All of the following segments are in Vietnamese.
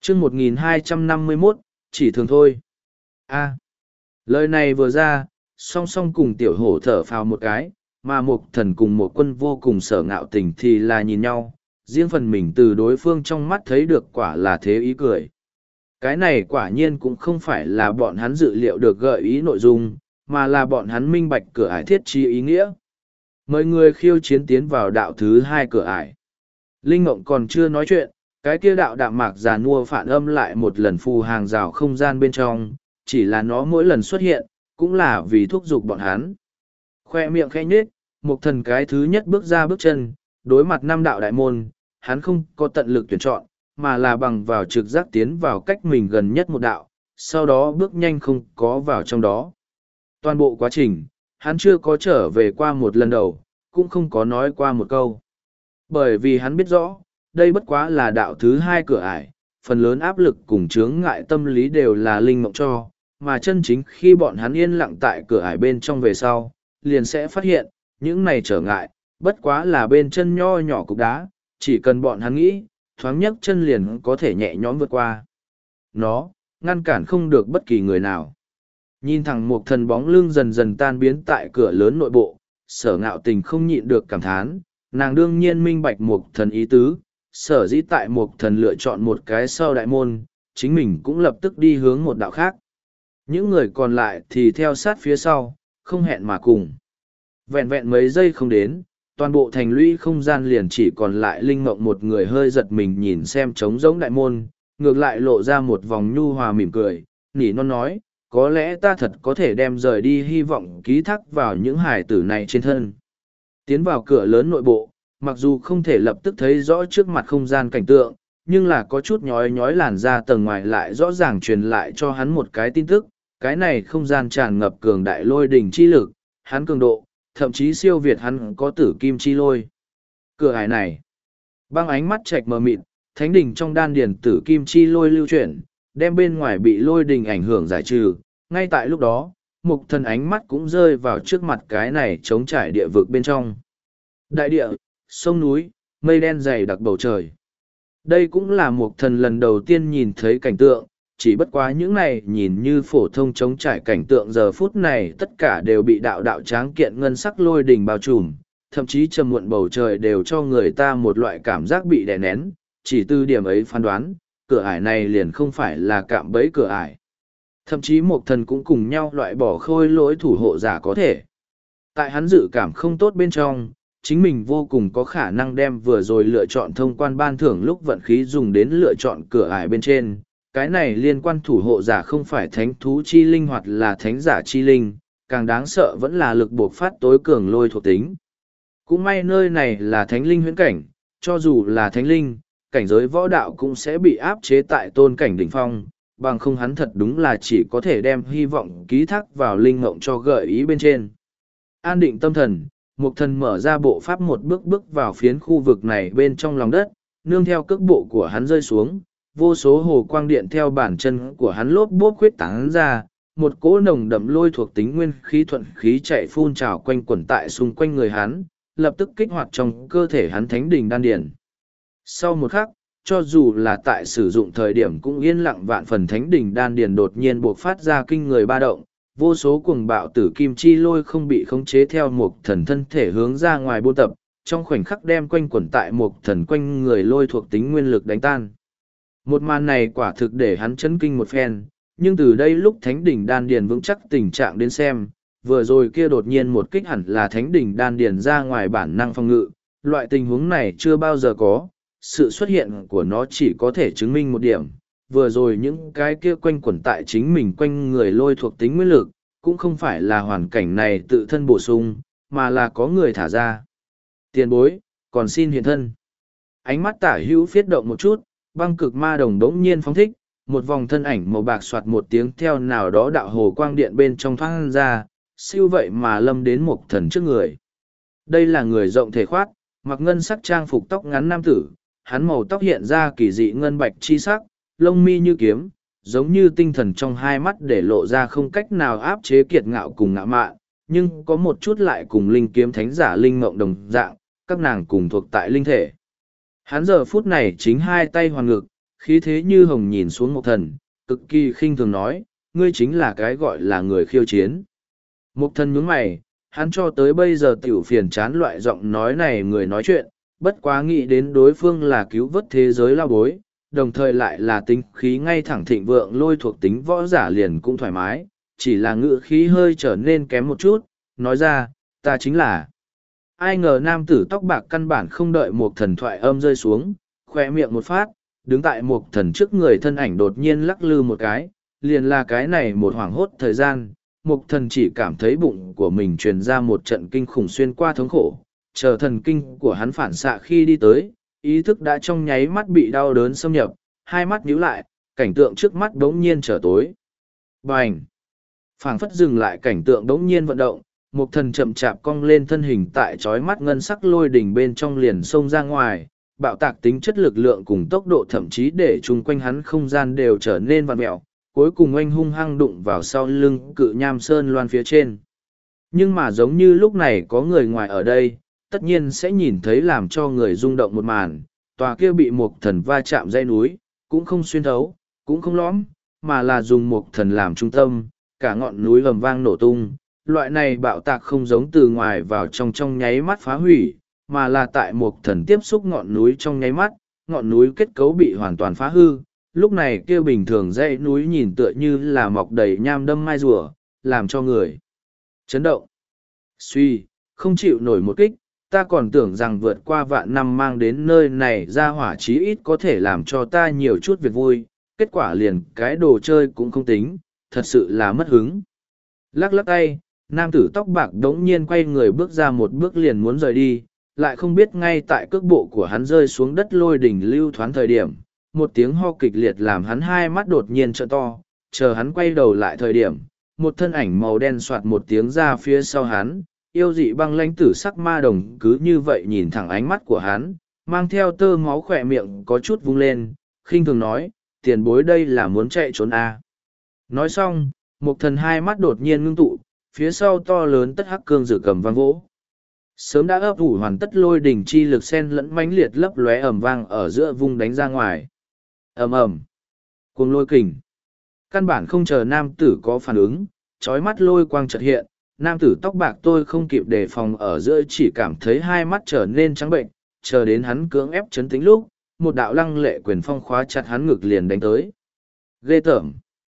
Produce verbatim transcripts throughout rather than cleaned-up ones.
chương một nghìn hai trăm năm mươi mốt, chỉ thường thôi. A. Lời này vừa ra, song song cùng tiểu hổ thở phào một cái, mà một thần cùng một quân vô cùng sở ngạo tình thì là nhìn nhau, riêng phần mình từ đối phương trong mắt thấy được quả là thế ý cười. Cái này quả nhiên cũng không phải là bọn hắn dự liệu được gợi ý nội dung, mà là bọn hắn minh bạch cửa ải thiết trí ý nghĩa. Mời người khiêu chiến tiến vào đạo thứ hai cửa ải. Linh Ngộng còn chưa nói chuyện, cái kia đạo đạm mạc già nua phản âm lại một lần phù hàng rào không gian bên trong, chỉ là nó mỗi lần xuất hiện, cũng là vì thúc giục bọn hắn. Khoe miệng khẽ nhếch, một thần cái thứ nhất bước ra bước chân, đối mặt năm đạo đại môn, hắn không có tận lực tuyển chọn, mà là bằng vào trực giác tiến vào cách mình gần nhất một đạo, sau đó bước nhanh không có vào trong đó. Toàn bộ quá trình, hắn chưa có trở về qua một lần đầu, cũng không có nói qua một câu. Bởi vì hắn biết rõ, đây bất quá là đạo thứ hai cửa ải, phần lớn áp lực cùng chướng ngại tâm lý đều là Linh Mộng cho, mà chân chính khi bọn hắn yên lặng tại cửa ải bên trong về sau, liền sẽ phát hiện, những này trở ngại, bất quá là bên chân nho nhỏ cục đá, chỉ cần bọn hắn nghĩ, thoáng nhấc chân liền có thể nhẹ nhõm vượt qua. Nó, ngăn cản không được bất kỳ người nào. Nhìn thẳng một thần bóng lưng dần dần tan biến tại cửa lớn nội bộ, sở ngạo tình không nhịn được cảm thán, nàng đương nhiên minh bạch một thần ý tứ, sở dĩ tại một thần lựa chọn một cái sau đại môn, chính mình cũng lập tức đi hướng một đạo khác. Những người còn lại thì theo sát phía sau, không hẹn mà cùng. Vẹn vẹn mấy giây không đến, toàn bộ thành lũy không gian liền chỉ còn lại Linh Mộng một người hơi giật mình nhìn xem trống rỗng đại môn, ngược lại lộ ra một vòng nhu hòa mỉm cười, nỉ non nói, có lẽ ta thật có thể đem rời đi hy vọng ký thác vào những hải tử này trên thân. Tiến vào cửa lớn nội bộ, mặc dù không thể lập tức thấy rõ trước mặt không gian cảnh tượng, nhưng là có chút nhói nhói làn ra tầng ngoài lại rõ ràng truyền lại cho hắn một cái tin tức, cái này không gian tràn ngập cường đại lôi đỉnh chi lực, hắn cường độ, thậm chí siêu việt hắn có tử kim chi lôi. Cửa ải này, băng ánh mắt chạch mờ mịt, thánh đỉnh trong đan điển tử kim chi lôi lưu chuyển, đem bên ngoài bị lôi đình ảnh hưởng giải trừ. Ngay tại lúc đó, mục thần ánh mắt cũng rơi vào trước mặt cái này trống trải địa vực bên trong. Đại địa, sông núi, mây đen dày đặc bầu trời. Đây cũng là mục thần lần đầu tiên nhìn thấy cảnh tượng, chỉ bất quá những này nhìn như phổ thông trống trải cảnh tượng giờ phút này tất cả đều bị đạo đạo tráng kiện ngân sắc lôi đình bao trùm, thậm chí trầm muộn bầu trời đều cho người ta một loại cảm giác bị đè nén, chỉ từ điểm ấy phán đoán, cửa ải này liền không phải là cạm bẫy cửa ải. Thậm chí một thần cũng cùng nhau loại bỏ khôi lỗi thủ hộ giả có thể. Tại hắn dự cảm không tốt bên trong, chính mình vô cùng có khả năng đem vừa rồi lựa chọn thông quan ban thưởng lúc vận khí dùng đến lựa chọn cửa ải bên trên. Cái này liên quan thủ hộ giả không phải thánh thú chi linh hoặc là thánh giả chi linh, càng đáng sợ vẫn là lực buộc phát tối cường lôi thuộc tính. Cũng may nơi này là thánh linh huyễn cảnh, cho dù là thánh linh, cảnh giới võ đạo cũng sẽ bị áp chế tại tôn cảnh đỉnh phong, bằng không hắn thật đúng là chỉ có thể đem hy vọng ký thác vào linh ngộng cho gợi ý bên trên. An định tâm thần, Mục thần mở ra bộ pháp một bước bước vào phiến khu vực này bên trong lòng đất, nương theo cước bộ của hắn rơi xuống, vô số hồ quang điện theo bản chân của hắn lốp bốp khuyết tán ra, một cỗ nồng đậm lôi thuộc tính nguyên khí thuận khí chạy phun trào quanh quẩn tại xung quanh người hắn, lập tức kích hoạt trong cơ thể hắn thánh đình đan điển. Sau một khắc, cho dù là tại sử dụng thời điểm cũng yên lặng vạn phần thánh đỉnh đan điền đột nhiên buộc phát ra kinh người ba động, vô số cuồng bạo tử kim chi lôi không bị khống chế theo một thần thân thể hướng ra ngoài buôn tập, trong khoảnh khắc đem quanh quẩn tại một thần quanh người lôi thuộc tính nguyên lực đánh tan. Một màn này quả thực để hắn chấn kinh một phen, nhưng từ đây lúc thánh đỉnh đan điền vững chắc tình trạng đến xem, vừa rồi kia đột nhiên một kích hẳn là thánh đỉnh đan điền ra ngoài bản năng phòng ngự, loại tình huống này chưa bao giờ có. Sự xuất hiện của nó chỉ có thể chứng minh một điểm, vừa rồi những cái kia quanh quẩn tại chính mình quanh người lôi thuộc tính nguyên lực, cũng không phải là hoàn cảnh này tự thân bổ sung, mà là có người thả ra. Tiền bối, còn xin hiện thân. Ánh mắt tả hữu phiết động một chút, băng cực ma đồng đống nhiên phóng thích, một vòng thân ảnh màu bạc soạt một tiếng theo nào đó đạo hồ quang điện bên trong thoáng ra, siêu vậy mà lâm đến một thần trước người. Đây là người rộng thể khoát, mặc ngân sắc trang phục tóc ngắn nam tử. Hắn màu tóc hiện ra kỳ dị ngân bạch chi sắc, lông mi như kiếm, giống như tinh thần trong hai mắt để lộ ra không cách nào áp chế kiệt ngạo cùng ngạo mạn, nhưng có một chút lại cùng linh kiếm thánh giả linh mộng đồng dạng, các nàng cùng thuộc tại linh thể. Hắn giờ phút này chính hai tay hoàn ngực, khí thế như hồng nhìn xuống Mộc Thần, cực kỳ khinh thường nói, ngươi chính là cái gọi là người khiêu chiến. Mộc Thần nhướng mày, hắn cho tới bây giờ tiểu phiền chán loại giọng nói này người nói chuyện, bất quá nghĩ đến đối phương là cứu vớt thế giới lao bối, đồng thời lại là tính khí ngay thẳng thịnh vượng lôi thuộc tính võ giả liền cũng thoải mái, chỉ là ngữ khí hơi trở nên kém một chút, nói ra, ta chính là. Ai ngờ nam tử tóc bạc căn bản không đợi Mộc Thần thoại âm rơi xuống, khoe miệng một phát, đứng tại Mộc Thần trước người thân ảnh đột nhiên lắc lư một cái, liền là cái này một hoảng hốt thời gian, Mộc Thần chỉ cảm thấy bụng của mình truyền ra một trận kinh khủng xuyên qua thống khổ, chờ thần kinh của hắn phản xạ khi đi tới, ý thức đã trong nháy mắt bị đau đớn xâm nhập, hai mắt nhíu lại, cảnh tượng trước mắt đống nhiên trở tối. Bành! Phảng phất dừng lại cảnh tượng đống nhiên vận động, Mộc Thần chậm chạp cong lên thân hình tại chói mắt ngân sắc lôi đỉnh bên trong liền xông ra ngoài, bạo tạc tính chất lực lượng cùng tốc độ thậm chí để chung quanh hắn không gian đều trở nên vặn mẹo, cuối cùng oanh hung hăng đụng vào sau lưng cự nham sơn loan phía trên. Nhưng mà giống như lúc này có người ngoài ở đây, tất nhiên sẽ nhìn thấy làm cho người rung động một màn, tòa kia bị Mộc Thần va chạm dãy núi, cũng không xuyên thấu, cũng không lõm, mà là dùng Mộc Thần làm trung tâm, cả ngọn núi ầm vang nổ tung. Loại này bạo tạc không giống từ ngoài vào trong trong nháy mắt phá hủy, mà là tại Mộc Thần tiếp xúc ngọn núi trong nháy mắt, ngọn núi kết cấu bị hoàn toàn phá hư. Lúc này kia bình thường dãy núi nhìn tựa như là mọc đầy nham đâm mai rùa, làm cho người chấn động. Suy, không chịu nổi một kích, ta còn tưởng rằng vượt qua vạn năm mang đến nơi này ra hỏa chí ít có thể làm cho ta nhiều chút việc vui, kết quả liền cái đồ chơi cũng không tính, thật sự là mất hứng. Lắc lắc tay, nam tử tóc bạc đống nhiên quay người bước ra một bước liền muốn rời đi, lại không biết ngay tại cước bộ của hắn rơi xuống đất lôi đỉnh lưu thoáng thời điểm, một tiếng ho kịch liệt làm hắn hai mắt đột nhiên trợ to, chờ hắn quay đầu lại thời điểm, một thân ảnh màu đen soạt một tiếng ra phía sau hắn, yêu dị băng lãnh tử sắc ma đồng cứ như vậy nhìn thẳng ánh mắt của hắn, mang theo tơ máu khỏe miệng có chút vung lên, khinh thường nói, tiền bối đây là muốn chạy trốn à. Nói xong, Mộc Thần hai mắt đột nhiên ngưng tụ, phía sau to lớn tất hắc cương rử cầm vang vỗ. Sớm đã ấp ủ hoàn tất lôi đỉnh chi lực sen lẫn mãnh liệt lấp lóe ầm vang ở giữa vung đánh ra ngoài. Ầm ầm, cuồng lôi kình. Căn bản không chờ nam tử có phản ứng, chói mắt lôi quang chợt hiện, nam tử tóc bạc tôi không kịp đề phòng ở giữa chỉ cảm thấy hai mắt trở nên trắng bệnh, chờ đến hắn cưỡng ép chấn tĩnh lúc, một đạo lăng lệ quyền phong khóa chặt hắn ngực liền đánh tới. Ghê tởm.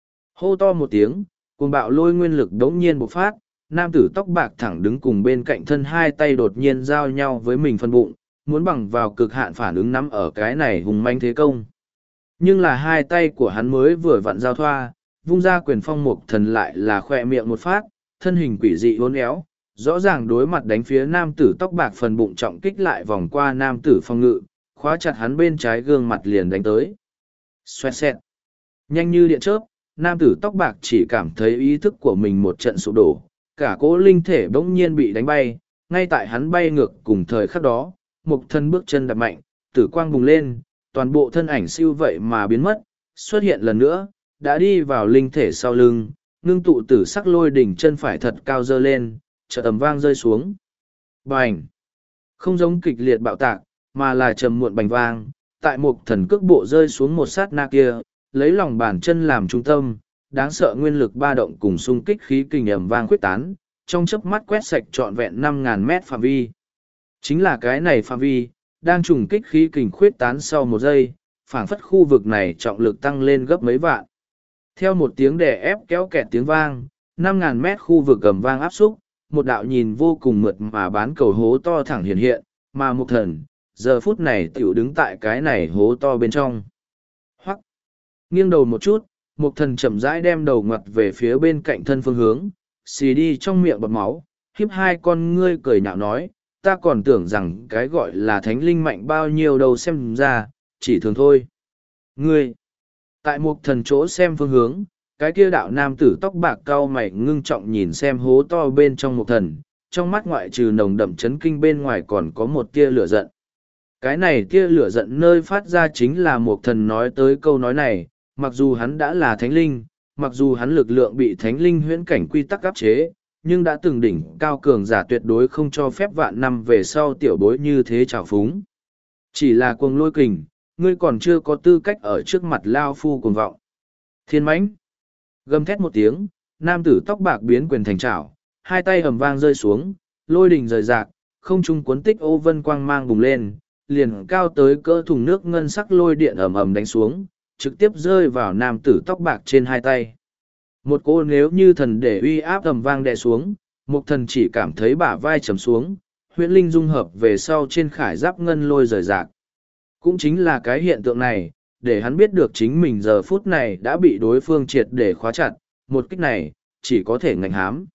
Hô to một tiếng, cuồng bạo lôi nguyên lực đống nhiên bộc phát, nam tử tóc bạc thẳng đứng cùng bên cạnh thân hai tay đột nhiên giao nhau với mình phân bụng, muốn bằng vào cực hạn phản ứng nắm ở cái này hùng manh thế công. Nhưng là hai tay của hắn mới vừa vặn giao thoa, vung ra quyền phong Mộc Thần lại là khoe miệng một phát, thân hình quỷ dị uốn éo, rõ ràng đối mặt đánh phía nam tử tóc bạc phần bụng trọng kích lại vòng qua nam tử phong ngự, khóa chặt hắn bên trái gương mặt liền đánh tới. Xoẹt xẹt. Nhanh như điện chớp, nam tử tóc bạc chỉ cảm thấy ý thức của mình một trận sụp đổ, cả cỗ linh thể bỗng nhiên bị đánh bay, ngay tại hắn bay ngược cùng thời khắc đó, Mộc Thần bước chân đạp mạnh, tử quang bùng lên, toàn bộ thân ảnh siêu vậy mà biến mất, xuất hiện lần nữa, đã đi vào linh thể sau lưng, ngưng tụ tử sắc lôi đỉnh chân phải thật cao dơ lên, chợt ầm vang rơi xuống. Bành! Không giống kịch liệt bạo tạc, mà là trầm muộn bành vang, tại Mộc Thần cước bộ rơi xuống một sát na kia, lấy lòng bàn chân làm trung tâm, đáng sợ nguyên lực ba động cùng xung kích khí kình ầm vang quyết tán, trong chớp mắt quét sạch trọn vẹn năm ngàn mét phạm vi. Chính là cái này phạm vi, đang trùng kích khí kình khuyết tán sau một giây, phảng phất khu vực này trọng lực tăng lên gấp mấy vạn. Theo một tiếng đè ép kéo kẹt tiếng vang, năm ngàn mét khu vực gầm vang áp xúc, một đạo nhìn vô cùng mượt mà bán cầu hố to thẳng hiện hiện, mà Mộc Thần, giờ phút này tiểu đứng tại cái này hố to bên trong. Hoắc! Nghiêng đầu một chút, Mộc Thần chậm rãi đem đầu ngoặt về phía bên cạnh thân phương hướng, xì đi trong miệng bọt máu, hiếp hai con ngươi cười nhạo nói, ta còn tưởng rằng cái gọi là thánh linh mạnh bao nhiêu đâu xem ra, chỉ thường thôi. Ngươi! Tại Mộc Thần chỗ xem phương hướng, cái kia đạo nam tử tóc bạc cau mày ngưng trọng nhìn xem hố to bên trong Mộc Thần, trong mắt ngoại trừ nồng đậm chấn kinh bên ngoài còn có một tia lửa giận. Cái này tia lửa giận nơi phát ra chính là Mộc Thần nói tới câu nói này, mặc dù hắn đã là thánh linh, mặc dù hắn lực lượng bị thánh linh huyễn cảnh quy tắc áp chế, nhưng đã từng đỉnh cao cường giả tuyệt đối không cho phép vạn năm về sau tiểu bối như thế trào phúng. Chỉ là cuồng lôi kình, ngươi còn chưa có tư cách ở trước mặt Lao Phu cuồng vọng. Thiên mãnh! Gầm thét một tiếng, nam tử tóc bạc biến quyền thành trảo, hai tay ầm vang rơi xuống, lôi đình rời rạc, không trung cuốn tích ô vân quang mang bùng lên, liền cao tới cỡ thùng nước ngân sắc lôi điện ầm ầm đánh xuống, trực tiếp rơi vào nam tử tóc bạc trên hai tay. Một cô nếu như thần để uy áp ầm vang đè xuống, một thần chỉ cảm thấy bả vai trầm xuống, huyễn linh dung hợp về sau trên khải giáp ngân lôi rời rạc. Cũng chính là cái hiện tượng này, để hắn biết được chính mình giờ phút này đã bị đối phương triệt để khóa chặt, một kích này, chỉ có thể ngạnh hám.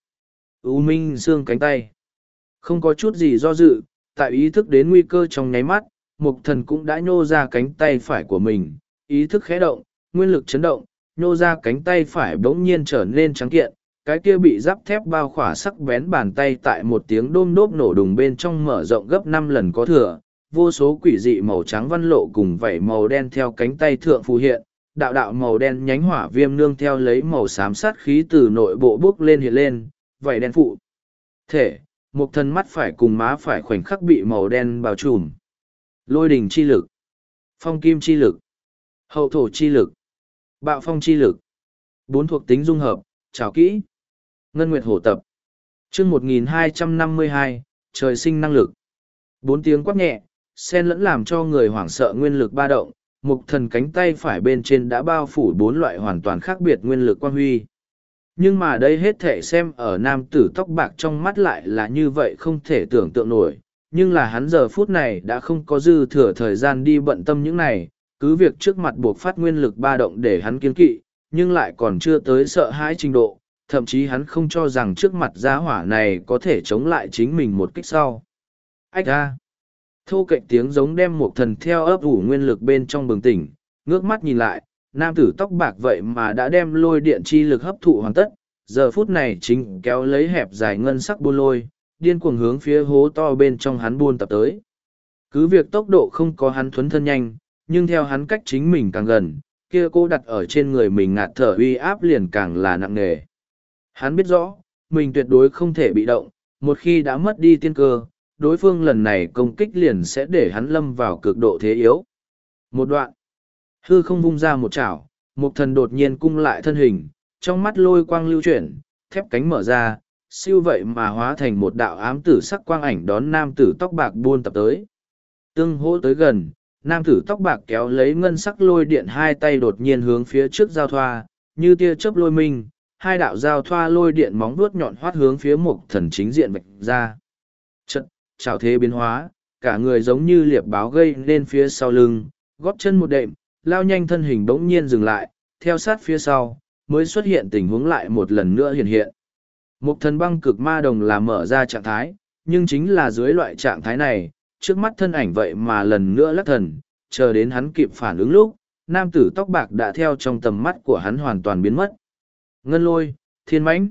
U Minh xương cánh tay. Không có chút gì do dự, tại ý thức đến nguy cơ trong nháy mắt, Mục Thần cũng đã nhô ra cánh tay phải của mình, ý thức khẽ động, nguyên lực chấn động, nhô ra cánh tay phải bỗng nhiên trở nên trắng kiện, cái kia bị giáp thép bao khỏa sắc bén bàn tay tại một tiếng đôm đốp nổ đùng bên trong mở rộng gấp năm lần có thừa, vô số quỷ dị màu trắng văn lộ cùng vảy màu đen theo cánh tay thượng phù hiện, đạo đạo màu đen nhánh hỏa viêm nương theo lấy màu xám sát khí từ nội bộ bước lên hiện lên, vảy đen phụ thể, một thân mắt phải cùng má phải khoảnh khắc bị màu đen bao trùm. Lôi đình chi lực, phong kim chi lực, hậu thổ chi lực, bạo phong chi lực, bốn thuộc tính dung hợp, trào kỹ, ngân nguyệt hổ tập. Chương một nghìn hai trăm năm mươi hai, trời sinh năng lực. Bốn tiếng quát nhẹ, sen lẫn làm cho người hoảng sợ nguyên lực ba động, Mục Thần cánh tay phải bên trên đã bao phủ bốn loại hoàn toàn khác biệt nguyên lực quang huy. Nhưng mà đây hết thể xem ở nam tử tóc bạc trong mắt lại là như vậy không thể tưởng tượng nổi, nhưng là hắn giờ phút này đã không có dư thừa thời gian đi bận tâm những này, cứ việc trước mặt buộc phát nguyên lực ba động để hắn kiên kỵ, nhưng lại còn chưa tới sợ hãi trình độ, thậm chí hắn không cho rằng trước mặt gia hỏa này có thể chống lại chính mình một kích sau. Ách ra! Thô cạnh tiếng giống đem một thần theo ấp ủ nguyên lực bên trong bừng tỉnh, ngước mắt nhìn lại, nam tử tóc bạc vậy mà đã đem lôi điện chi lực hấp thụ hoàn tất, giờ phút này chính kéo lấy hẹp dài ngân sắc buôn lôi, điên cuồng hướng phía hố to bên trong hắn buôn tập tới. Cứ việc tốc độ không có hắn thuấn thân nhanh, nhưng theo hắn cách chính mình càng gần, kia cô đặt ở trên người mình ngạt thở uy áp liền càng là nặng nề. Hắn biết rõ, mình tuyệt đối không thể bị động, một khi đã mất đi tiên cơ, đối phương lần này công kích liền sẽ để hắn lâm vào cực độ thế yếu. Một đoạn, hư không vung ra một chảo, một thần đột nhiên cung lại thân hình, trong mắt lôi quang lưu chuyển, thép cánh mở ra, siêu vậy mà hóa thành một đạo ám tử sắc quang ảnh đón nam tử tóc bạc buôn tập tới. Tương hỗ tới gần, nam tử tóc bạc kéo lấy ngân sắc lôi điện hai tay đột nhiên hướng phía trước giao thoa, như tia chớp lôi minh, hai đạo giao thoa lôi điện móng vuốt nhọn hoắt hướng phía một thần chính diện vạch ra. Trận, trào thế biến hóa, cả người giống như liệp báo gây nên phía sau lưng, góp chân một đệm, lao nhanh thân hình bỗng nhiên dừng lại, theo sát phía sau, mới xuất hiện tình huống lại một lần nữa hiện hiện. Một thần băng cực ma đồng là mở ra trạng thái, nhưng chính là dưới loại trạng thái này, trước mắt thân ảnh vậy mà lần nữa lắc thần, chờ đến hắn kịp phản ứng lúc, nam tử tóc bạc đã theo trong tầm mắt của hắn hoàn toàn biến mất. Ngân lôi, thiên mãnh.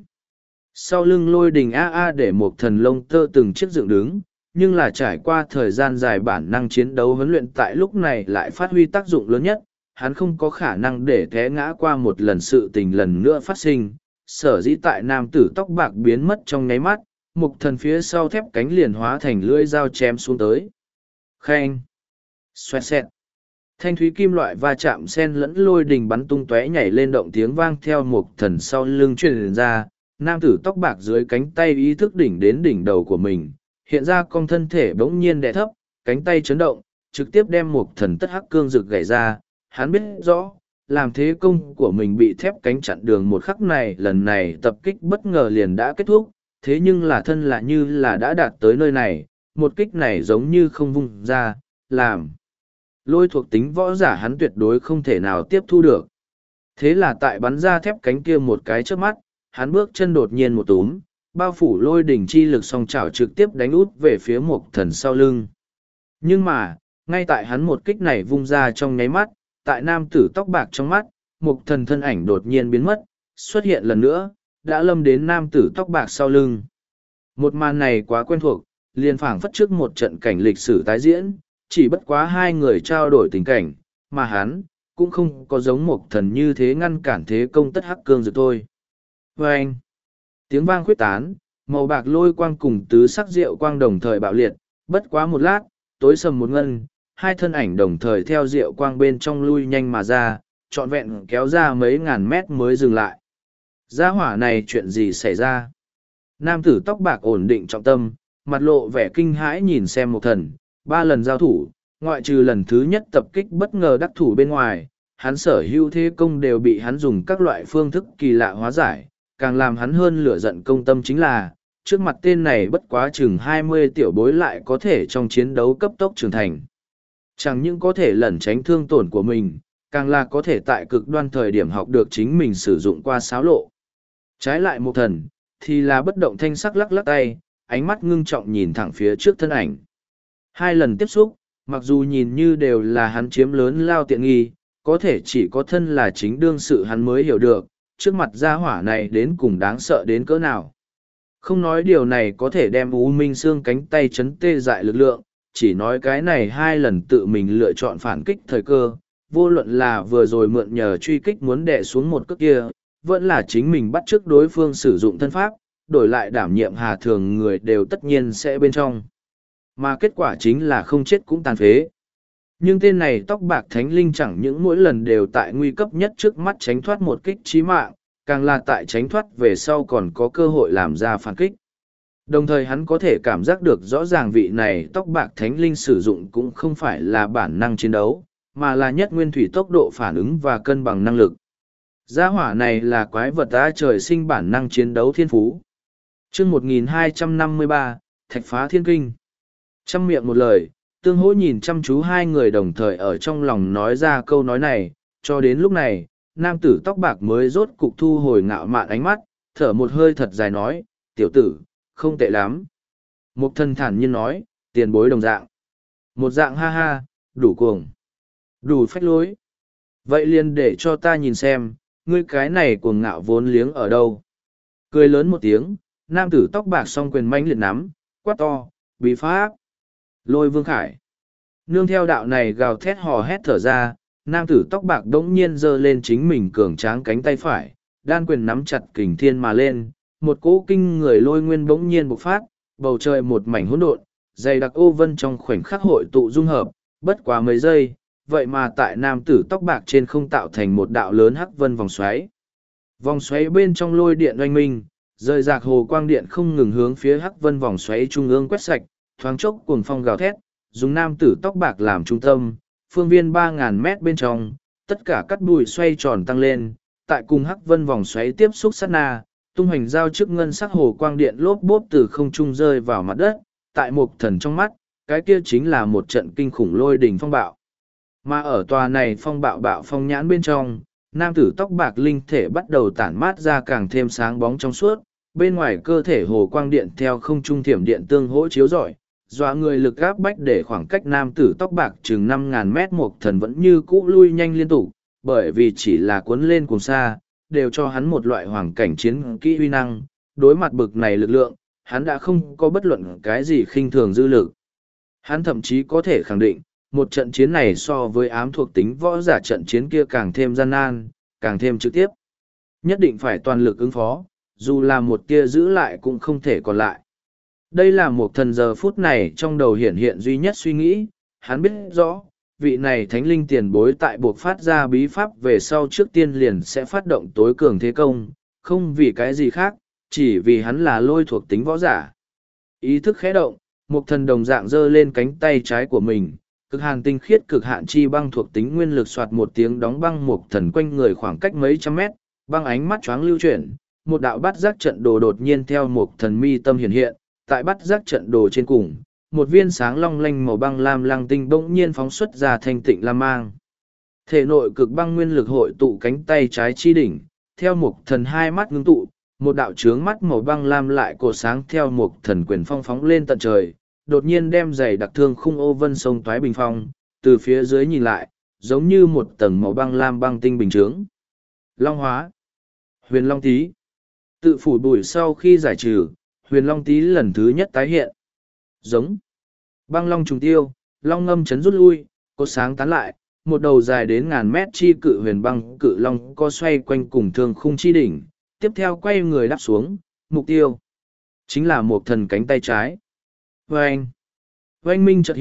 Sau lưng lôi đình a a để một thần lông tơ từng chiếc dựng đứng, nhưng là trải qua thời gian dài bản năng chiến đấu huấn luyện tại lúc này lại phát huy tác dụng lớn nhất, hắn không có khả năng để té ngã qua một lần sự tình lần nữa phát sinh, sở dĩ tại nam tử tóc bạc biến mất trong nháy mắt, mục thần phía sau thép cánh liền hóa thành lưỡi dao chém xuống tới. Khen! Xoẹt xẹt! Thanh thúy kim loại va chạm sen lẫn lôi đình bắn tung tóe nhảy lên động tiếng vang theo mục thần sau lưng truyền ra, nam tử tóc bạc dưới cánh tay ý thức đỉnh đến đỉnh đầu của mình, hiện ra con thân thể bỗng nhiên đè thấp, cánh tay chấn động, trực tiếp đem mục thần tất hắc cương rực gãy ra, hắn biết rõ, làm thế công của mình bị thép cánh chặn đường một khắc này lần này tập kích bất ngờ liền đã kết thúc, thế nhưng là thân là như là đã đạt tới nơi này, một kích này giống như không vung ra, làm. Lôi thuộc tính võ giả hắn tuyệt đối không thể nào tiếp thu được. Thế là tại bắn ra thép cánh kia một cái trước mắt, hắn bước chân đột nhiên một túm, bao phủ lôi đỉnh chi lực song chảo trực tiếp đánh út về phía một thần sau lưng. Nhưng mà, ngay tại hắn một kích này vung ra trong nháy mắt, tại nam tử tóc bạc trong mắt, một thần thân ảnh đột nhiên biến mất, xuất hiện lần nữa, đã lâm đến nam tử tóc bạc sau lưng. Một màn này quá quen thuộc, liền phảng phất trước một trận cảnh lịch sử tái diễn, chỉ bất quá hai người trao đổi tình cảnh, mà hắn, cũng không có giống một thần như thế ngăn cản thế công tất hắc cương rồi thôi. Và anh, tiếng vang khuyết tán, màu bạc lôi quang cùng tứ sắc rượu quang đồng thời bạo liệt, bất quá một lát, tối sầm một ngân, hai thân ảnh đồng thời theo diệu quang bên trong lui nhanh mà ra, trọn vẹn kéo ra mấy ngàn mét mới dừng lại. Gia hỏa này chuyện gì xảy ra? Nam tử tóc bạc ổn định trọng tâm, mặt lộ vẻ kinh hãi nhìn xem Mộc Thần, ba lần giao thủ, ngoại trừ lần thứ nhất tập kích bất ngờ đắc thủ bên ngoài, hắn sở hữu thế công đều bị hắn dùng các loại phương thức kỳ lạ hóa giải, càng làm hắn hơn lửa giận công tâm chính là, trước mặt tên này bất quá chừng hai mươi tiểu bối lại có thể trong chiến đấu cấp tốc trưởng thành. Chẳng những có thể lẩn tránh thương tổn của mình, càng là có thể tại cực đoan thời điểm học được chính mình sử dụng qua xáo lộ. Trái lại Mộc Thần, thì là bất động thanh sắc lắc lắc tay, ánh mắt ngưng trọng nhìn thẳng phía trước thân ảnh. Hai lần tiếp xúc, mặc dù nhìn như đều là hắn chiếm lớn lao tiện nghi, có thể chỉ có thân là chính đương sự hắn mới hiểu được, trước mặt gia hỏa này đến cùng đáng sợ đến cỡ nào. Không nói điều này có thể đem U Minh Xương cánh tay chấn tê dại lực lượng, chỉ nói cái này hai lần tự mình lựa chọn phản kích thời cơ, vô luận là vừa rồi mượn nhờ truy kích muốn đè xuống một cước kia, vẫn là chính mình bắt chước đối phương sử dụng thân pháp, đổi lại đảm nhiệm hà thường người đều tất nhiên sẽ bên trong. Mà kết quả chính là không chết cũng tàn phế. Nhưng tên này tóc bạc thánh linh chẳng những mỗi lần đều tại nguy cấp nhất trước mắt tránh thoát một kích chí mạng, càng là tại tránh thoát về sau còn có cơ hội làm ra phản kích. Đồng thời hắn có thể cảm giác được rõ ràng vị này tóc bạc thánh linh sử dụng cũng không phải là bản năng chiến đấu, mà là nhất nguyên thủy tốc độ phản ứng và cân bằng năng lực. Gia hỏa này là quái vật ta trời sinh bản năng chiến đấu thiên phú. chương một nghìn hai trăm năm mươi ba, Thạch phá thiên kinh. Trăm miệng một lời, tương hỗ nhìn chăm chú hai người đồng thời ở trong lòng nói ra câu nói này, cho đến lúc này, nam tử tóc bạc mới rốt cục thu hồi ngạo mạn ánh mắt, thở một hơi thật dài nói, tiểu tử, không tệ lắm. Mục Thần thản nhiên nói, tiền bối đồng dạng. Một dạng ha ha, đủ cuồng, đủ phách lối. Vậy liền để cho ta nhìn xem, ngươi cái này cuồng ngạo vốn liếng ở đâu. Cười lớn một tiếng, nam tử tóc bạc song quyền manh liệt nắm, quát to, bí pháp. Lôi Vương Khải. Nương theo đạo này gào thét hò hét thở ra, nam tử tóc bạc đống nhiên giơ lên chính mình cường tráng cánh tay phải, đan quyền nắm chặt kình thiên mà lên, một cỗ kinh người lôi nguyên bỗng nhiên bộc phát, bầu trời một mảnh hỗn độn, dày đặc ô vân trong khoảnh khắc hội tụ dung hợp, bất quá mấy giây, vậy mà tại nam tử tóc bạc trên không tạo thành một đạo lớn hắc vân vòng xoáy. Vòng xoáy bên trong lôi điện oanh minh, rời rạc hồ quang điện không ngừng hướng phía hắc vân vòng xoáy trung ương quét sạch, thoáng chốc cuồng phong gào thét, dùng nam tử tóc bạc làm trung tâm, phương viên ba ngàn mét bên trong, tất cả cắt bụi xoay tròn tăng lên, tại cùng hắc vân vòng xoáy tiếp xúc sát na, tung hoành giao chức ngân sắc hồ quang điện lốp bốp từ không trung rơi vào mặt đất, tại Mục Thần trong mắt, cái kia chính là một trận kinh khủng lôi đỉnh phong bạo. Mà ở tòa này phong bạo bạo phong nhãn bên trong, nam tử tóc bạc linh thể bắt đầu tản mát ra càng thêm sáng bóng trong suốt, bên ngoài cơ thể hồ quang điện theo không trung thiểm điện tương hỗ chiếu rọi, dọa người lực gáp bách để khoảng cách nam tử tóc bạc chừng năm ngàn mét. Mục Thần vẫn như cũ lui nhanh liên tục, bởi vì chỉ là cuốn lên cùng xa, đều cho hắn một loại hoàng cảnh chiến kỹ uy năng, đối mặt bực này lực lượng, hắn đã không có bất luận cái gì khinh thường dư lực. Hắn thậm chí có thể khẳng định, một trận chiến này so với ám thuộc tính võ giả trận chiến kia càng thêm gian nan, càng thêm trực tiếp. Nhất định phải toàn lực ứng phó, dù là một tia giữ lại cũng không thể còn lại. Đây là một thần giờ phút này trong đầu hiện hiện duy nhất suy nghĩ, hắn biết rõ, vị này thánh linh tiền bối tại buộc phát ra bí pháp về sau trước tiên liền sẽ phát động tối cường thế công, không vì cái gì khác, chỉ vì hắn là lôi thuộc tính võ giả. Ý thức khẽ động, một thần đồng dạng giơ lên cánh tay trái của mình, cực hàn tinh khiết cực hạn chi băng thuộc tính nguyên lực soạt một tiếng đóng băng một thần quanh người khoảng cách mấy trăm mét, băng ánh mắt choáng lưu chuyển, một đạo bắt giác trận đồ đột nhiên theo một thần mi tâm hiện hiện, tại bắt giác trận đồ trên cùng, một viên sáng long lanh màu băng lam lăng tinh bỗng nhiên phóng xuất ra thanh tịnh lam mang. Thể nội cực băng nguyên lực hội tụ cánh tay trái chi đỉnh, theo một thần hai mắt ngưng tụ, một đạo trướng mắt màu băng lam lại cột sáng theo một thần quyền phong phóng lên tận trời, đột nhiên đem giày đặc thương khung ô vân sông toái bình phong, từ phía dưới nhìn lại, giống như một tầng màu băng lam băng tinh bình trướng. Long hóa. Huyền Long Tý. Tự phủ bụi sau khi giải trừ, Huyền Long Tý lần thứ nhất tái hiện. Giống. Băng long trùng tiêu, long ngâm chấn rút lui, cột sáng tán lại, một đầu dài đến ngàn mét chi cự huyền băng cự long co xoay quanh cùng thương khung chi đỉnh, tiếp theo quay người đáp xuống, mục tiêu. Chính là một thần cánh tay trái. Vâng! Oanh minh chợt hiện,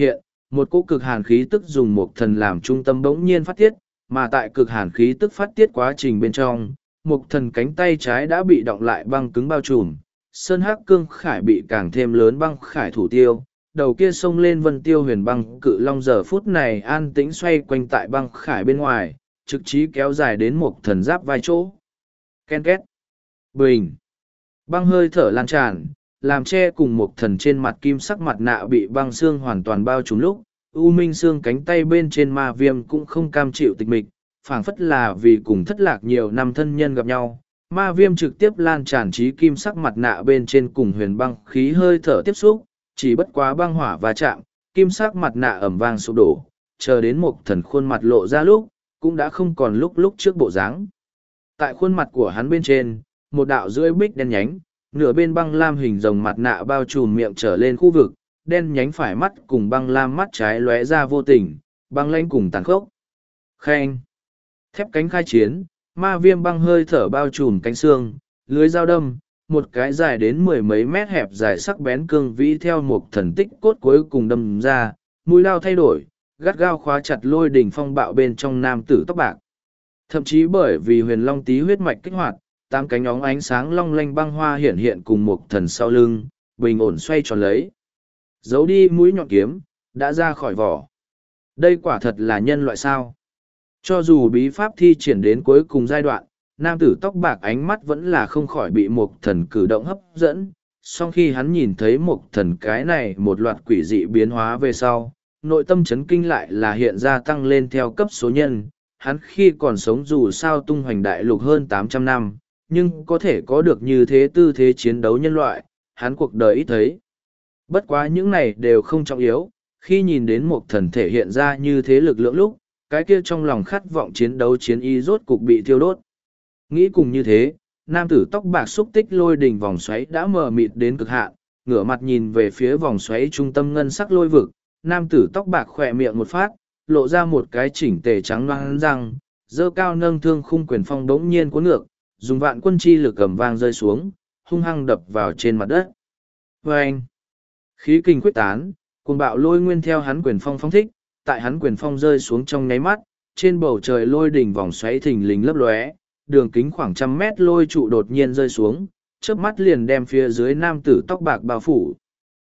một cỗ cực hàn khí tức dùng mộc thần làm trung tâm bỗng nhiên phát tiết, mà tại cực hàn khí tức phát tiết quá trình bên trong, mộc thần cánh tay trái đã bị động lại băng cứng bao trùm, sơn hắc cương khải bị càng thêm lớn băng khải thủ tiêu, đầu kia xông lên vân tiêu huyền băng cự long giờ phút này an tĩnh xoay quanh tại băng khải bên ngoài, trực trí kéo dài đến mộc thần giáp vai chỗ. Ken két, bình, băng hơi thở lan tràn, làm che cùng mộc thần trên mặt kim sắc mặt nạ bị băng xương hoàn toàn bao trùm lúc, U Minh xương cánh tay bên trên ma viêm cũng không cam chịu tịch mịch, phảng phất là vì cùng thất lạc nhiều năm thân nhân gặp nhau. Ma viêm trực tiếp lan tràn trí kim sắc mặt nạ bên trên cùng huyền băng khí hơi thở tiếp xúc, chỉ bất quá băng hỏa va chạm, kim sắc mặt nạ ẩm vang sụp đổ, chờ đến một thần khuôn mặt lộ ra lúc, cũng đã không còn lúc lúc trước bộ dáng. Tại khuôn mặt của hắn bên trên, một đạo rưỡi bích đen nhánh, nửa bên băng lam hình rồng mặt nạ bao trùm miệng trở lên khu vực, đen nhánh phải mắt cùng băng lam mắt trái lóe ra vô tình, băng lãnh cùng tàn khốc. Khen! Thép cánh khai chiến, ma viêm băng hơi thở bao trùm cánh xương, lưới dao đâm, một cái dài đến mười mấy mét hẹp dài sắc bén cương vĩ theo một thần tích cốt cuối cùng đâm ra, mũi lao thay đổi, gắt gao khóa chặt lôi đỉnh phong bạo bên trong nam tử tóc bạc. Thậm chí bởi vì huyền long tí huyết mạch kích hoạt, tám cánh óng ánh sáng long lanh băng hoa hiện hiện cùng một thần sau lưng, bình ổn xoay tròn lấy. Giấu đi mũi nhọn kiếm, đã ra khỏi vỏ. Đây quả thật là nhân loại sao. Cho dù bí pháp thi triển đến cuối cùng giai đoạn, nam tử tóc bạc ánh mắt vẫn là không khỏi bị một thần cử động hấp dẫn. Sau khi hắn nhìn thấy một thần cái này một loạt quỷ dị biến hóa về sau, nội tâm chấn kinh lại là hiện ra tăng lên theo cấp số nhân. Hắn khi còn sống dù sao tung hoành đại lục hơn tám trăm năm, nhưng có thể có được như thế tư thế chiến đấu nhân loại, hắn cuộc đời ít thấy. Bất quá những này đều không trọng yếu, khi nhìn đến một thần thể hiện ra như thế lực lượng lúc, cái kia trong lòng khát vọng chiến đấu chiến y rốt cục bị thiêu đốt. Nghĩ cùng như thế, nam tử tóc bạc xúc tích lôi đỉnh vòng xoáy đã mờ mịt đến cực hạn, ngửa mặt nhìn về phía vòng xoáy trung tâm ngân sắc lôi vực, nam tử tóc bạc khỏe miệng một phát, lộ ra một cái chỉnh tề trắng loáng răng, dơ cao nâng thương khung quyền phong đống nhiên cuốn ngược, dùng vạn quân chi lực cầm vang rơi xuống, hung hăng đập vào trên mặt đất. Vâng! Khí kinh quyết tán, cuồng bạo lôi nguyên theo hắn quyền phong phong thích, tại hắn quyền phong rơi xuống trong nháy mắt, trên bầu trời lôi đỉnh vòng xoáy thình lình lấp lóe, đường kính khoảng trăm mét lôi trụ đột nhiên rơi xuống, chớp mắt liền đem phía dưới nam tử tóc bạc bao phủ.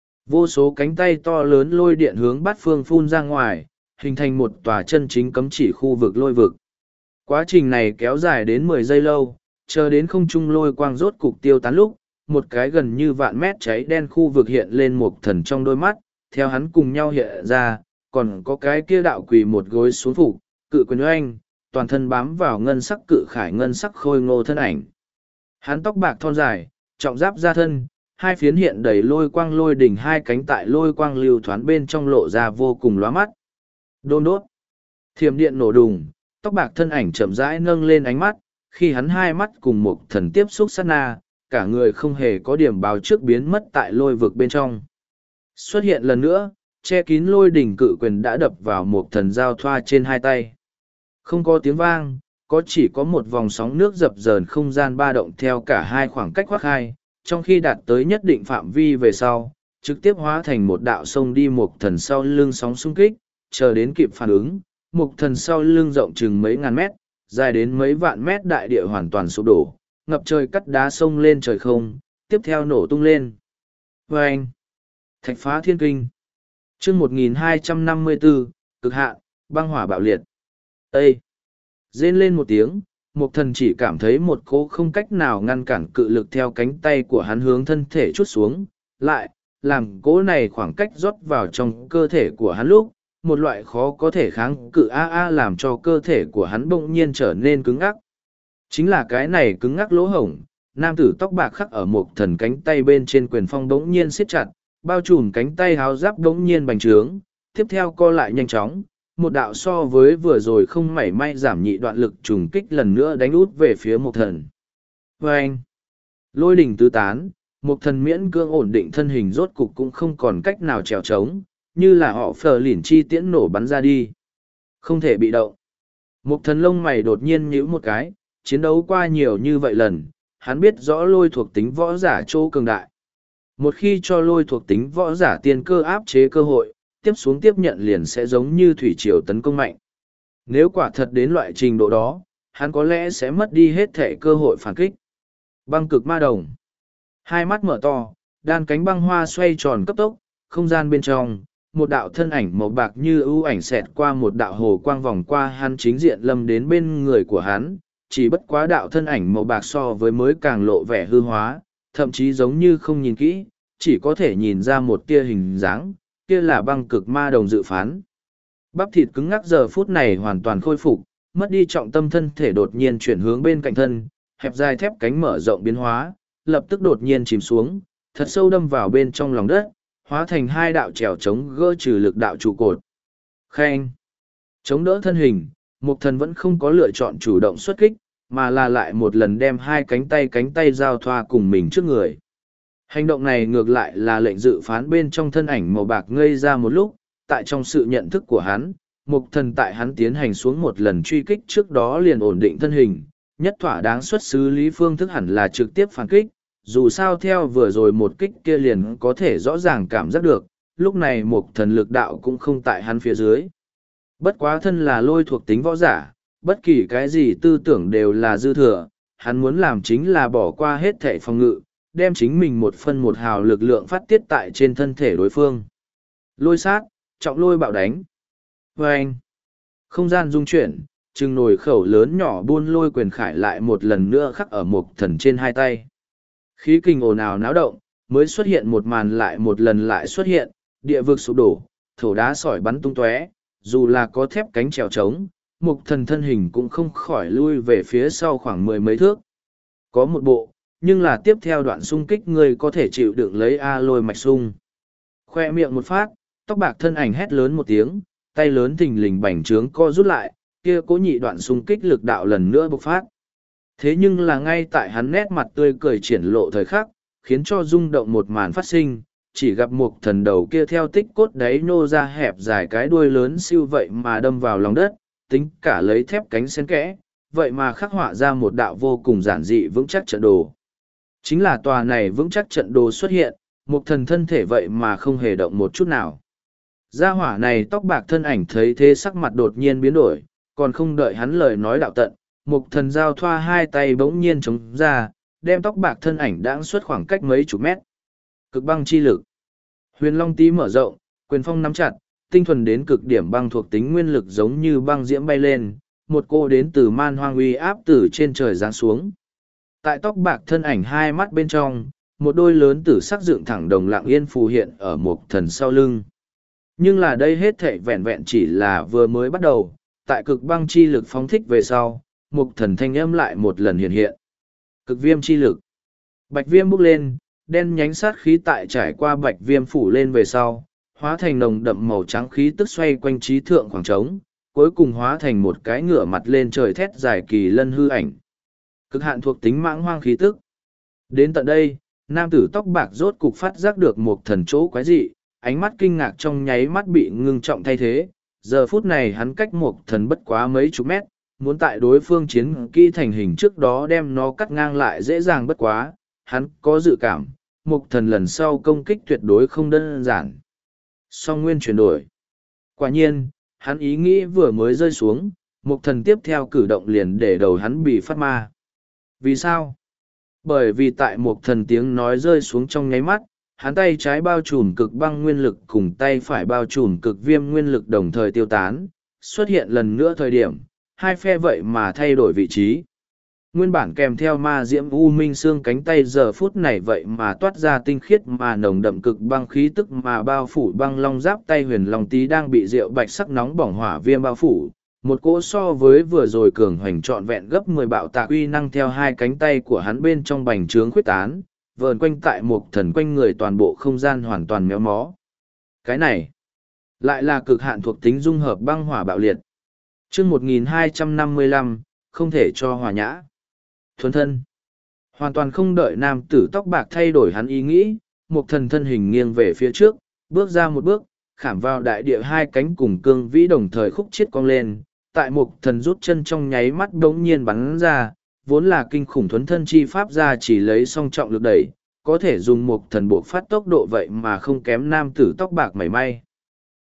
Vô số cánh tay to lớn lôi điện hướng bát phương phun ra ngoài, hình thành một tòa chân chính cấm chỉ khu vực lôi vực. Quá trình này kéo dài đến mười giây lâu, chờ đến không trung lôi quang rốt cục tiêu tán lúc, một cái gần như vạn mét cháy đen khu vực hiện lên một thần trong đôi mắt, theo hắn cùng nhau hiện ra, còn có cái kia đạo quỳ một gối xuống phục, cự quyền oanh, toàn thân bám vào ngân sắc cự khải ngân sắc khôi ngô thân ảnh. Hắn tóc bạc thon dài, trọng giáp ra thân, hai phiến hiện đầy lôi quang lôi đỉnh hai cánh tại lôi quang lưu thoán bên trong lộ ra vô cùng lóa mắt. Đôn đốt, thiểm điện nổ đùng, tóc bạc thân ảnh chậm rãi nâng lên ánh mắt, khi hắn hai mắt cùng một thần tiếp xúc sát na, cả người không hề có điểm báo trước biến mất tại lôi vực bên trong. Xuất hiện lần nữa, che kín lôi đỉnh cự quyền đã đập vào một thần giao thoa trên hai tay. Không có tiếng vang, có chỉ có một vòng sóng nước dập dờn không gian ba động theo cả hai khoảng cách khoác hai, trong khi đạt tới nhất định phạm vi về sau, trực tiếp hóa thành một đạo sông đi một thần sau lưng sóng xung kích, chờ đến kịp phản ứng, một thần sau lưng rộng chừng mấy ngàn mét, dài đến mấy vạn mét đại địa hoàn toàn sụp đổ, ngập trời cắt đá sông lên trời không, tiếp theo nổ tung lên. Và anh, thạch phá thiên kinh. chương một nghìn hai trăm năm mươi bốn, cực hạn, băng hỏa bạo liệt. Ê! Rên lên một tiếng, một thần chỉ cảm thấy một cỗ không cách nào ngăn cản cự lực theo cánh tay của hắn hướng thân thể chút xuống, lại, làm cỗ này khoảng cách rót vào trong cơ thể của hắn lúc, một loại khó có thể kháng cự a a làm cho cơ thể của hắn bỗng nhiên trở nên cứng ngắc. Chính là cái này cứng ngắc lỗ hổng, nam tử tóc bạc khắc ở một thần cánh tay bên trên quyền phong bỗng nhiên siết chặt, bao trùm cánh tay háo giáp bỗng nhiên bành trướng, tiếp theo co lại nhanh chóng, một đạo so với vừa rồi không mảy may giảm nhị đoạn lực trùng kích lần nữa đánh út về phía một thần. Và anh, lôi đỉnh tứ tán, một thần miễn cương ổn định thân hình rốt cục cũng không còn cách nào trèo trống, như là họ phờ lỉn chi tiễn nổ bắn ra đi. Không thể bị động. Một thần lông mày đột nhiên nhíu một cái, chiến đấu qua nhiều như vậy lần, hắn biết rõ lôi thuộc tính võ giả chỗ cường đại. Một khi cho lôi thuộc tính võ giả tiên cơ áp chế cơ hội, tiếp xuống tiếp nhận liền sẽ giống như thủy triều tấn công mạnh. Nếu quả thật đến loại trình độ đó, hắn có lẽ sẽ mất đi hết thể cơ hội phản kích. Băng cực ma đồng. Hai mắt mở to, đan cánh băng hoa xoay tròn cấp tốc, không gian bên trong, một đạo thân ảnh màu bạc như ưu ảnh xẹt qua một đạo hồ quang vòng qua hắn chính diện lâm đến bên người của hắn, chỉ bất quá đạo thân ảnh màu bạc so với mới càng lộ vẻ hư hóa, thậm chí giống như không nhìn kỹ, chỉ có thể nhìn ra một tia hình dáng, kia là băng cực ma đồng dự phán. Bắp thịt cứng ngắc giờ phút này hoàn toàn khôi phục, mất đi trọng tâm thân thể đột nhiên chuyển hướng bên cạnh thân, hẹp dài thép cánh mở rộng biến hóa, lập tức đột nhiên chìm xuống, thật sâu đâm vào bên trong lòng đất, hóa thành hai đạo trèo chống gỡ trừ lực đạo trụ cột. Khen! Chống đỡ thân hình, Mục Thần vẫn không có lựa chọn chủ động xuất kích, mà là lại một lần đem hai cánh tay cánh tay giao thoa cùng mình trước người. Hành động này ngược lại là lệnh dự phán bên trong thân ảnh màu bạc ngây ra một lúc, tại trong sự nhận thức của hắn, Mục Thần tại hắn tiến hành xuống một lần truy kích trước đó liền ổn định thân hình, nhất thỏa đáng xuất xứ lý phương thức hẳn là trực tiếp phản kích, dù sao theo vừa rồi một kích kia liền có thể rõ ràng cảm giác được, lúc này Mục Thần lực đạo cũng không tại hắn phía dưới. Bất quá thân là lôi thuộc tính võ giả, bất kỳ cái gì tư tưởng đều là dư thừa, hắn muốn làm chính là bỏ qua hết thể phòng ngự, đem chính mình một phân một hào lực lượng phát tiết tại trên thân thể đối phương. Lôi sát, trọng lôi bạo đánh. Vâng! Không gian rung chuyển, chừng nồi khẩu lớn nhỏ buôn lôi quyền khải lại một lần nữa khắc ở Mục Thần trên hai tay. Khí kình ồn ào náo động, mới xuất hiện một màn lại một lần lại xuất hiện, địa vực sụp đổ, thổ đá sỏi bắn tung tóe, dù là có thép cánh trèo trống, Mục Thần thân hình cũng không khỏi lui về phía sau khoảng mười mấy thước. Có một bộ, nhưng là tiếp theo đoạn xung kích người có thể chịu đựng lấy A lôi mạch sung. Khoe miệng một phát, tóc bạc thân ảnh hét lớn một tiếng, tay lớn thình lình bành trướng co rút lại, kia cố nhị đoạn xung kích lực đạo lần nữa bộc phát. Thế nhưng là ngay tại hắn nét mặt tươi cười triển lộ thời khắc, khiến cho rung động một màn phát sinh, chỉ gặp Mục Thần đầu kia theo tích cốt đáy nô ra hẹp dài cái đuôi lớn siêu vậy mà đâm vào lòng đất, tính cả lấy thép cánh xen kẽ, vậy mà khắc họa ra một đạo vô cùng giản dị vững chắc trận đồ. Chính là tòa này vững chắc trận đồ xuất hiện, Mục Thần thân thể vậy mà không hề động một chút nào. Gia hỏa này tóc bạc thân ảnh thấy thế sắc mặt đột nhiên biến đổi, còn không đợi hắn lời nói đạo tận, Mục Thần giao thoa hai tay bỗng nhiên chống ra, đem tóc bạc thân ảnh đãng xuất khoảng cách mấy chục mét. Cực băng chi lực. Huyền Long tí mở rộng, quyền phong nắm chặt, tinh thuần đến cực điểm băng thuộc tính nguyên lực giống như băng diễm bay lên, một cô đến từ man hoang uy áp từ trên trời giáng xuống. Tại tóc bạc thân ảnh hai mắt bên trong, một đôi lớn tử sắc dựng thẳng đồng lặng yên phù hiện ở Mục Thần sau lưng. Nhưng là đây hết thảy vẹn vẹn chỉ là vừa mới bắt đầu, tại cực băng chi lực phóng thích về sau, Mục Thần thanh âm lại một lần hiện hiện. Cực viêm chi lực. Bạch viêm bốc lên, đen nhánh sát khí tại trải qua bạch viêm phủ lên về sau, hóa thành nồng đậm màu trắng khí tức xoay quanh trí thượng khoảng trống, cuối cùng hóa thành một cái ngửa mặt lên trời thét dài kỳ lân hư ảnh. Cực hạn thuộc tính mãng hoang khí tức. Đến tận đây, nam tử tóc bạc rốt cục phát giác được Mục Thần chỗ quái dị, ánh mắt kinh ngạc trong nháy mắt bị ngưng trọng thay thế. Giờ phút này hắn cách Mục Thần bất quá mấy chục mét, muốn tại đối phương chiến kỹ thành hình trước đó đem nó cắt ngang lại dễ dàng bất quá, hắn có dự cảm, Mục Thần lần sau công kích tuyệt đối không đơn giản. Song nguyên chuyển đổi. Quả nhiên, hắn ý nghĩ vừa mới rơi xuống, Mục Thần tiếp theo cử động liền để đầu hắn bị phát ma. Vì sao? Bởi vì tại Mục Thần tiếng nói rơi xuống trong nháy mắt, hắn tay trái bao trùm cực băng nguyên lực cùng tay phải bao trùm cực viêm nguyên lực đồng thời tiêu tán, xuất hiện lần nữa thời điểm, hai phe vậy mà thay đổi vị trí. Nguyên bản kèm theo ma diễm u minh xương cánh tay giờ phút này vậy mà toát ra tinh khiết mà nồng đậm cực băng khí tức mà bao phủ băng long giáp tay huyền long tí đang bị rượu bạch sắc nóng bỏng hỏa viêm bao phủ. Một cỗ so với vừa rồi cường hoành trọn vẹn gấp mười bạo tạc uy năng theo hai cánh tay của hắn bên trong bành trướng khuyết tán, vờn quanh tại Mục Thần quanh người toàn bộ không gian hoàn toàn méo mó. Cái này lại là cực hạn thuộc tính dung hợp băng hỏa bạo liệt. Chương một nghìn hai trăm năm mươi lăm, không thể cho hòa nhã. Thuần thân. Hoàn toàn không đợi nam tử tóc bạc thay đổi hắn ý nghĩ, Mục Thần thân hình nghiêng về phía trước, bước ra một bước, khảm vào đại địa hai cánh cùng cương vĩ đồng thời khúc chiết cong lên, tại Mục Thần rút chân trong nháy mắt đống nhiên bắn ra, vốn là kinh khủng thuấn thân chi pháp ra chỉ lấy song trọng lực đẩy, có thể dùng Mục Thần buộc phát tốc độ vậy mà không kém nam tử tóc bạc mảy may.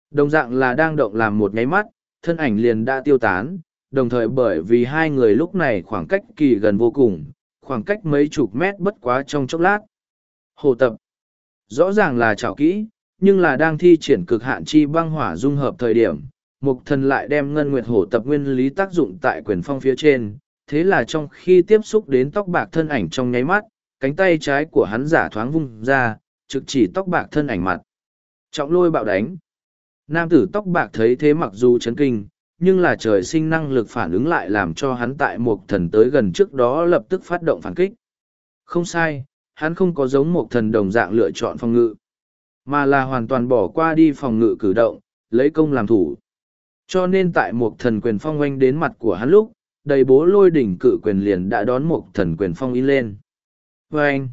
Đồng dạng là đang động làm một nháy mắt, thân ảnh liền đã tiêu tán, đồng thời bởi vì hai người lúc này khoảng cách kỳ gần vô cùng, khoảng cách mấy chục mét bất quá trong chốc lát. Hồ tập. Rõ ràng là trảo kỹ, nhưng là đang thi triển cực hạn chi băng hỏa dung hợp thời điểm, Mục Thần lại đem ngân nguyệt hổ tập nguyên lý tác dụng tại quyền phong phía trên, thế là trong khi tiếp xúc đến tóc bạc thân ảnh trong nháy mắt, cánh tay trái của hắn giả thoáng vung ra, trực chỉ tóc bạc thân ảnh mặt. Trọng lôi bạo đánh. Nam tử tóc bạc thấy thế mặc dù chấn kinh, nhưng là trời sinh năng lực phản ứng lại làm cho hắn tại Mục Thần tới gần trước đó lập tức phát động phản kích. Không sai, hắn không có giống Mục Thần đồng dạng lựa chọn phòng ngự, mà là hoàn toàn bỏ qua đi phòng ngự cử động, lấy công làm thủ. Cho nên tại Mục Thần quyền phong oanh đến mặt của hắn lúc, đầy bố lôi đỉnh cự quyền liền đã đón Mục Thần quyền phong in lên. Oanh!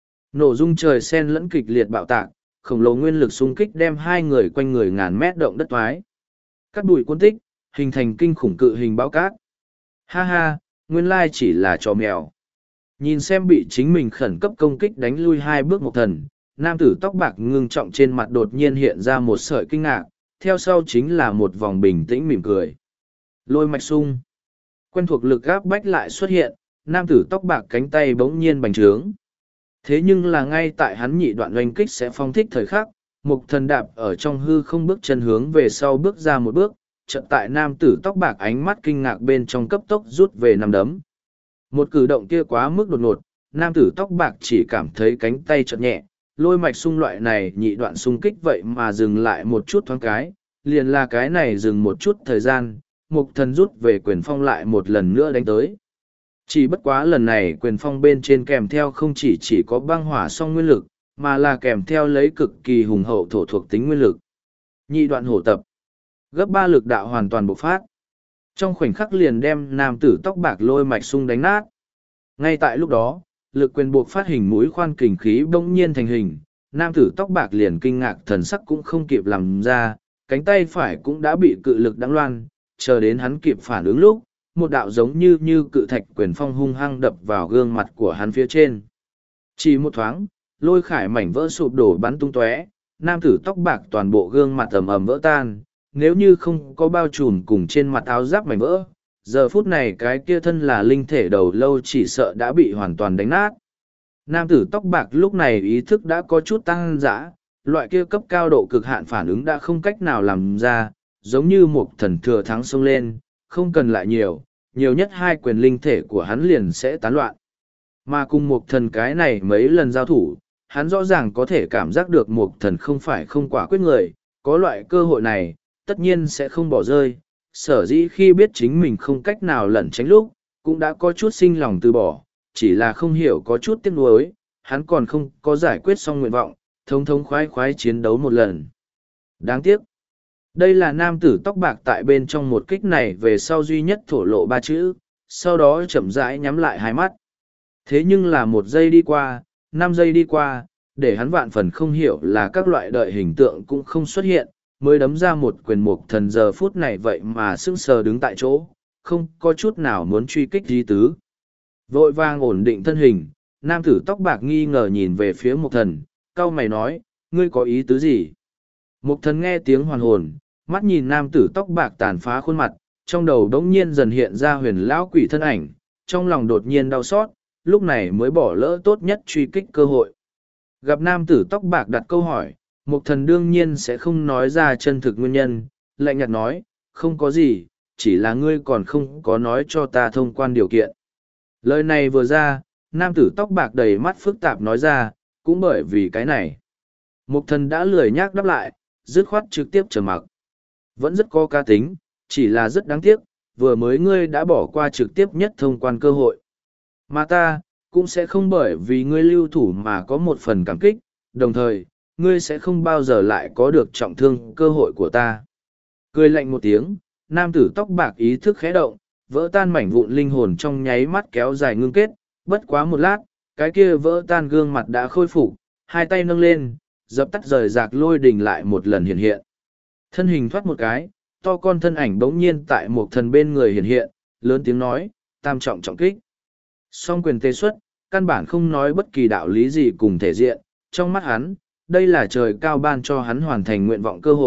Nổ rung trời sen lẫn kịch liệt bạo tạc, khổng lồ nguyên lực xung kích đem hai người quanh người ngàn mét động đất thoái. Cắt bụi cuốn tích, hình thành kinh khủng cự hình bão cát. Ha ha, nguyên lai chỉ là trò mèo. Nhìn xem bị chính mình khẩn cấp công kích đánh lui hai bước Mục Thần, nam tử tóc bạc ngưng trọng trên mặt đột nhiên hiện ra một sợi kinh ngạc, theo sau chính là một vòng bình tĩnh mỉm cười. Lôi mạch sung. Quen thuộc lực gáp bách lại xuất hiện, nam tử tóc bạc cánh tay bỗng nhiên bành trướng. Thế nhưng là ngay tại hắn nhị đoạn oanh kích sẽ phong thích thời khắc, Mục Thần đạp ở trong hư không bước chân hướng về sau bước ra một bước, chợt tại nam tử tóc bạc ánh mắt kinh ngạc bên trong cấp tốc rút về nằm đấm. Một cử động kia quá mức đột ngột, nam tử tóc bạc chỉ cảm thấy cánh tay chợt nhẹ, lôi mạch xung loại này nhị đoạn xung kích vậy mà dừng lại một chút thoáng cái, liền là cái này dừng một chút thời gian, Mục Thần rút về quyền phong lại một lần nữa đánh tới. Chỉ bất quá lần này quyền phong bên trên kèm theo không chỉ chỉ có băng hỏa song nguyên lực, mà là kèm theo lấy cực kỳ hùng hậu thổ thuộc tính nguyên lực. Nhị đoạn hổ tập. Gấp ba lực đạo hoàn toàn bộc phát. Trong khoảnh khắc liền đem nam tử tóc bạc lôi mạch sung đánh nát. Ngay tại lúc đó, lực quyền buộc phát hình mũi khoan kình khí bỗng nhiên thành hình, nam tử tóc bạc liền kinh ngạc thần sắc cũng không kịp làm ra, cánh tay phải cũng đã bị cự lực đãng loan, chờ đến hắn kịp phản ứng lúc, một đạo giống như như cự thạch quyền phong hung hăng đập vào gương mặt của hắn phía trên. Chỉ một thoáng, lôi khải mảnh vỡ sụp đổ bắn tung tóe, nam tử tóc bạc toàn bộ gương mặt ầm ầm vỡ tan, nếu như không có bao trùm cùng trên mặt áo giáp mảnh vỡ, giờ phút này cái kia thân là linh thể đầu lâu chỉ sợ đã bị hoàn toàn đánh nát. Nam tử tóc bạc lúc này ý thức đã có chút tăng dã, loại kia cấp cao độ cực hạn phản ứng đã không cách nào làm ra, giống như một thần thừa thắng xông lên, không cần lại nhiều, nhiều nhất hai quyền linh thể của hắn liền sẽ tán loạn. Mà cùng một thần cái này mấy lần giao thủ, hắn rõ ràng có thể cảm giác được một thần không phải không quả quyết người, có loại cơ hội này, tất nhiên sẽ không bỏ rơi. Sở dĩ khi biết chính mình không cách nào lẩn tránh lúc, cũng đã có chút sinh lòng từ bỏ, chỉ là không hiểu có chút tiếc nuối, hắn còn không có giải quyết xong nguyện vọng, thống thống khoái khoái chiến đấu một lần. Đáng tiếc. Đây là nam tử tóc bạc tại bên trong một kích này về sau duy nhất thổ lộ ba chữ, sau đó chậm rãi nhắm lại hai mắt. Thế nhưng là một giây đi qua, năm giây đi qua, để hắn vạn phần không hiểu là các loại đợi hình tượng cũng không xuất hiện, mới đấm ra một quyền mục thần giờ phút này vậy mà sững sờ đứng tại chỗ, không có chút nào muốn truy kích di tứ. Vội vàng ổn định thân hình, nam tử tóc bạc nghi ngờ nhìn về phía mục thần, cau mày nói, ngươi có ý tứ gì? Mục thần nghe tiếng hoàn hồn, mắt nhìn nam tử tóc bạc tàn phá khuôn mặt, trong đầu đống nhiên dần hiện ra huyền lão quỷ thân ảnh, trong lòng đột nhiên đau xót, lúc này mới bỏ lỡ tốt nhất truy kích cơ hội. Gặp nam tử tóc bạc đặt câu hỏi, mục thần đương nhiên sẽ không nói ra chân thực nguyên nhân, lạnh nhạt nói, không có gì, chỉ là ngươi còn không có nói cho ta thông quan điều kiện. Lời này vừa ra, nam tử tóc bạc đầy mắt phức tạp nói ra, cũng bởi vì cái này. Mục thần đã lười nhác đáp lại, dứt khoát trực tiếp trở mặc. Vẫn rất có cá tính, chỉ là rất đáng tiếc, vừa mới ngươi đã bỏ qua trực tiếp nhất thông quan cơ hội. Mà ta, cũng sẽ không bởi vì ngươi lưu thủ mà có một phần cảm kích, đồng thời, ngươi sẽ không bao giờ lại có được trọng thương cơ hội của ta. Cười lạnh một tiếng, nam tử tóc bạc ý thức khẽ động, vỡ tan mảnh vụn linh hồn trong nháy mắt kéo dài ngưng kết, bất quá một lát, cái kia vỡ tan gương mặt đã khôi phục, hai tay nâng lên, dập tắt rời rạc lôi đình lại một lần hiện hiện. Thân hình thoát một cái, to con thân ảnh bỗng nhiên tại một thần bên người hiện hiện, lớn tiếng nói, tam trọng trọng kích. Song quyền tê xuất, căn bản không nói bất kỳ đạo lý gì cùng thể diện, trong mắt hắn, đây là trời cao ban cho hắn hoàn thành nguyện vọng cơ hội,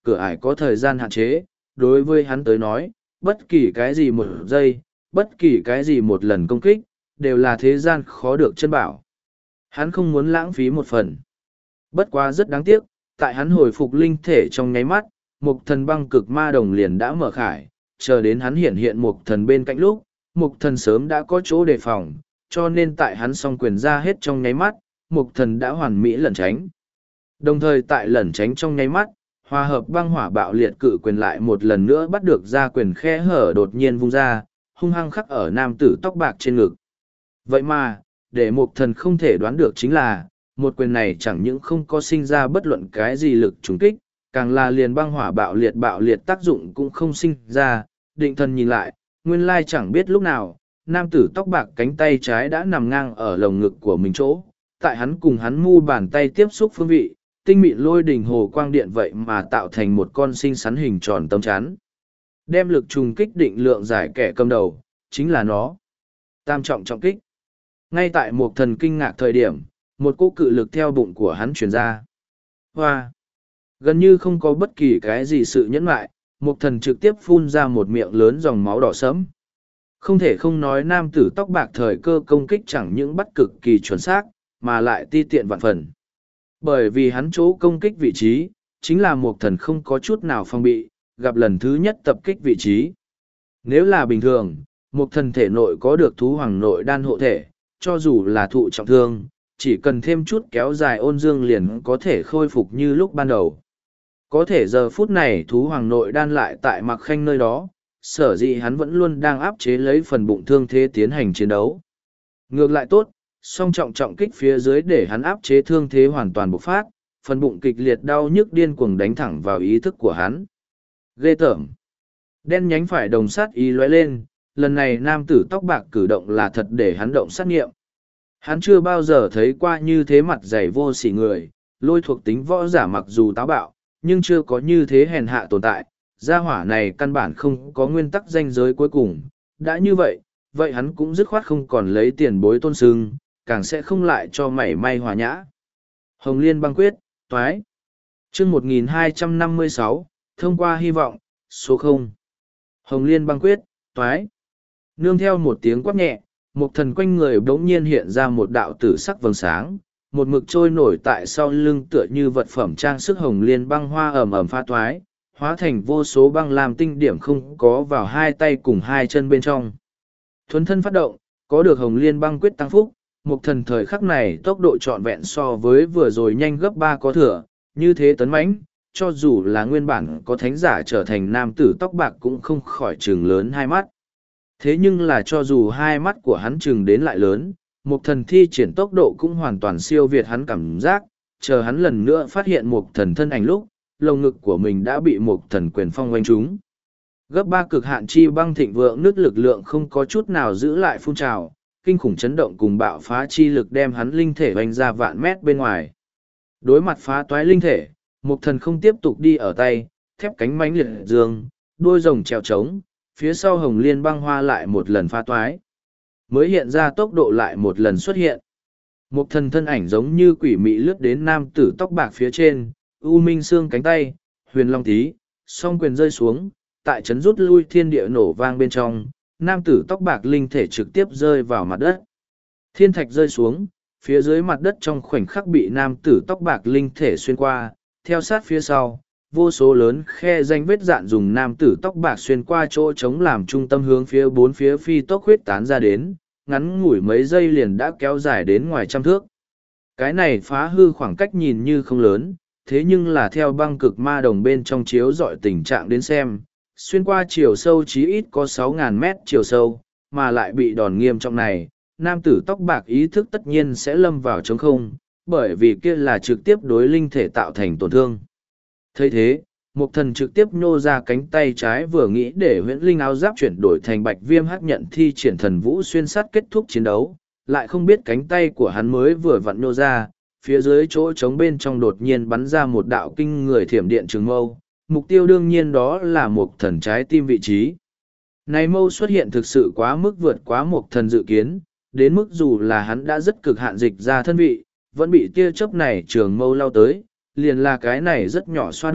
cửa ải có thời gian hạn chế, đối với hắn tới nói, bất kỳ cái gì một giây, bất kỳ cái gì một lần công kích, đều là thế gian khó được chân bảo. Hắn không muốn lãng phí một phần. Bất quá rất đáng tiếc, tại hắn hồi phục linh thể trong nháy mắt, một thần băng cực ma đồng liền đã mở khải, chờ đến hắn hiện hiện một thần bên cạnh lúc, một thần sớm đã có chỗ đề phòng, cho nên tại hắn song quyền ra hết trong nháy mắt, một thần đã hoàn mỹ lẩn tránh. Đồng thời tại lẩn tránh trong nháy mắt, hòa hợp băng hỏa bạo liệt cự quyền lại một lần nữa bắt được ra quyền khe hở đột nhiên vung ra, hung hăng khắc ở nam tử tóc bạc trên ngực. Vậy mà, để một thần không thể đoán được chính là, một quyền này chẳng những không có sinh ra bất luận cái gì lực trùng kích, càng là liền băng hỏa bạo liệt bạo liệt tác dụng cũng không sinh ra. Định thần nhìn lại, nguyên lai chẳng biết lúc nào, nam tử tóc bạc cánh tay trái đã nằm ngang ở lồng ngực của mình chỗ, tại hắn cùng hắn mu bàn tay tiếp xúc phương vị, tinh mịn lôi đỉnh hồ quang điện vậy mà tạo thành một con sinh sắn hình tròn tấm chắn. Đem lực trùng kích định lượng giải kẻ cầm đầu, chính là nó. Tam trọng trọng kích. Ngay tại một thần kinh ngạc thời điểm, một cỗ cự lực theo bụng của hắn truyền ra. Hoa! Gần như không có bất kỳ cái gì sự nhẫn lại, một thần trực tiếp phun ra một miệng lớn dòng máu đỏ sẫm. Không thể không nói nam tử tóc bạc thời cơ công kích chẳng những bắt cực kỳ chuẩn xác, mà lại ti tiện vạn phần. Bởi vì hắn chỗ công kích vị trí, chính là một thần không có chút nào phòng bị, gặp lần thứ nhất tập kích vị trí. Nếu là bình thường, một thần thể nội có được thú hoàng nội đan hộ thể, cho dù là thụ trọng thương, chỉ cần thêm chút kéo dài ôn dương liền có thể khôi phục như lúc ban đầu. Có thể giờ phút này thú hoàng nội đan lại tại mặc khanh nơi đó, sở dĩ hắn vẫn luôn đang áp chế lấy phần bụng thương thế tiến hành chiến đấu. Ngược lại tốt, song trọng trọng kích phía dưới để hắn áp chế thương thế hoàn toàn bộc phát, phần bụng kịch liệt đau nhức điên cuồng đánh thẳng vào ý thức của hắn. Ghê tởm. Đen nhánh phải đồng sát ý lóe lên, lần này nam tử tóc bạc cử động là thật để hắn động sát nghiệm. Hắn chưa bao giờ thấy qua như thế mặt dày vô sỉ người, lôi thuộc tính võ giả mặc dù táo bạo, nhưng chưa có như thế hèn hạ tồn tại. Gia hỏa này căn bản không có nguyên tắc ranh giới cuối cùng. Đã như vậy, vậy hắn cũng dứt khoát không còn lấy tiền bối tôn sưng, càng sẽ không lại cho mảy may hòa nhã. Hồng Liên băng quyết, toái. chương một nghìn hai trăm năm mươi sáu, thông qua hy vọng, số không. Hồng Liên băng quyết, toái. Nương theo một tiếng quát nhẹ, một thần quanh người bỗng nhiên hiện ra một đạo tử sắc vầng sáng, một mực trôi nổi tại sau lưng tựa như vật phẩm trang sức hồng liên băng hoa ẩm ẩm pha toái, hóa thành vô số băng làm tinh điểm không có vào hai tay cùng hai chân bên trong. Thuấn thân phát động, có được hồng liên băng quyết tăng phúc, một thần thời khắc này tốc độ trọn vẹn so với vừa rồi nhanh gấp ba có thừa, như thế tấn mãnh, cho dù là nguyên bản có thánh giả trở thành nam tử tóc bạc cũng không khỏi trừng lớn hai mắt. Thế nhưng là cho dù hai mắt của hắn trừng đến lại lớn, một thần thi triển tốc độ cũng hoàn toàn siêu việt hắn cảm giác, chờ hắn lần nữa phát hiện một thần thân ảnh lúc, lồng ngực của mình đã bị một thần quyền phong quanh trúng. Gấp ba cực hạn chi băng thịnh vượng nước lực lượng không có chút nào giữ lại phun trào, kinh khủng chấn động cùng bạo phá chi lực đem hắn linh thể hoành ra vạn mét bên ngoài. Đối mặt phá toái linh thể, một thần không tiếp tục đi ở tay, thép cánh mãnh liệt dương, đuôi rồng treo trống, phía sau hồng liên băng hoa lại một lần phá toái. Mới hiện ra tốc độ lại một lần xuất hiện. Một thần thân ảnh giống như quỷ mị lướt đến nam tử tóc bạc phía trên, u minh xương cánh tay, huyền long tí, song quyền rơi xuống, tại chấn rút lui thiên địa nổ vang bên trong, nam tử tóc bạc linh thể trực tiếp rơi vào mặt đất. Thiên thạch rơi xuống, phía dưới mặt đất trong khoảnh khắc bị nam tử tóc bạc linh thể xuyên qua, theo sát phía sau, vô số lớn khe danh vết dạn dùng nam tử tóc bạc xuyên qua chỗ trống làm trung tâm hướng phía bốn phía phi tốc huyết tán ra đến, ngắn ngủi mấy giây liền đã kéo dài đến ngoài trăm thước. Cái này phá hư khoảng cách nhìn như không lớn, thế nhưng là theo băng cực ma đồng bên trong chiếu dọi tình trạng đến xem, xuyên qua chiều sâu chí ít có sáu ngàn mét chiều sâu, mà lại bị đòn nghiêm trọng này, nam tử tóc bạc ý thức tất nhiên sẽ lâm vào trống không, bởi vì kia là trực tiếp đối linh thể tạo thành tổn thương. thấy thế, một thần trực tiếp nhô ra cánh tay trái vừa nghĩ để huyễn linh áo giáp chuyển đổi thành bạch viêm hắc nhận thi triển thần vũ xuyên sát kết thúc chiến đấu, lại không biết cánh tay của hắn mới vừa vặn nhô ra, phía dưới chỗ trống bên trong đột nhiên bắn ra một đạo kinh người thiểm điện trường mâu, mục tiêu đương nhiên đó là một thần trái tim vị trí. Này mâu xuất hiện thực sự quá mức vượt quá một thần dự kiến, đến mức dù là hắn đã rất cực hạn dịch ra thân vị, vẫn bị tia chớp này trường mâu lao tới, liền là cái này rất nhỏ xoa đụng,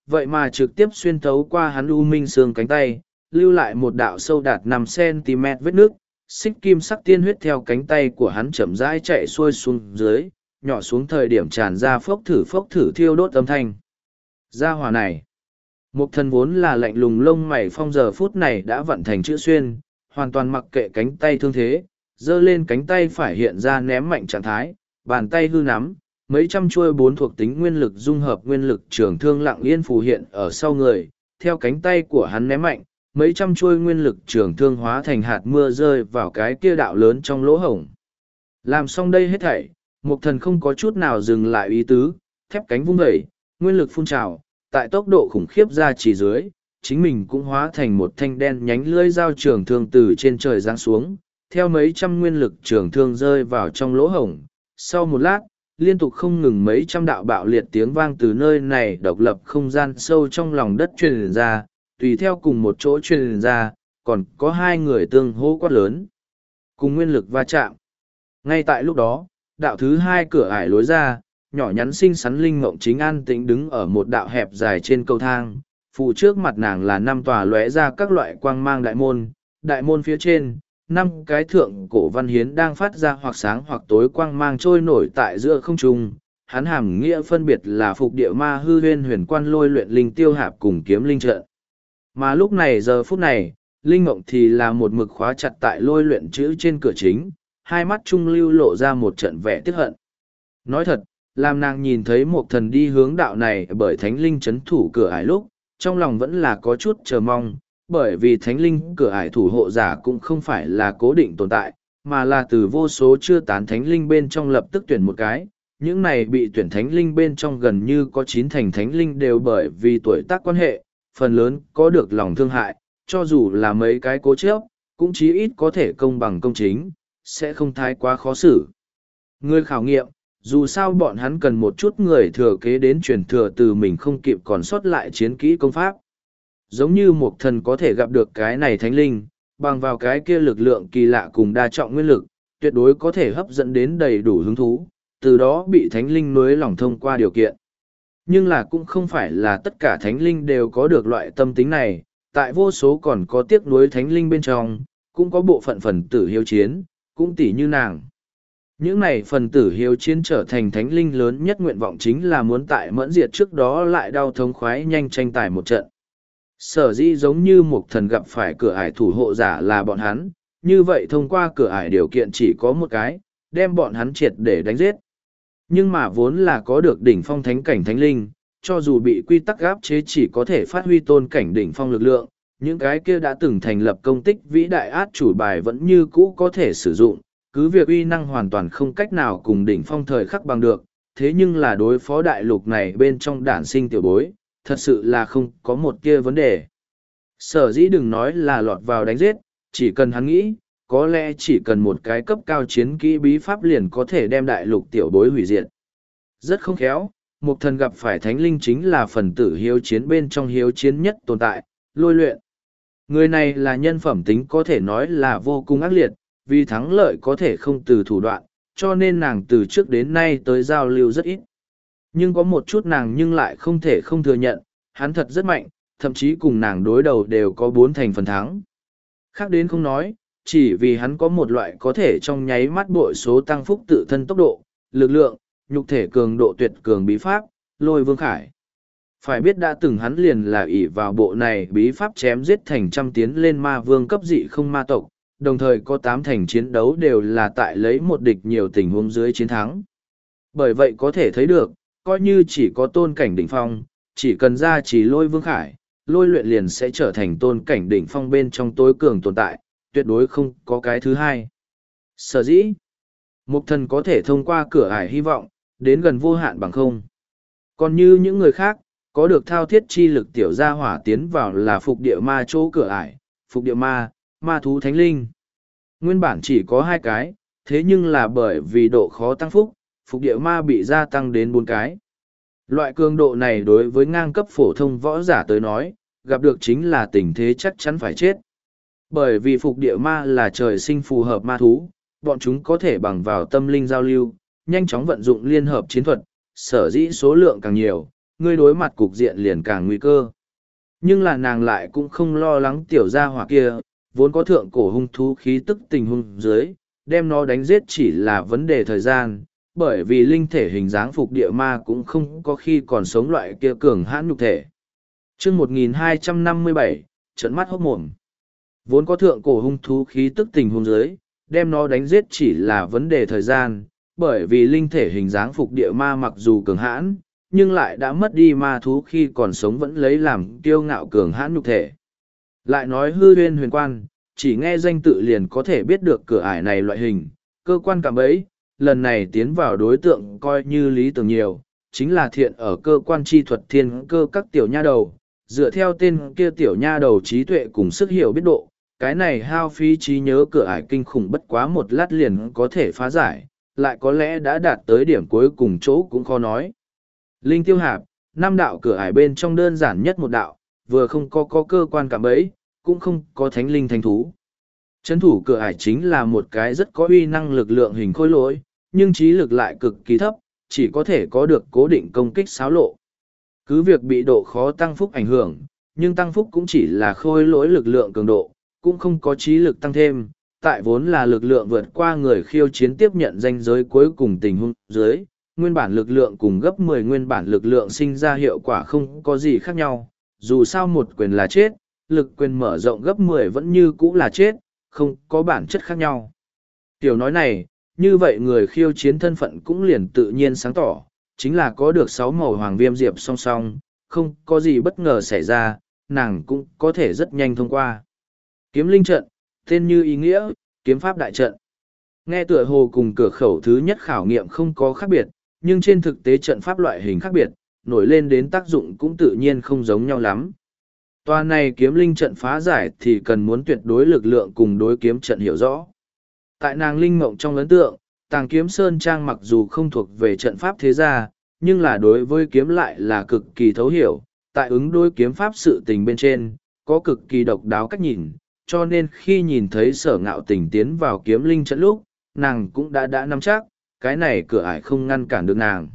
vậy mà trực tiếp xuyên thấu qua hắn u minh xương cánh tay, lưu lại một đạo sâu đạt năm xăng-ti-mét vết nước, xích kim sắc tiên huyết theo cánh tay của hắn chậm rãi chạy xuôi xuống dưới, nhỏ xuống thời điểm tràn ra phốc thử phốc thử thiêu đốt âm thanh. Gia hỏa này, một thần vốn là lạnh lùng lông mày phong giờ phút này đã vận thành chữ xuyên, hoàn toàn mặc kệ cánh tay thương thế, giơ lên cánh tay phải hiện ra ném mạnh trạng thái, bàn tay hư nắm, mấy trăm chuôi bốn thuộc tính nguyên lực dung hợp nguyên lực trường thương lặng yên phù hiện ở sau người, theo cánh tay của hắn ném mạnh, mấy trăm chuôi nguyên lực trường thương hóa thành hạt mưa rơi vào cái kia đạo lớn trong lỗ hổng. Làm xong đây hết thảy, Mục Thần không có chút nào dừng lại ý tứ, thép cánh vung vẩy, nguyên lực phun trào, tại tốc độ khủng khiếp ra chỉ dưới, chính mình cũng hóa thành một thanh đen nhánh lưỡi dao trường thương từ trên trời giáng xuống, theo mấy trăm nguyên lực trường thương rơi vào trong lỗ hổng. Sau một lát, liên tục không ngừng mấy trăm đạo bạo liệt tiếng vang từ nơi này độc lập không gian sâu trong lòng đất truyền ra, tùy theo cùng một chỗ truyền ra, còn có hai người tương hô quát lớn, cùng nguyên lực va chạm. Ngay tại lúc đó, đạo thứ hai cửa ải lối ra, nhỏ nhắn xinh xắn linh mộng chính an tĩnh đứng ở một đạo hẹp dài trên cầu thang, phụ trước mặt nàng là năm tòa lóe ra các loại quang mang đại môn, đại môn phía trên, năm cái thượng cổ văn hiến đang phát ra hoặc sáng hoặc tối quang mang trôi nổi tại giữa không trung. Hắn hàm nghĩa phân biệt là phục địa ma hư huyên huyền quan lôi luyện linh tiêu hạp cùng kiếm linh trận. Mà lúc này giờ phút này, linh mộng thì là một mực khóa chặt tại lôi luyện chữ trên cửa chính, hai mắt trung lưu lộ ra một trận vẻ tiếc hận. Nói thật, làm nàng nhìn thấy một thần đi hướng đạo này bởi thánh linh chấn thủ cửa ải lúc, trong lòng vẫn là có chút chờ mong, bởi vì thánh linh cửa ải thủ hộ giả cũng không phải là cố định tồn tại, mà là từ vô số chưa tán thánh linh bên trong lập tức tuyển một cái. Những này bị tuyển thánh linh bên trong gần như có chín thành thánh linh đều bởi vì tuổi tác quan hệ, phần lớn có được lòng thương hại, cho dù là mấy cái cố chấp, cũng chí ít có thể công bằng công chính, sẽ không thái quá khó xử. Người khảo nghiệm, dù sao bọn hắn cần một chút người thừa kế đến truyền thừa từ mình không kịp còn sót lại chiến kỹ công pháp. Giống như một thần có thể gặp được cái này thánh linh, bằng vào cái kia lực lượng kỳ lạ cùng đa trọng nguyên lực, tuyệt đối có thể hấp dẫn đến đầy đủ hứng thú, từ đó bị thánh linh nối lòng thông qua điều kiện. Nhưng là cũng không phải là tất cả thánh linh đều có được loại tâm tính này, tại vô số còn có tiếc nuối thánh linh bên trong, cũng có bộ phận phần tử hiếu chiến, cũng tỉ như nàng. Những này phần tử hiếu chiến trở thành thánh linh lớn nhất nguyện vọng chính là muốn tại mẫn diệt trước đó lại đau thống khoái nhanh tranh tài một trận. Sở dĩ giống như một thần gặp phải cửa ải thủ hộ giả là bọn hắn, như vậy thông qua cửa ải điều kiện chỉ có một cái, đem bọn hắn triệt để đánh giết. Nhưng mà vốn là có được đỉnh phong thánh cảnh thánh linh, cho dù bị quy tắc áp chế chỉ có thể phát huy tôn cảnh đỉnh phong lực lượng, những cái kia đã từng thành lập công tích vĩ đại át chủ bài vẫn như cũ có thể sử dụng, cứ việc uy năng hoàn toàn không cách nào cùng đỉnh phong thời khắc bằng được, thế nhưng là đối phó đại lục này bên trong đản sinh tiểu bối, thật sự là không có một kia vấn đề. Sở dĩ đừng nói là lọt vào đánh giết, chỉ cần hắn nghĩ, có lẽ chỉ cần một cái cấp cao chiến kỹ bí pháp liền có thể đem đại lục tiểu bối hủy diệt. Rất không khéo, một thần gặp phải thánh linh chính là phần tử hiếu chiến bên trong hiếu chiến nhất tồn tại, lôi luyện. Người này là nhân phẩm tính có thể nói là vô cùng ác liệt, vì thắng lợi có thể không từ thủ đoạn, cho nên nàng từ trước đến nay tới giao lưu rất ít. Nhưng có một chút nàng nhưng lại không thể không thừa nhận, hắn thật rất mạnh, thậm chí cùng nàng đối đầu đều có bốn thành phần thắng. Khác đến không nói, chỉ vì hắn có một loại có thể trong nháy mắt bội số tăng phúc tự thân tốc độ, lực lượng, nhục thể cường độ tuyệt cường bí pháp, lôi vương khải. Phải biết đã từng hắn liền là ỷ vào bộ này bí pháp chém giết thành trăm tiến lên ma vương cấp dị không ma tộc, đồng thời có tám thành chiến đấu đều là tại lấy một địch nhiều tình huống dưới chiến thắng. Bởi vậy có thể thấy được, coi như chỉ có tôn cảnh đỉnh phong, chỉ cần ra chỉ lôi vương khải, lôi luyện liền sẽ trở thành tôn cảnh đỉnh phong bên trong tối cường tồn tại, tuyệt đối không có cái thứ hai. Sở dĩ, Mục thần có thể thông qua cửa ải hy vọng, đến gần vô hạn bằng không. Còn như những người khác, có được thao thiết chi lực tiểu gia hỏa tiến vào là phục địa ma chỗ cửa ải, phục địa ma, ma thú thánh linh. Nguyên bản chỉ có hai cái, thế nhưng là bởi vì độ khó tăng phúc, phục địa ma bị gia tăng đến bốn cái. Loại cường độ này đối với ngang cấp phổ thông võ giả tới nói, gặp được chính là tình thế chắc chắn phải chết. Bởi vì phục địa ma là trời sinh phù hợp ma thú, bọn chúng có thể bằng vào tâm linh giao lưu, nhanh chóng vận dụng liên hợp chiến thuật, sở dĩ số lượng càng nhiều, ngươi đối mặt cục diện liền càng nguy cơ. Nhưng là nàng lại cũng không lo lắng tiểu gia hỏa kia, vốn có thượng cổ hung thú khí tức tình hung dưới, đem nó đánh giết chỉ là vấn đề thời gian, bởi vì linh thể hình dáng phục địa ma cũng không có khi còn sống loại kia cường hãn nhục thể. chương một nghìn hai trăm năm mươi bảy, trận mắt hốc mồm. Vốn có thượng cổ hung thú khí tức tình hung dưới, đem nó đánh giết chỉ là vấn đề thời gian, bởi vì linh thể hình dáng phục địa ma mặc dù cường hãn, nhưng lại đã mất đi ma thú khi còn sống vẫn lấy làm kiêu ngạo cường hãn nhục thể. Lại nói hư huyên huyền quan, chỉ nghe danh tự liền có thể biết được cửa ải này loại hình, cơ quan cạm bẫy, lần này tiến vào đối tượng coi như lý tưởng nhiều, chính là thiện ở cơ quan chi thuật thiên cơ các tiểu nha đầu, dựa theo tên kia tiểu nha đầu trí tuệ cùng sức hiểu biết độ, cái này hao phí trí nhớ cửa ải kinh khủng bất quá một lát liền có thể phá giải, lại có lẽ đã đạt tới điểm cuối cùng chỗ cũng khó nói. Linh tiêu hạp, năm đạo cửa ải bên trong đơn giản nhất một đạo, vừa không có có cơ quan cạm bẫy, cũng không có thánh linh thánh thú. Chấn thủ cửa ải chính là một cái rất có uy năng lực lượng hình khối lỗi, nhưng trí lực lại cực kỳ thấp, chỉ có thể có được cố định công kích xáo lộ. Cứ việc bị độ khó tăng phúc ảnh hưởng, nhưng tăng phúc cũng chỉ là khôi lỗi lực lượng cường độ, cũng không có trí lực tăng thêm, tại vốn là lực lượng vượt qua người khiêu chiến tiếp nhận danh giới cuối cùng tình huống dưới, nguyên bản lực lượng cùng gấp mười nguyên bản lực lượng sinh ra hiệu quả không có gì khác nhau, dù sao một quyền là chết, lực quyền mở rộng gấp mười vẫn như cũ là chết, không có bản chất khác nhau. Tiểu nói này, như vậy người khiêu chiến thân phận cũng liền tự nhiên sáng tỏ, chính là có được sáu màu hoàng viêm diệp song song, không có gì bất ngờ xảy ra, nàng cũng có thể rất nhanh thông qua. Kiếm linh trận, tên như ý nghĩa, kiếm pháp đại trận. Nghe tựa hồ cùng cửa khẩu thứ nhất khảo nghiệm không có khác biệt, nhưng trên thực tế trận pháp loại hình khác biệt, nổi lên đến tác dụng cũng tự nhiên không giống nhau lắm. Tòa này kiếm linh trận phá giải thì cần muốn tuyệt đối lực lượng cùng đối kiếm trận hiểu rõ. Tại nàng linh mộng trong ấn tượng, Tàng Kiếm Sơn Trang mặc dù không thuộc về trận pháp thế gia, nhưng là đối với kiếm lại là cực kỳ thấu hiểu, tại ứng đối kiếm pháp sự tình bên trên, có cực kỳ độc đáo cách nhìn, cho nên khi nhìn thấy Sở Ngạo Tình tiến vào kiếm linh trận lúc, nàng cũng đã đã nắm chắc, cái này cửa ải không ngăn cản được nàng.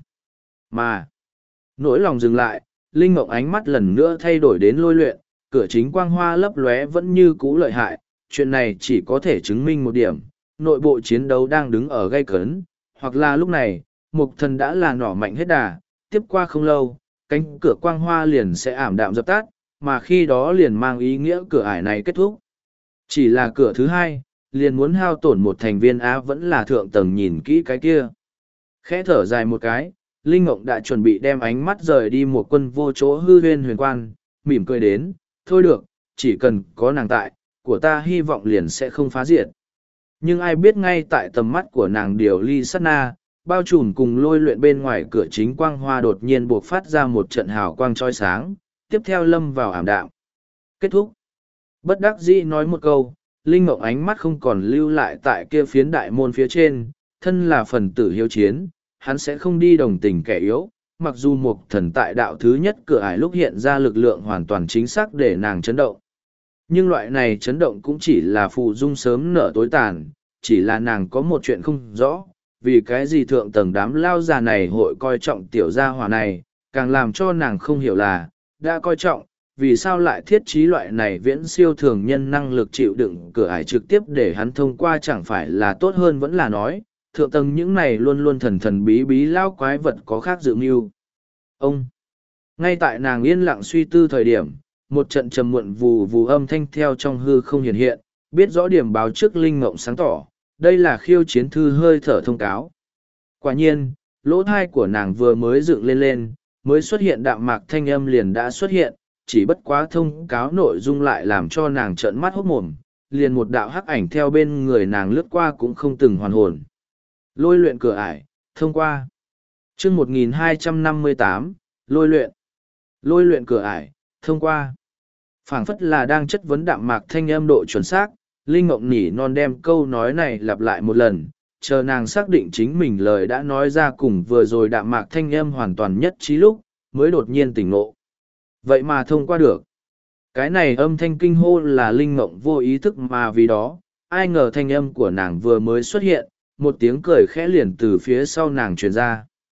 Mà, nỗi lòng dừng lại, linh mộng ánh mắt lần nữa thay đổi đến lôi luyện, cửa chính quang hoa lấp lóe vẫn như cũ lợi hại, chuyện này chỉ có thể chứng minh một điểm, nội bộ chiến đấu đang đứng ở gay cấn, hoặc là lúc này, mục thần đã là nỏ mạnh hết đà, tiếp qua không lâu, cánh cửa quang hoa liền sẽ ảm đạm dập tắt, mà khi đó liền mang ý nghĩa cửa ải này kết thúc. Chỉ là cửa thứ hai, liền muốn hao tổn một thành viên á vẫn là thượng tầng nhìn kỹ cái kia. Khẽ thở dài một cái, Linh Ngộng đã chuẩn bị đem ánh mắt rời đi một quân vô chỗ hư huyên huyền quan, mỉm cười đến, thôi được, chỉ cần có nàng tại, của ta hy vọng liền sẽ không phá diệt. Nhưng ai biết ngay tại tầm mắt của nàng điều ly sát na, bao trùm cùng lôi luyện bên ngoài cửa chính quang hoa đột nhiên buộc phát ra một trận hào quang trói sáng, tiếp theo lâm vào ảm đạm. Kết thúc. Bất đắc dĩ nói một câu, Linh Mộng ánh mắt không còn lưu lại tại kia phiến đại môn phía trên, thân là phần tử hiếu chiến, hắn sẽ không đi đồng tình kẻ yếu, mặc dù một thần tại đạo thứ nhất cửa ải lúc hiện ra lực lượng hoàn toàn chính xác để nàng chấn động. Nhưng loại này chấn động cũng chỉ là phụ dung sớm nở tối tàn, chỉ là nàng có một chuyện không rõ, vì cái gì thượng tầng đám lao già này hội coi trọng tiểu gia hỏa này, càng làm cho nàng không hiểu là, đã coi trọng, vì sao lại thiết trí loại này viễn siêu thường nhân năng lực chịu đựng cửa ải trực tiếp để hắn thông qua chẳng phải là tốt hơn vẫn là nói, thượng tầng những này luôn luôn thần thần bí bí lao quái vật có khác dự mưu. Ông! Ngay tại nàng yên lặng suy tư thời điểm, một trận trầm muộn vù vù âm thanh theo trong hư không hiện hiện, biết rõ điểm báo trước Linh Mộng sáng tỏ, đây là khiêu chiến thư hơi thở thông cáo. Quả nhiên, lỗ thai của nàng vừa mới dựng lên lên, mới xuất hiện đạm mạc thanh âm liền đã xuất hiện, chỉ bất quá thông cáo nội dung lại làm cho nàng trợn mắt hốt mồm, liền một đạo hắc ảnh theo bên người nàng lướt qua cũng không từng hoàn hồn. Lôi luyện cửa ải, thông qua. chương một nghìn hai trăm năm mươi tám, lôi luyện. Lôi luyện cửa ải, thông qua. Phảng phất là đang chất vấn đạm mạc thanh âm độ chuẩn xác, Linh Ngộng nỉ non đem câu nói này lặp lại một lần, chờ nàng xác định chính mình lời đã nói ra cùng vừa rồi đạm mạc thanh âm hoàn toàn nhất trí lúc, mới đột nhiên tỉnh ngộ. Vậy mà thông qua được. Cái này âm thanh kinh hô là Linh Ngộng vô ý thức mà vì đó, ai ngờ thanh âm của nàng vừa mới xuất hiện, một tiếng cười khẽ liền từ phía sau nàng truyền ra.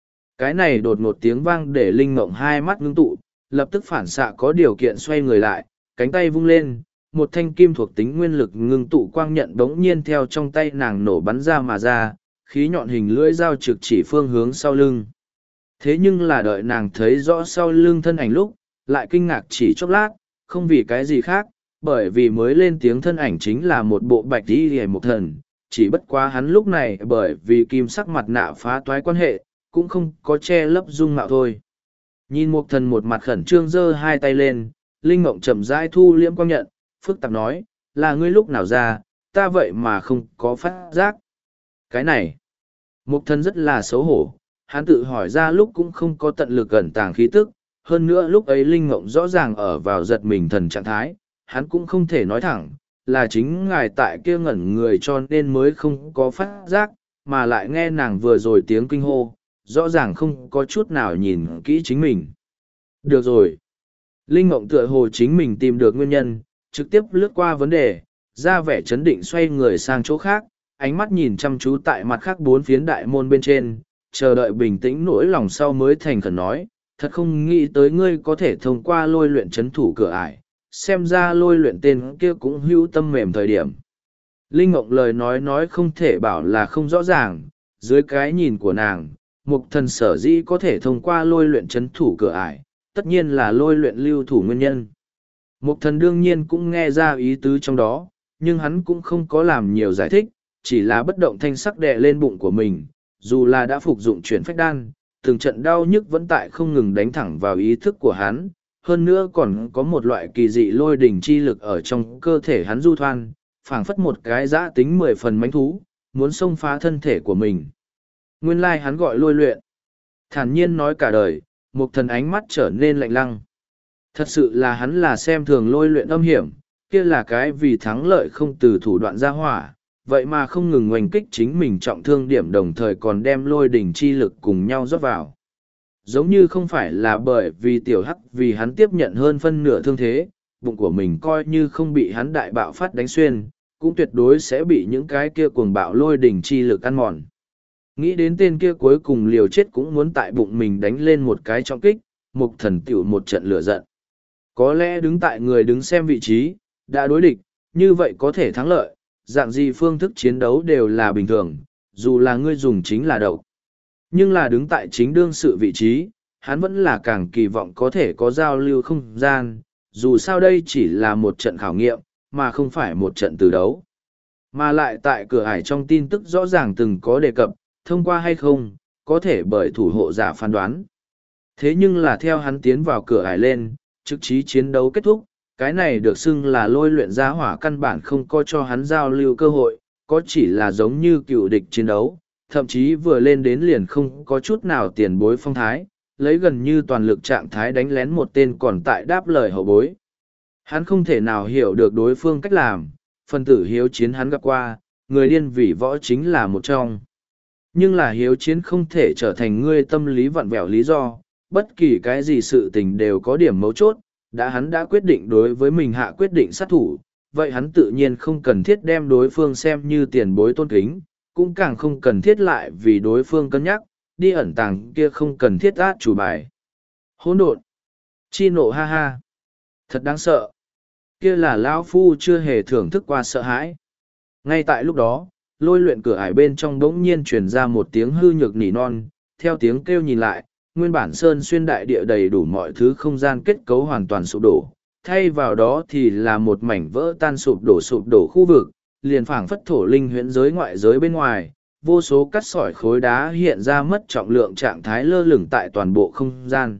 Cái này đột ngột tiếng vang để Linh Mộng hai mắt ngưng tụ, lập tức phản xạ có điều kiện xoay người lại, cánh tay vung lên, một thanh kim thuộc tính nguyên lực ngưng tụ quang nhận bỗng nhiên theo trong tay nàng nổ bắn ra mà ra, khí nhọn hình lưỡi dao trực chỉ phương hướng sau lưng. Thế nhưng là đợi nàng thấy rõ sau lưng thân ảnh lúc, lại kinh ngạc chỉ chốc lát, không vì cái gì khác, bởi vì mới lên tiếng thân ảnh chính là một bộ bạch y hề một thần, chỉ bất quá hắn lúc này bởi vì kim sắc mặt nạ phá toái quan hệ, cũng không có che lấp dung mạo thôi. Nhìn một thần một mặt khẩn trương giơ hai tay lên, Linh Mộng chậm rãi thu liễm quang nhận, phức tạp nói, là ngươi lúc nào ra, ta vậy mà không có phát giác. Cái này, một thần rất là xấu hổ, hắn tự hỏi ra lúc cũng không có tận lực ẩn tàng khí tức, hơn nữa lúc ấy Linh Mộng rõ ràng ở vào giật mình thần trạng thái, hắn cũng không thể nói thẳng, là chính ngài tại kia ngẩn người cho nên mới không có phát giác, mà lại nghe nàng vừa rồi tiếng kinh hô, rõ ràng không có chút nào nhìn kỹ chính mình. Được rồi. Linh Mộng tựa hồ chính mình tìm được nguyên nhân, trực tiếp lướt qua vấn đề, ra vẻ chấn định xoay người sang chỗ khác, ánh mắt nhìn chăm chú tại mặt khác bốn phiến đại môn bên trên, chờ đợi bình tĩnh nỗi lòng sau mới thành khẩn nói, thật không nghĩ tới ngươi có thể thông qua lôi luyện chấn thủ cửa ải, xem ra lôi luyện tên kia cũng hữu tâm mềm thời điểm. Linh Mộng lời nói nói không thể bảo là không rõ ràng, dưới cái nhìn của nàng, Mục Thần sở dĩ có thể thông qua lôi luyện chấn thủ cửa ải, tất nhiên là lôi luyện lưu thủ nguyên nhân. Mục Thần đương nhiên cũng nghe ra ý tứ trong đó, nhưng hắn cũng không có làm nhiều giải thích, chỉ là bất động thanh sắc đè lên bụng của mình, dù là đã phục dụng chuyển phách đan, từng trận đau nhức vẫn tại không ngừng đánh thẳng vào ý thức của hắn, hơn nữa còn có một loại kỳ dị lôi đỉnh chi lực ở trong cơ thể hắn du thoan, phảng phất một cái dã tính mười phần mánh thú, muốn xông phá thân thể của mình. Nguyên lai hắn gọi lôi luyện. Thản nhiên nói cả đời, Mục Thần ánh mắt trở nên lạnh lăng. Thật sự là hắn là xem thường lôi luyện âm hiểm, kia là cái vì thắng lợi không từ thủ đoạn ra hỏa, vậy mà không ngừng oanh kích chính mình trọng thương điểm đồng thời còn đem lôi đỉnh chi lực cùng nhau rót vào. Giống như không phải là bởi vì tiểu hắc vì hắn tiếp nhận hơn phân nửa thương thế, bụng của mình coi như không bị hắn đại bạo phát đánh xuyên, cũng tuyệt đối sẽ bị những cái kia cuồng bạo lôi đỉnh chi lực ăn mòn. Nghĩ đến tên kia cuối cùng liều chết cũng muốn tại bụng mình đánh lên một cái trọng kích, Mục Thần tiểu một trận lửa giận. Có lẽ đứng tại người đứng xem vị trí, đã đối địch, như vậy có thể thắng lợi, dạng gì phương thức chiến đấu đều là bình thường, dù là ngươi dùng chính là độc. Nhưng là đứng tại chính đương sự vị trí, hắn vẫn là càng kỳ vọng có thể có giao lưu không gian, dù sao đây chỉ là một trận khảo nghiệm, mà không phải một trận từ đấu. Mà lại tại cửa ải trong tin tức rõ ràng từng có đề cập, thông qua hay không, có thể bởi thủ hộ giả phán đoán. Thế nhưng là theo hắn tiến vào cửa ải lên, trực chí chiến đấu kết thúc, cái này được xưng là lôi luyện gia hỏa căn bản không có cho hắn giao lưu cơ hội, có chỉ là giống như cựu địch chiến đấu, thậm chí vừa lên đến liền không có chút nào tiền bối phong thái, lấy gần như toàn lực trạng thái đánh lén một tên còn tại đáp lời hậu bối. Hắn không thể nào hiểu được đối phương cách làm, phần tử hiếu chiến hắn gặp qua, người điên vì võ chính là một trong. Nhưng là hiếu chiến không thể trở thành ngươi tâm lý vặn vẹo lý do, bất kỳ cái gì sự tình đều có điểm mấu chốt, đã hắn đã quyết định đối với mình hạ quyết định sát thủ, vậy hắn tự nhiên không cần thiết đem đối phương xem như tiền bối tôn kính, cũng càng không cần thiết lại vì đối phương cân nhắc, đi ẩn tàng kia không cần thiết át chủ bài. Hỗn độn, chi nộ ha ha, thật đáng sợ, kia là lão phu chưa hề thưởng thức qua sợ hãi. Ngay tại lúc đó, lôi luyện cửa ải bên trong bỗng nhiên truyền ra một tiếng hư nhược nỉ non, theo tiếng kêu nhìn lại, nguyên bản sơn xuyên đại địa đầy đủ mọi thứ không gian kết cấu hoàn toàn sụp đổ, thay vào đó thì là một mảnh vỡ tan sụp đổ sụp đổ khu vực, liền phảng phất thổ linh huyễn giới ngoại giới bên ngoài, vô số cắt sỏi khối đá hiện ra mất trọng lượng trạng thái lơ lửng tại toàn bộ không gian.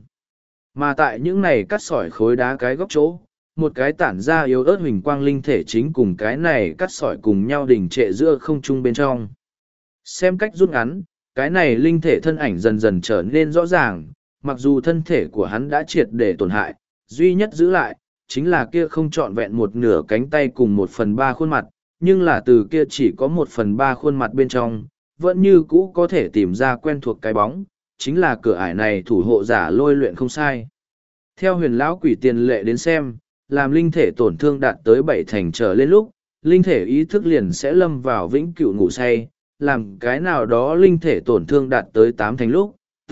Mà tại những này cắt sỏi khối đá cái góc chỗ, một cái tản ra yếu ớt huỳnh quang linh thể chính cùng cái này cắt sỏi cùng nhau đỉnh trệ giữa không trung bên trong. Xem cách rút ngắn, cái này linh thể thân ảnh dần dần trở nên rõ ràng, mặc dù thân thể của hắn đã triệt để tổn hại, duy nhất giữ lại, chính là kia không trọn vẹn một nửa cánh tay cùng một phần ba khuôn mặt, nhưng là từ kia chỉ có một phần ba khuôn mặt bên trong, vẫn như cũ có thể tìm ra quen thuộc cái bóng, chính là cửa ải này thủ hộ giả lôi luyện không sai. Theo huyền lão quỷ tiền lệ đến xem, làm linh thể tổn thương đạt tới bảy thành trở lên lúc, linh thể ý thức liền sẽ lâm vào vĩnh cửu ngủ say, làm cái nào đó linh thể tổn thương đạt tới tám thành lúc,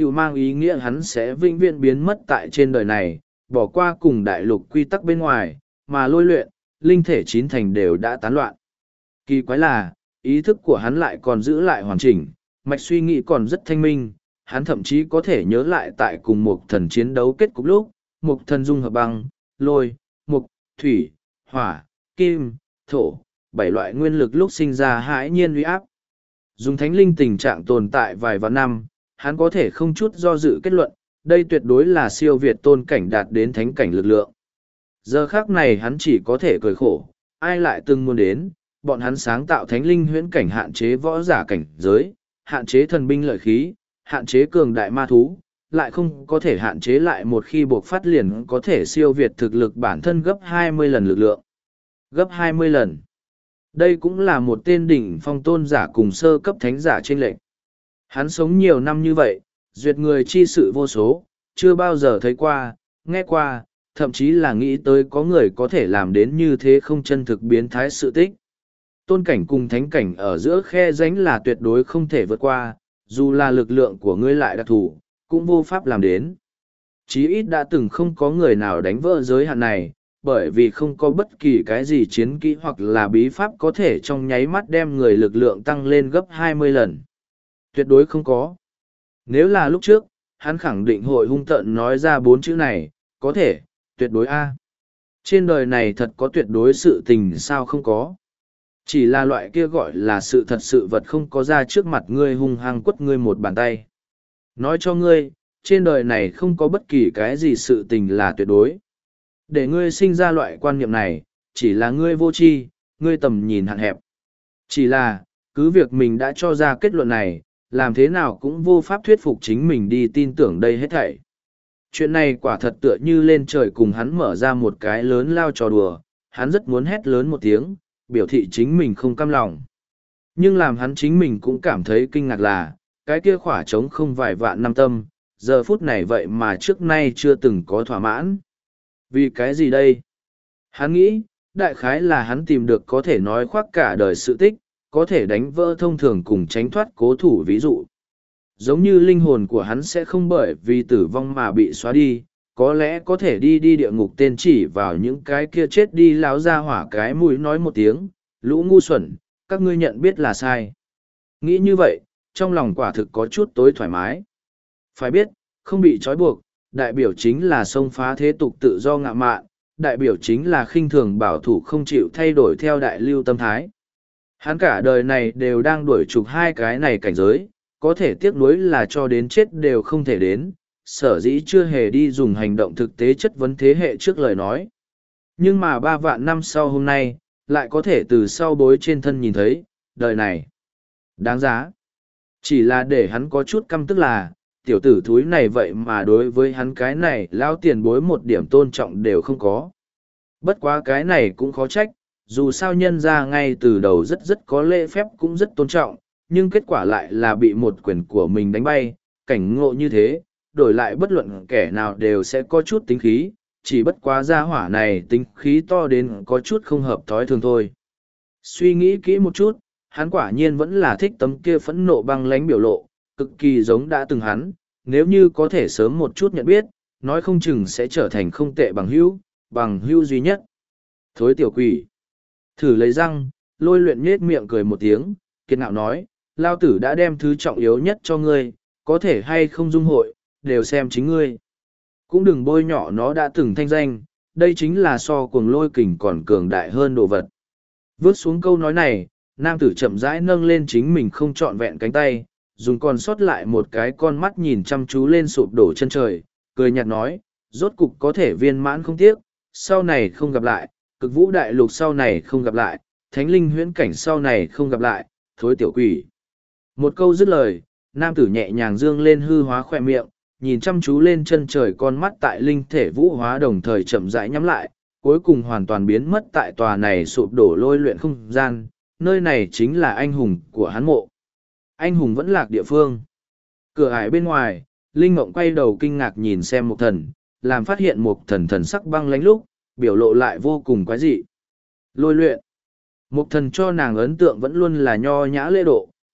tự mang ý nghĩa hắn sẽ vĩnh viễn biến mất tại trên đời này, bỏ qua cùng đại lục quy tắc bên ngoài, mà lôi luyện, linh thể chín thành đều đã tán loạn. Kỳ quái là, ý thức của hắn lại còn giữ lại hoàn chỉnh, mạch suy nghĩ còn rất thanh minh, hắn thậm chí có thể nhớ lại tại cùng một thần chiến đấu kết cục lúc, một thần dung hợp băng, lôi, mục, thủy, hỏa, kim, thổ, bảy loại nguyên lực lúc sinh ra hãi nhiên uy áp. Dùng thánh linh tình trạng tồn tại vài vạn năm, hắn có thể không chút do dự kết luận, đây tuyệt đối là siêu việt tôn cảnh đạt đến thánh cảnh lực lượng. Giờ khác này hắn chỉ có thể cười khổ, ai lại từng muốn đến, bọn hắn sáng tạo thánh linh huyễn cảnh hạn chế võ giả cảnh giới, hạn chế thần binh lợi khí, hạn chế cường đại ma thú, lại không có thể hạn chế lại một khi buộc phát liền có thể siêu việt thực lực bản thân gấp hai mươi lần lực lượng. Gấp hai mươi lần. Đây cũng là một tên đỉnh phong tôn giả cùng sơ cấp thánh giả trên lệnh. Hắn sống nhiều năm như vậy, duyệt người chi sự vô số, chưa bao giờ thấy qua, nghe qua, thậm chí là nghĩ tới có người có thể làm đến như thế không chân thực biến thái sự tích. Tôn cảnh cùng thánh cảnh ở giữa khe rãnh là tuyệt đối không thể vượt qua, dù là lực lượng của ngươi lại đặc thù, cũng vô pháp làm đến. Chí ít đã từng không có người nào đánh vỡ giới hạn này, bởi vì không có bất kỳ cái gì chiến kỹ hoặc là bí pháp có thể trong nháy mắt đem người lực lượng tăng lên gấp hai mươi lần. Tuyệt đối không có. Nếu là lúc trước, hắn khẳng định hội hung tợn nói ra bốn chữ này, có thể, tuyệt đối A. Trên đời này thật có tuyệt đối sự tình sao không có. Chỉ là loại kia gọi là sự thật sự vật không có ra trước mặt ngươi hung hăng quất ngươi một bàn tay. Nói cho ngươi, trên đời này không có bất kỳ cái gì sự tình là tuyệt đối. Để ngươi sinh ra loại quan niệm này, chỉ là ngươi vô tri, ngươi tầm nhìn hạn hẹp. Chỉ là, cứ việc mình đã cho ra kết luận này, làm thế nào cũng vô pháp thuyết phục chính mình đi tin tưởng đây hết thảy. Chuyện này quả thật tựa như lên trời cùng hắn mở ra một cái lớn lao trò đùa, hắn rất muốn hét lớn một tiếng, biểu thị chính mình không cam lòng. Nhưng làm hắn chính mình cũng cảm thấy kinh ngạc là, cái kia khỏa trống không vài vạn năm tâm, giờ phút này vậy mà trước nay chưa từng có thỏa mãn. Vì cái gì đây? Hắn nghĩ, đại khái là hắn tìm được có thể nói khoác cả đời sự tích, có thể đánh vỡ thông thường cùng tránh thoát cố thủ ví dụ. Giống như linh hồn của hắn sẽ không bởi vì tử vong mà bị xóa đi, có lẽ có thể đi đi địa ngục tên chỉ vào những cái kia chết đi láo ra hỏa cái mũi nói một tiếng, lũ ngu xuẩn, các ngươi nhận biết là sai. Nghĩ như vậy, trong lòng quả thực có chút tối thoải mái. Phải biết, không bị trói buộc, đại biểu chính là xông phá thế tục tự do ngạ mạn, đại biểu chính là khinh thường bảo thủ không chịu thay đổi theo đại lưu tâm thái. Hắn cả đời này đều đang đuổi trục hai cái này cảnh giới, có thể tiếc nuối là cho đến chết đều không thể đến, sở dĩ chưa hề đi dùng hành động thực tế chất vấn thế hệ trước lời nói. Nhưng mà ba vạn năm sau hôm nay, lại có thể từ sau bối trên thân nhìn thấy, đời này đáng giá. Chỉ là để hắn có chút căm tức là, tiểu tử thúi này vậy mà đối với hắn cái này lao tiền bối một điểm tôn trọng đều không có. Bất quá cái này cũng khó trách, dù sao nhân ra ngay từ đầu rất rất có lễ phép cũng rất tôn trọng, nhưng kết quả lại là bị một quyền của mình đánh bay, cảnh ngộ như thế, đổi lại bất luận kẻ nào đều sẽ có chút tính khí, chỉ bất quá gia hỏa này tính khí to đến có chút không hợp thói thường thôi. Suy nghĩ kỹ một chút, hắn quả nhiên vẫn là thích tấm kia phẫn nộ băng lánh biểu lộ, cực kỳ giống đã từng hắn, nếu như có thể sớm một chút nhận biết, nói không chừng sẽ trở thành không tệ bằng hữu, bằng hữu duy nhất. Thối tiểu quỷ. Thử lấy răng, lôi luyện nhết miệng cười một tiếng, kiệt ngạo nói, lao tử đã đem thứ trọng yếu nhất cho ngươi, có thể hay không dung hội, đều xem chính ngươi. Cũng đừng bôi nhọ nó đã từng thanh danh, đây chính là so cuồng lôi kình còn cường đại hơn đồ vật. Vớt xuống câu nói này, nam tử chậm rãi nâng lên chính mình không trọn vẹn cánh tay, dùng còn sót lại một cái con mắt nhìn chăm chú lên sụp đổ chân trời, cười nhạt nói, rốt cục có thể viên mãn không tiếc, sau này không gặp lại, cực vũ đại lục sau này không gặp lại, thánh linh huyễn cảnh sau này không gặp lại, thối tiểu quỷ. Một câu dứt lời, nam tử nhẹ nhàng dương lên hư hóa khoe miệng, nhìn chăm chú lên chân trời con mắt tại linh thể vũ hóa đồng thời chậm rãi nhắm lại, cuối cùng hoàn toàn biến mất tại tòa này sụp đổ lôi luyện không gian, nơi này chính là anh hùng của hắn mộ. Anh hùng vẫn lạc địa phương. Cửa ải bên ngoài, Linh Mộng quay đầu kinh ngạc nhìn xem Mục Thần, làm phát hiện Mục Thần thần sắc băng lánh lúc, biểu lộ lại vô cùng quái dị. Lôi luyện. Mục Thần cho nàng ấn tượng vẫn luôn là nho nhã lễ độ,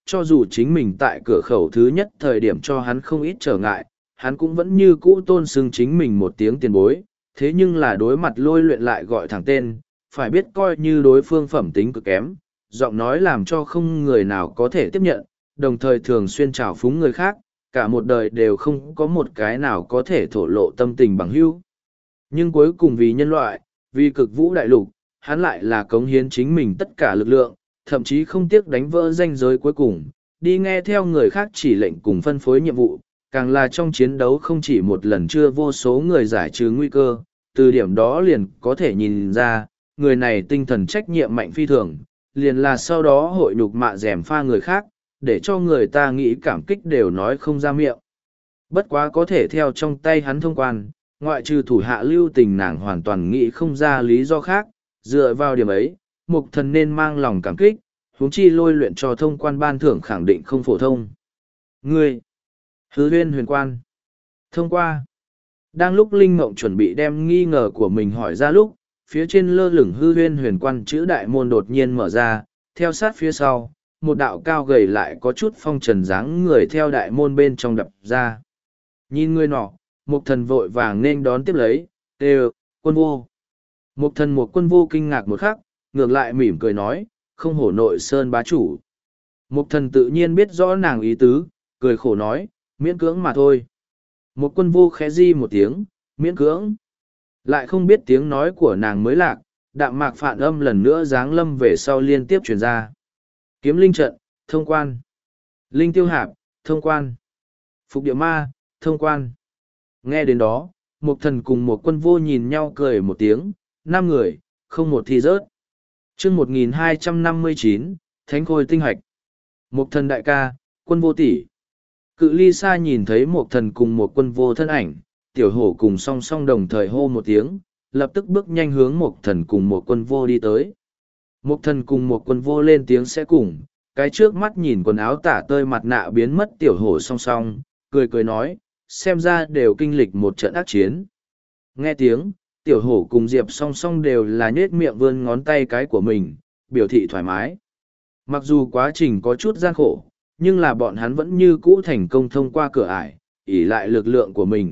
cho dù chính mình tại cửa khẩu thứ nhất thời điểm cho hắn không ít trở ngại, hắn cũng vẫn như cũ tôn xưng chính mình một tiếng tiền bối, thế nhưng là đối mặt lôi luyện lại gọi thẳng tên, phải biết coi như đối phương phẩm tính cực kém, giọng nói làm cho không người nào có thể tiếp nhận, đồng thời thường xuyên trào phúng người khác, cả một đời đều không có một cái nào có thể thổ lộ tâm tình bằng hữu. Nhưng cuối cùng vì nhân loại, vì cực vũ đại lục, hắn lại là cống hiến chính mình tất cả lực lượng, thậm chí không tiếc đánh vỡ ranh giới cuối cùng, đi nghe theo người khác chỉ lệnh cùng phân phối nhiệm vụ, càng là trong chiến đấu không chỉ một lần chưa vô số người giải trừ nguy cơ, từ điểm đó liền có thể nhìn ra, người này tinh thần trách nhiệm mạnh phi thường, liền là sau đó hội nhục mạ dèm pha người khác, để cho người ta nghĩ cảm kích đều nói không ra miệng. Bất quá có thể theo trong tay hắn thông quan, ngoại trừ thủ hạ lưu tình nàng hoàn toàn nghĩ không ra lý do khác, dựa vào điểm ấy, mục thần nên mang lòng cảm kích, huống chi lôi luyện cho thông quan ban thưởng khẳng định không phổ thông. Ngươi, hứa huyên huyền quan, thông qua. Đang lúc Linh Mộng chuẩn bị đem nghi ngờ của mình hỏi ra lúc, phía trên lơ lửng hư huyên huyền quan chữ đại môn đột nhiên mở ra, theo sát phía sau, một đạo cao gầy lại có chút phong trần dáng người theo đại môn bên trong đập ra. Nhìn người nọ, mục thần vội vàng nên đón tiếp lấy, đều, quân vô. Mục thần một quân vô kinh ngạc một khắc, ngược lại mỉm cười nói, không hổ nội sơn bá chủ. Mục thần tự nhiên biết rõ nàng ý tứ, cười khổ nói, miễn cưỡng mà thôi. Một quân vô khẽ di một tiếng, miễn cưỡng. Lại không biết tiếng nói của nàng mới lạc, đạm mạc phản âm lần nữa giáng lâm về sau liên tiếp truyền ra. Kiếm linh trận, thông quan. Linh tiêu hạp, thông quan. Phục địa ma, thông quan. Nghe đến đó, một thần cùng một quân vô nhìn nhau cười một tiếng, năm người, không một thi rớt. chương một nghìn hai trăm năm mươi chín, Thánh Khôi Tinh Hạch. Một thần đại ca, quân vô tỷ. Cự ly xa nhìn thấy một thần cùng một quân vô thân ảnh, tiểu hổ cùng song song đồng thời hô một tiếng, lập tức bước nhanh hướng một thần cùng một quân vô đi tới. Một thần cùng một quân vô lên tiếng sẽ cùng, cái trước mắt nhìn quần áo tả tơi mặt nạ biến mất tiểu hổ song song, cười cười nói, xem ra đều kinh lịch một trận ác chiến. Nghe tiếng, tiểu hổ cùng Diệp song song đều là nhết miệng vươn ngón tay cái của mình, biểu thị thoải mái. Mặc dù quá trình có chút gian khổ, nhưng là bọn hắn vẫn như cũ thành công thông qua cửa ải, ỷ lại lực lượng của mình.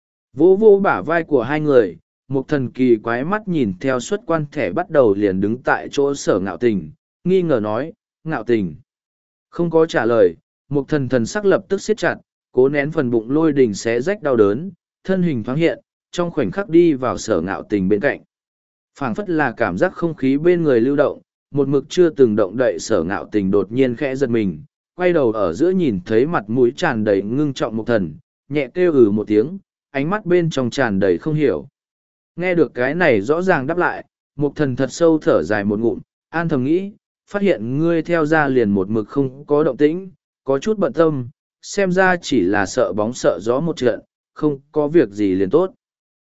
Vỗ vỗ bả vai của hai người, một thần kỳ quái mắt nhìn theo xuất quan thẻ bắt đầu liền đứng tại chỗ sở ngạo tình, nghi ngờ nói, ngạo tình. Không có trả lời, một thần thần sắc lập tức siết chặt, cố nén phần bụng lôi đình xé rách đau đớn, thân hình thoáng hiện, trong khoảnh khắc đi vào sở ngạo tình bên cạnh. Phảng phất là cảm giác không khí bên người lưu động, một mực chưa từng động đậy sở ngạo tình đột nhiên khẽ giật mình, quay đầu ở giữa nhìn thấy mặt mũi tràn đầy ngưng trọng một thần, nhẹ kêu ừ một tiếng, ánh mắt bên trong tràn đầy không hiểu. Nghe được cái này rõ ràng đáp lại, một thần thật sâu thở dài một ngụm, an thầm nghĩ, phát hiện ngươi theo ra liền một mực không có động tĩnh, có chút bận tâm, xem ra chỉ là sợ bóng sợ gió một trận, không có việc gì liền tốt.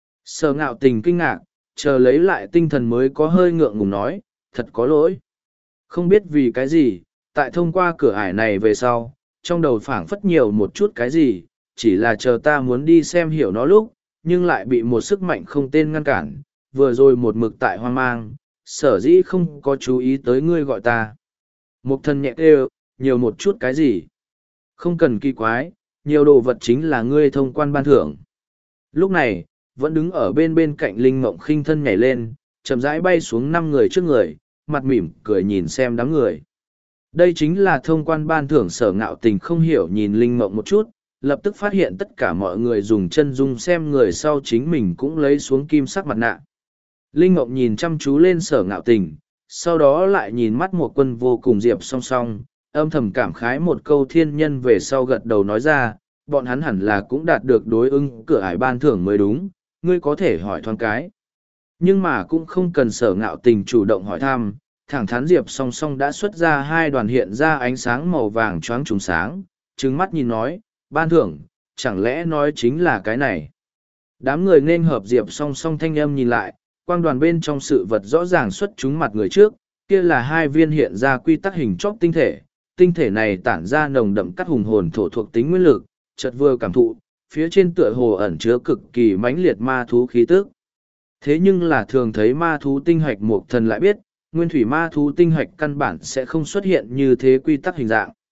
Sở ngạo tình kinh ngạc, chờ lấy lại tinh thần mới có hơi ngượng ngùng nói, thật có lỗi. Không biết vì cái gì, tại thông qua cửa ải này về sau, trong đầu phảng phất nhiều một chút cái gì, chỉ là chờ ta muốn đi xem hiểu nó lúc, nhưng lại bị một sức mạnh không tên ngăn cản, vừa rồi một mực tại hoang mang, sở dĩ không có chú ý tới ngươi gọi ta. Một thần nhẹ kêu, nhiều một chút cái gì. Không cần kỳ quái, nhiều đồ vật chính là ngươi thông quan ban thưởng. Lúc này, vẫn đứng ở bên bên cạnh Linh Mộng khinh thân nhảy lên, chậm rãi bay xuống năm người trước người, mặt mỉm cười nhìn xem đám người. Đây chính là thông quan ban thưởng. Sở ngạo tình không hiểu nhìn Linh Mộng một chút, lập tức phát hiện tất cả mọi người dùng chân dung xem người sau chính mình cũng lấy xuống kim sắc mặt nạ. Linh Mộng nhìn chăm chú lên sở ngạo tình, sau đó lại nhìn mắt một quân vô cùng Diệp song song, âm thầm cảm khái một câu thiên nhân về sau gật đầu nói ra, bọn hắn hẳn là cũng đạt được đối ứng cửa ải ban thưởng mới đúng, ngươi có thể hỏi thoáng cái. Nhưng mà cũng không cần sở ngạo tình chủ động hỏi thăm, thẳng thắn Diệp song song đã xuất ra hai đoàn hiện ra ánh sáng màu vàng choáng trùng sáng, trừng mắt nhìn nói, ban thưởng, chẳng lẽ nói chính là cái này. Đám người nên hợp Diệp song song thanh âm nhìn lại, quang đoàn bên trong sự vật rõ ràng xuất chúng mặt người trước, kia là hai viên hiện ra quy tắc hình chóp tinh thể, tinh thể này tản ra nồng đậm cắt hùng hồn thổ thuộc tính nguyên lực, chợt vừa cảm thụ, phía trên tựa hồ ẩn chứa cực kỳ mãnh liệt ma thú khí tức. Thế nhưng là thường thấy ma thú tinh hạch một thần lại biết, nguyên thủy ma thú tinh hạch căn bản sẽ không xuất hiện như thế quy tắc hình dạng.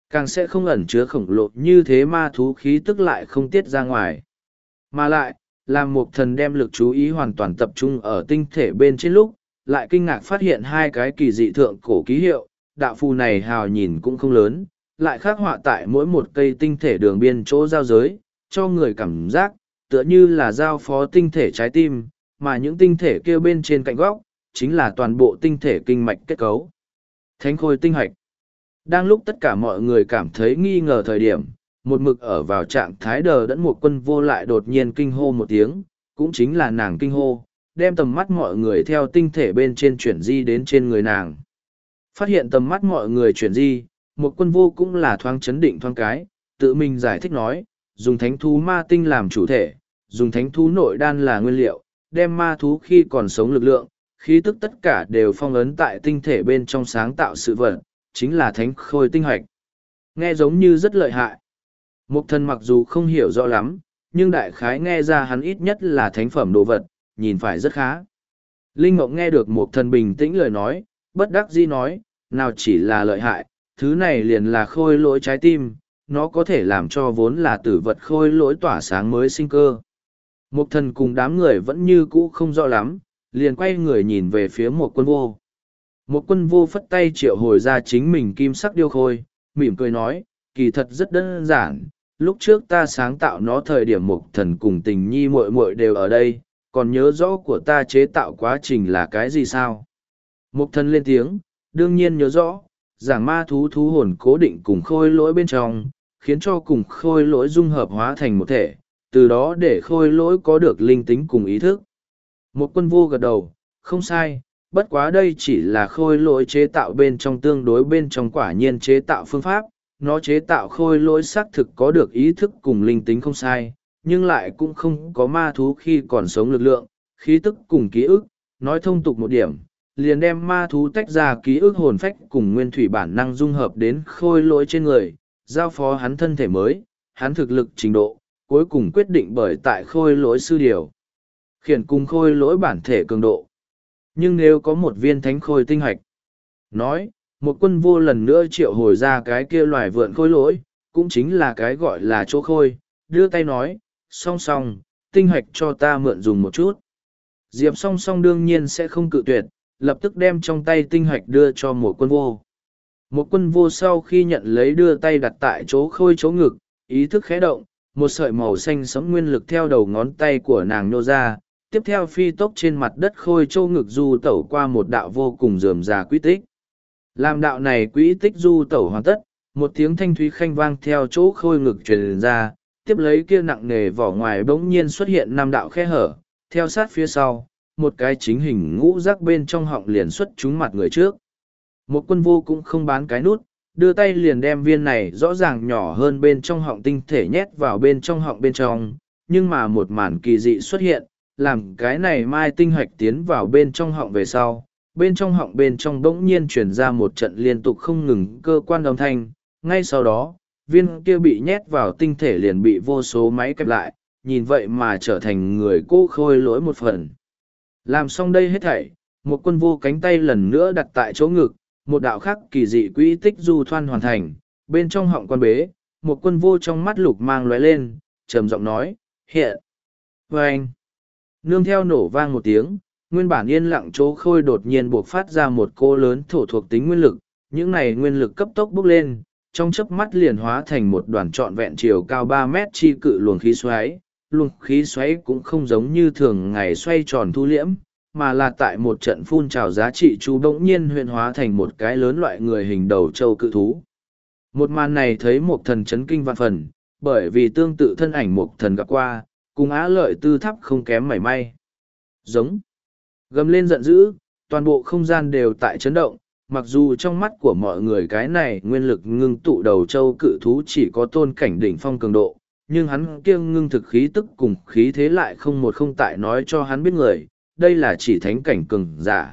càng sẽ không ẩn chứa khổng lồ như thế ma thú khí tức lại không tiết ra ngoài. Mà lại, làm Mục Thần đem lực chú ý hoàn toàn tập trung ở tinh thể bên trên lúc, lại kinh ngạc phát hiện hai cái kỳ dị thượng cổ ký hiệu, đạo phù này hào nhìn cũng không lớn, lại khắc họa tại mỗi một cây tinh thể đường biên chỗ giao giới, cho người cảm giác, tựa như là giao phó tinh thể trái tim, mà những tinh thể kia bên trên cạnh góc, chính là toàn bộ tinh thể kinh mạch kết cấu. Thánh khôi tinh hạch. Đang lúc tất cả mọi người cảm thấy nghi ngờ thời điểm, một mực ở vào trạng thái đờ đẫn một quân vô lại đột nhiên kinh hô một tiếng, cũng chính là nàng kinh hô, đem tầm mắt mọi người theo tinh thể bên trên chuyển di đến trên người nàng. Phát hiện tầm mắt mọi người chuyển di, một quân vô cũng là thoáng chấn định thoáng cái, tự mình giải thích nói, dùng thánh thú ma tinh làm chủ thể, dùng thánh thú nội đan là nguyên liệu, đem ma thú khi còn sống lực lượng, khí tức tất cả đều phong ấn tại tinh thể bên trong sáng tạo sự vật, chính là thánh khôi tinh hoạch. Nghe giống như rất lợi hại. Mục Thần mặc dù không hiểu rõ lắm, nhưng đại khái nghe ra hắn ít nhất là thánh phẩm đồ vật, nhìn phải rất khá. Linh Mộng nghe được Mục Thần bình tĩnh lời nói, bất đắc dĩ nói, nào chỉ là lợi hại, thứ này liền là khôi lỗi trái tim, nó có thể làm cho vốn là tử vật khôi lỗi tỏa sáng mới sinh cơ. Mục Thần cùng đám người vẫn như cũ không rõ lắm, liền quay người nhìn về phía một quân vô. Một quân vô phất tay triệu hồi ra chính mình kim sắc điêu khôi, mỉm cười nói, kỳ thật rất đơn giản, lúc trước ta sáng tạo nó thời điểm Mục Thần cùng Tình Nhi muội muội đều ở đây, còn nhớ rõ của ta chế tạo quá trình là cái gì sao? Mục Thần lên tiếng, đương nhiên nhớ rõ, giảng ma thú thú hồn cố định cùng khôi lỗi bên trong, khiến cho cùng khôi lỗi dung hợp hóa thành một thể, từ đó để khôi lỗi có được linh tính cùng ý thức. Một quân vô gật đầu, không sai, bất quá đây chỉ là khôi lỗi chế tạo bên trong tương đối bên trong quả nhiên chế tạo phương pháp, nó chế tạo khôi lỗi xác thực có được ý thức cùng linh tính không sai, nhưng lại cũng không có ma thú khi còn sống lực lượng, khí tức cùng ký ức, nói thông tục một điểm, liền đem ma thú tách ra ký ức hồn phách cùng nguyên thủy bản năng dung hợp đến khôi lỗi trên người, giao phó hắn thân thể mới, hắn thực lực trình độ, cuối cùng quyết định bởi tại khôi lỗi sư điều. Khiển cùng khôi lỗi bản thể cường độ. Nhưng nếu có một viên thánh khôi tinh hạch, nói, một quân vô lần nữa triệu hồi ra cái kia loài vượn khôi lỗi, cũng chính là cái gọi là chỗ khôi, đưa tay nói, song song, tinh hạch cho ta mượn dùng một chút. Diệp song song đương nhiên sẽ không cự tuyệt, lập tức đem trong tay tinh hạch đưa cho một quân vô. Một quân vô sau khi nhận lấy đưa tay đặt tại chỗ khôi chỗ ngực, ý thức khẽ động, một sợi màu xanh sẫm nguyên lực theo đầu ngón tay của nàng nhô ra, tiếp theo phi tốc trên mặt đất khôi châu ngực du tẩu qua một đạo vô cùng rườm rà quỹ tích. Làm đạo này quỹ tích du tẩu hoàn tất, một tiếng thanh thúy khanh vang theo chỗ khôi ngực truyền ra, tiếp lấy kia nặng nề vỏ ngoài bỗng nhiên xuất hiện năm đạo khe hở, theo sát phía sau, một cái chính hình ngũ rác bên trong họng liền xuất trúng mặt người trước. Một quân vô cũng không bán cái nút, đưa tay liền đem viên này rõ ràng nhỏ hơn bên trong họng tinh thể nhét vào bên trong họng bên trong, nhưng mà một màn kỳ dị xuất hiện, làm cái này mai tinh hạch tiến vào bên trong họng về sau, bên trong họng bên trong bỗng nhiên chuyển ra một trận liên tục không ngừng cơ quan âm thanh, ngay sau đó, viên kia bị nhét vào tinh thể liền bị vô số máy kẹp lại, nhìn vậy mà trở thành người cô khôi lỗi một phần. Làm xong đây hết thảy, một quân vô cánh tay lần nữa đặt tại chỗ ngực, một đạo khác kỳ dị quỹ tích du thoan hoàn thành, bên trong họng quan bế, một quân vô trong mắt lục mang lóe lên, trầm giọng nói, hiện. Và anh, nương theo nổ vang một tiếng, nguyên bản yên lặng chỗ khôi đột nhiên buộc phát ra một cô lớn thổ thuộc tính nguyên lực, những này nguyên lực cấp tốc bốc lên, trong chớp mắt liền hóa thành một đoàn trọn vẹn chiều cao ba mét chi cự luồng khí xoáy. Luồng khí xoáy cũng không giống như thường ngày xoay tròn thu liễm, mà là tại một trận phun trào giá trị chú bỗng nhiên huyện hóa thành một cái lớn loại người hình đầu châu cự thú. Một màn này thấy một thần chấn kinh vạn phần, bởi vì tương tự thân ảnh một thần gặp qua, cùng á lợi tư tháp không kém mảy may. Giống. Gầm lên giận dữ, toàn bộ không gian đều tại chấn động, mặc dù trong mắt của mọi người cái này nguyên lực ngưng tụ đầu châu cự thú chỉ có tôn cảnh đỉnh phong cường độ, nhưng hắn kiêng ngưng thực khí tức cùng khí thế lại không một không tại nói cho hắn biết người, đây là chỉ thánh cảnh cường giả.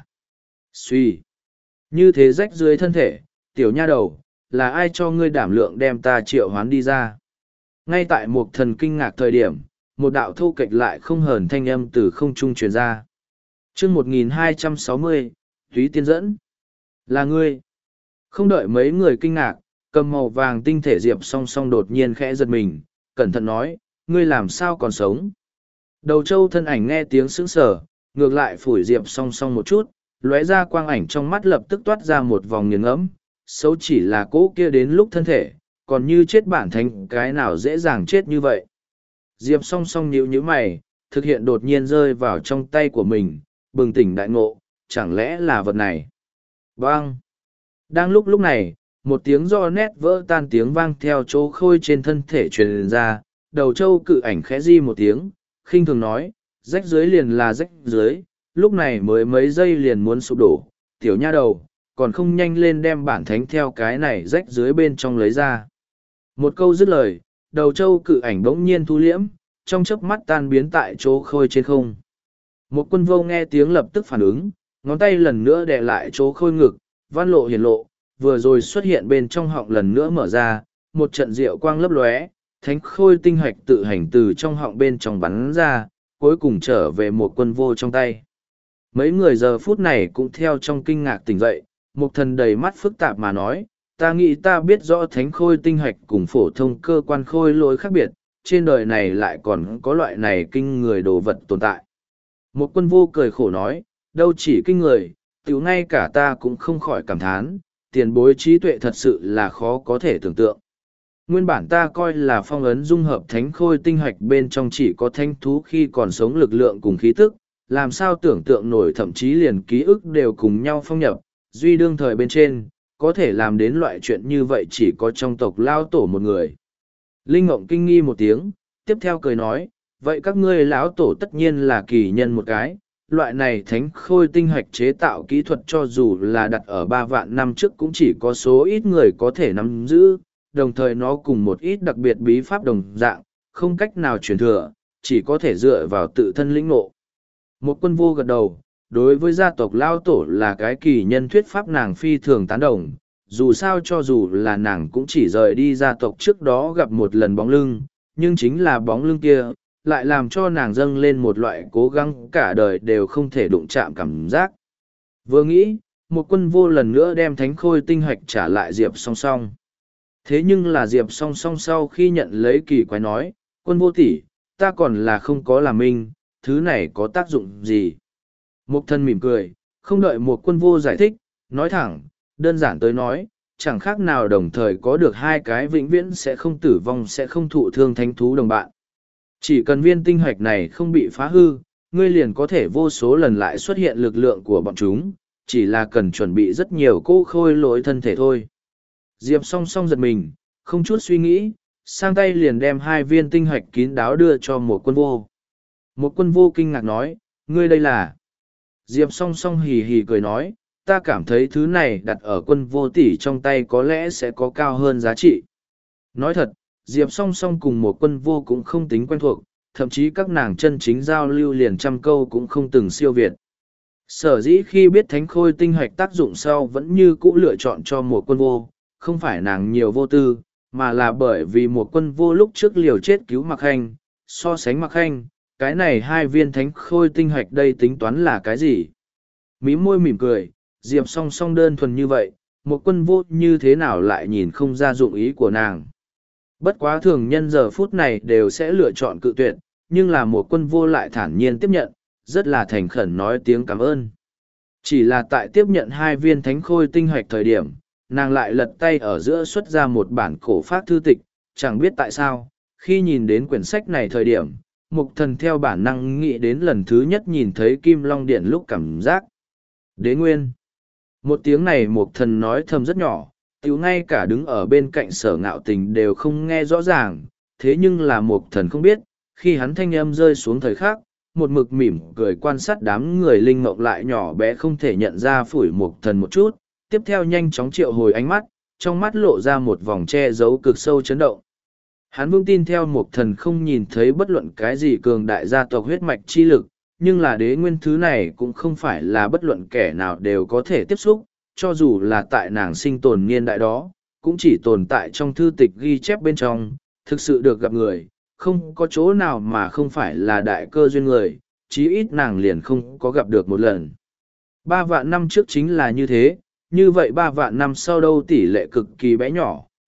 Suy. Như thế rách dưới thân thể, tiểu nha đầu, là ai cho ngươi đảm lượng đem ta triệu hoán đi ra? Ngay tại một thần kinh ngạc thời điểm, một đạo thô kệch lại không hờn thanh âm từ không trung truyền ra. chương một nghìn hai trăm sáu mươi, Túy Tiên dẫn. Là ngươi. Không đợi mấy người kinh ngạc, Cầm màu vàng tinh thể Diệp song song đột nhiên khẽ giật mình, cẩn thận nói, ngươi làm sao còn sống. Đầu trâu thân ảnh nghe tiếng sững sờ, ngược lại phủi Diệp song song một chút, lóe ra quang ảnh trong mắt lập tức toát ra một vòng nghiền ngẫm, xấu chỉ là cỗ kia đến lúc thân thể, còn như chết bản thành cái nào dễ dàng chết như vậy. Diệp song song nhíu nhíu mày, thực hiện đột nhiên rơi vào trong tay của mình, bừng tỉnh đại ngộ, chẳng lẽ là vật này. Vang! Đang lúc lúc này, một tiếng do nét vỡ tan tiếng vang theo chỗ khôi trên thân thể truyền ra, đầu trâu cự ảnh khẽ di một tiếng, khinh thường nói, rách dưới liền là rách dưới, lúc này mới mấy giây liền muốn sụp đổ, tiểu nha đầu, còn không nhanh lên đem bản thánh theo cái này rách dưới bên trong lấy ra. Một câu dứt lời, đầu trâu cự ảnh bỗng nhiên thu liễm, trong chớp mắt tan biến tại chỗ khôi trên không. Một quân vô nghe tiếng lập tức phản ứng, ngón tay lần nữa đè lại chỗ khôi ngực, văn lộ hiển lộ, vừa rồi xuất hiện bên trong họng lần nữa mở ra, một trận diệu quang lấp lóe, thánh khôi tinh hạch tự hành từ trong họng bên trong bắn ra, cuối cùng trở về một quân vô trong tay. Mấy người giờ phút này cũng theo trong kinh ngạc tỉnh dậy, một thần đầy mắt phức tạp mà nói, ta nghĩ ta biết rõ thánh khôi tinh hạch cùng phổ thông cơ quan khôi lỗi khác biệt, trên đời này lại còn có loại này kinh người đồ vật tồn tại. Một quân vô cười khổ nói, đâu chỉ kinh người, tiểu ngay cả ta cũng không khỏi cảm thán, tiền bối trí tuệ thật sự là khó có thể tưởng tượng. Nguyên bản ta coi là phong ấn dung hợp thánh khôi tinh hạch bên trong chỉ có thánh thú khi còn sống lực lượng cùng khí tức, làm sao tưởng tượng nổi thậm chí liền ký ức đều cùng nhau phong nhập, duy đương thời bên trên, có thể làm đến loại chuyện như vậy chỉ có trong tộc lao tổ một người. Linh Ngộng kinh nghi một tiếng, tiếp theo cười nói, vậy các ngươi lão tổ tất nhiên là kỳ nhân một cái, loại này thánh khôi tinh hạch chế tạo kỹ thuật cho dù là đặt ở ba vạn năm trước cũng chỉ có số ít người có thể nắm giữ, đồng thời nó cùng một ít đặc biệt bí pháp đồng dạng, không cách nào truyền thừa, chỉ có thể dựa vào tự thân lĩnh ngộ. Một quân vô gật đầu, đối với gia tộc lao tổ là cái kỳ nhân thuyết pháp nàng phi thường tán đồng, dù sao cho dù là nàng cũng chỉ rời đi gia tộc trước đó gặp một lần bóng lưng, nhưng chính là bóng lưng kia, lại làm cho nàng dâng lên một loại cố gắng cả đời đều không thể đụng chạm cảm giác. Vừa nghĩ, một quân vô lần nữa đem thánh khôi tinh hạch trả lại Diệp song song. Thế nhưng là Diệp song song sau khi nhận lấy kỳ quái nói, quân vô tỷ, ta còn là không có làm minh, thứ này có tác dụng gì? Mục thân mỉm cười, không đợi một quân vô giải thích, nói thẳng, đơn giản tới nói, chẳng khác nào đồng thời có được hai cái vĩnh viễn sẽ không tử vong sẽ không thụ thương thánh thú đồng bạn. Chỉ cần viên tinh hoạch này không bị phá hư, ngươi liền có thể vô số lần lại xuất hiện lực lượng của bọn chúng, chỉ là cần chuẩn bị rất nhiều cô khôi lỗi thân thể thôi. Diệp song song giật mình, không chút suy nghĩ, sang tay liền đem hai viên tinh hoạch kín đáo đưa cho một quân vô. Một quân vô kinh ngạc nói, ngươi đây là... Diệp song song hì hì cười nói, ta cảm thấy thứ này đặt ở quân vô tỷ trong tay có lẽ sẽ có cao hơn giá trị. Nói thật, Diệp song song cùng một quân vô cũng không tính quen thuộc, thậm chí các nàng chân chính giao lưu liền trăm câu cũng không từng siêu việt. Sở dĩ khi biết thánh khôi tinh hoạch tác dụng sau vẫn như cũ lựa chọn cho một quân vô, không phải nàng nhiều vô tư, mà là bởi vì một quân vô lúc trước liều chết cứu Mạc Khanh, so sánh Mạc Khanh, cái này hai viên thánh khôi tinh hoạch đây tính toán là cái gì? Mí môi mỉm cười, Diệp song song đơn thuần như vậy, một quân vô như thế nào lại nhìn không ra dụng ý của nàng. Bất quá thường nhân giờ phút này đều sẽ lựa chọn cự tuyệt, nhưng là một quân vô lại thản nhiên tiếp nhận, rất là thành khẩn nói tiếng cảm ơn. Chỉ là tại tiếp nhận hai viên thánh khôi tinh hoạch thời điểm, nàng lại lật tay ở giữa xuất ra một bản cổ pháp thư tịch, chẳng biết tại sao, khi nhìn đến quyển sách này thời điểm, mục thần theo bản năng nghĩ đến lần thứ nhất nhìn thấy Kim Long Điện lúc cảm giác. Đế nguyên. Một tiếng này mục thần nói thầm rất nhỏ, tiểu ngay cả đứng ở bên cạnh Sở Ngạo Tình đều không nghe rõ ràng, thế nhưng là mục thần không biết, khi hắn thanh âm rơi xuống thời khắc, một mực mỉm cười quan sát đám người linh mộng lại nhỏ bé không thể nhận ra phủi mục thần một chút, tiếp theo nhanh chóng triệu hồi ánh mắt, trong mắt lộ ra một vòng che giấu cực sâu chấn động. Hắn vững tin theo mục thần không nhìn thấy bất luận cái gì cường đại gia tộc huyết mạch chi lực, nhưng là đế nguyên thứ này cũng không phải là bất luận kẻ nào đều có thể tiếp xúc, cho dù là tại nàng sinh tồn niên đại đó, cũng chỉ tồn tại trong thư tịch ghi chép bên trong, thực sự được gặp người, không có chỗ nào mà không phải là đại cơ duyên người, chí ít nàng liền không có gặp được một lần. Ba vạn năm trước chính là như thế, như vậy ba vạn năm sau đâu tỷ lệ cực kỳ bé nhỏ,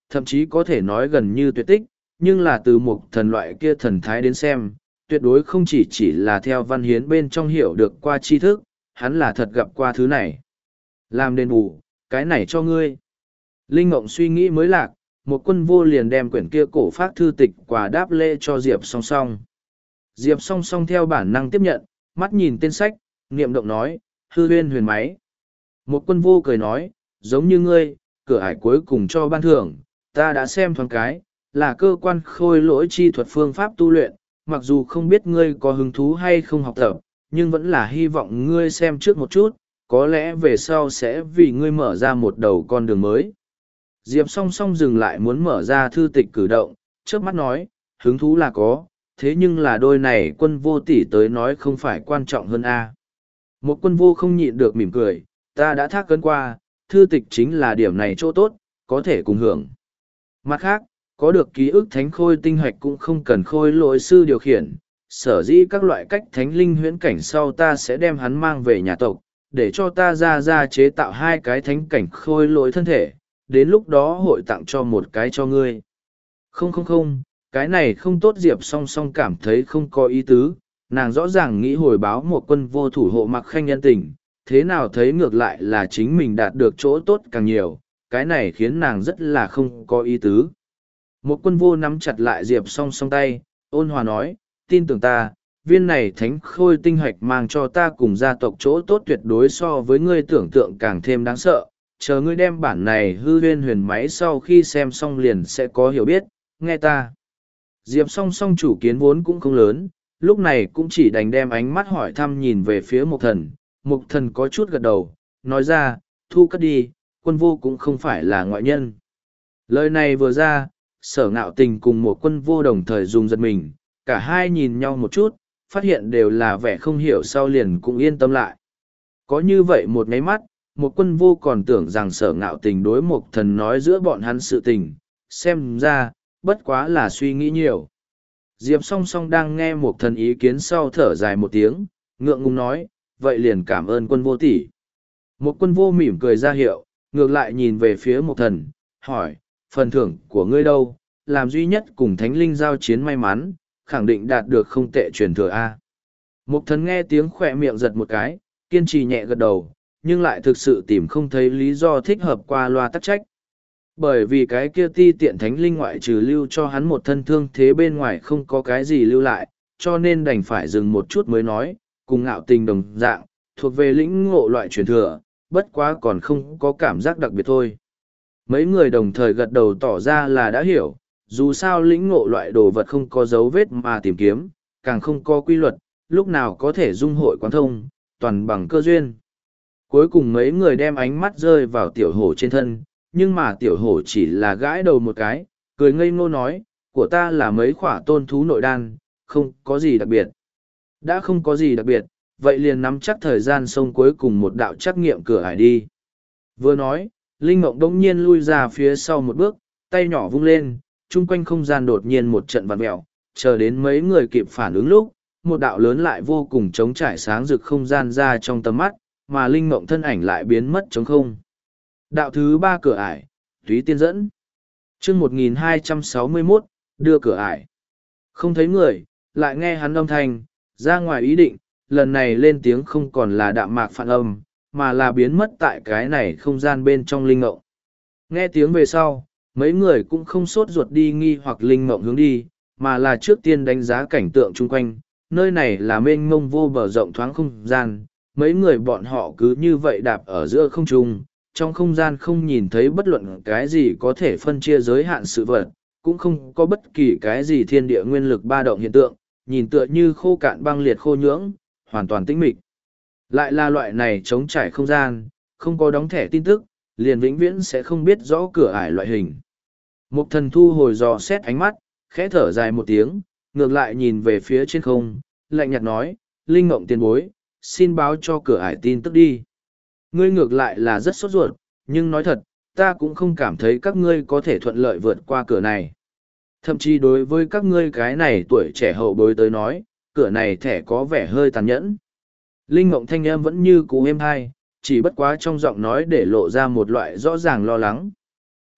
thậm chí có thể nói gần như tuyệt tích, nhưng là từ một thần loại kia thần thái đến xem, tuyệt đối không chỉ chỉ là theo văn hiến bên trong hiểu được qua tri thức, hắn là thật gặp qua thứ này. Làm đền bù, cái này cho ngươi. Linh Ngộng suy nghĩ mới lạc, một quân vô liền đem quyển kia cổ phác thư tịch quà đáp lễ cho Diệp song song. Diệp song song theo bản năng tiếp nhận, mắt nhìn tên sách, niệm động nói, hư huyên huyền máy. Một quân vô cười nói, giống như ngươi, cửa ải cuối cùng cho ban thưởng, ta đã xem thoáng cái, là cơ quan khôi lỗi chi thuật phương pháp tu luyện, mặc dù không biết ngươi có hứng thú hay không học tập, nhưng vẫn là hy vọng ngươi xem trước một chút, có lẽ về sau sẽ vì ngươi mở ra một đầu con đường mới. Diệp song song dừng lại muốn mở ra thư tịch cử động, trước mắt nói, hứng thú là có, thế nhưng là đôi này quân vô tỷ tới nói không phải quan trọng hơn a. Một quân vô không nhịn được mỉm cười, ta đã thác cấn qua, thư tịch chính là điểm này chỗ tốt, có thể cùng hưởng. Mặt khác, có được ký ức thánh khôi tinh hoạch cũng không cần khôi lỗi sư điều khiển, sở dĩ các loại cách thánh linh huyễn cảnh sau ta sẽ đem hắn mang về nhà tộc, để cho ta ra ra chế tạo hai cái thánh cảnh khôi lỗi thân thể, đến lúc đó hội tặng cho một cái cho ngươi. Không không không, cái này không tốt. Diệp song song cảm thấy không có ý tứ, nàng rõ ràng nghĩ hồi báo một quân vô thủ hộ mặc khanh nhân tình, thế nào thấy ngược lại là chính mình đạt được chỗ tốt càng nhiều, cái này khiến nàng rất là không có ý tứ. Một quân vô nắm chặt lại Diệp song song tay, ôn hòa nói, tin tưởng ta, viên này thánh khôi tinh hoạch mang cho ta cùng gia tộc chỗ tốt tuyệt đối so với ngươi tưởng tượng càng thêm đáng sợ. Chờ ngươi đem bản này hư huyên huyền máy sau khi xem xong liền sẽ có hiểu biết, nghe ta. Diệp song song chủ kiến vốn cũng không lớn, lúc này cũng chỉ đành đem ánh mắt hỏi thăm nhìn về phía mục thần. Mục thần có chút gật đầu, nói ra, thu cất đi, quân vô cũng không phải là ngoại nhân. Lời này vừa ra, sở ngạo tình cùng một quân vô đồng thời dùng giật mình, cả hai nhìn nhau một chút, phát hiện đều là vẻ không hiểu sau liền cũng yên tâm lại. Có như vậy một nháy mắt, một quân vô còn tưởng rằng sở ngạo tình đối một thần nói giữa bọn hắn sự tình, xem ra, bất quá là suy nghĩ nhiều. Diệp song song đang nghe một thần ý kiến sau thở dài một tiếng, ngượng ngùng nói, vậy liền cảm ơn quân vô tỷ. Một quân vô mỉm cười ra hiệu, ngược lại nhìn về phía một thần, hỏi, phần thưởng của ngươi đâu, làm duy nhất cùng thánh linh giao chiến may mắn, khẳng định đạt được không tệ truyền thừa A. Một thần nghe tiếng khỏe miệng giật một cái, kiên trì nhẹ gật đầu, nhưng lại thực sự tìm không thấy lý do thích hợp qua loa tắc trách. Bởi vì cái kia ti tiện thánh linh ngoại trừ lưu cho hắn một thân thương thế bên ngoài không có cái gì lưu lại, cho nên đành phải dừng một chút mới nói, cùng ngạo tình đồng dạng, thuộc về lĩnh ngộ loại truyền thừa, bất quá còn không có cảm giác đặc biệt thôi. Mấy người đồng thời gật đầu tỏ ra là đã hiểu, dù sao lĩnh ngộ loại đồ vật không có dấu vết mà tìm kiếm, càng không có quy luật, lúc nào có thể dung hội quán thông, toàn bằng cơ duyên. Cuối cùng mấy người đem ánh mắt rơi vào tiểu hổ trên thân, nhưng mà tiểu hổ chỉ là gãi đầu một cái, cười ngây ngô nói, của ta là mấy khỏa tôn thú nội đan, không có gì đặc biệt. Đã không có gì đặc biệt, vậy liền nắm chắc thời gian xông cuối cùng một đạo trắc nghiệm cửa ải đi. Vừa nói, Linh Mộng đông nhiên lui ra phía sau một bước, tay nhỏ vung lên, chung quanh không gian đột nhiên một trận vặn mẹo, chờ đến mấy người kịp phản ứng lúc, một đạo lớn lại vô cùng trống trải sáng rực không gian ra trong tầm mắt, mà Linh Mộng thân ảnh lại biến mất trống không. Đạo thứ ba cửa ải, Túy Tiên dẫn. chương một nghìn hai trăm sáu mươi mốt, đưa cửa ải. Không thấy người, lại nghe hắn âm thanh, ra ngoài ý định, lần này lên tiếng không còn là đạm mạc phản âm, mà là biến mất tại cái này không gian bên trong Linh Mộng. Nghe tiếng về sau, mấy người cũng không sốt ruột đi nghi hoặc Linh Mộng hướng đi, mà là trước tiên đánh giá cảnh tượng chung quanh, nơi này là mênh mông vô bờ rộng thoáng không gian, mấy người bọn họ cứ như vậy đạp ở giữa không trung, trong không gian không nhìn thấy bất luận cái gì có thể phân chia giới hạn sự vật, cũng không có bất kỳ cái gì thiên địa nguyên lực ba động hiện tượng, nhìn tựa như khô cạn băng liệt khô nhưỡng, hoàn toàn tĩnh mịch. Lại là loại này chống trải không gian, không có đóng thẻ tin tức, liền vĩnh viễn sẽ không biết rõ cửa ải loại hình. Mục thần thu hồi dò xét ánh mắt, khẽ thở dài một tiếng, ngược lại nhìn về phía trên không, lạnh nhạt nói, Linh Mộng tiền bối, xin báo cho cửa ải tin tức đi. Ngươi ngược lại là rất sốt ruột, nhưng nói thật, ta cũng không cảm thấy các ngươi có thể thuận lợi vượt qua cửa này. Thậm chí đối với các ngươi cái này tuổi trẻ hậu bối tới nói, cửa này thẻ có vẻ hơi tàn nhẫn. Linh Mộng thanh em vẫn như cũ êm hai, chỉ bất quá trong giọng nói để lộ ra một loại rõ ràng lo lắng.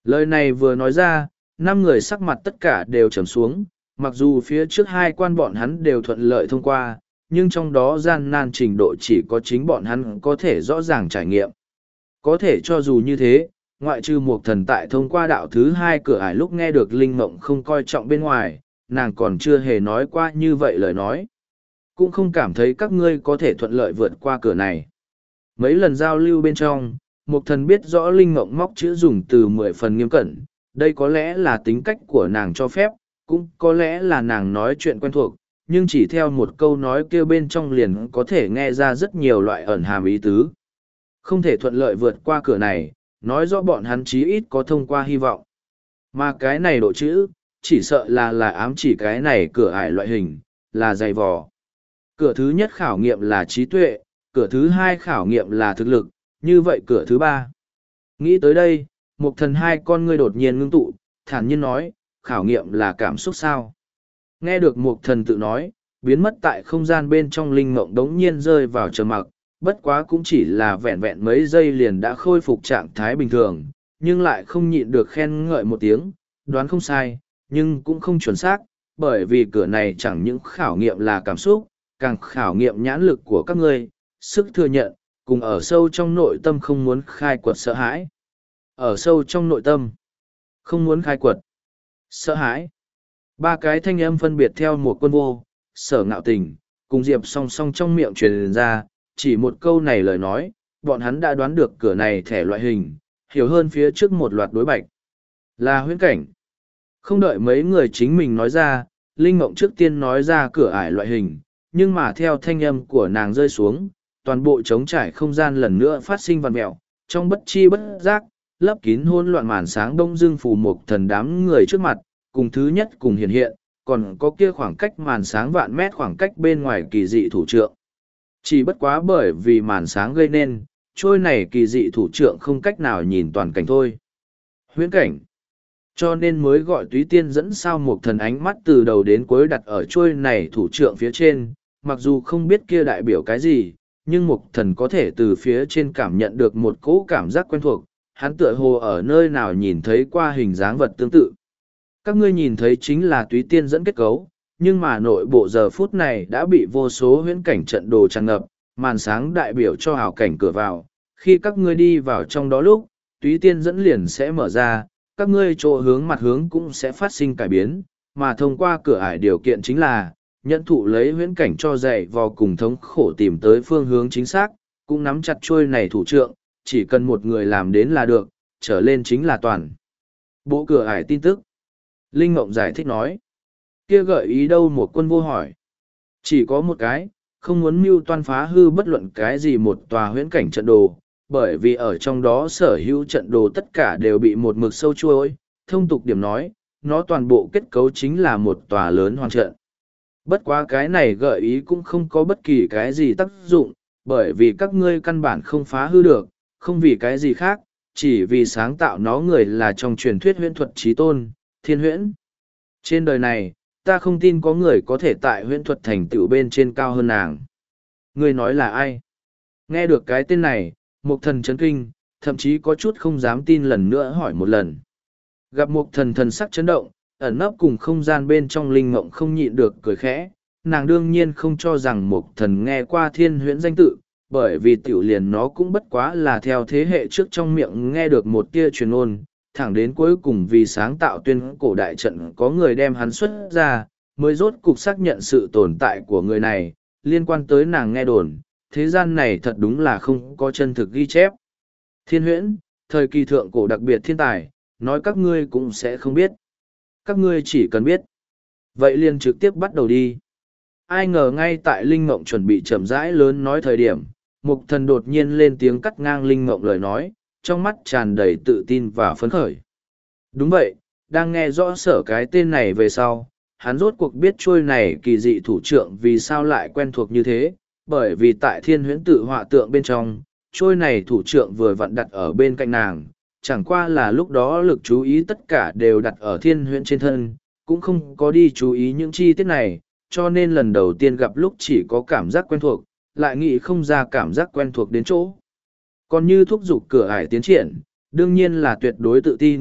Lời này vừa nói ra, năm người sắc mặt tất cả đều trầm xuống, mặc dù phía trước hai quan bọn hắn đều thuận lợi thông qua, nhưng trong đó gian nan trình độ chỉ có chính bọn hắn có thể rõ ràng trải nghiệm. Có thể cho dù như thế, ngoại trừ một thần tại thông qua đạo thứ hai cửa ải lúc nghe được linh mộng không coi trọng bên ngoài, nàng còn chưa hề nói qua như vậy lời nói. Cũng không cảm thấy các ngươi có thể thuận lợi vượt qua cửa này. Mấy lần giao lưu bên trong, một thần biết rõ linh mộng móc chữ dùng từ mười phần nghiêm cẩn, đây có lẽ là tính cách của nàng cho phép, cũng có lẽ là nàng nói chuyện quen thuộc, nhưng chỉ theo một câu nói kêu bên trong liền có thể nghe ra rất nhiều loại ẩn hàm ý tứ. Không thể thuận lợi vượt qua cửa này, nói rõ bọn hắn chí ít có thông qua hy vọng. Mà cái này độ chữ, chỉ sợ là là ám chỉ cái này cửa ải loại hình, là dày vò. Cửa thứ nhất khảo nghiệm là trí tuệ, cửa thứ hai khảo nghiệm là thực lực, như vậy cửa thứ ba. Nghĩ tới đây, một thần hai con ngươi đột nhiên ngưng tụ, thản nhiên nói, khảo nghiệm là cảm xúc sao. Nghe được một thần tự nói, biến mất tại không gian bên trong linh mộng đống nhiên rơi vào trầm mặc, bất quá cũng chỉ là vẹn vẹn mấy giây liền đã khôi phục trạng thái bình thường, nhưng lại không nhịn được khen ngợi một tiếng, đoán không sai, nhưng cũng không chuẩn xác, bởi vì cửa này chẳng những khảo nghiệm là cảm xúc, càng khảo nghiệm nhãn lực của các ngươi, sức thừa nhận, cùng ở sâu trong nội tâm không muốn khai quật sợ hãi. Ở sâu trong nội tâm, không muốn khai quật, sợ hãi. Ba cái thanh âm phân biệt theo một quân vô, sở ngạo tình, cùng Diệp song song trong miệng truyền ra, chỉ một câu này lời nói, bọn hắn đã đoán được cửa này thẻ loại hình, hiểu hơn phía trước một loạt đối bạch. Là huyễn cảnh. Không đợi mấy người chính mình nói ra, Linh Mộng trước tiên nói ra cửa ải loại hình, nhưng mà theo thanh âm của nàng rơi xuống, toàn bộ trống trải không gian lần nữa phát sinh vằn mẹo, trong bất chi bất giác, lấp kín hỗn loạn màn sáng đông dương phù một thần đám người trước mặt, cùng thứ nhất cùng hiện hiện, còn có kia khoảng cách màn sáng vạn mét khoảng cách bên ngoài kỳ dị thủ trượng. Chỉ bất quá bởi vì màn sáng gây nên, trôi này kỳ dị thủ trượng không cách nào nhìn toàn cảnh thôi. Huyễn cảnh. Cho nên mới gọi túy tiên dẫn sao một thần ánh mắt từ đầu đến cuối đặt ở trôi này thủ trượng phía trên, mặc dù không biết kia đại biểu cái gì, nhưng một thần có thể từ phía trên cảm nhận được một cỗ cảm giác quen thuộc, hắn tựa hồ ở nơi nào nhìn thấy qua hình dáng vật tương tự. Các ngươi nhìn thấy chính là túy tiên dẫn kết cấu, nhưng mà nội bộ giờ phút này đã bị vô số huyễn cảnh trận đồ tràn ngập, màn sáng đại biểu cho hào cảnh cửa vào. Khi các ngươi đi vào trong đó lúc, túy tiên dẫn liền sẽ mở ra, các ngươi chỗ hướng mặt hướng cũng sẽ phát sinh cải biến, mà thông qua cửa ải điều kiện chính là, nhận thụ lấy huyễn cảnh cho dạy vò cùng thống khổ tìm tới phương hướng chính xác, cũng nắm chặt chuôi này thủ trượng, chỉ cần một người làm đến là được, trở lên chính là toàn. Bộ cửa ải tin tức. Linh Ngộng giải thích nói. Kia gợi ý đâu một quân vô hỏi. Chỉ có một cái, không muốn mưu toan phá hư bất luận cái gì một tòa huyễn cảnh trận đồ, bởi vì ở trong đó sở hữu trận đồ tất cả đều bị một mực sâu chuôi, thông tục điểm nói, nó toàn bộ kết cấu chính là một tòa lớn hoàn trận. Bất quá cái này gợi ý cũng không có bất kỳ cái gì tác dụng, bởi vì các ngươi căn bản không phá hư được, không vì cái gì khác, chỉ vì sáng tạo nó người là trong truyền thuyết huyễn thuật trí tôn, thiên huyễn. Trên đời này, ta không tin có người có thể tại huyễn thuật thành tựu bên trên cao hơn nàng. Ngươi nói là ai? Nghe được cái tên này, Mục thần chấn kinh, thậm chí có chút không dám tin lần nữa hỏi một lần. Gặp Mục thần thần sắc chấn động, ẩn nấp cùng không gian bên trong linh mộng không nhịn được cười khẽ, nàng đương nhiên không cho rằng Mục thần nghe qua thiên huyễn danh tự, bởi vì tiểu liền nó cũng bất quá là theo thế hệ trước trong miệng nghe được một tia truyền ôn, thẳng đến cuối cùng vì sáng tạo tuyên cổ đại trận có người đem hắn xuất ra, mới rốt cục xác nhận sự tồn tại của người này, liên quan tới nàng nghe đồn, thế gian này thật đúng là không có chân thực ghi chép. Thiên huyễn, thời kỳ thượng cổ đặc biệt thiên tài, nói các ngươi cũng sẽ không biết. Các ngươi chỉ cần biết. Vậy liền trực tiếp bắt đầu đi. Ai ngờ ngay tại Linh Mộng chuẩn bị chậm rãi lớn nói thời điểm, Mục thần đột nhiên lên tiếng cắt ngang Linh Mộng lời nói, trong mắt tràn đầy tự tin và phấn khởi. Đúng vậy, đang nghe rõ sở cái tên này về sau, hắn rốt cuộc biết trôi này kỳ dị thủ trượng vì sao lại quen thuộc như thế, bởi vì tại thiên huyễn tự họa tượng bên trong, trôi này thủ trượng vừa vặn đặt ở bên cạnh nàng, chẳng qua là lúc đó lực chú ý tất cả đều đặt ở thiên huyễn trên thân, cũng không có đi chú ý những chi tiết này, cho nên lần đầu tiên gặp lúc chỉ có cảm giác quen thuộc, lại nghĩ không ra cảm giác quen thuộc đến chỗ. Còn như thúc giục cửa ải tiến triển, đương nhiên là tuyệt đối tự tin,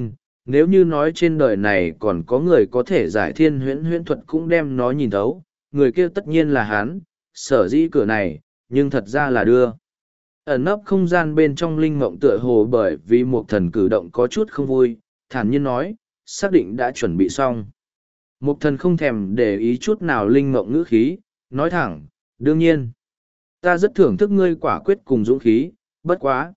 nếu như nói trên đời này còn có người có thể giải thiên huyễn huyễn thuật cũng đem nó nhìn thấu, người kia tất nhiên là hắn, sở dĩ cửa này, nhưng thật ra là đưa. Ẩn nấp không gian bên trong linh mộng tựa hồ bởi vì một thần cử động có chút không vui, thản nhiên nói, xác định đã chuẩn bị xong. Một thần không thèm để ý chút nào linh mộng ngữ khí, nói thẳng, đương nhiên. Ta rất thưởng thức ngươi quả quyết cùng dũng khí, bất quá.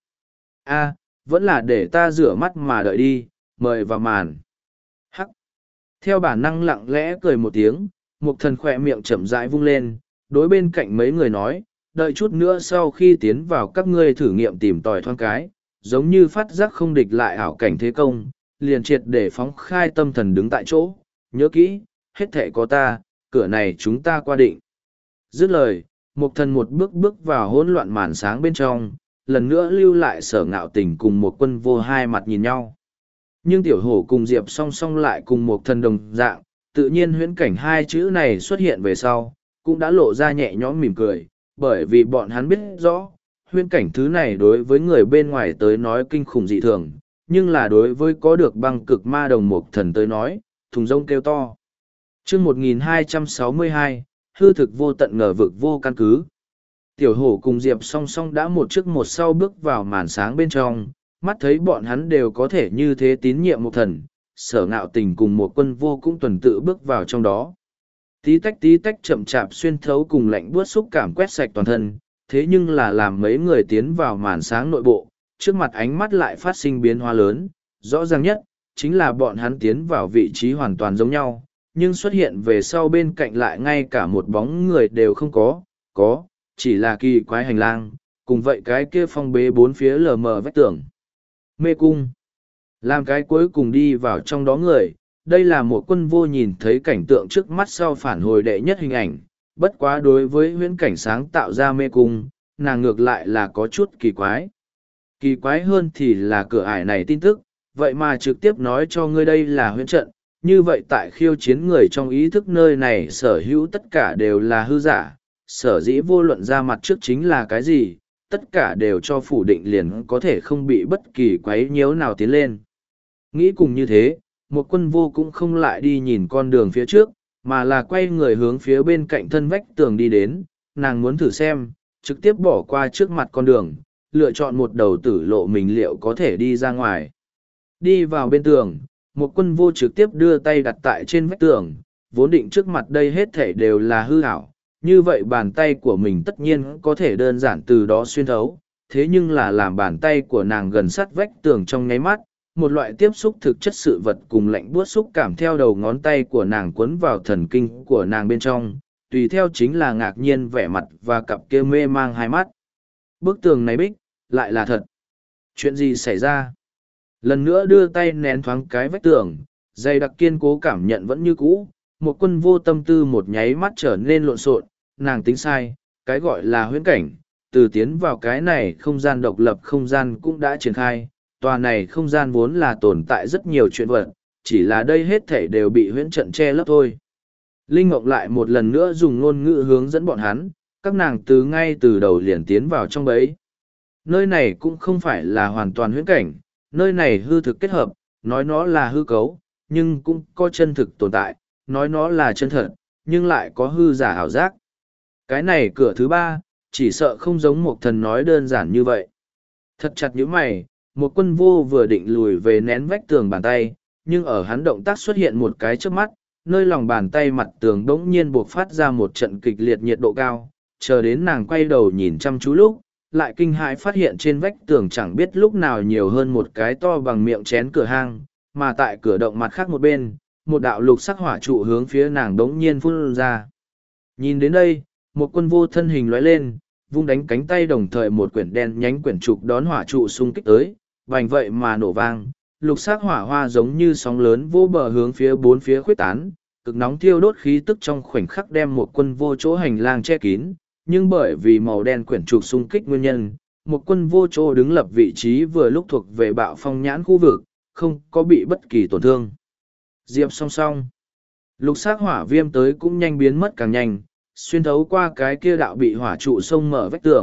A, vẫn là để ta rửa mắt mà đợi đi, mời vào màn. Hắc. Theo bản năng lặng lẽ cười một tiếng, một thần khỏe miệng chậm rãi vung lên, đối bên cạnh mấy người nói, đợi chút nữa sau khi tiến vào các ngươi thử nghiệm tìm tòi thoáng cái, giống như phát giác không địch lại ảo cảnh thế công, liền triệt để phóng khai tâm thần đứng tại chỗ, nhớ kỹ, hết thể có ta, cửa này chúng ta qua định. Dứt lời, một thần một bước bước vào hỗn loạn màn sáng bên trong, lần nữa lưu lại sở ngạo tình cùng một quân vô hai mặt nhìn nhau. Nhưng tiểu hổ cùng Diệp song song lại cùng một thần đồng dạng, tự nhiên huyễn cảnh hai chữ này xuất hiện về sau, cũng đã lộ ra nhẹ nhõm mỉm cười, bởi vì bọn hắn biết rõ, huyễn cảnh thứ này đối với người bên ngoài tới nói kinh khủng dị thường, nhưng là đối với có được băng cực ma đồng một thần tới nói, thùng rông kêu to. chương một nghìn hai trăm sáu mươi hai, hư thực vô tận ngờ vực vô căn cứ. Tiểu hổ cùng Diệp song song đã một trước một sau bước vào màn sáng bên trong, mắt thấy bọn hắn đều có thể như thế tín nhiệm một thần, sở ngạo tình cùng một quân vô cũng tuần tự bước vào trong đó. Tí tách tí tách chậm chạp xuyên thấu cùng lạnh buốt xúc cảm quét sạch toàn thân, thế nhưng là làm mấy người tiến vào màn sáng nội bộ, trước mặt ánh mắt lại phát sinh biến hóa lớn, rõ ràng nhất, chính là bọn hắn tiến vào vị trí hoàn toàn giống nhau, nhưng xuất hiện về sau bên cạnh lại ngay cả một bóng người đều không có, có, chỉ là kỳ quái hành lang, cùng vậy cái kia phong bế bốn phía lờ mờ vách tường. Mê cung. Làm cái cuối cùng đi vào trong đó người, đây là một quân vô nhìn thấy cảnh tượng trước mắt sau phản hồi đệ nhất hình ảnh, bất quá đối với huyễn cảnh sáng tạo ra mê cung, nàng ngược lại là có chút kỳ quái. Kỳ quái hơn thì là cửa ải này tin tức, vậy mà trực tiếp nói cho ngươi đây là huyễn trận, như vậy tại khiêu chiến người trong ý thức nơi này sở hữu tất cả đều là hư giả, sở dĩ vô luận ra mặt trước chính là cái gì, tất cả đều cho phủ định liền có thể không bị bất kỳ quấy nhiễu nào tiến lên. Nghĩ cùng như thế, một quân vô cũng không lại đi nhìn con đường phía trước, mà là quay người hướng phía bên cạnh thân vách tường đi đến, nàng muốn thử xem, trực tiếp bỏ qua trước mặt con đường, lựa chọn một đầu tử lộ mình liệu có thể đi ra ngoài. Đi vào bên tường, một quân vô trực tiếp đưa tay đặt tại trên vách tường, vốn định trước mặt đây hết thể đều là hư ảo, như vậy bàn tay của mình tất nhiên có thể đơn giản từ đó xuyên thấu, thế nhưng là làm bàn tay của nàng gần sát vách tường trong nháy mắt, một loại tiếp xúc thực chất sự vật cùng lạnh buốt xúc cảm theo đầu ngón tay của nàng quấn vào thần kinh của nàng bên trong, tùy theo chính là ngạc nhiên vẻ mặt và cặp kia mê mang hai mắt. Bức tường này bích, lại là thật. Chuyện gì xảy ra? Lần nữa đưa tay nén thoáng cái vách tường, dày đặc kiên cố cảm nhận vẫn như cũ, một quân vô tâm tư một nháy mắt trở nên lộn xộn, nàng tính sai, cái gọi là huyễn cảnh, từ tiến vào cái này không gian độc lập không gian cũng đã triển khai, tòa này không gian vốn là tồn tại rất nhiều chuyện vật, chỉ là đây hết thể đều bị huyễn trận che lấp thôi. Linh Ngọc lại một lần nữa dùng ngôn ngữ hướng dẫn bọn hắn, các nàng từ ngay từ đầu liền tiến vào trong bấy. Nơi này cũng không phải là hoàn toàn huyễn cảnh, nơi này hư thực kết hợp, nói nó là hư cấu, nhưng cũng có chân thực tồn tại, nói nó là chân thật, nhưng lại có hư giả ảo giác. Cái này cửa thứ ba, chỉ sợ không giống một thần nói đơn giản như vậy. Thật chặt như mày, một quân vô vừa định lùi về nén vách tường bàn tay, nhưng ở hắn động tác xuất hiện một cái trước mắt, nơi lòng bàn tay mặt tường đống nhiên buộc phát ra một trận kịch liệt nhiệt độ cao, chờ đến nàng quay đầu nhìn chăm chú lúc, lại kinh hãi phát hiện trên vách tường chẳng biết lúc nào nhiều hơn một cái to bằng miệng chén cửa hang, mà tại cửa động mặt khác một bên, một đạo lục sắc hỏa trụ hướng phía nàng đống nhiên phun ra. Nhìn đến đây, một quân vô thân hình lóe lên, vung đánh cánh tay đồng thời một quyển đen nhánh quyển trục đón hỏa trụ xung kích tới, vành vậy mà nổ vang, lục sắc hỏa hoa giống như sóng lớn vô bờ hướng phía bốn phía khuyết tán, cực nóng thiêu đốt khí tức trong khoảnh khắc đem một quân vô chỗ hành lang che kín, nhưng bởi vì màu đen quyển trục xung kích nguyên nhân, một quân vô chỗ đứng lập vị trí vừa lúc thuộc về bạo phong nhãn khu vực, không có bị bất kỳ tổn thương. Diệp song song. Lục sắc hỏa viêm tới cũng nhanh biến mất càng nhanh, xuyên thấu qua cái kia đạo bị hỏa trụ sông mở vách tường,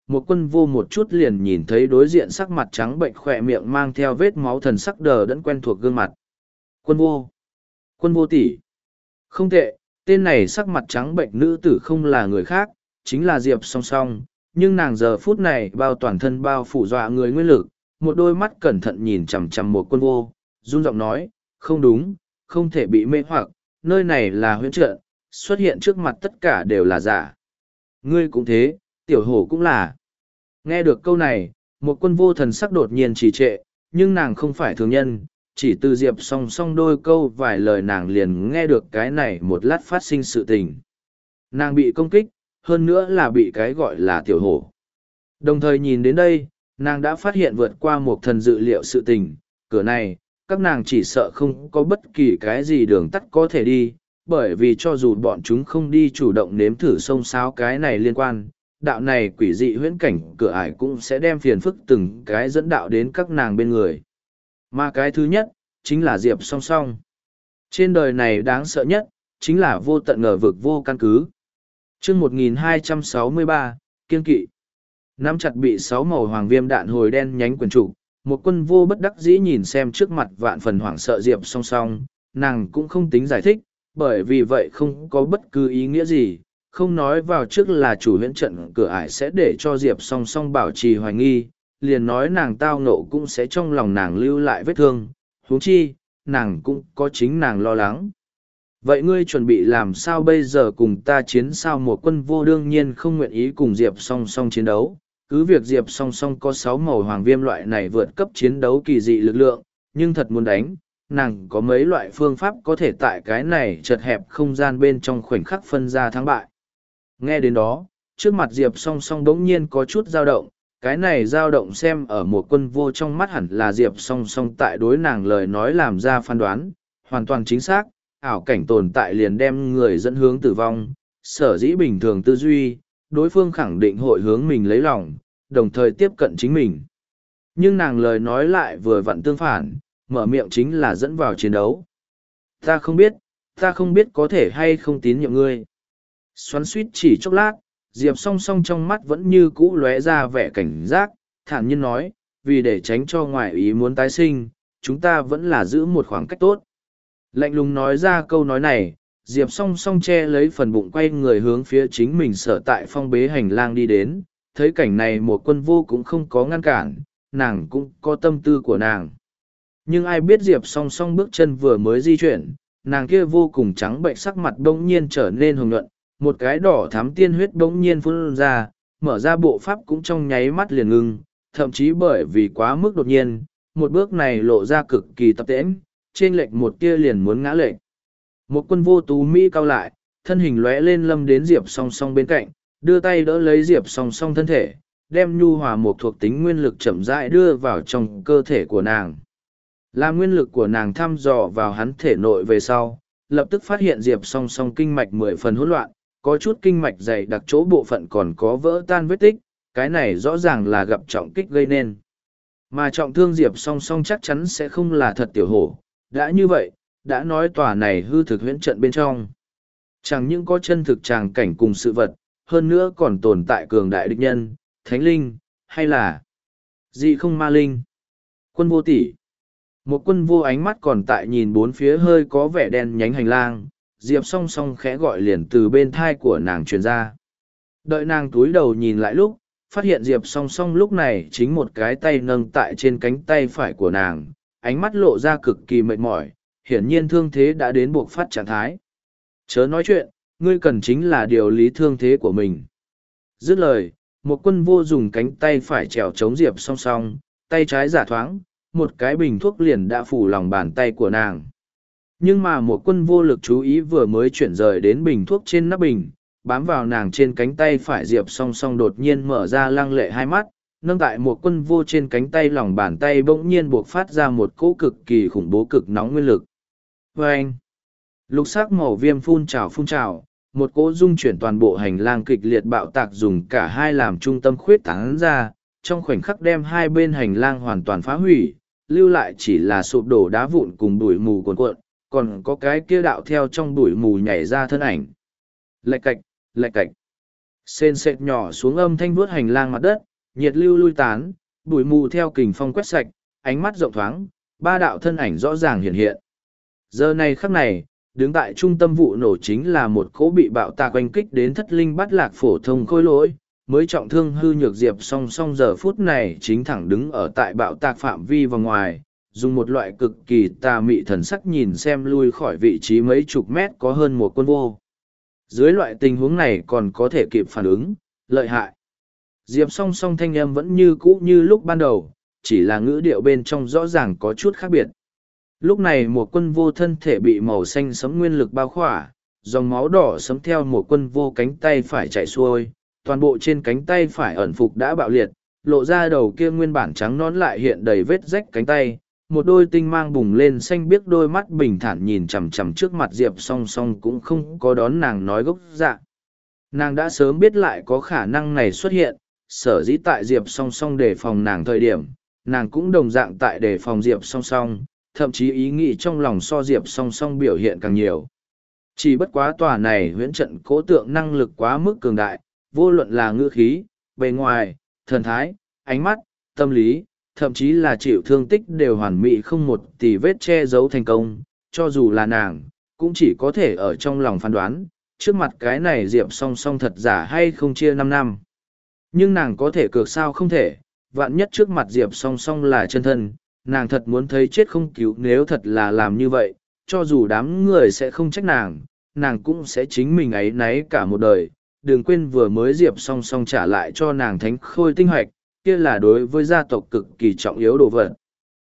một quân vô một chút liền nhìn thấy đối diện sắc mặt trắng bệnh khỏe miệng mang theo vết máu thần sắc đờ đẫn quen thuộc gương mặt. Quân vô. Quân vô tỷ. Không tệ, tên này sắc mặt trắng bệnh nữ tử không là người khác, chính là Diệp song song, nhưng nàng giờ phút này bao toàn thân bao phủ dọa người nguyên lực, một đôi mắt cẩn thận nhìn chằm chằm một quân vô, run giọng nói, không đúng, không thể bị mê hoặc, nơi này là huyễn trận, xuất hiện trước mặt tất cả đều là giả. Ngươi cũng thế, tiểu hổ cũng là. Nghe được câu này, một quân vô thần sắc đột nhiên trì trệ, nhưng nàng không phải thường nhân, chỉ từ Diệp song song đôi câu vài lời nàng liền nghe được cái này một lát phát sinh sự tình. Nàng bị công kích, hơn nữa là bị cái gọi là tiểu hổ. Đồng thời nhìn đến đây, nàng đã phát hiện vượt qua một thần dự liệu sự tình, cửa này, các nàng chỉ sợ không có bất kỳ cái gì đường tắt có thể đi, bởi vì cho dù bọn chúng không đi chủ động nếm thử xông xáo cái này liên quan, đạo này quỷ dị huyễn cảnh cửa ải cũng sẽ đem phiền phức từng cái dẫn đạo đến các nàng bên người. Mà cái thứ nhất, chính là Diệp song song. Trên đời này đáng sợ nhất, chính là vô tận ngờ vực vô căn cứ. chương một nghìn hai trăm sáu mươi ba, kiên kỵ. Nắm chặt bị sáu màu hoàng viêm đạn hồi đen nhánh quyền trụ, một quân vô bất đắc dĩ nhìn xem trước mặt vạn phần hoảng sợ Diệp song song, nàng cũng không tính giải thích, bởi vì vậy không có bất cứ ý nghĩa gì, không nói vào trước là chủ huyễn trận cửa ải sẽ để cho Diệp song song bảo trì hoài nghi, liền nói nàng tao nộ cũng sẽ trong lòng nàng lưu lại vết thương, huống chi, nàng cũng có chính nàng lo lắng. Vậy ngươi chuẩn bị làm sao bây giờ cùng ta chiến sao? Một quân vô đương nhiên không nguyện ý cùng Diệp song song chiến đấu, cứ việc Diệp song song có sáu màu hoàng viêm loại này vượt cấp chiến đấu kỳ dị lực lượng, nhưng thật muốn đánh, nàng có mấy loại phương pháp có thể tại cái này chật hẹp không gian bên trong khoảnh khắc phân ra thắng bại. Nghe đến đó, trước mặt Diệp song song đống nhiên có chút dao động, cái này dao động xem ở một quân vô trong mắt hẳn là Diệp song song tại đối nàng lời nói làm ra phán đoán, hoàn toàn chính xác, ảo cảnh tồn tại liền đem người dẫn hướng tử vong, sở dĩ bình thường tư duy, đối phương khẳng định hội hướng mình lấy lòng, đồng thời tiếp cận chính mình. Nhưng nàng lời nói lại vừa vặn tương phản, mở miệng chính là dẫn vào chiến đấu. Ta không biết, ta không biết có thể hay không tín nhiệm ngươi. Xoắn suýt chỉ chốc lát, Diệp song song trong mắt vẫn như cũ lóe ra vẻ cảnh giác, thản nhiên nói, vì để tránh cho ngoại ý muốn tái sinh, chúng ta vẫn là giữ một khoảng cách tốt. Lạnh lùng nói ra câu nói này, Diệp song song che lấy phần bụng quay người hướng phía chính mình sở tại phong bế hành lang đi đến, thấy cảnh này một quân vô cũng không có ngăn cản, nàng cũng có tâm tư của nàng. Nhưng ai biết Diệp song song bước chân vừa mới di chuyển, nàng kia vô cùng trắng bệnh sắc mặt bỗng nhiên trở nên hồng nhuận, một cái đỏ thắm tiên huyết bỗng nhiên phun ra, mở ra bộ pháp cũng trong nháy mắt liền ngưng, thậm chí bởi vì quá mức đột nhiên, một bước này lộ ra cực kỳ tập tễnh, trên lệch một tia liền muốn ngã lệch. Một quân vô tú Mỹ cao lại, thân hình lóe lên lâm đến Diệp song song bên cạnh, đưa tay đỡ lấy Diệp song song thân thể, đem nhu hòa một thuộc tính nguyên lực chậm rãi đưa vào trong cơ thể của nàng. Là nguyên lực của nàng thăm dò vào hắn thể nội về sau, lập tức phát hiện Diệp song song kinh mạch mười phần hỗn loạn, có chút kinh mạch dày đặc chỗ bộ phận còn có vỡ tan vết tích, cái này rõ ràng là gặp trọng kích gây nên. Mà trọng thương Diệp song song chắc chắn sẽ không là thật tiểu hổ, đã như vậy, đã nói tòa này hư thực huyễn trận bên trong. Chẳng những có chân thực tràng cảnh cùng sự vật, hơn nữa còn tồn tại cường đại địch nhân, thánh linh, hay là dị không ma linh. Quân vô tỷ. Một quân vô ánh mắt còn tại nhìn bốn phía hơi có vẻ đen nhánh hành lang, Diệp song song khẽ gọi liền từ bên thai của nàng truyền ra. Đợi nàng túi đầu nhìn lại lúc, phát hiện Diệp song song lúc này chính một cái tay nâng tại trên cánh tay phải của nàng, ánh mắt lộ ra cực kỳ mệt mỏi, hiển nhiên thương thế đã đến buộc phát trạng thái. Chớ nói chuyện, ngươi cần chính là điều lý thương thế của mình. Dứt lời, một quân vô dùng cánh tay phải trèo chống Diệp song song, tay trái giả thoáng, một cái bình thuốc liền đã phủ lòng bàn tay của nàng. Nhưng mà một quân vô lực chú ý vừa mới chuyển rời đến bình thuốc trên nắp bình, bám vào nàng trên cánh tay phải Diệp song song đột nhiên mở ra lăng lệ hai mắt, nâng tại một quân vô trên cánh tay lòng bàn tay bỗng nhiên buộc phát ra một cỗ cực kỳ khủng bố cực nóng nguyên lực. Và anh, lục sắc màu viêm phun trào phun trào, một cỗ dung chuyển toàn bộ hành lang kịch liệt bạo tạc dùng cả hai làm trung tâm khuyết tán ra, trong khoảnh khắc đem hai bên hành lang hoàn toàn phá hủy, lưu lại chỉ là sụp đổ đá vụn cùng bụi mù cuồn cuộn, còn có cái kia đạo theo trong bụi mù nhảy ra thân ảnh. Lạch cạch, lạch cạch. Sền sệt nhỏ xuống âm thanh vuốt hành lang mặt đất, nhiệt lưu lui tán, bụi mù theo kình phong quét sạch, ánh mắt rộng thoáng, ba đạo thân ảnh rõ ràng hiện hiện. Giờ này khắc này, đứng tại trung tâm vụ nổ chính là một cỗ bị bạo tạc oanh kích đến thất linh bắt lạc phổ thông khôi lỗi, mới trọng thương hư nhược Diệp song song giờ phút này chính thẳng đứng ở tại bạo tạc phạm vi và ngoài, dùng một loại cực kỳ tà mị thần sắc nhìn xem lui khỏi vị trí mấy chục mét có hơn một quân vô. Dưới loại tình huống này còn có thể kịp phản ứng, lợi hại. Diệp song song thanh âm vẫn như cũ như lúc ban đầu, chỉ là ngữ điệu bên trong rõ ràng có chút khác biệt. Lúc này một quân vô thân thể bị màu xanh sấm nguyên lực bao khỏa, dòng máu đỏ sấm theo một quân vô cánh tay phải chạy xuôi, toàn bộ trên cánh tay phải ẩn phục đã bạo liệt, lộ ra đầu kia nguyên bản trắng nón lại hiện đầy vết rách cánh tay, một đôi tinh mang bùng lên xanh biếc đôi mắt bình thản nhìn chằm chằm trước mặt Diệp song song cũng không có đón nàng nói gốc dạ. Nàng đã sớm biết lại có khả năng này xuất hiện, sở dĩ tại Diệp song song đề phòng nàng thời điểm, nàng cũng đồng dạng tại đề phòng Diệp song song, thậm chí ý nghĩ trong lòng so Diệp song song biểu hiện càng nhiều. Chỉ bất quá tòa này huyễn trận cố tượng năng lực quá mức cường đại, vô luận là ngữ khí, bề ngoài, thần thái, ánh mắt, tâm lý, thậm chí là chịu thương tích đều hoàn mỹ không một tì vết che giấu thành công, cho dù là nàng, cũng chỉ có thể ở trong lòng phán đoán, trước mặt cái này Diệp song song thật giả hay không chia năm năm. Nhưng nàng có thể cược sao không thể, vạn nhất trước mặt Diệp song song là chân thân, nàng thật muốn thấy chết không cứu nếu thật là làm như vậy, cho dù đám người sẽ không trách nàng, nàng cũng sẽ chính mình ấy náy cả một đời. Đừng quên vừa mới Diệp song song trả lại cho nàng thánh khôi tinh hoạch, kia là đối với gia tộc cực kỳ trọng yếu đồ vật.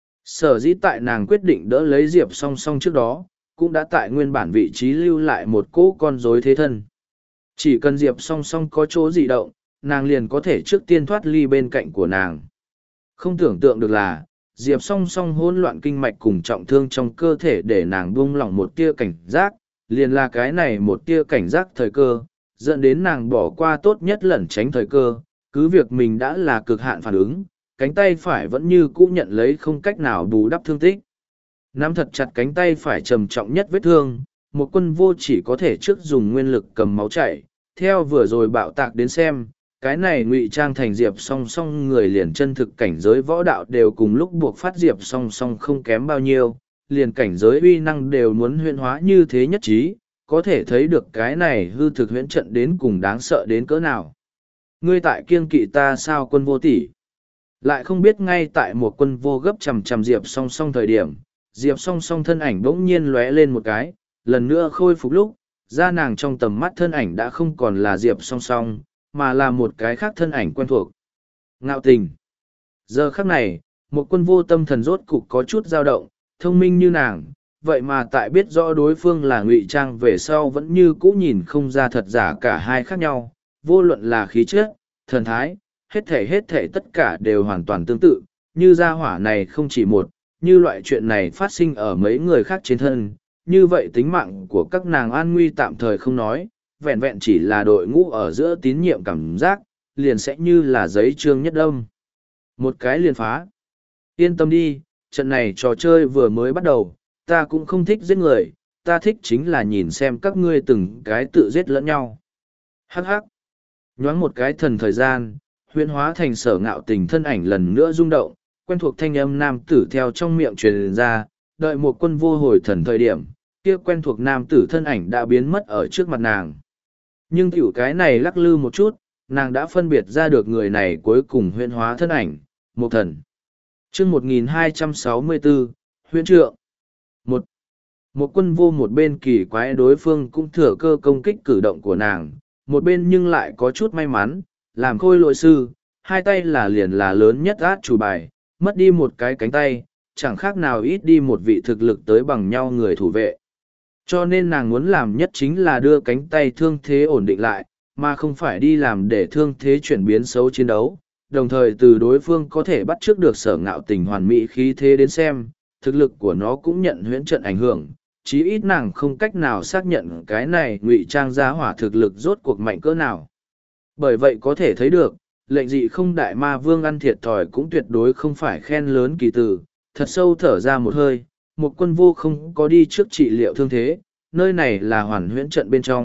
Sở dĩ tại nàng quyết định đỡ lấy Diệp song song trước đó, cũng đã tại nguyên bản vị trí lưu lại một cỗ con rối thế thân. Chỉ cần Diệp song song có chỗ dị động, nàng liền có thể trước tiên thoát ly bên cạnh của nàng. Không tưởng tượng được là, Diệp song song hỗn loạn kinh mạch cùng trọng thương trong cơ thể để nàng buông lỏng một tia cảnh giác, liền là cái này một tia cảnh giác thời cơ, dẫn đến nàng bỏ qua tốt nhất lẩn tránh thời cơ, cứ việc mình đã là cực hạn phản ứng, cánh tay phải vẫn như cũ nhận lấy không cách nào bù đắp thương tích. Nắm thật chặt cánh tay phải trầm trọng nhất vết thương, một quân vô chỉ có thể trước dùng nguyên lực cầm máu chảy, theo vừa rồi bạo tạc đến xem, cái này ngụy trang thành Diệp song song người liền chân thực cảnh giới võ đạo đều cùng lúc buộc phát Diệp song song không kém bao nhiêu, liền cảnh giới uy năng đều muốn huyễn hóa như thế nhất trí, có thể thấy được cái này hư thực huyễn trận đến cùng đáng sợ đến cỡ nào. Ngươi tại kiêng kỵ ta sao quân vô tỷ? Lại không biết ngay tại một quân vô gấp chầm chầm Diệp song song thời điểm, Diệp song song thân ảnh bỗng nhiên lóe lên một cái, lần nữa khôi phục lúc, ra nàng trong tầm mắt thân ảnh đã không còn là Diệp song song, mà là một cái khác thân ảnh quen thuộc. Ngạo Tình. Giờ khắc này, một quân vô tâm thần rốt cục có chút dao động, thông minh như nàng, vậy mà tại biết rõ đối phương là ngụy trang về sau vẫn như cũ nhìn không ra thật giả cả hai khác nhau, vô luận là khí chất, thần thái, hết thể hết thể tất cả đều hoàn toàn tương tự, như gia hỏa này không chỉ một, như loại chuyện này phát sinh ở mấy người khác trên thân, như vậy tính mạng của các nàng an nguy tạm thời không nói, vẹn vẹn chỉ là đội ngũ ở giữa tín nhiệm cảm giác, liền sẽ như là giấy trương nhất đông. Một cái liền phá. Yên tâm đi, trận này trò chơi vừa mới bắt đầu, ta cũng không thích giết người, ta thích chính là nhìn xem các ngươi từng cái tự giết lẫn nhau. Hắc hắc. Nhoáng một cái thần thời gian, huyễn hóa thành Sở Ngạo Tình thân ảnh lần nữa rung động, quen thuộc thanh âm nam tử theo trong miệng truyền ra, đợi một quân vô hồi thần thời điểm, kia quen thuộc nam tử thân ảnh đã biến mất ở trước mặt nàng. Nhưng tiểu cái này lắc lư một chút, nàng đã phân biệt ra được người này cuối cùng huyễn hóa thân ảnh, một thần. Chương một nghìn hai trăm sáu mươi bốn, huyễn trượng. Một. Một quân vô một bên kỳ quái đối phương cũng thừa cơ công kích cử động của nàng, một bên nhưng lại có chút may mắn, làm khôi lội sư, hai tay là liền là lớn nhất át chủ bài, mất đi một cái cánh tay, chẳng khác nào ít đi một vị thực lực tới bằng nhau người thủ vệ. Cho nên nàng muốn làm nhất chính là đưa cánh tay thương thế ổn định lại, mà không phải đi làm để thương thế chuyển biến xấu chiến đấu, đồng thời từ đối phương có thể bắt chước được Sở Ngạo Tình hoàn mỹ khí thế đến xem, thực lực của nó cũng nhận huyễn trận ảnh hưởng, chí ít nàng không cách nào xác nhận cái này ngụy trang ra hỏa thực lực rốt cuộc mạnh cỡ nào. Bởi vậy có thể thấy được, lệnh dị không đại ma vương ăn thiệt thòi cũng tuyệt đối không phải khen lớn kỳ từ, thật sâu thở ra một hơi, một quân vô không có đi trước trị liệu thương thế, nơi này là hoàn huyễn trận bên trong,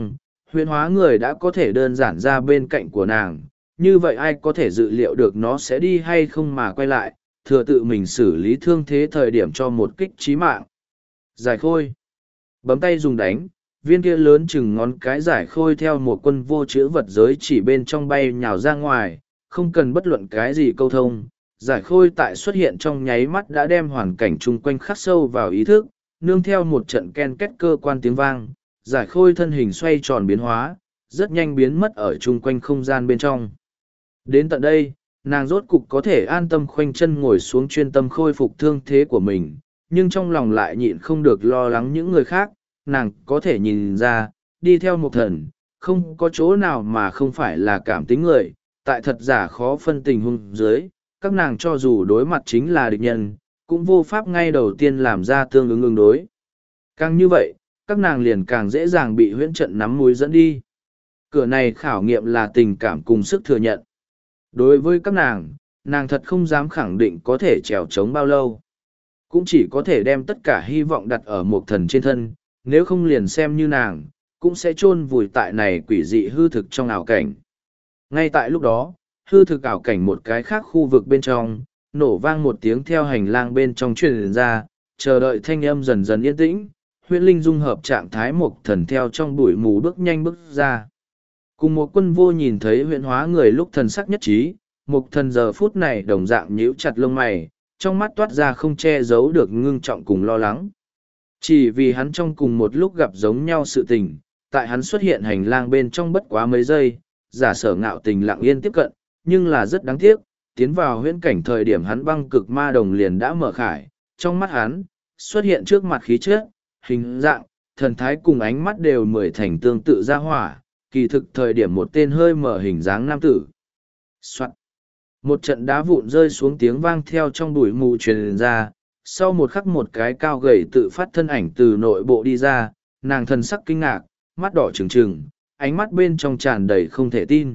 huyễn hóa người đã có thể đơn giản ra bên cạnh của nàng, như vậy ai có thể dự liệu được nó sẽ đi hay không mà quay lại, thừa tự mình xử lý thương thế thời điểm cho một kích chí mạng. Giải khôi. Bấm tay dùng đánh, viên kia lớn chừng ngón cái giải khôi theo một quân vô chữ vật giới chỉ bên trong bay nhào ra ngoài, không cần bất luận cái gì câu thông. Giải khôi tại xuất hiện trong nháy mắt đã đem hoàn cảnh chung quanh khắc sâu vào ý thức, nương theo một trận ken két cơ quan tiếng vang, giải khôi thân hình xoay tròn biến hóa, rất nhanh biến mất ở chung quanh không gian bên trong. Đến tận đây, nàng rốt cục có thể an tâm khoanh chân ngồi xuống chuyên tâm khôi phục thương thế của mình, nhưng trong lòng lại nhịn không được lo lắng những người khác. Nàng có thể nhìn ra, đi theo một thần, không có chỗ nào mà không phải là cảm tính người, tại thật giả khó phân tình huống dưới, các nàng cho dù đối mặt chính là địch nhân, cũng vô pháp ngay đầu tiên làm ra tương ứng ứng đối. Càng như vậy, các nàng liền càng dễ dàng bị huyễn trận nắm mũi dẫn đi. Cửa này khảo nghiệm là tình cảm cùng sức thừa nhận. Đối với các nàng, nàng thật không dám khẳng định có thể trèo trống bao lâu. Cũng chỉ có thể đem tất cả hy vọng đặt ở một thần trên thân, nếu không liền xem như nàng, cũng sẽ chôn vùi tại này quỷ dị hư thực trong ảo cảnh. Ngay tại lúc đó, hư thực ảo cảnh một cái khác khu vực bên trong, nổ vang một tiếng theo hành lang bên trong truyền ra, chờ đợi thanh âm dần dần yên tĩnh, huyễn linh dung hợp trạng thái một thần theo trong bụi mù bước nhanh bước ra. Cùng một quân vô nhìn thấy huyễn hóa người lúc thần sắc nhất trí, một thần giờ phút này đồng dạng nhíu chặt lông mày, trong mắt toát ra không che giấu được ngưng trọng cùng lo lắng. Chỉ vì hắn trong cùng một lúc gặp giống nhau sự tình, tại hắn xuất hiện hành lang bên trong bất quá mấy giây, giả sở ngạo tình lặng yên tiếp cận, nhưng là rất đáng tiếc, tiến vào huyễn cảnh thời điểm hắn băng cực ma đồng liền đã mở khải, trong mắt hắn, xuất hiện trước mặt khí chất, hình dạng, thần thái cùng ánh mắt đều mười thành tương tự ra hỏa, kỳ thực thời điểm một tên hơi mở hình dáng nam tử. Soạn. Một trận đá vụn rơi xuống tiếng vang theo trong bụi mù truyền ra, sau một khắc một cái cao gầy tự phát thân ảnh từ nội bộ đi ra, nàng thần sắc kinh ngạc, mắt đỏ trừng trừng, ánh mắt bên trong tràn đầy không thể tin.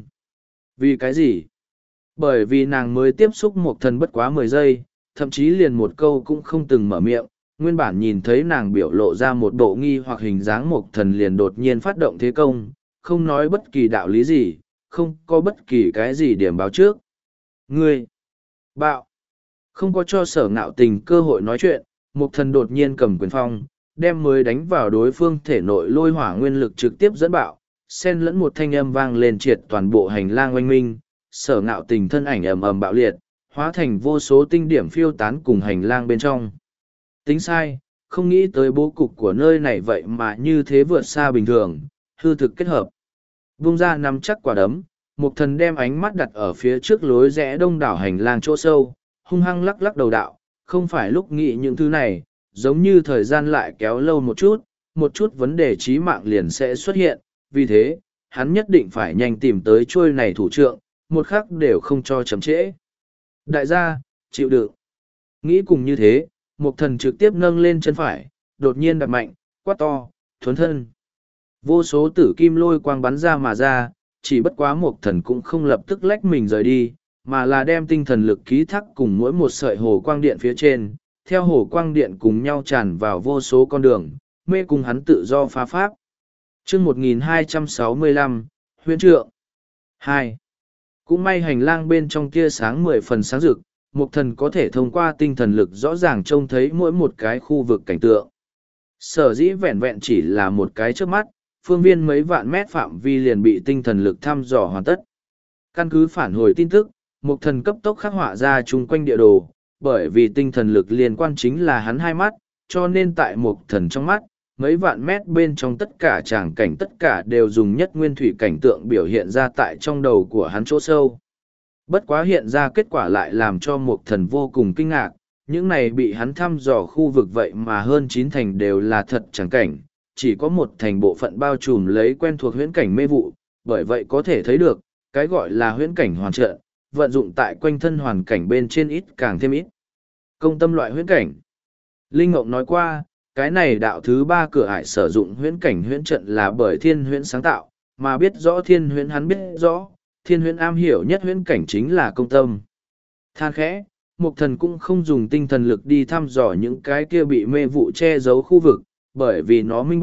Vì cái gì? Bởi vì nàng mới tiếp xúc một thần bất quá mười giây, thậm chí liền một câu cũng không từng mở miệng, nguyên bản nhìn thấy nàng biểu lộ ra một bộ nghi hoặc hình dáng một thần liền đột nhiên phát động thế công, không nói bất kỳ đạo lý gì, không có bất kỳ cái gì điểm báo trước. Ngươi! Bạo! Không có cho sở ngạo tình cơ hội nói chuyện, một thần đột nhiên cầm quyền phong, đem mới đánh vào đối phương thể nội lôi hỏa nguyên lực trực tiếp dẫn bạo, xen lẫn một thanh âm vang lên triệt toàn bộ hành lang oanh minh, sở ngạo tình thân ảnh ầm ầm bạo liệt, hóa thành vô số tinh điểm phiêu tán cùng hành lang bên trong. Tính sai, không nghĩ tới bố cục của nơi này vậy mà như thế vượt xa bình thường, hư thực kết hợp. Vung ra nắm chắc quả đấm, một thần đem ánh mắt đặt ở phía trước lối rẽ đông đảo hành lang chỗ sâu, hung hăng lắc lắc đầu đạo, không phải lúc nghĩ những thứ này, giống như thời gian lại kéo lâu một chút, một chút vấn đề chí mạng liền sẽ xuất hiện, vì thế, hắn nhất định phải nhanh tìm tới chuôi này thủ trượng, một khắc đều không cho chậm trễ. Đại gia, chịu đựng. Nghĩ cùng như thế, một thần trực tiếp nâng lên chân phải, đột nhiên đặt mạnh, quát to, thuấn thân. Vô số tử kim lôi quang bắn ra mà ra, chỉ bất quá một thần cũng không lập tức lách mình rời đi, mà là đem tinh thần lực ký thác cùng mỗi một sợi hồ quang điện phía trên, theo hồ quang điện cùng nhau tràn vào vô số con đường, mê cùng hắn tự do phá pháp. chương một nghìn hai trăm sáu mươi lăm, huyễn trượng. hai. Cũng may hành lang bên trong kia sáng mười phần sáng rực, một thần có thể thông qua tinh thần lực rõ ràng trông thấy mỗi một cái khu vực cảnh tượng. Sở dĩ vẹn vẹn chỉ là một cái trước mắt, phương viên mấy vạn mét phạm vi liền bị tinh thần lực thăm dò hoàn tất. Căn cứ phản hồi tin tức, một thần cấp tốc khắc họa ra chung quanh địa đồ, bởi vì tinh thần lực liên quan chính là hắn hai mắt, cho nên tại một thần trong mắt, mấy vạn mét bên trong tất cả tràng cảnh tất cả đều dùng nhất nguyên thủy cảnh tượng biểu hiện ra tại trong đầu của hắn chỗ sâu. Bất quá hiện ra kết quả lại làm cho một thần vô cùng kinh ngạc, những này bị hắn thăm dò khu vực vậy mà hơn chín thành đều là thật tràng cảnh, chỉ có một thành bộ phận bao trùm lấy quen thuộc huyễn cảnh mê vụ, bởi vậy có thể thấy được, cái gọi là huyễn cảnh hoàn trợ, vận dụng tại quanh thân hoàn cảnh bên trên ít càng thêm ít. Công tâm loại huyễn cảnh. Linh Ngộng nói qua, cái này đạo thứ ba cửa ải sử dụng huyễn cảnh huyễn trận là bởi thiên huyễn sáng tạo, mà biết rõ thiên huyễn hắn biết rõ, thiên huyễn am hiểu nhất huyễn cảnh chính là công tâm. Than khẽ, Mục Thần cũng không dùng tinh thần lực đi thăm dò những cái kia bị mê vụ che giấu khu vực, bởi vì nó minh bạch,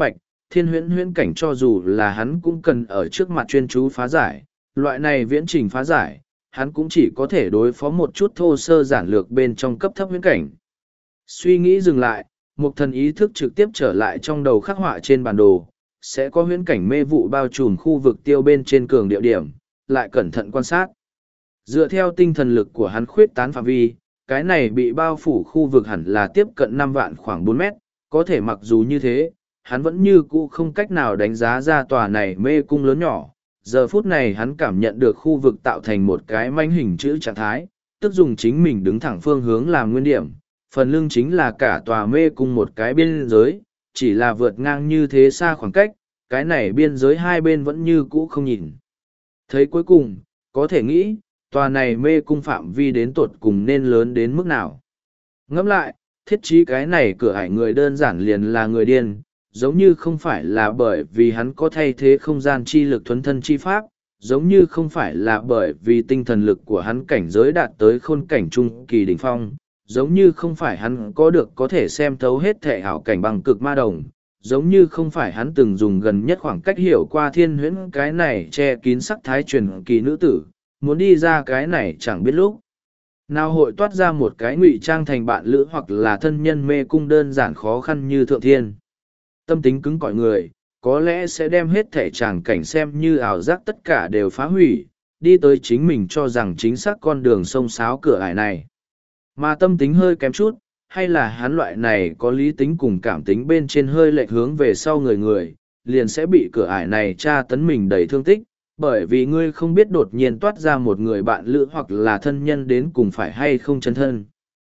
thiên huyễn huyễn cảnh cho dù là hắn cũng cần ở trước mặt chuyên chú phá giải, loại này viễn trình phá giải, hắn cũng chỉ có thể đối phó một chút thô sơ giản lược bên trong cấp thấp huyễn cảnh. Suy nghĩ dừng lại, một thần ý thức trực tiếp trở lại trong đầu khắc họa trên bản đồ, sẽ có huyễn cảnh mê vụ bao trùm khu vực tiêu bên trên cường địa điểm, lại cẩn thận quan sát. Dựa theo tinh thần lực của hắn khuyết tán phạm vi, cái này bị bao phủ khu vực hẳn là tiếp cận năm vạn khoảng bốn mét, có thể mặc dù như thế, hắn vẫn như cũ không cách nào đánh giá ra tòa này mê cung lớn nhỏ. Giờ phút này hắn cảm nhận được khu vực tạo thành một cái manh hình chữ trạng thái, tức dùng chính mình đứng thẳng phương hướng làm nguyên điểm, phần lưng chính là cả tòa mê cung một cái biên giới, chỉ là vượt ngang như thế xa khoảng cách, cái này biên giới hai bên vẫn như cũ không nhìn. Thấy cuối cùng, có thể nghĩ, tòa này mê cung phạm vi đến tột cùng nên lớn đến mức nào. Ngẫm lại, thiết trí cái này cửa ải người đơn giản liền là người điên, giống như không phải là bởi vì hắn có thay thế không gian chi lực thuấn thân chi pháp, giống như không phải là bởi vì tinh thần lực của hắn cảnh giới đạt tới khôn cảnh trung kỳ đỉnh phong, giống như không phải hắn có được có thể xem thấu hết thể ảo cảnh bằng cực ma đồng, giống như không phải hắn từng dùng gần nhất khoảng cách hiểu qua thiên huyễn cái này che kín sắc thái truyền kỳ nữ tử, muốn đi ra cái này chẳng biết lúc nào hội toát ra một cái ngụy trang thành bạn lữ hoặc là thân nhân mê cung đơn giản khó khăn như thượng thiên. Tâm tính cứng cỏi người, có lẽ sẽ đem hết thể tràng cảnh xem như ảo giác tất cả đều phá hủy, đi tới chính mình cho rằng chính xác con đường sông sáo cửa ải này. Mà tâm tính hơi kém chút, hay là hắn loại này có lý tính cùng cảm tính bên trên hơi lệch hướng về sau người người, liền sẽ bị cửa ải này tra tấn mình đầy thương tích, bởi vì ngươi không biết đột nhiên toát ra một người bạn lữ hoặc là thân nhân đến cùng phải hay không chân thân.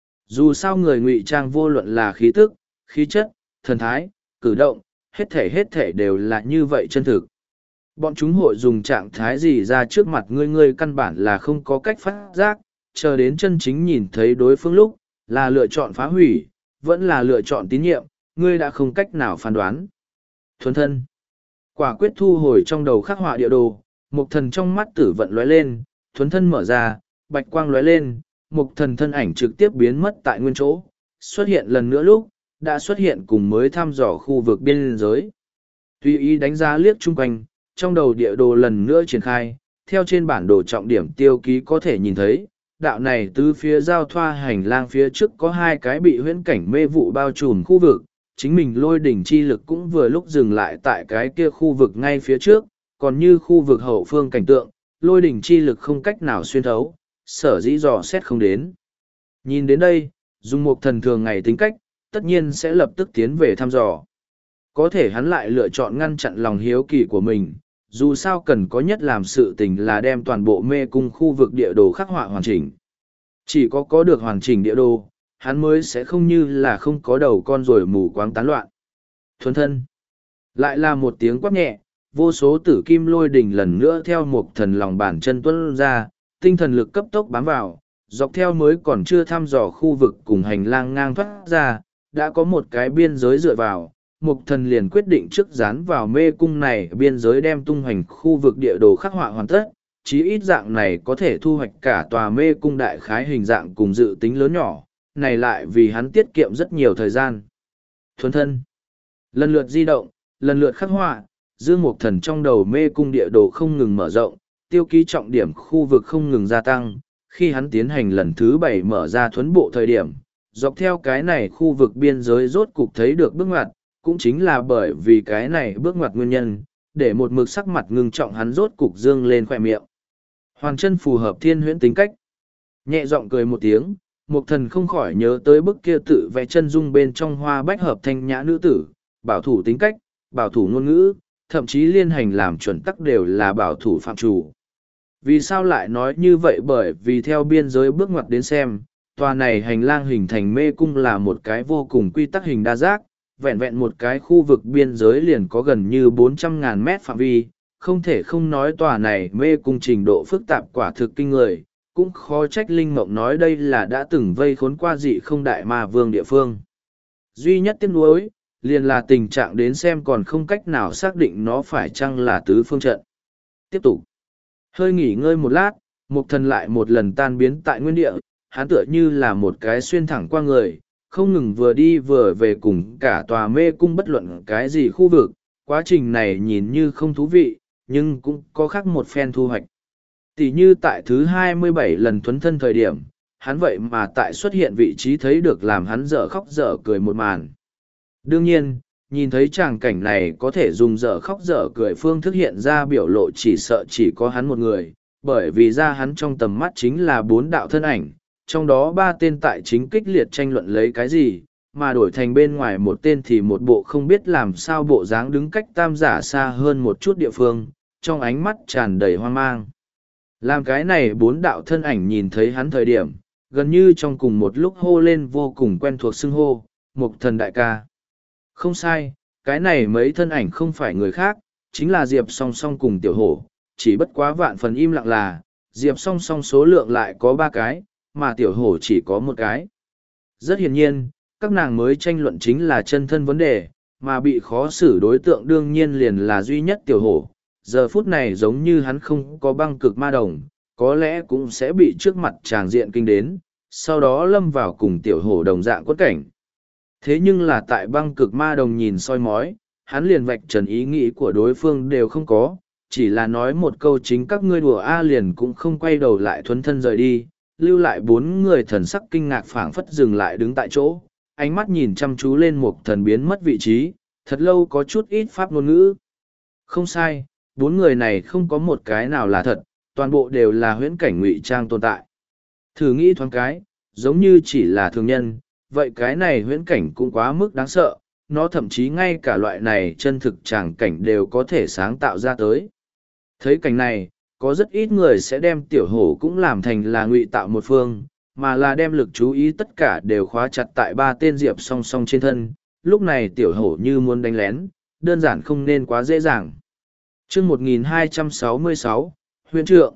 Dù sao người ngụy trang vô luận là khí tức, khí chất, thần thái, cử động, hết thể hết thể đều là như vậy chân thực. Bọn chúng hội dùng trạng thái gì ra trước mặt ngươi ngươi căn bản là không có cách phát giác, chờ đến chân chính nhìn thấy đối phương lúc, là lựa chọn phá hủy, vẫn là lựa chọn tín nhiệm, ngươi đã không cách nào phán đoán. Thuần thân. Quả quyết thu hồi trong đầu khắc họa địa đồ, mục thần trong mắt tử vận lóe lên, thuần thân mở ra, bạch quang lóe lên, mục thần thân ảnh trực tiếp biến mất tại nguyên chỗ, xuất hiện lần nữa lúc, đã xuất hiện cùng mới thăm dò khu vực biên giới. Tùy ý đánh giá liếc chung quanh, trong đầu địa đồ lần nữa triển khai, theo trên bản đồ trọng điểm tiêu ký có thể nhìn thấy, đạo này từ phía giao thoa hành lang phía trước có hai cái bị huyễn cảnh mê vụ bao trùm khu vực, chính mình lôi đỉnh chi lực cũng vừa lúc dừng lại tại cái kia khu vực ngay phía trước, còn như khu vực hậu phương cảnh tượng, lôi đỉnh chi lực không cách nào xuyên thấu, sở dĩ dò xét không đến. Nhìn đến đây, dùng một thần thường ngày tính cách, tất nhiên sẽ lập tức tiến về thăm dò. Có thể hắn lại lựa chọn ngăn chặn lòng hiếu kỳ của mình, dù sao cần có nhất làm sự tình là đem toàn bộ mê cung khu vực địa đồ khắc họa hoàn chỉnh. Chỉ có có được hoàn chỉnh địa đồ, hắn mới sẽ không như là không có đầu con rồi mù quáng tán loạn. Thuần thân. Lại là một tiếng quát nhẹ, vô số tử kim lôi đỉnh lần nữa theo một thần lòng bàn chân tuân ra, tinh thần lực cấp tốc bám vào, dọc theo mới còn chưa thăm dò khu vực cùng hành lang ngang thoát ra, đã có một cái biên giới dựa vào. Mục thần liền quyết định trước dán vào mê cung này biên giới đem tung hoành khu vực địa đồ khắc họa hoàn tất, chí ít dạng này có thể thu hoạch cả tòa mê cung đại khái hình dạng cùng dự tính lớn nhỏ, này lại vì hắn tiết kiệm rất nhiều thời gian. Thuần thân. Lần lượt di động, lần lượt khắc họa, Dương Mục Thần trong đầu mê cung địa đồ không ngừng mở rộng, tiêu ký trọng điểm khu vực không ngừng gia tăng, khi hắn tiến hành lần thứ bảy mở ra thuấn bộ thời điểm, dọc theo cái này khu vực biên giới rốt cục thấy được bước ngoặt, cũng chính là bởi vì cái này bước ngoặt nguyên nhân, để một mực sắc mặt ngưng trọng hắn rốt cục dương lên khỏe miệng. Hoàng chân phù hợp thiên huyễn tính cách. Nhẹ giọng cười một tiếng, Mục Thần không khỏi nhớ tới bức kia tự vẽ chân dung bên trong hoa bách hợp thanh nhã nữ tử, bảo thủ tính cách, bảo thủ ngôn ngữ, thậm chí liên hành làm chuẩn tắc đều là bảo thủ phạm chủ. Vì sao lại nói như vậy? Bởi vì theo biên giới bước ngoặt đến xem, tòa này hành lang hình thành mê cung là một cái vô cùng quy tắc hình đa giác, vẹn vẹn một cái khu vực biên giới liền có gần như bốn trăm ngàn mét phạm vi, không thể không nói tòa này mê cung trình độ phức tạp quả thực kinh người, cũng khó trách Linh Mộng nói đây là đã từng vây khốn qua dị không đại ma vương địa phương. Duy nhất tiếc nuối, liền là tình trạng đến xem còn không cách nào xác định nó phải chăng là tứ phương trận. Tiếp tục. Hơi nghỉ ngơi một lát, Mục Thần lại một lần tan biến tại nguyên địa, hắn tựa như là một cái xuyên thẳng qua người, không ngừng vừa đi vừa về cùng cả tòa mê cung bất luận cái gì khu vực, Quá trình này nhìn như không thú vị, nhưng cũng có khác một phen thu hoạch. Tỷ như tại thứ hai mươi bảy lần thuấn thân thời điểm, hắn vậy mà tại xuất hiện vị trí thấy được làm hắn dở khóc dở cười một màn. Đương nhiên, nhìn thấy tràng cảnh này có thể dùng dở khóc dở cười phương thức hiện ra biểu lộ chỉ sợ chỉ có hắn một người, bởi vì ra hắn trong tầm mắt chính là bốn đạo thân ảnh, trong đó ba tên tại chính kích liệt tranh luận lấy cái gì, mà đổi thành bên ngoài một tên thì một bộ không biết làm sao bộ dáng đứng cách tam giả xa hơn một chút địa phương, trong ánh mắt tràn đầy hoang mang. Làm cái này bốn đạo thân ảnh nhìn thấy hắn thời điểm, gần như trong cùng một lúc hô lên vô cùng quen thuộc xưng hô, Mục Thần đại ca. Không sai, cái này mấy thân ảnh không phải người khác, chính là Diệp Song Song cùng Tiểu Hổ, chỉ bất quá vạn phần im lặng là, Diệp Song Song số lượng lại có ba cái, mà Tiểu Hổ chỉ có một cái. Rất hiển nhiên, các nàng mới tranh luận chính là chân thân vấn đề, mà bị khó xử đối tượng đương nhiên liền là duy nhất Tiểu Hổ. Giờ phút này giống như hắn không có băng cực ma đồng, có lẽ cũng sẽ bị trước mặt tràng diện kinh đến, sau đó lâm vào cùng Tiểu Hổ đồng dạng quất cảnh. Thế nhưng là tại băng cực ma đồng nhìn soi mói, hắn liền vạch trần ý nghĩ của đối phương đều không có, chỉ là nói một câu chính các ngươi đùa A liền cũng không quay đầu lại thuấn thân rời đi, lưu lại bốn người thần sắc kinh ngạc phảng phất dừng lại đứng tại chỗ, ánh mắt nhìn chăm chú lên một thần biến mất vị trí, thật lâu có chút ít pháp ngôn ngữ. Không sai, bốn người này không có một cái nào là thật, toàn bộ đều là huyễn cảnh ngụy trang tồn tại. Thử nghĩ thoáng cái, giống như chỉ là thường nhân, vậy cái này huyễn cảnh cũng quá mức đáng sợ, nó thậm chí ngay cả loại này chân thực tràng cảnh đều có thể sáng tạo ra tới. Thấy cảnh này, có rất ít người sẽ đem Tiểu Hổ cũng làm thành là ngụy tạo một phương, mà là đem lực chú ý tất cả đều khóa chặt tại ba tên Diệp Song Song trên thân. Lúc này Tiểu Hổ như muốn đánh lén, đơn giản không nên quá dễ dàng. Chương một nghìn hai trăm sáu mươi sáu, Huyễn Trượng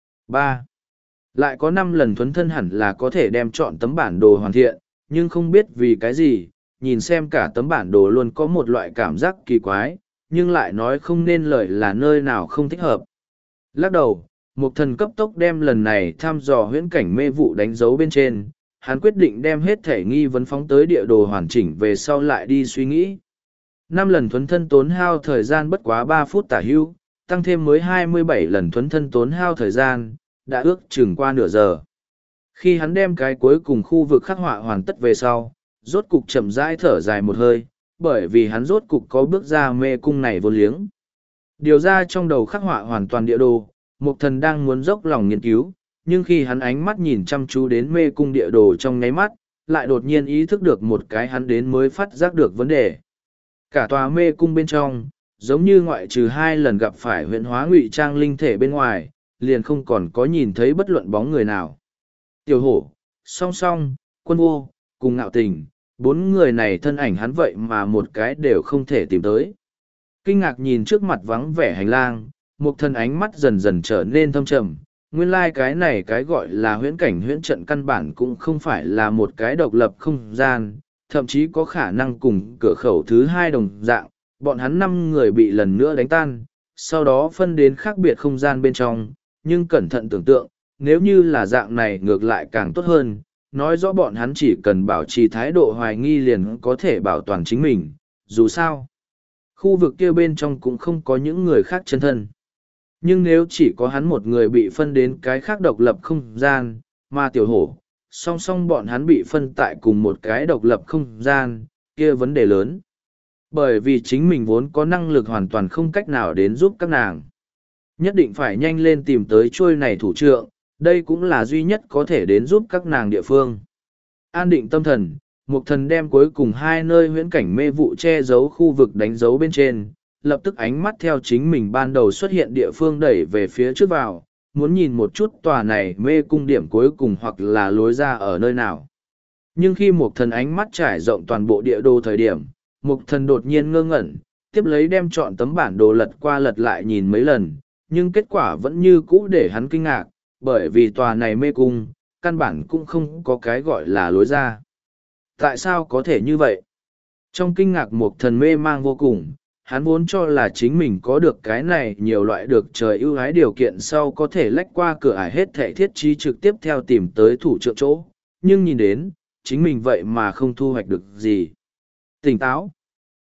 ba. Lại có năm lần thuấn thân hẳn là có thể đem chọn tấm bản đồ hoàn thiện, nhưng không biết vì cái gì, nhìn xem cả tấm bản đồ luôn có một loại cảm giác kỳ quái, nhưng lại nói không nên lời là nơi nào không thích hợp. Lắc đầu, Mục Thần cấp tốc đem lần này thăm dò huyễn cảnh mê vụ đánh dấu bên trên, hắn quyết định đem hết thể nghi vấn phóng tới địa đồ hoàn chỉnh về sau lại đi suy nghĩ. Năm lần thuấn thân tốn hao thời gian bất quá ba phút tả hưu, tăng thêm mới hai mươi bảy lần thuấn thân tốn hao thời gian, đã ước chừng qua nửa giờ. Khi hắn đem cái cuối cùng khu vực khắc họa hoàn tất về sau, rốt cục chậm rãi thở dài một hơi, bởi vì hắn rốt cục có bước ra mê cung này vô liếng. Điều ra trong đầu khắc họa hoàn toàn địa đồ, Mục Thần đang muốn dốc lòng nghiên cứu, nhưng khi hắn ánh mắt nhìn chăm chú đến mê cung địa đồ trong nháy mắt, lại đột nhiên ý thức được một cái hắn đến mới phát giác được vấn đề. Cả tòa mê cung bên trong, giống như ngoại trừ hai lần gặp phải huyện hóa ngụy trang linh thể bên ngoài, liền không còn có nhìn thấy bất luận bóng người nào. Tiểu Hổ, Song Song, Quân Vô, cùng Ngạo Tình, bốn người này thân ảnh hắn vậy mà một cái đều không thể tìm tới. Kinh ngạc nhìn trước mặt vắng vẻ hành lang, Mục Thần ánh mắt dần dần trở nên thâm trầm. Nguyên lai like cái này cái gọi là huyễn cảnh huyễn trận căn bản cũng không phải là một cái độc lập không gian, thậm chí có khả năng cùng cửa khẩu thứ hai đồng dạng, bọn hắn năm người bị lần nữa đánh tan, sau đó phân đến khác biệt không gian bên trong, nhưng cẩn thận tưởng tượng, nếu như là dạng này ngược lại càng tốt hơn, nói rõ bọn hắn chỉ cần bảo trì thái độ hoài nghi liền có thể bảo toàn chính mình, dù sao. Khu vực kia bên trong cũng không có những người khác chân thân. Nhưng nếu chỉ có hắn một người bị phân đến cái khác độc lập không gian, mà Tiểu Hổ, song song bọn hắn bị phân tại cùng một cái độc lập không gian, kia vấn đề lớn. Bởi vì chính mình vốn có năng lực hoàn toàn không cách nào đến giúp các nàng. Nhất định phải nhanh lên tìm tới trôi này thủ trượng, đây cũng là duy nhất có thể đến giúp các nàng địa phương. An định tâm thần, Mục Thần đem cuối cùng hai nơi huyễn cảnh mê vụ che giấu khu vực đánh dấu bên trên, lập tức ánh mắt theo chính mình ban đầu xuất hiện địa phương đẩy về phía trước vào, muốn nhìn một chút tòa này mê cung điểm cuối cùng hoặc là lối ra ở nơi nào. Nhưng khi Mục Thần ánh mắt trải rộng toàn bộ địa đồ thời điểm, Mục Thần đột nhiên ngơ ngẩn, tiếp lấy đem chọn tấm bản đồ lật qua lật lại nhìn mấy lần, nhưng kết quả vẫn như cũ để hắn kinh ngạc, bởi vì tòa này mê cung, căn bản cũng không có cái gọi là lối ra. Tại sao có thể như vậy? Trong kinh ngạc Mục Thần mê mang vô cùng, hắn vốn cho là chính mình có được cái này nhiều loại được trời ưu ái điều kiện sau có thể lách qua cửa ải hết thệ thiết trí trực tiếp theo tìm tới thủ trượng chỗ, nhưng nhìn đến, chính mình vậy mà không thu hoạch được gì. Tỉnh táo.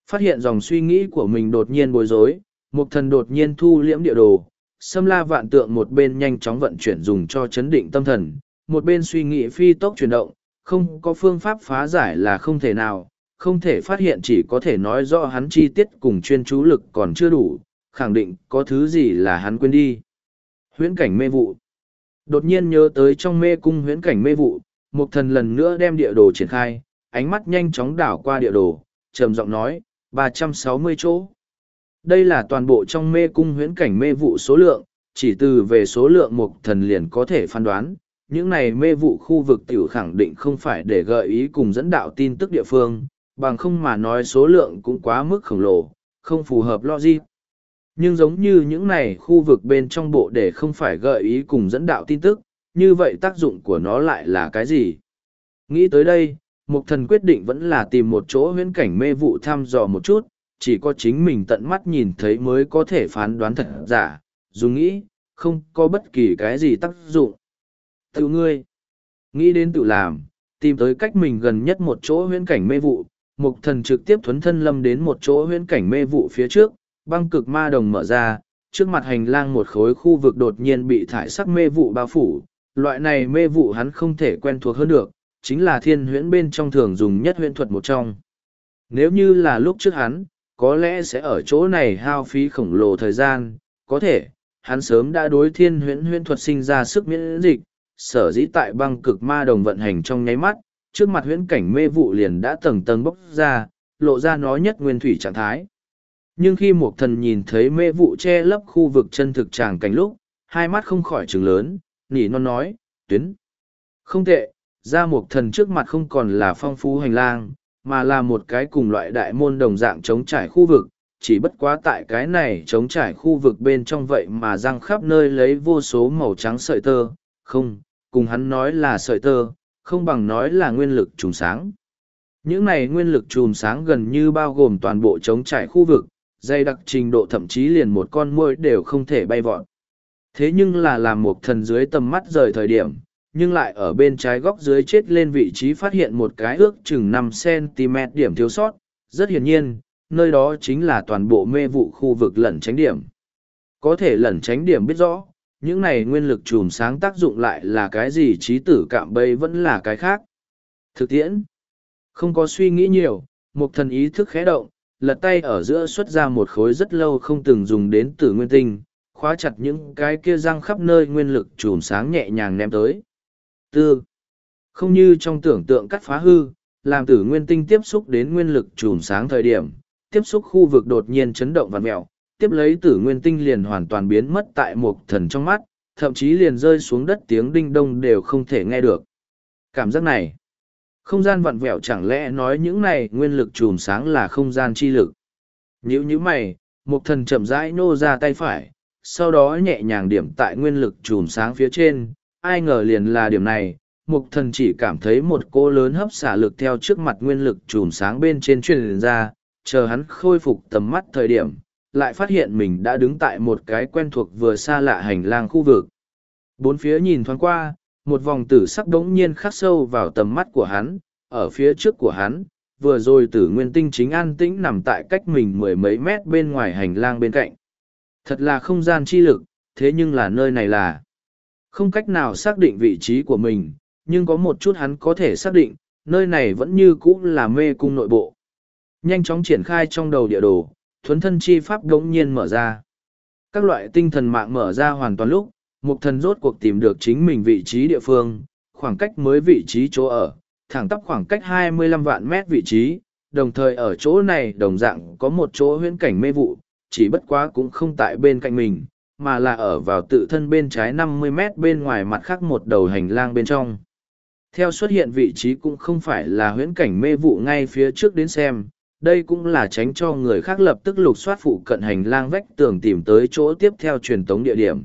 Phát hiện dòng suy nghĩ của mình đột nhiên bối rối, Mục Thần đột nhiên thu liễm địa đồ, Xâm La Vạn Tượng một bên nhanh chóng vận chuyển dùng cho chấn định tâm thần, một bên suy nghĩ phi tốc chuyển động, không có phương pháp phá giải là không thể nào, không thể phát hiện chỉ có thể nói rõ hắn chi tiết cùng chuyên chú lực còn chưa đủ, khẳng định có thứ gì là hắn quên đi. Huyễn cảnh mê vụ. Đột nhiên nhớ tới trong mê cung huyễn cảnh mê vụ, Mục Thần lần nữa đem địa đồ triển khai, ánh mắt nhanh chóng đảo qua địa đồ, trầm giọng nói, ba trăm sáu mươi chỗ. Đây là toàn bộ trong mê cung huyễn cảnh mê vụ số lượng, chỉ từ về số lượng Mục Thần liền có thể phán đoán, những này mê vụ khu vực tiểu khẳng định không phải để gợi ý cùng dẫn đạo tin tức địa phương, bằng không mà nói số lượng cũng quá mức khổng lồ, không phù hợp logic. Nhưng giống như những này khu vực bên trong bộ để không phải gợi ý cùng dẫn đạo tin tức, như vậy tác dụng của nó lại là cái gì? Nghĩ tới đây, Mục Thần quyết định vẫn là tìm một chỗ huyễn cảnh mê vụ thăm dò một chút, chỉ có chính mình tận mắt nhìn thấy mới có thể phán đoán thật giả, dù nghĩ, không có bất kỳ cái gì tác dụng. Tự ngươi, nghĩ đến tự làm, tìm tới cách mình gần nhất một chỗ huyễn cảnh mê vụ, Mục Thần trực tiếp thuấn thân lâm đến một chỗ huyễn cảnh mê vụ phía trước, băng cực ma đồng mở ra, trước mặt hành lang một khối khu vực đột nhiên bị thải sắc mê vụ bao phủ, loại này mê vụ hắn không thể quen thuộc hơn được, chính là thiên huyễn bên trong thường dùng nhất huyễn thuật một trong. Nếu như là lúc trước hắn, có lẽ sẽ ở chỗ này hao phí khổng lồ thời gian, có thể, hắn sớm đã đối thiên huyễn huyễn thuật sinh ra sức miễn dịch, sở dĩ tại băng cực ma đồng vận hành trong nháy mắt, trước mặt huyễn cảnh mê vụ liền đã tầng tầng bốc ra, lộ ra nó nhất nguyên thủy trạng thái. Nhưng khi Mục Thần nhìn thấy mê vụ che lấp khu vực chân thực tràng cảnh lúc, hai mắt không khỏi trừng lớn, nỉ non nói, tuyến. Không tệ, ra Mục Thần trước mặt không còn là phong phú hành lang, mà là một cái cùng loại đại môn đồng dạng trống trải khu vực, chỉ bất quá tại cái này trống trải khu vực bên trong vậy mà răng khắp nơi lấy vô số màu trắng sợi tơ, không, cùng hắn nói là sợi tơ, không bằng nói là nguyên lực trùm sáng. Những này nguyên lực trùm sáng gần như bao gồm toàn bộ trống trải khu vực, dày đặc trình độ thậm chí liền một con muỗi đều không thể bay vọt. Thế nhưng là làm Mục Thần dưới tầm mắt rời thời điểm, nhưng lại ở bên trái góc dưới chết lên vị trí phát hiện một cái ước chừng năm xăng-ti-mét điểm thiếu sót, rất hiển nhiên, nơi đó chính là toàn bộ mê vụ khu vực lẩn tránh điểm. Có thể lẩn tránh điểm biết rõ, những này nguyên lực chùm sáng tác dụng lại là cái gì, trí tử cạm bẫy vẫn là cái khác. Thực tiễn, không có suy nghĩ nhiều, Mục Thần ý thức khẽ động, lật tay ở giữa xuất ra một khối rất lâu không từng dùng đến tử nguyên tinh, khóa chặt những cái kia răng khắp nơi nguyên lực chùm sáng nhẹ nhàng ném tới. Tư, không như trong tưởng tượng cắt phá hư, làm tử nguyên tinh tiếp xúc đến nguyên lực chùm sáng thời điểm, tiếp xúc khu vực đột nhiên chấn động vặn mẹo, tiếp lấy tử nguyên tinh liền hoàn toàn biến mất tại Mục Thần trong mắt, thậm chí liền rơi xuống đất tiếng đinh đông đều không thể nghe được. Cảm giác này, không gian vặn vẹo chẳng lẽ nói những này nguyên lực chùm sáng là không gian chi lực. Nhữ như mày, Mục Thần chậm rãi nô ra tay phải, sau đó nhẹ nhàng điểm tại nguyên lực chùm sáng phía trên, ai ngờ liền là điểm này, Mục Thần chỉ cảm thấy một cỗ lớn hấp xả lực theo trước mặt nguyên lực chùm sáng bên trên truyền ra, chờ hắn khôi phục tầm mắt thời điểm, lại phát hiện mình đã đứng tại một cái quen thuộc vừa xa lạ hành lang khu vực. Bốn phía nhìn thoáng qua, một vòng tử sắc đống nhiên khắc sâu vào tầm mắt của hắn, ở phía trước của hắn, vừa rồi tử nguyên tinh chính an tĩnh nằm tại cách mình mười mấy mét bên ngoài hành lang bên cạnh. Thật là không gian chi lực, thế nhưng là nơi này là không cách nào xác định vị trí của mình, nhưng có một chút hắn có thể xác định, nơi này vẫn như cũ là mê cung nội bộ. Nhanh chóng triển khai trong đầu địa đồ, thuấn thân chi pháp đống nhiên mở ra. Các loại tinh thần mạng mở ra hoàn toàn lúc, Mục Thần rốt cuộc tìm được chính mình vị trí địa phương, khoảng cách mới vị trí chỗ ở, thẳng tắp khoảng cách hai mươi lăm vạn mét vị trí, đồng thời ở chỗ này đồng dạng có một chỗ huyễn cảnh mê vụ, chỉ bất quá cũng không tại bên cạnh mình, mà là ở vào tự thân bên trái năm mươi mét bên ngoài mặt khác một đầu hành lang bên trong. Theo xuất hiện vị trí cũng không phải là huyễn cảnh mê vụ ngay phía trước đến xem, đây cũng là tránh cho người khác lập tức lục soát phụ cận hành lang vách tường tìm tới chỗ tiếp theo truyền tống địa điểm.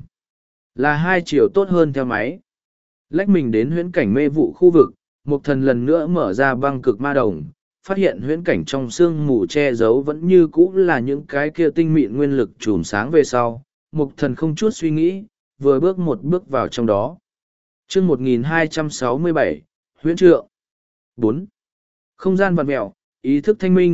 Là hai chiều tốt hơn theo máy. Lách mình đến huyễn cảnh mê vụ khu vực, Mục Thần lần nữa mở ra băng cực ma đồng, phát hiện huyễn cảnh trong sương mù che giấu vẫn như cũ là những cái kia tinh mịn nguyên lực chùm sáng về sau. Mục Thần không chút suy nghĩ, vừa bước một bước vào trong đó. Chương một nghìn hai trăm sáu mươi bảy, huyễn trượng. bốn. Không gian vặn mẹo, ý thức thanh minh,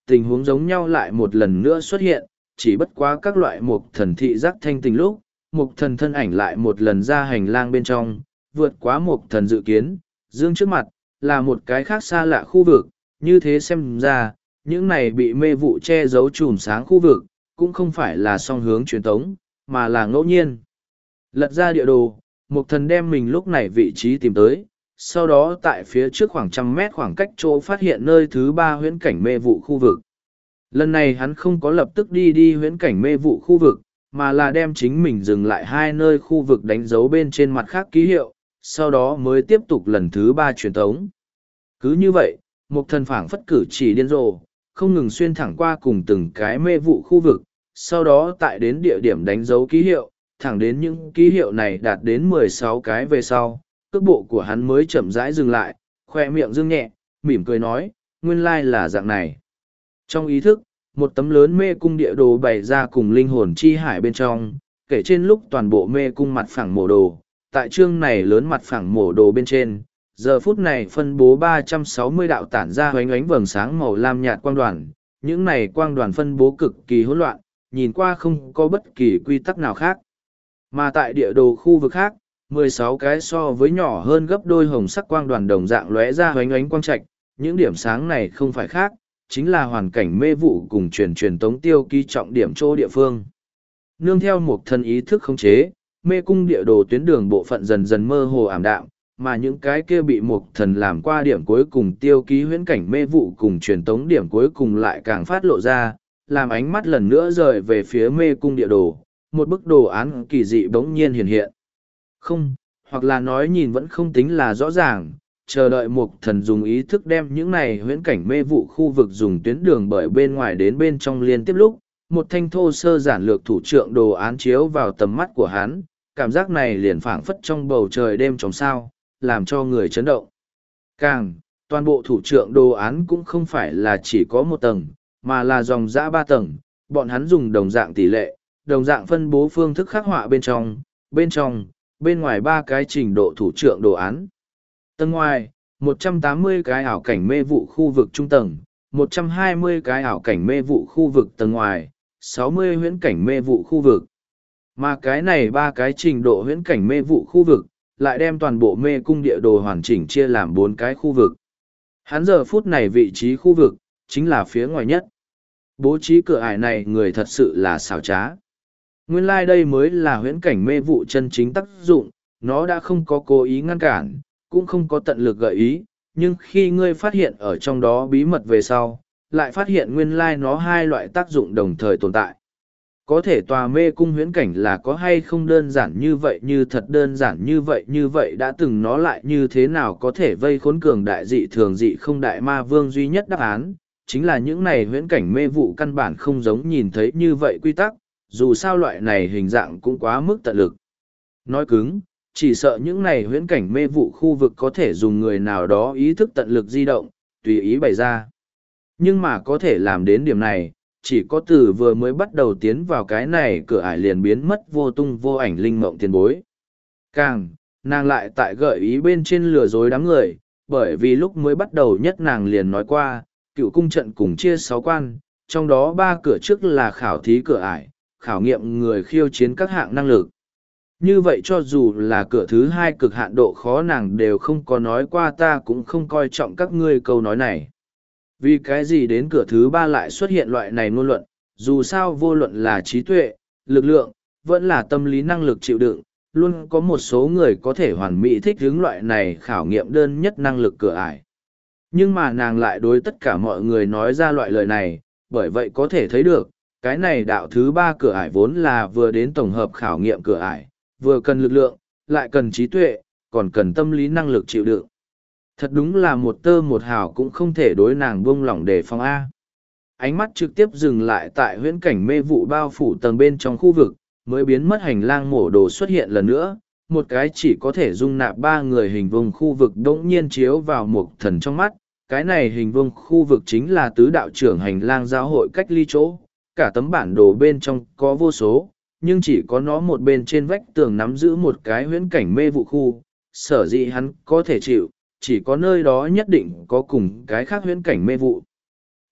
tình huống giống nhau lại một lần nữa xuất hiện, chỉ bất quá các loại mục thần thị giác thanh tình lúc, mục thần thân ảnh lại một lần ra hành lang bên trong, vượt quá mục thần dự kiến, dương trước mặt, là một cái khác xa lạ khu vực, như thế xem ra, những này bị mê vụ che giấu chùm sáng khu vực, cũng không phải là song hướng truyền tống, mà là ngẫu nhiên. Lật ra địa đồ, mục thần đem mình lúc này vị trí tìm tới, sau đó tại phía trước khoảng trăm mét khoảng cách chỗ phát hiện nơi thứ ba huyễn cảnh mê vụ khu vực. Lần này hắn không có lập tức đi đi huyễn cảnh mê vụ khu vực, mà là đem chính mình dừng lại hai nơi khu vực đánh dấu bên trên mặt khác ký hiệu, sau đó mới tiếp tục lần thứ ba truyền tống. Cứ như vậy, một thần phảng phất cử chỉ điên rồ, không ngừng xuyên thẳng qua cùng từng cái mê vụ khu vực, sau đó tại đến địa điểm đánh dấu ký hiệu, thẳng đến những ký hiệu này đạt đến mười sáu cái về sau, cước bộ của hắn mới chậm rãi dừng lại, khoe miệng dương nhẹ, mỉm cười nói, nguyên lai là dạng này. Trong ý thức, một tấm lớn mê cung địa đồ bày ra cùng linh hồn chi hải bên trong, kể trên lúc toàn bộ mê cung mặt phẳng mổ đồ, tại chương này lớn mặt phẳng mổ đồ bên trên, giờ phút này phân bố ba trăm sáu mươi đạo tản ra hoánh ánh vầng sáng màu lam nhạt quang đoàn, những này quang đoàn phân bố cực kỳ hỗn loạn, nhìn qua không có bất kỳ quy tắc nào khác. Mà tại địa đồ khu vực khác, mười sáu cái so với nhỏ hơn gấp đôi hồng sắc quang đoàn đồng dạng lóe ra hoánh ánh quang trạch, những điểm sáng này không phải khác, chính là hoàn cảnh mê vụ cùng truyền truyền tống tiêu ký trọng điểm chỗ địa phương. Nương theo một thân ý thức khống chế, mê cung địa đồ tuyến đường bộ phận dần dần mơ hồ ảm đạm, mà những cái kia bị một thần làm qua điểm cuối cùng tiêu ký huyễn cảnh mê vụ cùng truyền tống điểm cuối cùng lại càng phát lộ ra, làm ánh mắt lần nữa rời về phía mê cung địa đồ, một bức đồ án kỳ dị bỗng nhiên hiện hiện. Không, hoặc là nói nhìn vẫn không tính là rõ ràng, chờ đợi một thần dùng ý thức đem những này huyễn cảnh mê vụ khu vực dùng tuyến đường bởi bên ngoài đến bên trong liên tiếp lúc, một thanh thô sơ giản lược thủ trượng đồ án chiếu vào tầm mắt của hắn, cảm giác này liền phảng phất trong bầu trời đêm trống sao, làm cho người chấn động. Càng, toàn bộ thủ trượng đồ án cũng không phải là chỉ có một tầng, mà là dòng dã ba tầng, bọn hắn dùng đồng dạng tỷ lệ, đồng dạng phân bố phương thức khắc họa bên trong, bên trong, bên ngoài ba cái trình độ thủ trượng đồ án. Tầng ngoài, một trăm tám mươi cái ảo cảnh mê vụ khu vực trung tầng, một trăm hai mươi cái ảo cảnh mê vụ khu vực tầng ngoài, sáu mươi huyễn cảnh mê vụ khu vực. Mà cái này ba cái trình độ huyễn cảnh mê vụ khu vực, lại đem toàn bộ mê cung địa đồ hoàn chỉnh chia làm bốn cái khu vực. Hắn giờ phút này vị trí khu vực, chính là phía ngoài nhất. Bố trí cửa ải này người thật sự là xảo trá. Nguyên lai like đây mới là huyễn cảnh mê vụ chân chính tác dụng, nó đã không có cố ý ngăn cản, cũng không có tận lực gợi ý, nhưng khi ngươi phát hiện ở trong đó bí mật về sau, lại phát hiện nguyên lai like nó hai loại tác dụng đồng thời tồn tại. Có thể tòa mê cung huyễn cảnh là có hay không đơn giản như vậy như thật đơn giản như vậy như vậy đã từng nó lại như thế nào có thể vây khốn cường đại dị thường dị không đại ma vương duy nhất đáp án, chính là những này huyễn cảnh mê vụ căn bản không giống nhìn thấy như vậy quy tắc, dù sao loại này hình dạng cũng quá mức tận lực. Nói cứng, chỉ sợ những này huyễn cảnh mê vụ khu vực có thể dùng người nào đó ý thức tận lực di động, tùy ý bày ra. Nhưng mà có thể làm đến điểm này, chỉ có từ vừa mới bắt đầu tiến vào cái này cửa ải liền biến mất vô tung vô ảnh linh mộng tiền bối. Càng, nàng lại tại gợi ý bên trên lừa dối đám người, bởi vì lúc mới bắt đầu nhất nàng liền nói qua, cựu cung trận cùng chia sáu quan, trong đó ba cửa trước là khảo thí cửa ải, khảo nghiệm người khiêu chiến các hạng năng lực. Như vậy cho dù là cửa thứ hai cực hạn độ khó nàng đều không có nói qua ta cũng không coi trọng các ngươi câu nói này. Vì cái gì đến cửa thứ ba lại xuất hiện loại này ngôn luận, dù sao vô luận là trí tuệ, lực lượng, vẫn là tâm lý năng lực chịu đựng, luôn có một số người có thể hoàn mỹ thích hướng loại này khảo nghiệm đơn nhất năng lực cửa ải. Nhưng mà nàng lại đối tất cả mọi người nói ra loại lời này, bởi vậy có thể thấy được, cái này đạo thứ ba cửa ải vốn là vừa đến tổng hợp khảo nghiệm cửa ải, vừa cần lực lượng, lại cần trí tuệ, còn cần tâm lý năng lực chịu đựng. Thật đúng là một tơ một hào cũng không thể đối nàng buông lỏng đề phòng A. Ánh mắt trực tiếp dừng lại tại huyễn cảnh mê vụ bao phủ tầng bên trong khu vực, mới biến mất hành lang mổ đồ xuất hiện lần nữa, một cái chỉ có thể dung nạp ba người hình vuông khu vực đỗng nhiên chiếu vào một thần trong mắt. Cái này hình vuông khu vực chính là tứ đạo trưởng hành lang giáo hội cách ly chỗ, cả tấm bản đồ bên trong có vô số, nhưng chỉ có nó một bên trên vách tường nắm giữ một cái huyễn cảnh mê vụ khu, sở dĩ hắn có thể chịu, chỉ có nơi đó nhất định có cùng cái khác huyễn cảnh mê vụ.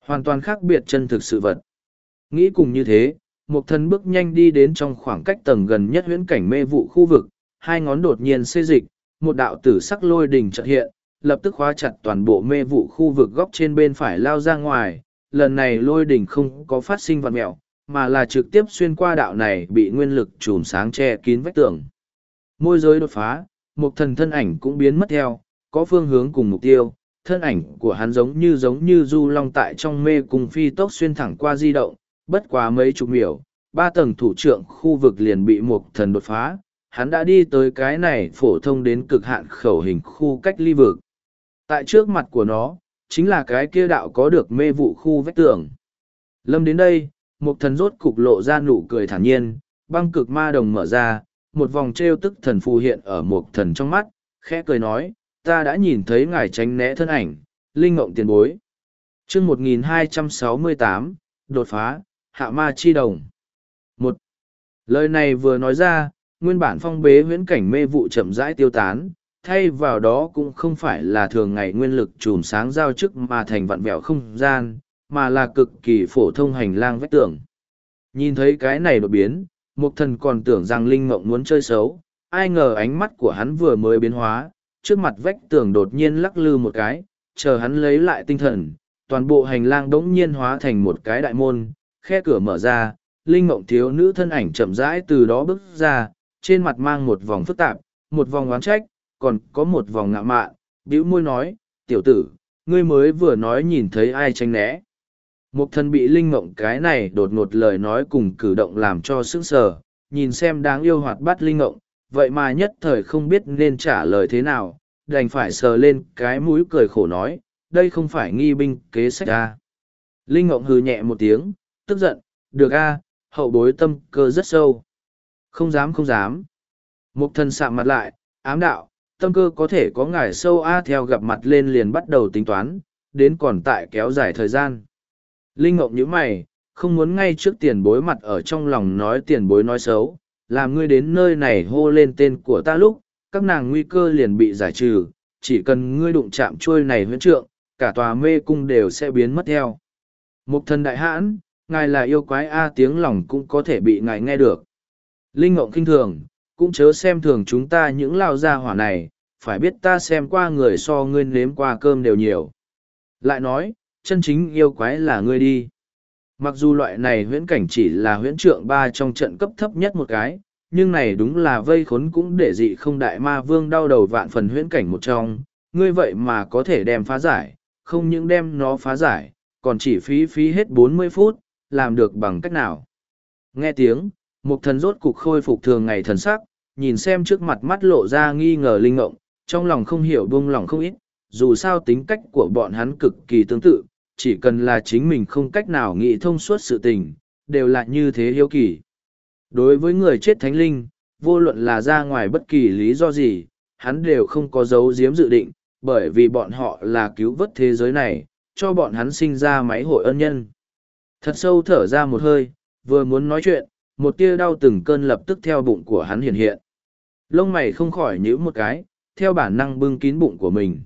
Hoàn toàn khác biệt chân thực sự vật. Nghĩ cùng như thế, Mục Thần bước nhanh đi đến trong khoảng cách tầng gần nhất huyễn cảnh mê vụ khu vực, hai ngón đột nhiên xê dịch, một đạo tử sắc lôi đỉnh chợt hiện, lập tức khóa chặt toàn bộ mê vụ khu vực góc trên bên phải lao ra ngoài. Lần này lôi đỉnh không có phát sinh vặn mẹo, mà là trực tiếp xuyên qua đạo này bị nguyên lực chùm sáng che kín vách tường. Môi giới đột phá, Mục Thần thân ảnh cũng biến mất theo, có phương hướng cùng mục tiêu. Thân ảnh của hắn giống như giống như du long tại trong mê cùng phi tốc xuyên thẳng qua di động, bất quá mấy chục miểu, ba tầng thủ trưởng khu vực liền bị Mục Thần đột phá, hắn đã đi tới cái này phổ thông đến cực hạn khẩu hình khu cách ly vực. Tại trước mặt của nó, chính là cái kia đạo có được mê vụ khu vách tường. Lâm đến đây, Mục Thần rốt cục lộ ra nụ cười thản nhiên, băng cực ma đồng mở ra, một vòng trêu tức thần phù hiện ở Mục Thần trong mắt, khẽ cười nói, ta đã nhìn thấy ngài tránh né thân ảnh, linh ngộng tiền bối. Chương một nghìn hai trăm sáu mươi tám, đột phá, hạ ma chi đồng. Một. Lời này vừa nói ra, nguyên bản phong bế huyễn cảnh mê vụ chậm rãi tiêu tán, thay vào đó cũng không phải là thường ngày nguyên lực chùm sáng giao chức mà thành vặn vẹo không gian, mà là cực kỳ phổ thông hành lang vách tường. Nhìn thấy cái này đột biến, Mục Thần còn tưởng rằng linh mộng muốn chơi xấu, ai ngờ ánh mắt của hắn vừa mới biến hóa, trước mặt vách tường đột nhiên lắc lư một cái, chờ hắn lấy lại tinh thần, toàn bộ hành lang đống nhiên hóa thành một cái đại môn, khe cửa mở ra, linh mộng thiếu nữ thân ảnh chậm rãi từ đó bước ra, trên mặt mang một vòng phức tạp, một vòng oán trách, còn có một vòng ngạo mạn, bĩu môi nói, tiểu tử, ngươi mới vừa nói nhìn thấy ai tránh né. Mục Thần bị linh mộng cái này đột ngột lời nói cùng cử động làm cho sững sờ, nhìn xem đáng yêu hoạt bát linh mộng, vậy mà nhất thời không biết nên trả lời thế nào, đành phải sờ lên cái mũi cười khổ nói, đây không phải nghi binh kế sách a. Linh mộng hừ nhẹ một tiếng, tức giận, được a, hậu bối tâm cơ rất sâu. Không dám không dám. Mục Thần sạm mặt lại, ám đạo, tâm cơ có thể có ngải sâu a, theo gặp mặt lên liền bắt đầu tính toán, đến còn tại kéo dài thời gian. Linh Ngộng nhíu mày, không muốn ngay trước tiền bối mặt ở trong lòng nói tiền bối nói xấu, làm ngươi đến nơi này hô lên tên của ta lúc, các nàng nguy cơ liền bị giải trừ, chỉ cần ngươi đụng chạm trôi này huyễn trượng, cả tòa mê cung đều sẽ biến mất theo. Mục Thần đại hãn, ngài là yêu quái a, tiếng lòng cũng có thể bị ngài nghe được. Linh Ngộng khinh thường, cũng chớ xem thường chúng ta những lao gia hỏa này, phải biết ta xem qua người so ngươi nếm qua cơm đều nhiều. Lại nói, chân chính yêu quái là ngươi đi. Mặc dù loại này huyễn cảnh chỉ là huyễn trượng ba trong trận cấp thấp nhất một cái, nhưng này đúng là vây khốn cũng để dị không đại ma vương đau đầu vạn phần huyễn cảnh một trong, ngươi vậy mà có thể đem phá giải, không những đem nó phá giải, còn chỉ phí phí hết bốn mươi phút, làm được bằng cách nào. Nghe tiếng, Mục Thần rốt cục khôi phục thường ngày thần sắc, nhìn xem trước mặt mắt lộ ra nghi ngờ linh ngộng, trong lòng không hiểu buông lòng không ít, dù sao tính cách của bọn hắn cực kỳ tương tự, chỉ cần là chính mình không cách nào nghĩ thông suốt sự tình, đều là như thế hiếu kỳ. Đối với người chết thánh linh, vô luận là ra ngoài bất kỳ lý do gì, hắn đều không có giấu giếm dự định, bởi vì bọn họ là cứu vớt thế giới này, cho bọn hắn sinh ra máy hội ân nhân. Thật sâu thở ra một hơi, vừa muốn nói chuyện, một tia đau từng cơn lập tức theo bụng của hắn hiện hiện. Lông mày không khỏi nhíu một cái, theo bản năng bưng kín bụng của mình.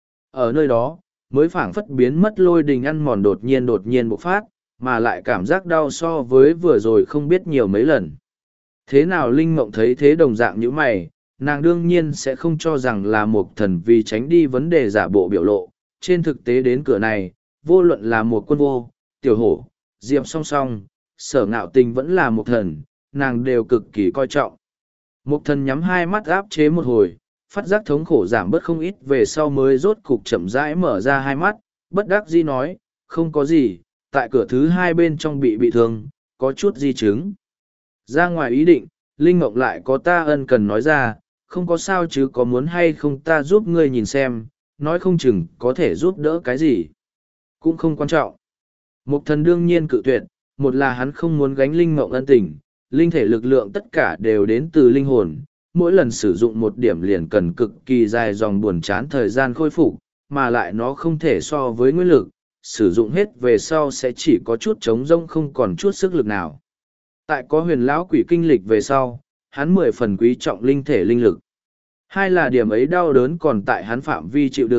Ở nơi đó, mới phảng phất biến mất lôi đình ăn mòn đột nhiên đột nhiên bộc phát, mà lại cảm giác đau so với vừa rồi không biết nhiều mấy lần. Thế nào Linh Mộng thấy thế đồng dạng như mày, nàng đương nhiên sẽ không cho rằng là một thần vì tránh đi vấn đề giả bộ biểu lộ. Trên thực tế đến cửa này, vô luận là một quân vô, tiểu hổ, diệp song song, sở ngạo tình vẫn là một thần, nàng đều cực kỳ coi trọng. Một thần nhắm hai mắt áp chế một hồi, phát giác thống khổ giảm bớt không ít về sau mới rốt cục chậm rãi mở ra hai mắt, bất đắc dĩ nói, không có gì, tại cửa thứ hai bên trong bị bị thương, có chút di chứng. Ra ngoài ý định, Linh Mộng lại có ta ân cần nói ra, không có sao chứ có muốn hay không ta giúp ngươi nhìn xem, nói không chừng có thể giúp đỡ cái gì. Cũng không quan trọng. Mục thần đương nhiên cự tuyệt, một là hắn không muốn gánh Linh Mộng ân tình, linh thể lực lượng tất cả đều đến từ linh hồn, mỗi lần sử dụng một điểm liền cần cực kỳ dài dòng buồn chán thời gian khôi phục, mà lại nó không thể so với nguyên lực, sử dụng hết về sau sẽ chỉ có chút trống rông không còn chút sức lực nào. Tại có huyền lão quỷ kinh lịch về sau, hắn mười phần quý trọng linh thể linh lực. Hai là điểm ấy đau đớn còn tại hắn phạm vi chịu đựng,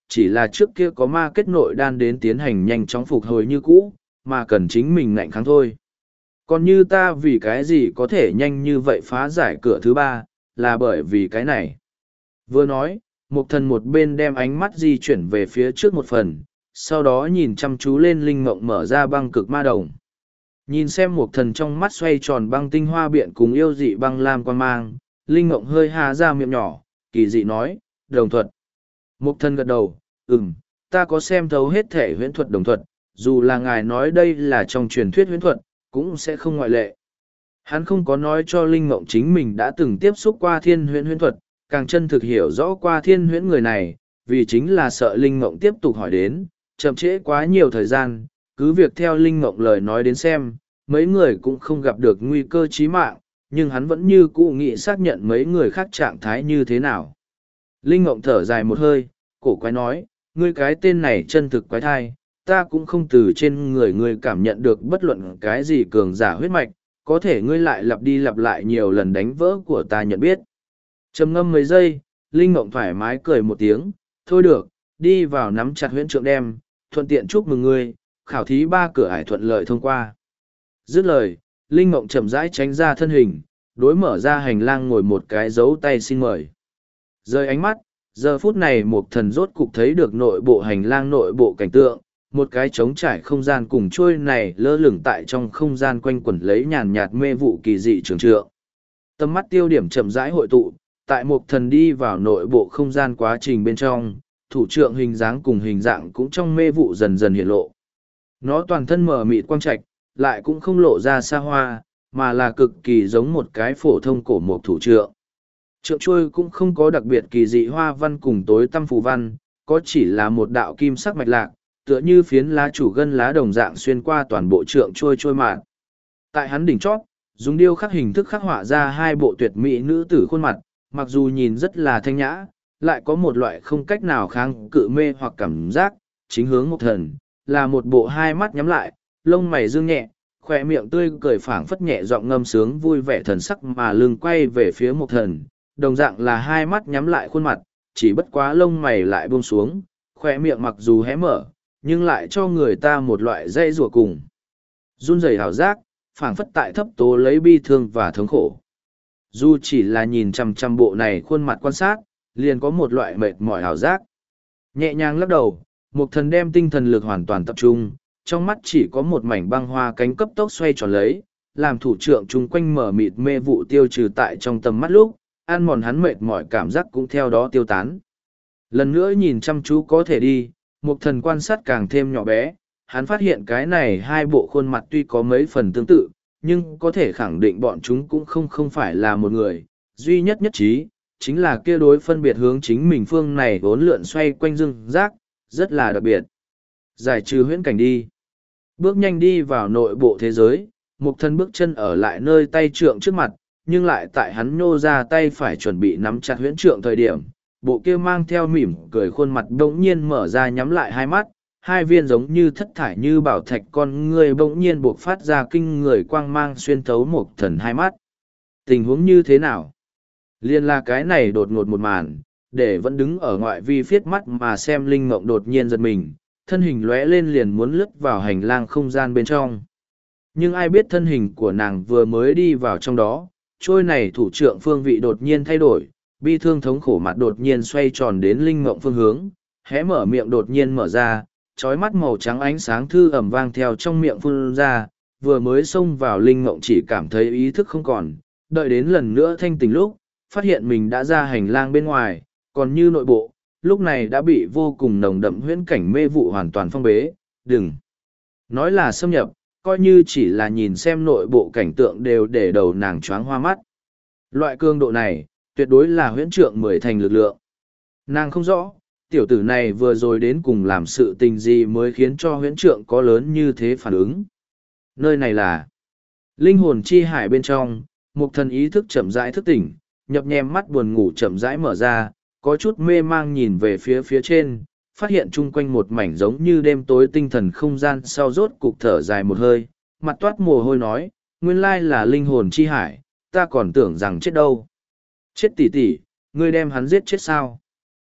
chỉ là trước kia có ma kết nội đan đến tiến hành nhanh chóng phục hồi như cũ, mà cần chính mình ngạnh kháng thôi. Còn như ta vì cái gì có thể nhanh như vậy phá giải cửa thứ ba, là bởi vì cái này. Vừa nói, Mục Thần một bên đem ánh mắt di chuyển về phía trước một phần, sau đó nhìn chăm chú lên Linh Mộng mở ra băng cực ma đồng. Nhìn xem Mục Thần trong mắt xoay tròn băng tinh hoa biện cùng yêu dị băng lam quan mang, Linh Mộng hơi há ra miệng nhỏ, kỳ dị nói, đồng thuật. Mục Thần gật đầu, ừm, ta có xem thấu hết thể huyễn thuật đồng thuật, dù là ngài nói đây là trong truyền thuyết huyễn thuật, cũng sẽ không ngoại lệ. Hắn không có nói cho Linh Mộng chính mình đã từng tiếp xúc qua thiên huyễn huyễn thuật, càng chân thực hiểu rõ qua thiên huyễn người này, vì chính là sợ Linh Mộng tiếp tục hỏi đến, chậm trễ quá nhiều thời gian, cứ việc theo Linh Mộng lời nói đến xem, mấy người cũng không gặp được nguy cơ chí mạng, nhưng hắn vẫn như cũ nghĩ xác nhận mấy người khác trạng thái như thế nào. Linh Mộng thở dài một hơi, cổ quái nói, ngươi cái tên này chân thực quái thai, ta cũng không từ trên người ngươi cảm nhận được bất luận cái gì cường giả huyết mạch, có thể ngươi lại lặp đi lặp lại nhiều lần đánh vỡ của ta nhận biết. Trầm ngâm mấy giây, Linh Mộng thoải mái cười một tiếng, thôi được, đi vào nắm chặt huyễn trượng đem, thuận tiện chúc mừng ngươi, khảo thí ba cửa ải thuận lợi thông qua. Dứt lời, Linh Mộng chậm rãi tránh ra thân hình, đối mở ra hành lang ngồi một cái dấu tay xin mời. Rời ánh mắt, giờ phút này Mục Thần rốt cục thấy được nội bộ hành lang nội bộ cảnh tượng, một cái trống trải không gian cùng trôi này lơ lửng tại trong không gian quanh quẩn lấy nhàn nhạt mê vụ kỳ dị trường trượng. Tầm mắt tiêu điểm chậm rãi hội tụ, tại Mục Thần đi vào nội bộ không gian quá trình bên trong, thủ trượng hình dáng cùng hình dạng cũng trong mê vụ dần dần hiện lộ. Nó toàn thân mở mịt quang trạch, lại cũng không lộ ra xa hoa, mà là cực kỳ giống một cái phổ thông cổ mục thủ trượng. Trượng trôi cũng không có đặc biệt kỳ dị hoa văn cùng tối tăm phù văn, có chỉ là một đạo kim sắc mạch lạc, tựa như phiến lá chủ gân lá đồng dạng xuyên qua toàn bộ trượng trôi trôi mạn. Tại hắn đỉnh chót, dùng điêu khắc hình thức khắc họa ra hai bộ tuyệt mỹ nữ tử khuôn mặt, mặc dù nhìn rất là thanh nhã, lại có một loại không cách nào kháng cự mê hoặc cảm giác, chính hướng Mục Thần, là một bộ hai mắt nhắm lại, lông mày dương nhẹ, khỏe miệng tươi cười phảng phất nhẹ giọng ngâm sướng vui vẻ thần sắc mà lưng quay về phía Mục Thần, đồng dạng là hai mắt nhắm lại khuôn mặt, chỉ bất quá lông mày lại buông xuống, khỏe miệng mặc dù hé mở, nhưng lại cho người ta một loại dây rùa cùng. Run rẩy hào giác, phảng phất tại thấp tố lấy bi thương và thống khổ. Dù chỉ là nhìn chằm chằm bộ này khuôn mặt quan sát, liền có một loại mệt mỏi hào giác. Nhẹ nhàng lắc đầu, Mục Thần đem tinh thần lực hoàn toàn tập trung, trong mắt chỉ có một mảnh băng hoa cánh cấp tốc xoay tròn lấy, làm thủ trượng chung quanh mở mịt mê vụ tiêu trừ tại trong tầm mắt lúc, ăn mòn hắn mệt mỏi cảm giác cũng theo đó tiêu tán. Lần nữa nhìn chăm chú có thể đi, Mục Thần quan sát càng thêm nhỏ bé, hắn phát hiện cái này hai bộ khuôn mặt tuy có mấy phần tương tự, nhưng có thể khẳng định bọn chúng cũng không không phải là một người, duy nhất nhất trí, chính là kia đối phân biệt hướng chính mình phương này vốn lượn xoay quanh rừng rác, rất là đặc biệt. Giải trừ huyễn cảnh đi. Bước nhanh đi vào nội bộ thế giới, Mục Thần bước chân ở lại nơi tay trượng trước mặt, nhưng lại tại hắn nhô ra tay phải chuẩn bị nắm chặt huyễn trượng thời điểm, bộ kia mang theo mỉm cười khuôn mặt bỗng nhiên mở ra nhắm lại hai mắt, hai viên giống như thất thải như bảo thạch con người bỗng nhiên buộc phát ra kinh người quang mang xuyên thấu Mục Thần hai mắt. Tình huống như thế nào? Liên là cái này đột ngột một màn, để vẫn đứng ở ngoại vi phiết mắt mà xem Linh Mộng đột nhiên giật mình, thân hình lóe lên liền muốn lướt vào hành lang không gian bên trong. Nhưng ai biết thân hình của nàng vừa mới đi vào trong đó, trôi này thủ trượng phương vị đột nhiên thay đổi, bi thương thống khổ mặt đột nhiên xoay tròn đến Linh Mộng phương hướng, hé mở miệng đột nhiên mở ra, trói mắt màu trắng ánh sáng thư ẩm vang theo trong miệng phun ra, vừa mới xông vào Linh Mộng chỉ cảm thấy ý thức không còn, đợi đến lần nữa thanh tỉnh lúc, phát hiện mình đã ra hành lang bên ngoài, còn như nội bộ, lúc này đã bị vô cùng nồng đậm huyễn cảnh mê vụ hoàn toàn phong bế, đừng nói là xâm nhập, coi như chỉ là nhìn xem nội bộ cảnh tượng đều để đầu nàng choáng hoa mắt. Loại cương độ này, tuyệt đối là huyễn trượng mười thành lực lượng. Nàng không rõ, tiểu tử này vừa rồi đến cùng làm sự tình gì mới khiến cho huyễn trượng có lớn như thế phản ứng. Nơi này là linh hồn chi hải bên trong, Mục Thần ý thức chậm rãi thức tỉnh, nhập nhem mắt buồn ngủ chậm rãi mở ra, có chút mê mang nhìn về phía phía trên, phát hiện chung quanh một mảnh giống như đêm tối tinh thần không gian sau rốt cục thở dài một hơi, mặt toát mồ hôi nói, nguyên lai là linh hồn chi hải, ta còn tưởng rằng chết đâu. Chết tỉ tỉ, ngươi đem hắn giết chết sao?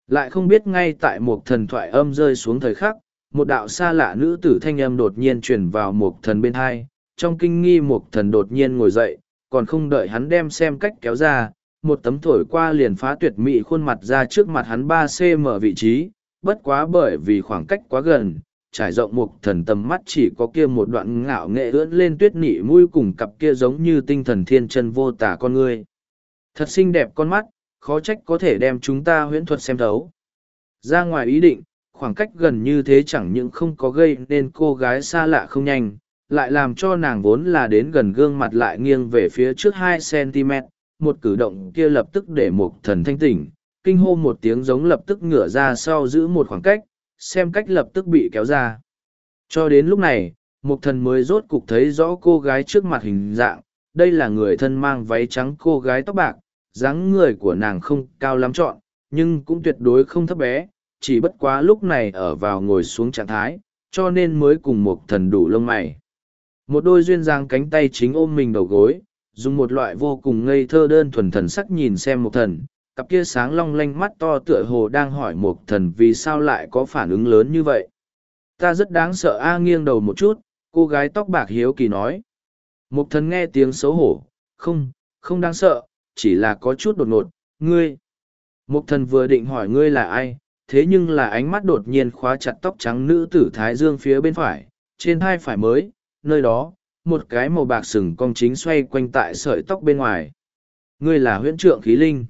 Lại không biết ngay tại một thần thoại âm rơi xuống thời khắc, một đạo xa lạ nữ tử thanh âm đột nhiên truyền vào một thần bên hai, trong kinh nghi một thần đột nhiên ngồi dậy, còn không đợi hắn đem xem cách kéo ra, một tấm thổi qua liền phá tuyệt mỹ khuôn mặt ra trước mặt hắn ba xăng-ti-mét vị trí, bất quá bởi vì khoảng cách quá gần, trải rộng một thần tầm mắt chỉ có kia một đoạn ngạo nghệ ưỡn lên tuyết nị mũi cùng cặp kia giống như tinh thần thiên chân vô tả con ngươi. Thật xinh đẹp con mắt, khó trách có thể đem chúng ta huyễn thuật xem thấu. Ra ngoài ý định, khoảng cách gần như thế chẳng những không có gây nên cô gái xa lạ không nhanh, lại làm cho nàng vốn là đến gần gương mặt lại nghiêng về phía trước hai xăng-ti-mét, một cử động kia lập tức để một thần thanh tỉnh, kinh hô một tiếng giống lập tức ngửa ra sau giữ một khoảng cách, xem cách lập tức bị kéo ra. Cho đến lúc này, một thần mới rốt cục thấy rõ cô gái trước mặt hình dạng, đây là người thân mang váy trắng cô gái tóc bạc, dáng người của nàng không cao lắm trọn, nhưng cũng tuyệt đối không thấp bé, chỉ bất quá lúc này ở vào ngồi xuống trạng thái, cho nên mới cùng một thần đủ lông mày. Một đôi duyên dáng cánh tay chính ôm mình đầu gối, dùng một loại vô cùng ngây thơ đơn thuần thần sắc nhìn xem một thần, cặp kia sáng long lanh mắt to tựa hồ đang hỏi một thần vì sao lại có phản ứng lớn như vậy. Ta rất đáng sợ a nghiêng đầu một chút, cô gái tóc bạc hiếu kỳ nói. Một thần nghe tiếng xấu hổ, không, không đáng sợ, chỉ là có chút đột ngột, ngươi. Một thần vừa định hỏi ngươi là ai, thế nhưng là ánh mắt đột nhiên khóa chặt tóc trắng nữ tử thái dương phía bên phải, trên hai phải mới, nơi đó, một cái màu bạc sừng cong chính xoay quanh tại sợi tóc bên ngoài. Ngươi là huyễn trượng khí linh.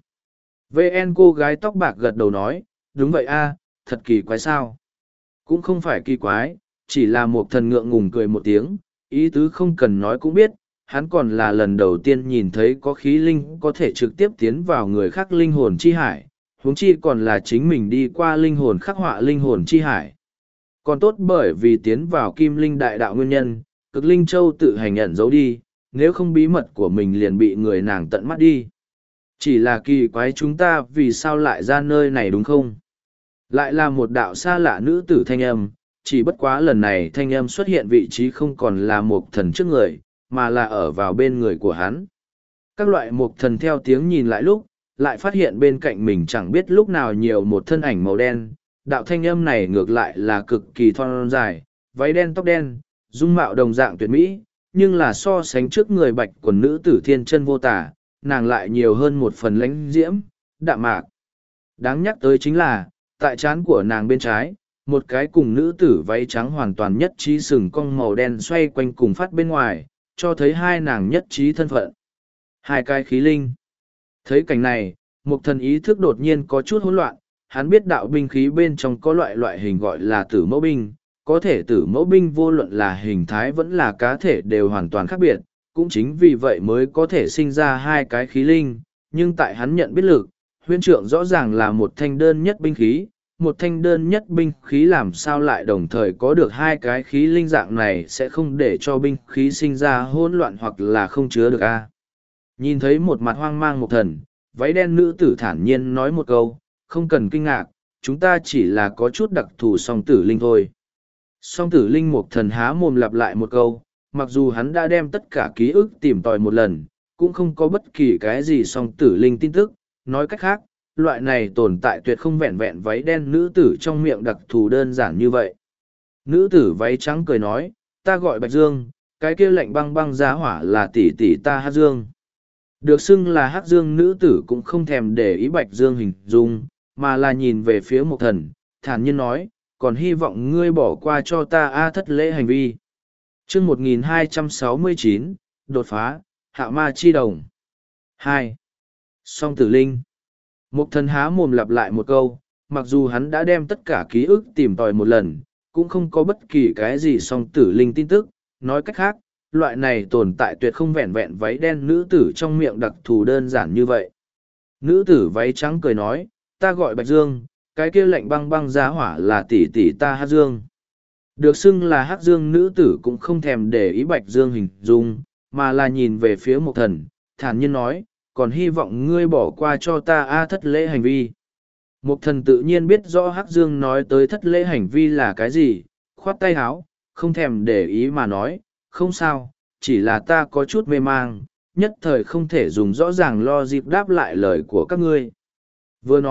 vê en cô gái tóc bạc gật đầu nói, đúng vậy a, thật kỳ quái sao. Cũng không phải kỳ quái, chỉ là một thần ngượng ngùng cười một tiếng, ý tứ không cần nói cũng biết, hắn còn là lần đầu tiên nhìn thấy có khí linh có thể trực tiếp tiến vào người khác linh hồn chi hải, huống chi còn là chính mình đi qua linh hồn khắc họa linh hồn chi hải. Còn tốt bởi vì tiến vào kim linh đại đạo nguyên nhân, cực linh châu tự hành nhận giấu đi, nếu không bí mật của mình liền bị người nàng tận mắt đi. Chỉ là kỳ quái chúng ta vì sao lại ra nơi này đúng không? Lại là một đạo xa lạ nữ tử thanh âm, chỉ bất quá lần này thanh âm xuất hiện vị trí không còn là một thần trước người, mà là ở vào bên người của hắn. Các loại mục thần theo tiếng nhìn lại lúc, lại phát hiện bên cạnh mình chẳng biết lúc nào nhiều một thân ảnh màu đen, đạo thanh âm này ngược lại là cực kỳ thon dài, váy đen tóc đen, dung mạo đồng dạng tuyệt mỹ, nhưng là so sánh trước người bạch quần nữ tử thiên chân vô tả, nàng lại nhiều hơn một phần lãnh diễm, đạm mạc. Đáng nhắc tới chính là, tại trán của nàng bên trái, một cái cùng nữ tử váy trắng hoàn toàn nhất trí sừng cong màu đen xoay quanh cùng phát bên ngoài, cho thấy hai nàng nhất trí thân phận. Hai cái khí linh. Thấy cảnh này, một thần ý thức đột nhiên có chút hỗn loạn, hắn biết đạo binh khí bên trong có loại loại hình gọi là tử mẫu binh, có thể tử mẫu binh vô luận là hình thái vẫn là cá thể đều hoàn toàn khác biệt, cũng chính vì vậy mới có thể sinh ra hai cái khí linh, nhưng tại hắn nhận biết lực, huyễn trượng rõ ràng là một thanh đơn nhất binh khí, một thanh đơn nhất binh khí làm sao lại đồng thời có được hai cái khí linh dạng này sẽ không để cho binh khí sinh ra hỗn loạn hoặc là không chứa được a. Nhìn thấy một mặt hoang mang một thần, váy đen nữ tử thản nhiên nói một câu, không cần kinh ngạc, chúng ta chỉ là có chút đặc thù song tử linh thôi. Song tử linh một thần há mồm lặp lại một câu, mặc dù hắn đã đem tất cả ký ức tìm tòi một lần, cũng không có bất kỳ cái gì song tử linh tin tức, nói cách khác, loại này tồn tại tuyệt không vẹn vẹn váy đen nữ tử trong miệng đặc thù đơn giản như vậy. Nữ tử váy trắng cười nói, ta gọi Bạch Dương, cái kia lạnh băng băng giá hỏa là tỷ tỷ ta Hắc Dương. Được xưng là Hắc Dương nữ tử cũng không thèm để ý Bạch Dương hình dung, mà là nhìn về phía một thần, thản nhiên nói, còn hy vọng ngươi bỏ qua cho ta a thất lễ hành vi. Chương một nghìn hai trăm sáu mươi chín, đột phá, hạ ma chi đồng. hai. Song tử linh. Một thần há mồm lặp lại một câu, mặc dù hắn đã đem tất cả ký ức tìm tòi một lần, cũng không có bất kỳ cái gì song tử linh tin tức, nói cách khác, loại này tồn tại tuyệt không vẹn vẹn váy đen nữ tử trong miệng đặc thù đơn giản như vậy. Nữ tử váy trắng cười nói, ta gọi Bạch Dương, cái kia lạnh băng băng giá hỏa là tỷ tỷ ta Hắc Dương. Được xưng là Hắc Dương nữ tử cũng không thèm để ý Bạch Dương hình dung, mà là nhìn về phía một thần, thản nhiên nói, còn hy vọng ngươi bỏ qua cho ta a thất lễ hành vi. Một thần tự nhiên biết rõ Hắc Dương nói tới thất lễ hành vi là cái gì, khoát tay háo, không thèm để ý mà nói, không sao, chỉ là ta có chút mê mang, nhất thời không thể dùng rõ ràng lo dịp đáp lại lời của các ngươi. Vừa nói,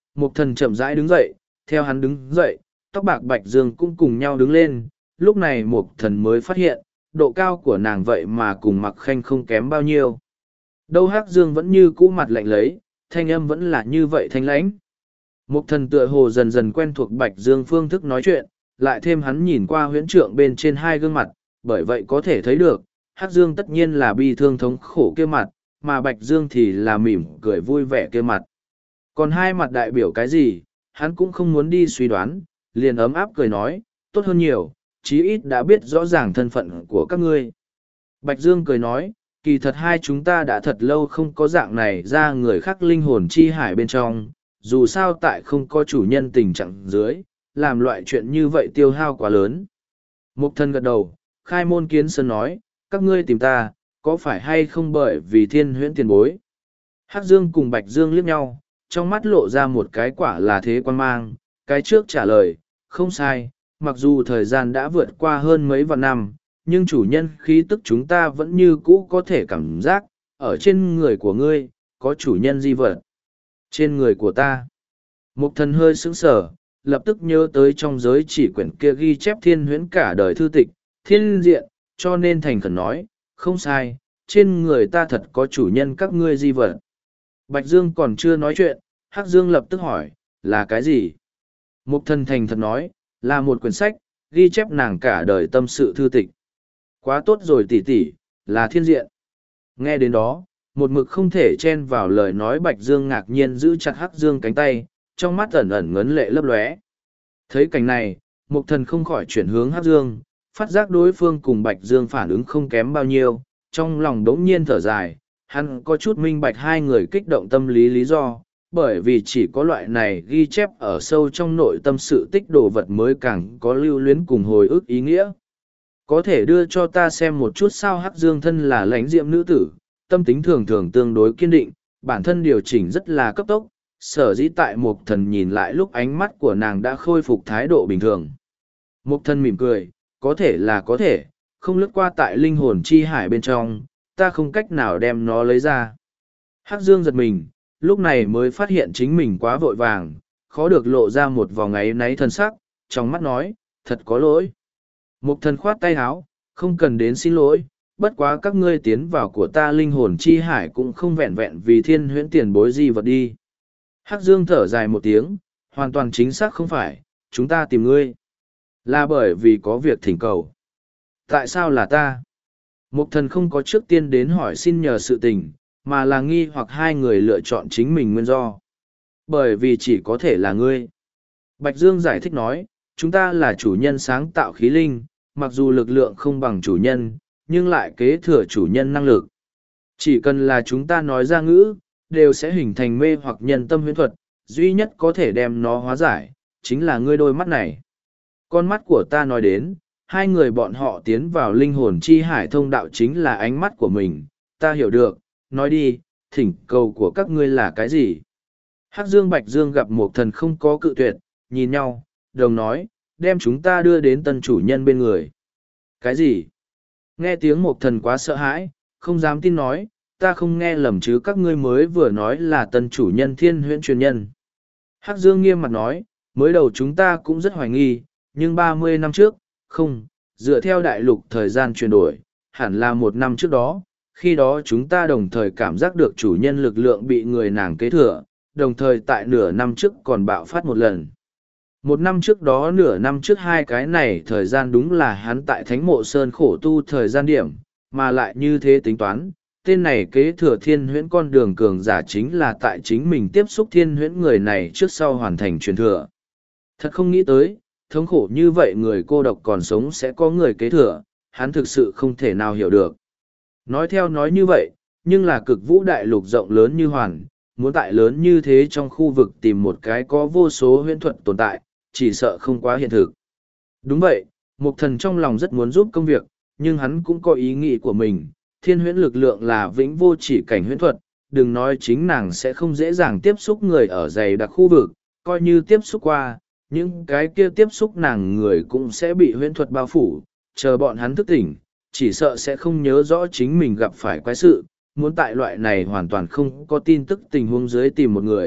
Mục thần chậm rãi đứng dậy, theo hắn đứng dậy, tóc bạc Bạch Dương cũng cùng nhau đứng lên. Lúc này mục thần mới phát hiện, độ cao của nàng vậy mà cùng Mặc Khanh không kém bao nhiêu. Đâu Hắc Dương vẫn như cũ mặt lạnh lấy, thanh âm vẫn là như vậy thanh lãnh. Mục thần tựa hồ dần dần quen thuộc Bạch Dương phương thức nói chuyện, lại thêm hắn nhìn qua huyễn trượng bên trên hai gương mặt, bởi vậy có thể thấy được, Hắc Dương tất nhiên là bi thương thống khổ kia mặt, mà Bạch Dương thì là mỉm cười vui vẻ kia mặt. Còn hai mặt đại biểu cái gì, hắn cũng không muốn đi suy đoán, liền ấm áp cười nói, tốt hơn nhiều, chí ít đã biết rõ ràng thân phận của các ngươi. Bạch Dương cười nói, kỳ thật hai chúng ta đã thật lâu không có dạng này ra người khác linh hồn chi hải bên trong, dù sao tại không có chủ nhân tình trạng dưới, làm loại chuyện như vậy tiêu hao quá lớn. Mục thân gật đầu, khai môn kiến sơn nói, các ngươi tìm ta, có phải hay không bởi vì thiên huyễn tiền bối? Hắc Dương cùng Bạch Dương liếc nhau, trong mắt lộ ra một cái quả là thế quan mang, cái trước trả lời, không sai, mặc dù thời gian đã vượt qua hơn mấy vạn năm, nhưng chủ nhân khí tức chúng ta vẫn như cũ có thể cảm giác, ở trên người của ngươi, có chủ nhân di vật. Trên người của ta, Mục thần hơi sững sờ, lập tức nhớ tới trong giới chỉ quyển kia ghi chép thiên huyễn cả đời thư tịch, thiên diện, cho nên thành khẩn nói, không sai, trên người ta thật có chủ nhân các ngươi di vật. Bạch Dương còn chưa nói chuyện, Hắc Dương lập tức hỏi, là cái gì? Mục thần thành thật nói, là một quyển sách, ghi chép nàng cả đời tâm sự thư tịch. Quá tốt rồi tỷ tỷ, là thiên diện. Nghe đến đó, một mực không thể chen vào lời nói Bạch Dương ngạc nhiên giữ chặt Hắc Dương cánh tay, trong mắt ẩn ẩn ngấn lệ lấp lóe. Thấy cảnh này, Mục thần không khỏi chuyển hướng Hắc Dương, phát giác đối phương cùng Bạch Dương phản ứng không kém bao nhiêu, trong lòng đống nhiên thở dài, hắn có chút minh bạch hai người kích động tâm lý lý do, bởi vì chỉ có loại này ghi chép ở sâu trong nội tâm sự tích đồ vật mới càng có lưu luyến cùng hồi ức ý nghĩa. Có thể đưa cho ta xem một chút sao? Hắc Dương thân là lãnh diệm nữ tử, tâm tính thường thường tương đối kiên định, bản thân điều chỉnh rất là cấp tốc, sở dĩ tại Mục thần nhìn lại lúc ánh mắt của nàng đã khôi phục thái độ bình thường. Mục thần mỉm cười, có thể là có thể, không lướt qua tại linh hồn chi hải bên trong, ta không cách nào đem nó lấy ra. Hắc Dương giật mình, lúc này mới phát hiện chính mình quá vội vàng, khó được lộ ra một vòng áy náy thân sắc, trong mắt nói, thật có lỗi. Mục thần khoát tay áo, không cần đến xin lỗi, bất quá các ngươi tiến vào của ta linh hồn chi hải cũng không vẹn vẹn vì thiên huyễn tiền bối gì vật đi. Hắc Dương thở dài một tiếng, hoàn toàn chính xác không phải, chúng ta tìm ngươi. Là bởi vì có việc thỉnh cầu. Tại sao là ta? Mục thần không có trước tiên đến hỏi xin nhờ sự tình, mà là nghi hoặc hai người lựa chọn chính mình nguyên do. Bởi vì chỉ có thể là ngươi. Bạch Dương giải thích nói, chúng ta là chủ nhân sáng tạo khí linh, mặc dù lực lượng không bằng chủ nhân, nhưng lại kế thừa chủ nhân năng lực. Chỉ cần là chúng ta nói ra ngữ, đều sẽ hình thành mê hoặc nhân tâm huyễn thuật, duy nhất có thể đem nó hóa giải, chính là ngươi đôi mắt này. Con mắt của ta nói đến, hai người bọn họ tiến vào linh hồn chi hải thông đạo chính là ánh mắt của mình, ta hiểu được, nói đi, thỉnh cầu của các ngươi là cái gì? Hắc Dương Bạch Dương gặp một thần không có cự tuyệt, nhìn nhau, đồng nói, đem chúng ta đưa đến tân chủ nhân bên người. Cái gì? Nghe tiếng một thần quá sợ hãi, không dám tin nói, ta không nghe lầm chứ, các ngươi mới vừa nói là tân chủ nhân thiên huyễn truyền nhân. Hắc Dương nghiêm mặt nói, mới đầu chúng ta cũng rất hoài nghi, nhưng ba mươi năm trước, không, dựa theo đại lục thời gian chuyển đổi, hẳn là một năm trước đó, khi đó chúng ta đồng thời cảm giác được chủ nhân lực lượng bị người nàng kế thừa, đồng thời tại nửa năm trước còn bạo phát một lần. Một năm trước đó nửa năm trước hai cái này thời gian đúng là hắn tại Thánh Mộ Sơn khổ tu thời gian điểm, mà lại như thế tính toán, tên này kế thừa thiên huyễn con đường cường giả chính là tại chính mình tiếp xúc thiên huyễn người này trước sau hoàn thành truyền thừa. Thật không nghĩ tới, thống khổ như vậy người cô độc còn sống sẽ có người kế thừa, hắn thực sự không thể nào hiểu được. Nói theo nói như vậy, nhưng là cực vũ đại lục rộng lớn như hoàn, muốn tại lớn như thế trong khu vực tìm một cái có vô số huyễn thuật tồn tại, chỉ sợ không quá hiện thực. Đúng vậy, Mục Thần trong lòng rất muốn giúp công việc, nhưng hắn cũng có ý nghĩ của mình, thiên huyễn lực lượng là vĩnh vô chỉ cảnh huyễn thuật, đừng nói chính nàng sẽ không dễ dàng tiếp xúc người ở dày đặc khu vực, coi như tiếp xúc qua, những cái kia tiếp xúc nàng người cũng sẽ bị huyễn thuật bao phủ, chờ bọn hắn thức tỉnh, chỉ sợ sẽ không nhớ rõ chính mình gặp phải quái sự, muốn tại loại này hoàn toàn không có tin tức tình huống dưới tìm một người,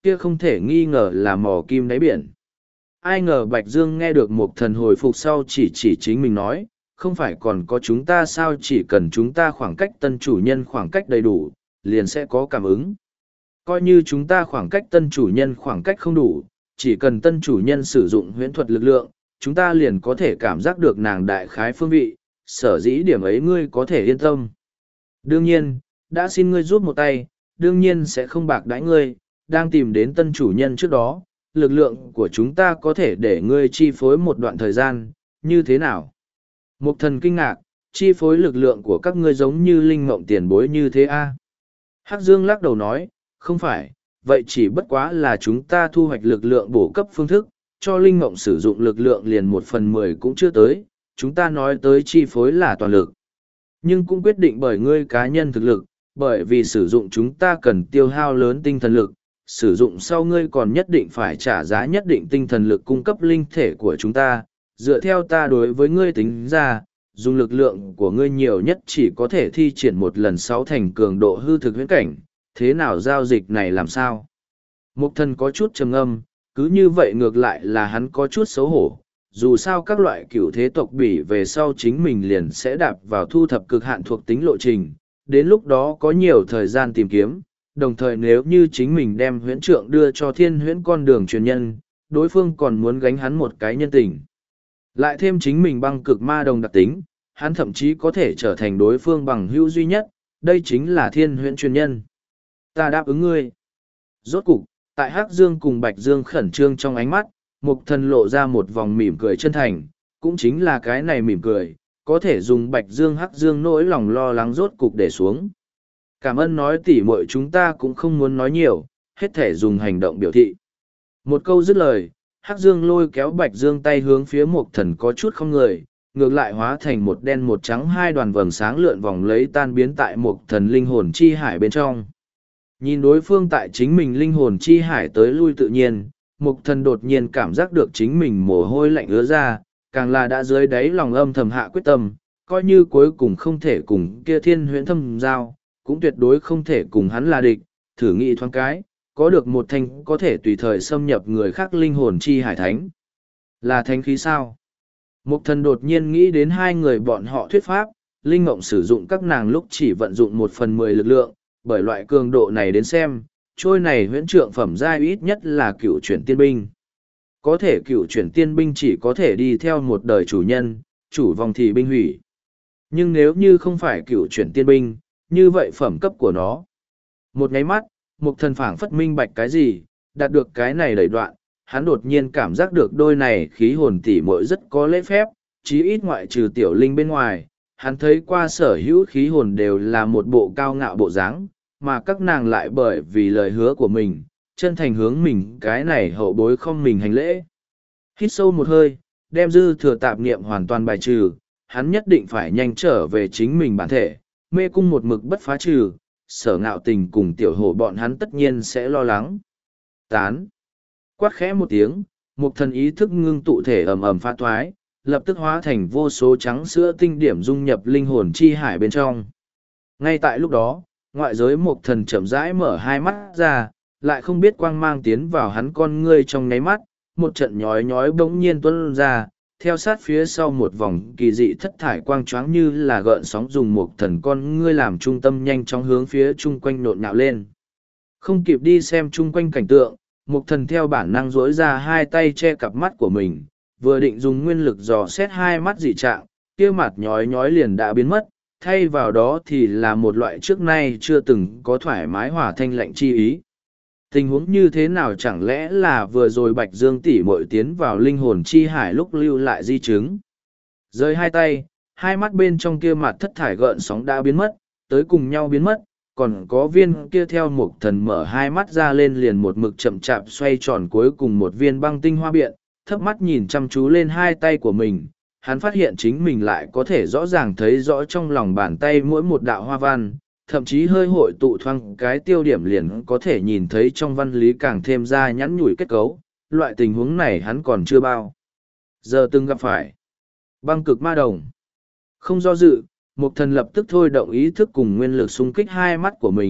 kia không thể nghi ngờ là mò kim đáy biển. Ai ngờ Bạch Dương nghe được Mục Thần hồi phục sau chỉ chỉ chính mình nói, không phải còn có chúng ta sao, chỉ cần chúng ta khoảng cách tân chủ nhân khoảng cách đầy đủ, liền sẽ có cảm ứng. Coi như chúng ta khoảng cách tân chủ nhân khoảng cách không đủ, chỉ cần tân chủ nhân sử dụng huyễn thuật lực lượng, chúng ta liền có thể cảm giác được nàng đại khái phương vị, sở dĩ điểm ấy ngươi có thể yên tâm. Đương nhiên, đã xin ngươi giúp một tay, đương nhiên sẽ không bạc đãi ngươi, đang tìm đến tân chủ nhân trước đó, lực lượng của chúng ta có thể để ngươi chi phối một đoạn thời gian, như thế nào? Mục Thần kinh ngạc, chi phối lực lượng của các ngươi giống như linh mộng tiền bối như thế a? Hắc Dương lắc đầu nói, không phải, vậy chỉ bất quá là chúng ta thu hoạch lực lượng bổ cấp phương thức, cho linh mộng sử dụng lực lượng liền một phần mười cũng chưa tới, chúng ta nói tới chi phối là toàn lực. Nhưng cũng quyết định bởi ngươi cá nhân thực lực, bởi vì sử dụng chúng ta cần tiêu hao lớn tinh thần lực, sử dụng sau ngươi còn nhất định phải trả giá nhất định tinh thần lực cung cấp linh thể của chúng ta, dựa theo ta đối với ngươi tính ra, dùng lực lượng của ngươi nhiều nhất chỉ có thể thi triển một lần sáu thành cường độ hư thực huyễn cảnh, thế nào giao dịch này làm sao? Mục Thần có chút trầm ngâm, cứ như vậy ngược lại là hắn có chút xấu hổ, dù sao các loại cựu thế tộc bỉ về sau chính mình liền sẽ đạp vào thu thập cực hạn thuộc tính lộ trình, đến lúc đó có nhiều thời gian tìm kiếm, đồng thời nếu như chính mình đem huyễn trượng đưa cho thiên huyễn con đường truyền nhân, đối phương còn muốn gánh hắn một cái nhân tình. Lại thêm chính mình băng cực ma đồng đặc tính, hắn thậm chí có thể trở thành đối phương bằng hữu duy nhất, đây chính là thiên huyễn truyền nhân. Ta đáp ứng ngươi. Rốt cục, tại Hắc Dương cùng Bạch Dương khẩn trương trong ánh mắt, Mục Thần lộ ra một vòng mỉm cười chân thành, cũng chính là cái này mỉm cười, có thể dùng Bạch Dương Hắc Dương nỗi lòng lo lắng rốt cục để xuống. Cảm ơn nói tỉ muội chúng ta cũng không muốn nói nhiều, hết thể dùng hành động biểu thị. Một câu dứt lời, Hắc Dương lôi kéo Bạch Dương tay hướng phía Mục Thần có chút không người, ngược lại hóa thành một đen một trắng hai đoàn vầng sáng lượn vòng lấy tan biến tại Mục Thần linh hồn chi hải bên trong. Nhìn đối phương tại chính mình linh hồn chi hải tới lui tự nhiên, Mục Thần đột nhiên cảm giác được chính mình mồ hôi lạnh ứa ra, càng là đã dưới đáy lòng âm thầm hạ quyết tâm, coi như cuối cùng không thể cùng kia thiên huyễn thâm giao, cũng tuyệt đối không thể cùng hắn là địch, thử nghĩ thoáng cái, có được một thanh có thể tùy thời xâm nhập người khác linh hồn chi hải thánh. Là thánh khí sao? Mục Thần đột nhiên nghĩ đến hai người bọn họ thuyết pháp, linh mộng sử dụng các nàng lúc chỉ vận dụng một phần mười lực lượng, bởi loại cường độ này đến xem, trôi này huyễn trượng phẩm giai ít nhất là cựu chuyển tiên binh. Có thể cựu chuyển tiên binh chỉ có thể đi theo một đời chủ nhân, chủ vong thì binh hủy. Nhưng nếu như không phải cựu chuyển tiên binh, như vậy phẩm cấp của nó. Một nháy mắt, Mục Thần phảng phất minh bạch cái gì, đạt được cái này đẩy đoạn, hắn đột nhiên cảm giác được đôi này khí hồn tỉ muội rất có lễ phép, chí ít ngoại trừ tiểu linh bên ngoài, hắn thấy qua sở hữu khí hồn đều là một bộ cao ngạo bộ dáng, mà các nàng lại bởi vì lời hứa của mình, chân thành hướng mình cái này hậu bối không mình hành lễ. Hít sâu một hơi, đem dư thừa tạp niệm hoàn toàn bài trừ, hắn nhất định phải nhanh trở về chính mình bản thể, mê cung một mực bất phá trừ, sở ngạo tình cùng tiểu hổ bọn hắn tất nhiên sẽ lo lắng. Tán. Quát khẽ một tiếng, Mục Thần ý thức ngưng tụ thể ầm ầm phá thoái, lập tức hóa thành vô số trắng sữa tinh điểm dung nhập linh hồn chi hải bên trong. Ngay tại lúc đó, ngoại giới Mục Thần chậm rãi mở hai mắt ra, lại không biết quang mang tiến vào hắn con ngươi trong nháy mắt, một trận nhói nhói bỗng nhiên tuôn ra, theo sát phía sau một vòng kỳ dị thất thải quang choáng như là gợn sóng dùng Mục Thần con ngươi làm trung tâm nhanh chóng hướng phía chung quanh nộn nhạo lên. Không kịp đi xem chung quanh cảnh tượng, Mục Thần theo bản năng duỗi ra hai tay che cặp mắt của mình, vừa định dùng nguyên lực dò xét hai mắt dị trạng, kia mặt nhói nhói liền đã biến mất, thay vào đó thì là một loại trước nay chưa từng có thoải mái hỏa thanh lạnh chi ý. Tình huống như thế nào chẳng lẽ là vừa rồi Bạch Dương tỷ muội tiến vào linh hồn chi hải lúc lưu lại di chứng. Rời hai tay, hai mắt bên trong kia mặt thất thải gợn sóng đã biến mất, tới cùng nhau biến mất, còn có viên kia theo Mục Thần mở hai mắt ra lên liền một mực chậm chạp xoay tròn cuối cùng một viên băng tinh hoa biện, thấp mắt nhìn chăm chú lên hai tay của mình, hắn phát hiện chính mình lại có thể rõ ràng thấy rõ trong lòng bàn tay mỗi một đạo hoa văn, thậm chí hơi hội tụ thoang cái tiêu điểm liền có thể nhìn thấy trong văn lý càng thêm ra nhắn nhủi kết cấu, loại tình huống này hắn còn chưa bao giờ từng gặp phải. Băng cực ma đồng. Không do dự, Mục Thần lập tức thôi động ý thức cùng nguyên lực xung kích hai mắt của mình,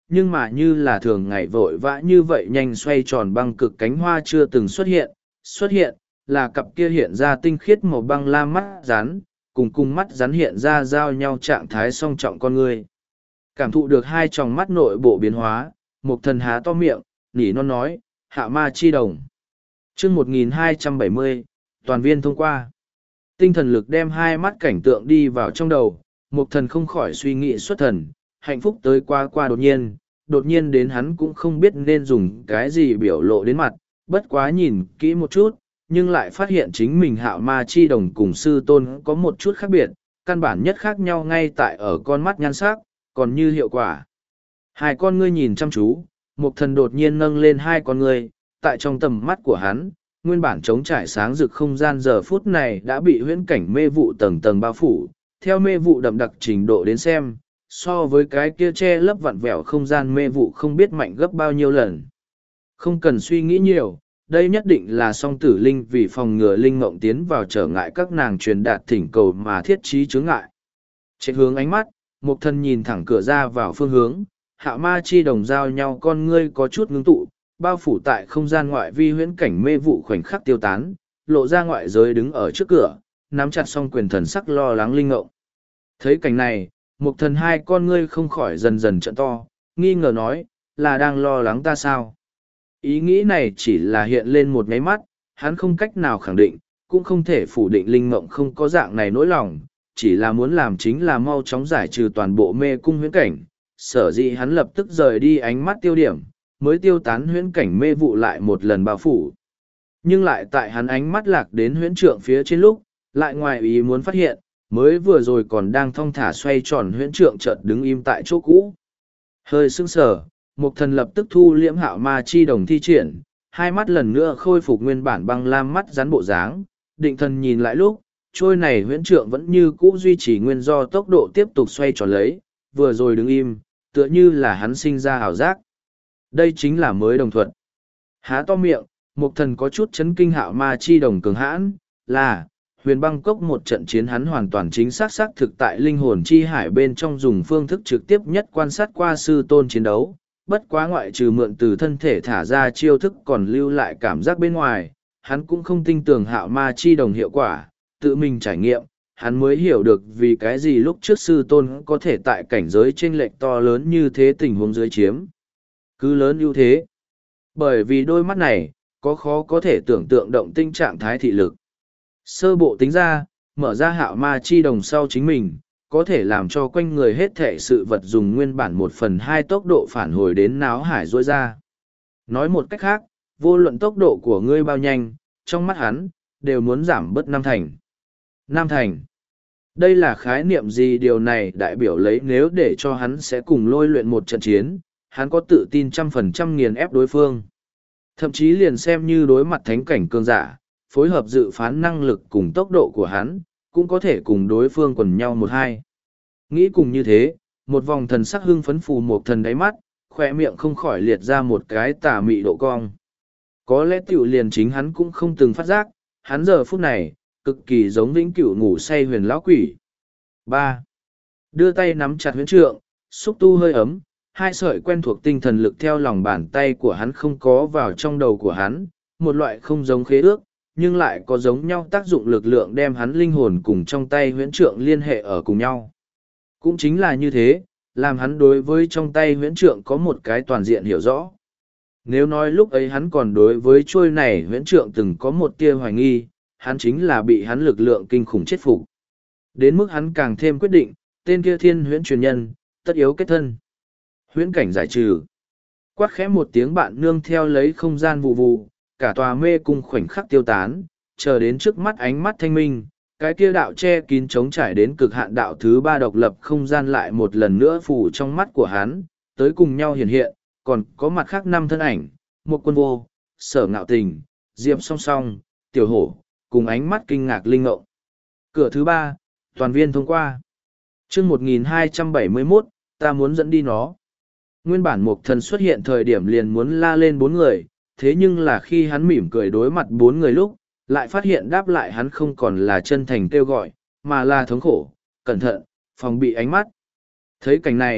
nhưng mà như là thường ngày vội vã như vậy nhanh xoay tròn băng cực cánh hoa chưa từng xuất hiện, xuất hiện, là cặp kia hiện ra tinh khiết màu băng lam mắt rắn, cùng cùng mắt rắn hiện ra giao nhau trạng thái song trọng con người. Cảm thụ được hai tròng mắt nội bộ biến hóa, Mục Thần há to miệng, nỉ non nói, Hạ Ma Chi Đồng. chương một nghìn hai trăm bảy mươi, toàn viên thông qua. Tinh thần lực đem hai mắt cảnh tượng đi vào trong đầu, Mục Thần không khỏi suy nghĩ xuất thần, hạnh phúc tới qua qua đột nhiên, đột nhiên đến hắn cũng không biết nên dùng cái gì biểu lộ đến mặt, bất quá nhìn kỹ một chút, nhưng lại phát hiện chính mình Hạo Ma Chi Đồng cùng sư tôn có một chút khác biệt, căn bản nhất khác nhau ngay tại ở con mắt nhan sắc, còn như hiệu quả. Hai con ngươi nhìn chăm chú, Mục Thần đột nhiên nâng lên hai con ngươi, tại trong tầm mắt của hắn, nguyên bản trống trải sáng rực không gian giờ phút này đã bị huyễn cảnh mê vụ tầng tầng bao phủ, theo mê vụ đậm đặc trình độ đến xem, so với cái kia che lấp vặn vẹo không gian mê vụ không biết mạnh gấp bao nhiêu lần. Không cần suy nghĩ nhiều, đây nhất định là song tử linh vì phòng ngừa linh mộng tiến vào trở ngại các nàng truyền đạt thỉnh cầu mà thiết trí chướng ngại. Trên hướng ánh mắt, Mục Thần nhìn thẳng cửa ra vào phương hướng, Hạo Ma Chi Đồng giao nhau con ngươi có chút ngưng tụ, bao phủ tại không gian ngoại vi huyễn cảnh mê vụ khoảnh khắc tiêu tán, lộ ra ngoại giới đứng ở trước cửa, nắm chặt song quyền thần sắc lo lắng linh ngộng. Thấy cảnh này, Mục Thần hai con ngươi không khỏi dần dần trợn to, nghi ngờ nói, là đang lo lắng ta sao? Ý nghĩ này chỉ là hiện lên một nháy mắt, hắn không cách nào khẳng định, cũng không thể phủ định linh mộng không có dạng này nỗi lòng, chỉ là muốn làm chính là mau chóng giải trừ toàn bộ mê cung huyễn cảnh. Sở dĩ hắn lập tức rời đi ánh mắt tiêu điểm, mới tiêu tán huyễn cảnh mê vụ lại một lần bao phủ. Nhưng lại tại hắn ánh mắt lạc đến huyễn trượng phía trên lúc, lại ngoài ý muốn phát hiện, mới vừa rồi còn đang thong thả xoay tròn huyễn trượng chợt đứng im tại chỗ cũ. Hơi sững sờ, Mục Thần lập tức thu liễm Hạo Ma Chi Đồng thi triển, hai mắt lần nữa khôi phục nguyên bản băng lam mắt rắn bộ dáng, định thần nhìn lại lúc, trôi này huyễn trượng vẫn như cũ duy trì nguyên do tốc độ tiếp tục xoay tròn lấy, vừa rồi đứng im, tựa như là hắn sinh ra ảo giác. Đây chính là mới đồng thuật. Há to miệng, Mục Thần có chút chấn kinh Hạo Ma Chi Đồng cường hãn, là, huyền băng cốc một trận chiến hắn hoàn toàn chính xác xác thực tại linh hồn chi hải bên trong dùng phương thức trực tiếp nhất quan sát qua sư tôn chiến đấu, bất quá ngoại trừ mượn từ thân thể thả ra chiêu thức còn lưu lại cảm giác bên ngoài, hắn cũng không tin tưởng Hạo Ma Chi Đồng hiệu quả, tự mình trải nghiệm, hắn mới hiểu được vì cái gì lúc trước sư tôn có thể tại cảnh giới chênh lệch to lớn như thế tình huống dưới chiếm cứ lớn ưu thế. Bởi vì đôi mắt này, có khó có thể tưởng tượng động tinh trạng thái thị lực. Sơ bộ tính ra, mở ra Hạo Ma Chi Đồng sau chính mình, có thể làm cho quanh người hết thệ sự vật dùng nguyên bản một phần hai tốc độ phản hồi đến náo hải rối ra. Nói một cách khác, vô luận tốc độ của ngươi bao nhanh, trong mắt hắn, đều muốn giảm bớt năm thành. Năm thành. Đây là khái niệm gì? Điều này đại biểu lấy nếu để cho hắn sẽ cùng lôi luyện một trận chiến, hắn có tự tin trăm phần trăm nghiền ép đối phương. Thậm chí liền xem như đối mặt thánh cảnh cường giả, phối hợp dự phán năng lực cùng tốc độ của hắn, cũng có thể cùng đối phương quần nhau một hai. Nghĩ cùng như thế, một vòng thần sắc hưng phấn phù một thần đáy mắt, khoe miệng không khỏi liệt ra một cái tà mị độ cong. Có lẽ tiểu liền chính hắn cũng không từng phát giác, hắn giờ phút này, cực kỳ giống vĩnh cửu ngủ say huyền lão quỷ. ba. Đưa tay nắm chặt huyễn trượng, xúc tu hơi ấm, hai sợi quen thuộc tinh thần lực theo lòng bàn tay của hắn không có vào trong đầu của hắn, một loại không giống khế ước, nhưng lại có giống nhau tác dụng lực lượng đem hắn linh hồn cùng trong tay huyễn trượng liên hệ ở cùng nhau. Cũng chính là như thế, làm hắn đối với trong tay huyễn trượng có một cái toàn diện hiểu rõ. Nếu nói lúc ấy hắn còn đối với chuôi này huyễn trượng từng có một tia hoài nghi, hắn chính là bị hắn lực lượng kinh khủng chết phục. Đến mức hắn càng thêm quyết định, tên kia thiên huyễn truyền nhân, tất yếu kết thân. Huyễn cảnh giải trừ. Quát khẽ một tiếng bạn nương theo lấy không gian vụ vụ, cả tòa mê cung khoảnh khắc tiêu tán, chờ đến trước mắt ánh mắt thanh minh, cái kia đạo che kín trống trải đến cực hạn đạo thứ ba độc lập không gian lại một lần nữa phủ trong mắt của hắn, tới cùng nhau hiện hiện, còn có mặt khác năm thân ảnh, một quân vô, sở ngạo tình, diệm song song, tiểu hổ, cùng ánh mắt kinh ngạc linh ngộng. Cửa thứ ba, toàn viên thông qua. chương một nghìn hai trăm bảy mươi mốt, ta muốn dẫn đi nó. Nguyên bản Mục Thần xuất hiện thời điểm liền muốn la lên bốn người, thế nhưng là khi hắn mỉm cười đối mặt bốn người lúc, lại phát hiện đáp lại hắn không còn là chân thành kêu gọi, mà là thống khổ, cẩn thận, phòng bị ánh mắt. Thấy cảnh này,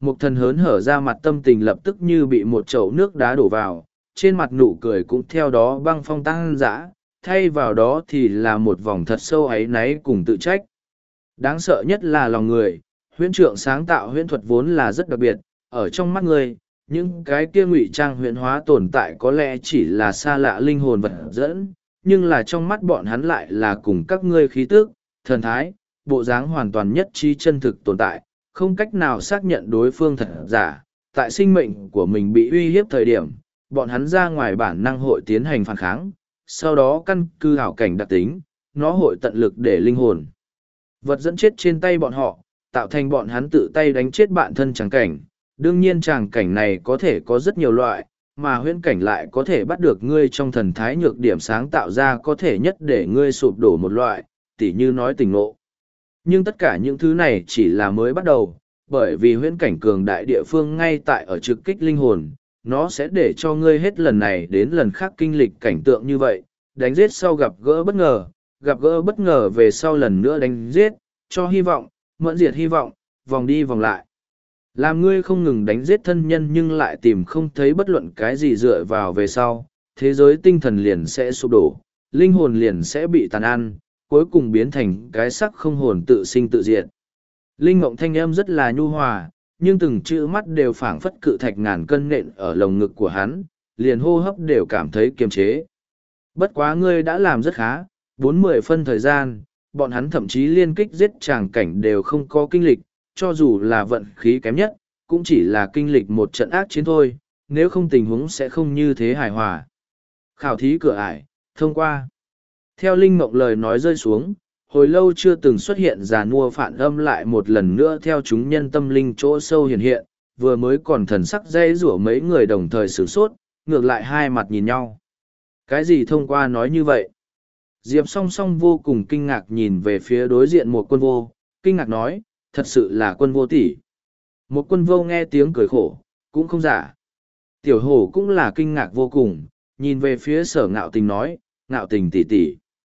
Mục thần hớn hở ra mặt, tâm tình lập tức như bị một chậu nước đá đổ vào, trên mặt nụ cười cũng theo đó băng phong tăng dã, thay vào đó thì là một vòng thật sâu áy náy cùng tự trách. Đáng sợ nhất là lòng người, huyễn trượng sáng tạo huyễn thuật vốn là rất đặc biệt, ở trong mắt người, những cái kia ngụy trang huyễn hóa tồn tại có lẽ chỉ là xa lạ linh hồn vật dẫn, nhưng là trong mắt bọn hắn lại là cùng các ngươi khí tức, thần thái, bộ dáng hoàn toàn nhất trí chân thực tồn tại, không cách nào xác nhận đối phương thật giả. Tại sinh mệnh của mình bị uy hiếp thời điểm, bọn hắn ra ngoài bản năng hội tiến hành phản kháng, sau đó căn cứ hảo cảnh đặc tính, nó hội tận lực để linh hồn vật dẫn chết trên tay bọn họ, tạo thành bọn hắn tự tay đánh chết bạn thân tràng cảnh. Đương nhiên tràng cảnh này có thể có rất nhiều loại, mà huyễn cảnh lại có thể bắt được ngươi trong thần thái nhược điểm sáng tạo ra có thể nhất để ngươi sụp đổ một loại, tỉ như nói tình ngộ. Nhưng tất cả những thứ này chỉ là mới bắt đầu, bởi vì huyễn cảnh cường đại địa phương ngay tại ở trực kích linh hồn, nó sẽ để cho ngươi hết lần này đến lần khác kinh lịch cảnh tượng như vậy, đánh giết sau gặp gỡ bất ngờ, gặp gỡ bất ngờ về sau lần nữa đánh giết, cho hy vọng, mẫn diệt hy vọng, vòng đi vòng lại. Làm ngươi không ngừng đánh giết thân nhân nhưng lại tìm không thấy bất luận cái gì dựa vào về sau, thế giới tinh thần liền sẽ sụp đổ, linh hồn liền sẽ bị tàn ăn, cuối cùng biến thành cái sắc không hồn tự sinh tự diệt. Linh Ngộng thanh âm rất là nhu hòa, nhưng từng chữ mắt đều phảng phất cự thạch ngàn cân nện ở lồng ngực của hắn, liền hô hấp đều cảm thấy kiềm chế. Bất quá ngươi đã làm rất khá, bốn mươi phân thời gian, bọn hắn thậm chí liên kích giết tràng cảnh đều không có kinh lịch, cho dù là vận khí kém nhất, cũng chỉ là kinh lịch một trận ác chiến thôi, nếu không tình huống sẽ không như thế hài hòa. Khảo thí cửa ải, thông qua. Theo Linh Mộng lời nói rơi xuống, hồi lâu chưa từng xuất hiện già nua phản âm lại một lần nữa theo chúng nhân tâm linh chỗ sâu hiện hiện, vừa mới còn thần sắc dây rủa mấy người đồng thời sửng sốt, ngược lại hai mặt nhìn nhau. Cái gì thông qua nói như vậy? Diệp song song vô cùng kinh ngạc nhìn về phía đối diện một quân vô, kinh ngạc nói, thật sự là quân vô tỷ. Một quân vô nghe tiếng cười khổ, cũng không giả. Tiểu hổ cũng là kinh ngạc vô cùng, nhìn về phía sở ngạo tình nói, ngạo tình tỷ tỷ.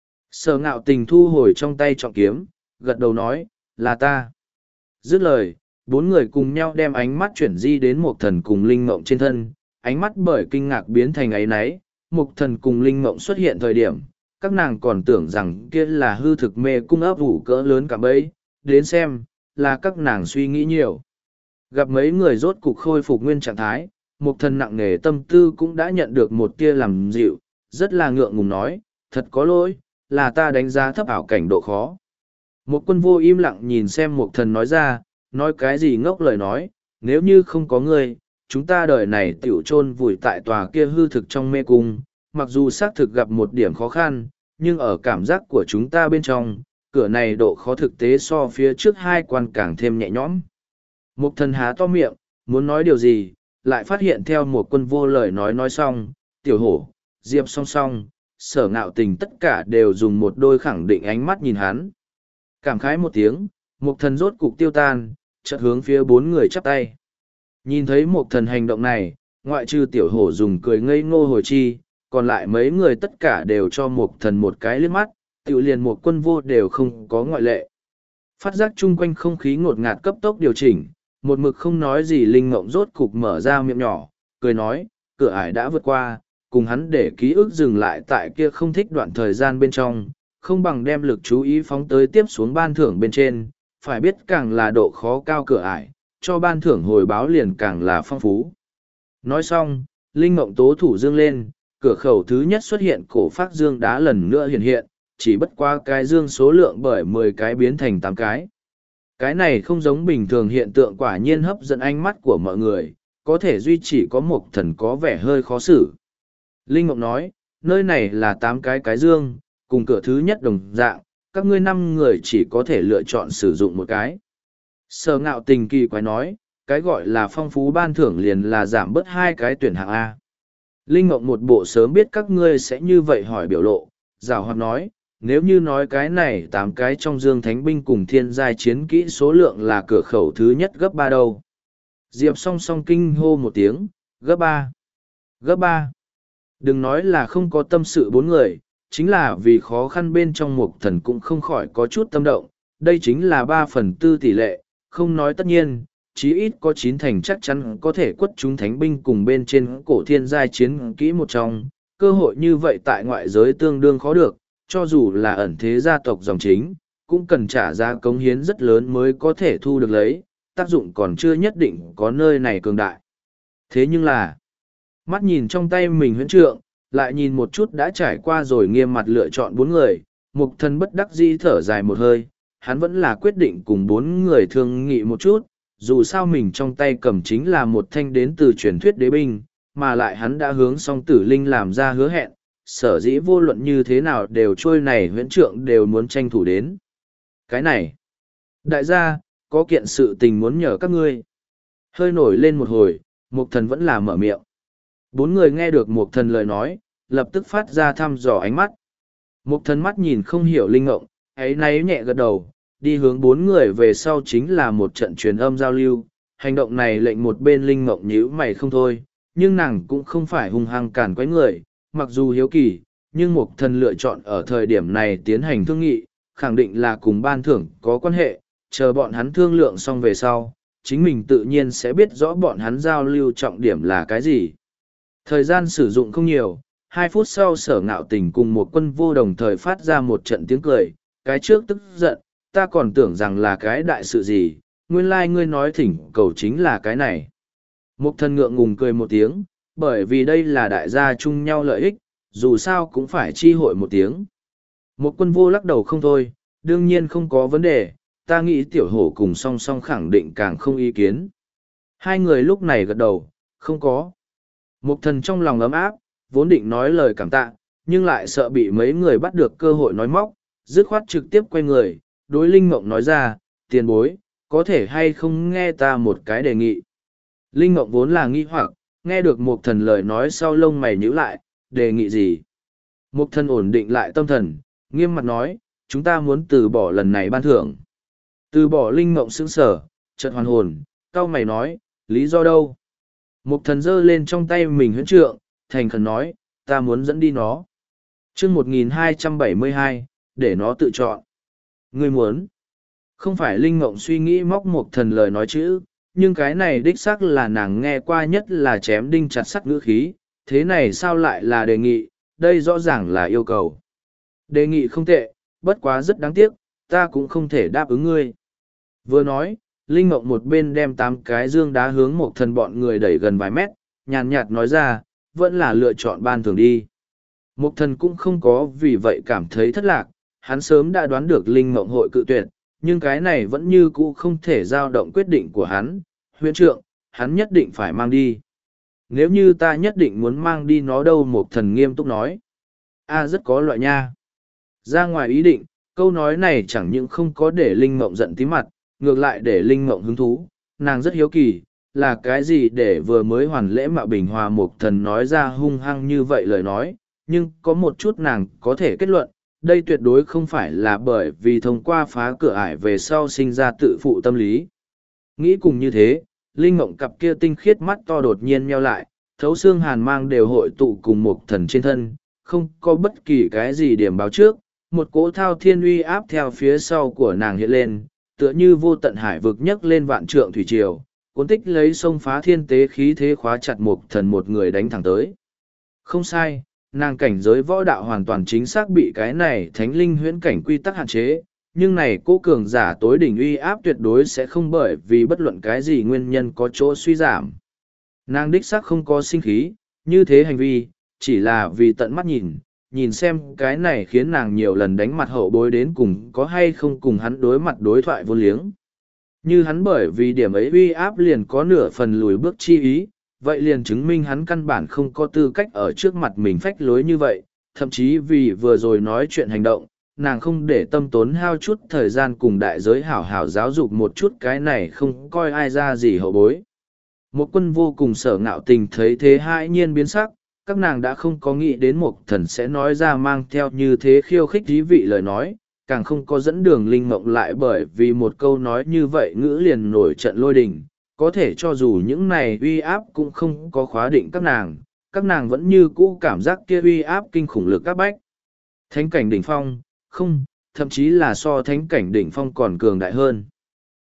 Sở ngạo tình thu hồi trong tay trọng kiếm, gật đầu nói, là ta. Dứt lời, bốn người cùng nhau đem ánh mắt chuyển di đến một thần cùng linh mộng trên thân, ánh mắt bởi kinh ngạc biến thành ấy náy, một thần cùng linh mộng xuất hiện thời điểm, các nàng còn tưởng rằng kia là hư thực mê cung ấp ủ cỡ lớn cả bấy, đến xem, là các nàng suy nghĩ nhiều. Gặp mấy người rốt cục khôi phục nguyên trạng thái, một thần nặng nề tâm tư cũng đã nhận được một tia làm dịu, rất là ngượng ngùng nói, thật có lỗi, là ta đánh giá thấp ảo cảnh độ khó. Một quân vô im lặng nhìn xem một thần nói ra, nói cái gì ngốc lời nói, nếu như không có ngươi, chúng ta đời này tiểu chôn vùi tại tòa kia hư thực trong mê cung, mặc dù xác thực gặp một điểm khó khăn, nhưng ở cảm giác của chúng ta bên trong, cửa này độ khó thực tế so phía trước hai quan càng thêm nhẹ nhõm. Một thần há to miệng, muốn nói điều gì, lại phát hiện theo một quân vô lời nói nói xong, tiểu hổ, diệp song song, sở ngạo tình tất cả đều dùng một đôi khẳng định ánh mắt nhìn hắn. Cảm khái một tiếng, một thần rốt cục tiêu tan, chợt hướng phía bốn người chắp tay. Nhìn thấy một thần hành động này, ngoại trừ tiểu hổ dùng cười ngây ngô hồi chi, còn lại mấy người tất cả đều cho một thần một cái liếc mắt, tiểu liền một quân vô đều không có ngoại lệ. Phát giác chung quanh không khí ngột ngạt cấp tốc điều chỉnh, một mực không nói gì linh mộng rốt cục mở ra miệng nhỏ, cười nói, cửa ải đã vượt qua, cùng hắn để ký ức dừng lại tại kia không thích đoạn thời gian bên trong, không bằng đem lực chú ý phóng tới tiếp xuống ban thưởng bên trên, phải biết càng là độ khó cao cửa ải, cho ban thưởng hồi báo liền càng là phong phú. Nói xong, linh mộng tố thủ dương lên, cửa khẩu thứ nhất xuất hiện cổ phát dương đá lần nữa hiện hiện, chỉ bất qua cái dương số lượng bởi mười cái biến thành tám cái. Cái này không giống bình thường hiện tượng quả nhiên hấp dẫn ánh mắt của mọi người, có thể duy chỉ có một thần có vẻ hơi khó xử. Linh Mộng nói, nơi này là tám cái cái dương, cùng cửa thứ nhất đồng dạng, các ngươi năm người chỉ có thể lựa chọn sử dụng một cái. Sở ngạo tình kỳ quái nói, cái gọi là phong phú ban thưởng liền là giảm bớt hai cái tuyển hạng A. Linh Mộng một bộ sớm biết các ngươi sẽ như vậy hỏi biểu lộ, giảo hoạt nói, nếu như nói cái này tám cái trong dương thánh binh cùng thiên giai chiến kỹ số lượng là cửa khẩu thứ nhất gấp ba đâu. Diệp song song kinh hô một tiếng, gấp ba, gấp ba. Đừng nói là không có tâm sự bốn người, chính là vì khó khăn bên trong một thần cũng không khỏi có chút tâm động, đây chính là ba phần tư tỷ lệ, không nói tất nhiên, chí ít có chín thành chắc chắn có thể quất chúng thánh binh cùng bên trên cổ thiên giai chiến kỹ một trong. Cơ hội như vậy tại ngoại giới tương đương khó được, cho dù là ẩn thế gia tộc dòng chính, cũng cần trả giá cống hiến rất lớn mới có thể thu được lấy, tác dụng còn chưa nhất định có nơi này cường đại. Thế nhưng là, mắt nhìn trong tay mình huyễn trượng, lại nhìn một chút đã trải qua rồi nghiêm mặt lựa chọn bốn người, mục thần bất đắc dĩ thở dài một hơi, hắn vẫn là quyết định cùng bốn người thương nghị một chút, dù sao mình trong tay cầm chính là một thanh đến từ truyền thuyết đế binh, mà lại hắn đã hướng song tử linh làm ra hứa hẹn, sở dĩ vô luận như thế nào đều trôi này huyễn trượng đều muốn tranh thủ đến. Cái này, đại gia, có kiện sự tình muốn nhờ các ngươi. Hơi nổi lên một hồi, mục thần vẫn là mở miệng. Bốn người nghe được mục thần lời nói, lập tức phát ra thăm dò ánh mắt. Mục thần mắt nhìn không hiểu linh ngộng, ấy náy nhẹ gật đầu, đi hướng bốn người về sau chính là một trận truyền âm giao lưu. Hành động này lệnh một bên linh ngộng nhíu mày không thôi, nhưng nàng cũng không phải hung hăng cản quấy người, mặc dù hiếu kỳ, nhưng mục thần lựa chọn ở thời điểm này tiến hành thương nghị, khẳng định là cùng ban thưởng có quan hệ, chờ bọn hắn thương lượng xong về sau, chính mình tự nhiên sẽ biết rõ bọn hắn giao lưu trọng điểm là cái gì. Thời gian sử dụng không nhiều, hai phút sau sở ngạo tình cùng một quân vô đồng thời phát ra một trận tiếng cười, cái trước tức giận, ta còn tưởng rằng là cái đại sự gì, nguyên lai like ngươi nói thỉnh cầu chính là cái này. Một thần ngượng ngùng cười một tiếng, bởi vì đây là đại gia chung nhau lợi ích, dù sao cũng phải chi hội một tiếng. Một quân vô lắc đầu không thôi, đương nhiên không có vấn đề, ta nghĩ tiểu hổ cùng song song khẳng định càng không ý kiến. Hai người lúc này gật đầu, không có. Một thần trong lòng ấm áp, vốn định nói lời cảm tạ, nhưng lại sợ bị mấy người bắt được cơ hội nói móc, dứt khoát trực tiếp quay người, đối Linh Mộng nói ra, tiền bối, có thể hay không nghe ta một cái đề nghị. Linh Mộng vốn là nghi hoặc, nghe được một thần lời nói sau lông mày nhíu lại, đề nghị gì? Một thần ổn định lại tâm thần, nghiêm mặt nói, chúng ta muốn từ bỏ lần này ban thưởng. Từ bỏ Linh Mộng sững sở, chợt hoàn hồn, cau mày nói, lý do đâu? Một thần giơ lên trong tay mình huyễn trượng, thành khẩn nói, ta muốn dẫn đi nó. chương một nghìn hai trăm bảy mươi hai, để nó tự chọn. Ngươi muốn? Không phải Linh Mộng suy nghĩ móc một thần lời nói chữ, nhưng cái này đích xác là nàng nghe qua nhất là chém đinh chặt sắt ngữ khí, thế này sao lại là đề nghị, đây rõ ràng là yêu cầu. Đề nghị không tệ, bất quá rất đáng tiếc, ta cũng không thể đáp ứng ngươi. Vừa nói, Linh Mộng một bên đem tám cái dương đá hướng một thần bọn người đẩy gần vài mét, nhàn nhạt nói ra, vẫn là lựa chọn ban thường đi. Một thần cũng không có vì vậy cảm thấy thất lạc, hắn sớm đã đoán được Linh Mộng hội cự tuyệt, nhưng cái này vẫn như cũ không thể dao động quyết định của hắn. Huyễn trượng, hắn nhất định phải mang đi. Nếu như ta nhất định muốn mang đi nó đâu, một thần nghiêm túc nói. A rất có loại nha. Ra ngoài ý định, câu nói này chẳng những không có để Linh Mộng giận tí mặt, ngược lại để Linh Mộng hứng thú, nàng rất hiếu kỳ, là cái gì để vừa mới hoàn lễ mạo bình hòa một thần nói ra hung hăng như vậy lời nói, nhưng có một chút nàng có thể kết luận, đây tuyệt đối không phải là bởi vì thông qua phá cửa ải về sau sinh ra tự phụ tâm lý. Nghĩ cùng như thế, Linh Mộng cặp kia tinh khiết mắt to đột nhiên nheo lại, thấu xương hàn mang đều hội tụ cùng một thần trên thân, không có bất kỳ cái gì điểm báo trước, một cỗ thao thiên uy áp theo phía sau của nàng hiện lên, tựa như vô tận hải vực nhấc lên vạn trượng thủy triều, cuốn tích lấy sông phá thiên tế khí thế khóa chặt một thần một người đánh thẳng tới. Không sai, nàng cảnh giới võ đạo hoàn toàn chính xác bị cái này thánh linh huyễn cảnh quy tắc hạn chế, nhưng này cố cường giả tối đỉnh uy áp tuyệt đối sẽ không bởi vì bất luận cái gì nguyên nhân có chỗ suy giảm. Nàng đích xác không có sinh khí, như thế hành vi, chỉ là vì tận mắt nhìn, nhìn xem cái này khiến nàng nhiều lần đánh mặt hậu bối đến cùng có hay không cùng hắn đối mặt đối thoại vô liếng. Như hắn bởi vì điểm ấy uy áp liền có nửa phần lùi bước chi ý, vậy liền chứng minh hắn căn bản không có tư cách ở trước mặt mình phách lối như vậy, thậm chí vì vừa rồi nói chuyện hành động, nàng không để tâm tốn hao chút thời gian cùng đại giới hảo hảo giáo dục một chút cái này không coi ai ra gì hậu bối. Một quân vô cùng sở ngạo tình thấy thế hãi nhiên biến sắc, các nàng đã không có nghĩ đến một thần sẽ nói ra mang theo như thế khiêu khích dí vị lời nói, càng không có dẫn đường Linh Mộng lại bởi vì một câu nói như vậy ngữ liền nổi trận lôi đình, có thể cho dù những này uy áp cũng không có khóa định các nàng, các nàng vẫn như cũ cảm giác kia uy áp kinh khủng lực các bách. Thánh cảnh đỉnh phong, không, thậm chí là so thánh cảnh đỉnh phong còn cường đại hơn.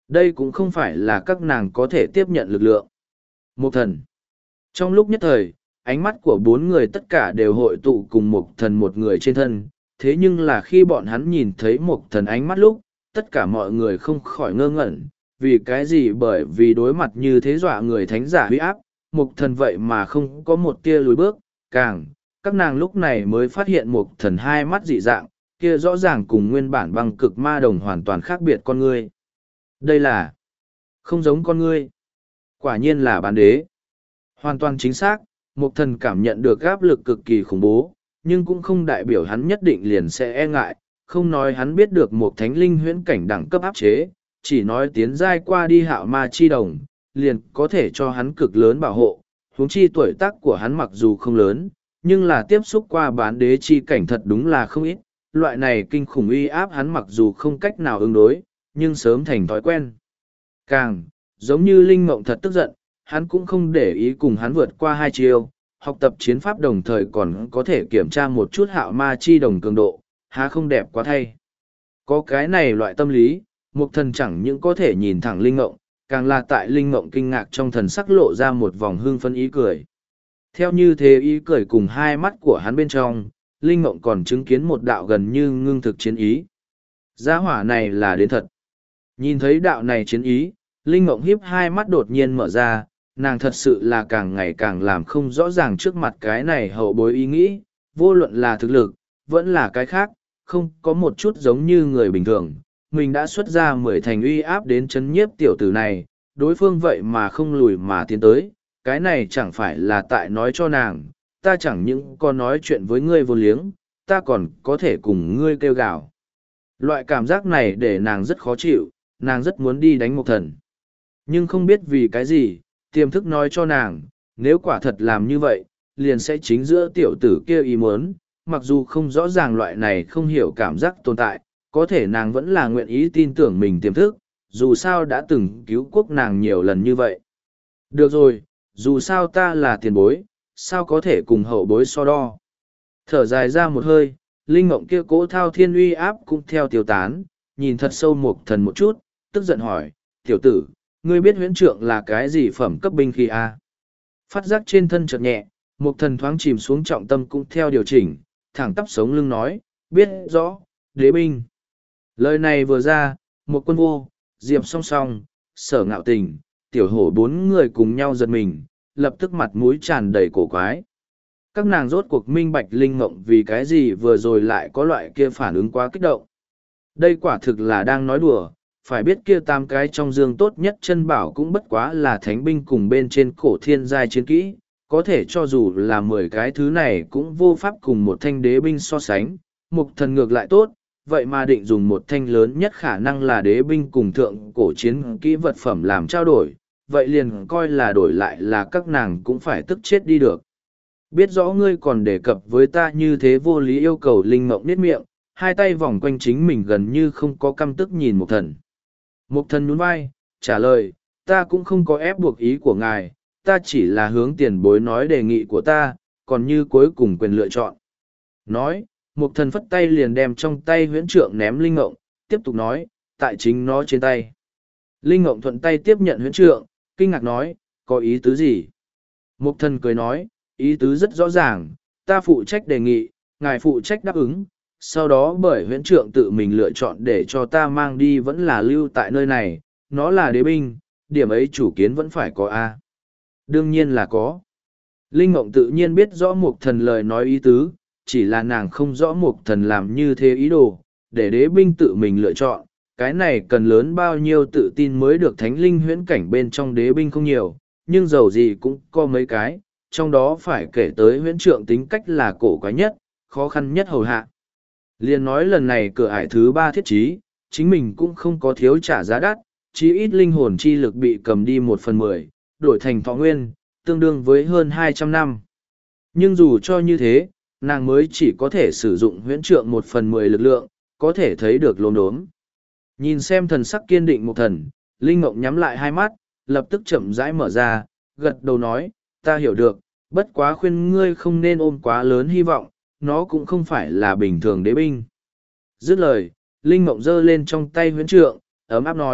Đây cũng không phải là các nàng có thể tiếp nhận lực lượng. Mục thần. Trong lúc nhất thời, ánh mắt của bốn người tất cả đều hội tụ cùng mục thần một người trên thân. Thế nhưng là khi bọn hắn nhìn thấy mục thần ánh mắt lúc, tất cả mọi người không khỏi ngơ ngẩn. Vì cái gì? Bởi vì đối mặt như thế dọa người thánh giả huy áp, mục thần vậy mà không có một tia lùi bước. Càng, các nàng lúc này mới phát hiện mục thần hai mắt dị dạng, kia rõ ràng cùng nguyên bản băng cực ma đồng hoàn toàn khác biệt con ngươi. Đây là không giống con ngươi. Quả nhiên là bán đế. Hoàn toàn chính xác, mục thần cảm nhận được áp lực cực kỳ khủng bố, nhưng cũng không đại biểu hắn nhất định liền sẽ e ngại, không nói hắn biết được một thánh linh huyễn cảnh đẳng cấp áp chế, chỉ nói tiến giai qua đi hạo ma chi đồng, liền có thể cho hắn cực lớn bảo hộ, huống chi tuổi tác của hắn mặc dù không lớn, nhưng là tiếp xúc qua bán đế chi cảnh thật đúng là không ít, loại này kinh khủng uy áp hắn mặc dù không cách nào ứng đối, nhưng sớm thành thói quen. Càng, giống như Linh Mộng thật tức giận, hắn cũng không để ý cùng hắn vượt qua hai chiêu, học tập chiến pháp đồng thời còn có thể kiểm tra một chút hạo ma chi đồng cường độ, há không đẹp quá thay. Có cái này loại tâm lý, Mục thần chẳng những có thể nhìn thẳng Linh Mộng, càng là tại Linh Mộng kinh ngạc trong thần sắc lộ ra một vòng hương phân ý cười. Theo như thế ý cười cùng hai mắt của hắn bên trong, Linh Mộng còn chứng kiến một đạo gần như ngưng thực chiến ý. Gia hỏa này là đến thật. Nhìn thấy đạo này chiến ý, Linh Mộng hiếp hai mắt đột nhiên mở ra, nàng thật sự là càng ngày càng làm không rõ ràng trước mặt cái này hậu bối ý nghĩ, vô luận là thực lực, vẫn là cái khác, không có một chút giống như người bình thường. Mình đã xuất ra mười thành uy áp đến chấn nhiếp tiểu tử này, đối phương vậy mà không lùi mà tiến tới, cái này chẳng phải là tại nói cho nàng, ta chẳng những có nói chuyện với ngươi vô liếng, ta còn có thể cùng ngươi kêu gào. Loại cảm giác này để nàng rất khó chịu, nàng rất muốn đi đánh Mục thần. Nhưng không biết vì cái gì, tiềm thức nói cho nàng, nếu quả thật làm như vậy, liền sẽ chính giữa tiểu tử kia ý muốn, mặc dù không rõ ràng loại này không hiểu cảm giác tồn tại, có thể nàng vẫn là nguyện ý tin tưởng mình tiềm thức, dù sao đã từng cứu quốc nàng nhiều lần như vậy. Được rồi, dù sao ta là tiền bối, sao có thể cùng hậu bối so đo. Thở dài ra một hơi, Linh Mộng kia cố thao thiên uy áp cũng theo tiêu tán, nhìn thật sâu Mục thần một chút, tức giận hỏi, tiểu tử, ngươi biết huyễn trượng là cái gì phẩm cấp binh khí a? Phát giác trên thân chợt nhẹ, Mục thần thoáng chìm xuống trọng tâm cũng theo điều chỉnh, thẳng tắp sống lưng nói, biết rõ, đế binh. Lời này vừa ra, một quân vô, diệp song song, sở ngạo tình, tiểu hổ bốn người cùng nhau giật mình, lập tức mặt mũi tràn đầy cổ quái. Các nàng rốt cuộc minh bạch Linh Mộng vì cái gì vừa rồi lại có loại kia phản ứng quá kích động. Đây quả thực là đang nói đùa, phải biết kia tam cái trong dương tốt nhất chân bảo cũng bất quá là thánh binh cùng bên trên cổ thiên giai chiến kỹ, có thể cho dù là mười cái thứ này cũng vô pháp cùng một thanh đế binh so sánh, Mục thần ngược lại tốt, vậy mà định dùng một thanh lớn nhất khả năng là đế binh cùng thượng cổ chiến kỹ vật phẩm làm trao đổi, vậy liền coi là đổi lại là các nàng cũng phải tức chết đi được. Biết rõ ngươi còn đề cập với ta như thế vô lý yêu cầu Linh Mộng niết miệng, hai tay vòng quanh chính mình gần như không có căm tức nhìn Mục thần. Mục thần nhún vai, trả lời, ta cũng không có ép buộc ý của ngài, ta chỉ là hướng tiền bối nói đề nghị của ta, còn như cuối cùng quyền lựa chọn. Nói, Mục thần phất tay liền đem trong tay huyễn trượng ném Linh Ngộng, tiếp tục nói, tại chính nó trên tay. Linh Ngộng thuận tay tiếp nhận huyễn trượng, kinh ngạc nói, có ý tứ gì? Mục thần cười nói, ý tứ rất rõ ràng, ta phụ trách đề nghị, ngài phụ trách đáp ứng, sau đó bởi huyễn trượng tự mình lựa chọn để cho ta mang đi vẫn là lưu tại nơi này, nó là đế binh, điểm ấy chủ kiến vẫn phải có A. Đương nhiên là có. Linh Ngộng tự nhiên biết rõ Mục thần lời nói ý tứ, chỉ là nàng không rõ Mục thần làm như thế ý đồ, để đế binh tự mình lựa chọn, cái này cần lớn bao nhiêu tự tin mới được thánh linh huyễn cảnh bên trong đế binh không nhiều, nhưng dầu gì cũng có mấy cái, trong đó phải kể tới huyễn trượng tính cách là cổ quái nhất, khó khăn nhất hầu hạ. Liên nói lần này cửa ải thứ ba thiết trí, chính mình cũng không có thiếu trả giá đắt, chí ít linh hồn chi lực bị cầm đi một phần mười, đổi thành thọ nguyên, tương đương với hơn hai trăm năm. Nhưng dù cho như thế, nàng mới chỉ có thể sử dụng huyễn trượng một phần mười lực lượng, có thể thấy được lốm đốm. Nhìn xem thần sắc kiên định Mục thần, Linh Ngộng nhắm lại hai mắt, lập tức chậm rãi mở ra, gật đầu nói, ta hiểu được, bất quá khuyên ngươi không nên ôm quá lớn hy vọng, nó cũng không phải là bình thường đế binh. Dứt lời, Linh Ngộng giơ lên trong tay huyễn trượng, ấm áp nói,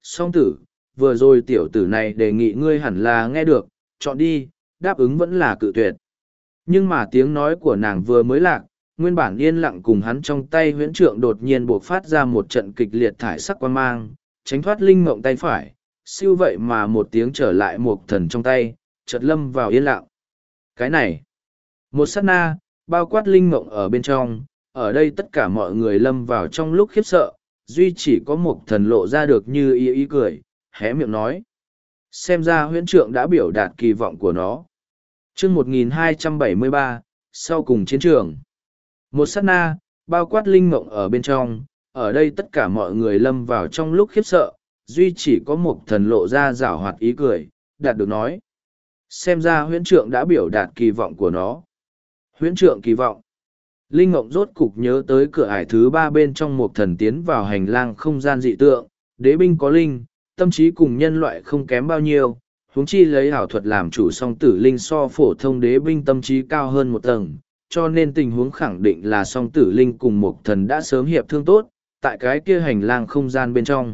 Song tử, vừa rồi tiểu tử này đề nghị ngươi hẳn là nghe được, chọn đi, đáp ứng vẫn là cự tuyệt. Nhưng mà tiếng nói của nàng vừa mới lạc, nguyên bản yên lặng cùng hắn trong tay huyễn trượng đột nhiên buộc phát ra một trận kịch liệt thải sắc quan mang, tránh thoát linh mộng tay phải, siêu vậy mà một tiếng trở lại một thần trong tay, chợt lâm vào yên lặng. Cái này, một sát na, bao quát linh mộng ở bên trong, ở đây tất cả mọi người lâm vào trong lúc khiếp sợ, duy chỉ có một thần lộ ra được như ý ý cười, hé miệng nói. Xem ra huyễn trượng đã biểu đạt kỳ vọng của nó. chương một nghìn hai trăm bảy mươi ba, sau cùng chiến trường. Một sát na, bao quát linh mộng ở bên trong, ở đây tất cả mọi người lâm vào trong lúc khiếp sợ, duy chỉ có một thần lộ ra rảo hoạt ý cười, đạt được nói. Xem ra huyễn trượng đã biểu đạt kỳ vọng của nó. Huyễn trượng kỳ vọng. Linh mộng rốt cục nhớ tới cửa ải thứ ba bên trong một thần tiến vào hành lang không gian dị tượng, đế binh có linh, tâm trí cùng nhân loại không kém bao nhiêu, huống chi lấy ảo thuật làm chủ song tử linh so phổ thông đế binh tâm trí cao hơn một tầng, cho nên tình huống khẳng định là song tử linh cùng một thần đã sớm hiệp thương tốt, tại cái kia hành lang không gian bên trong.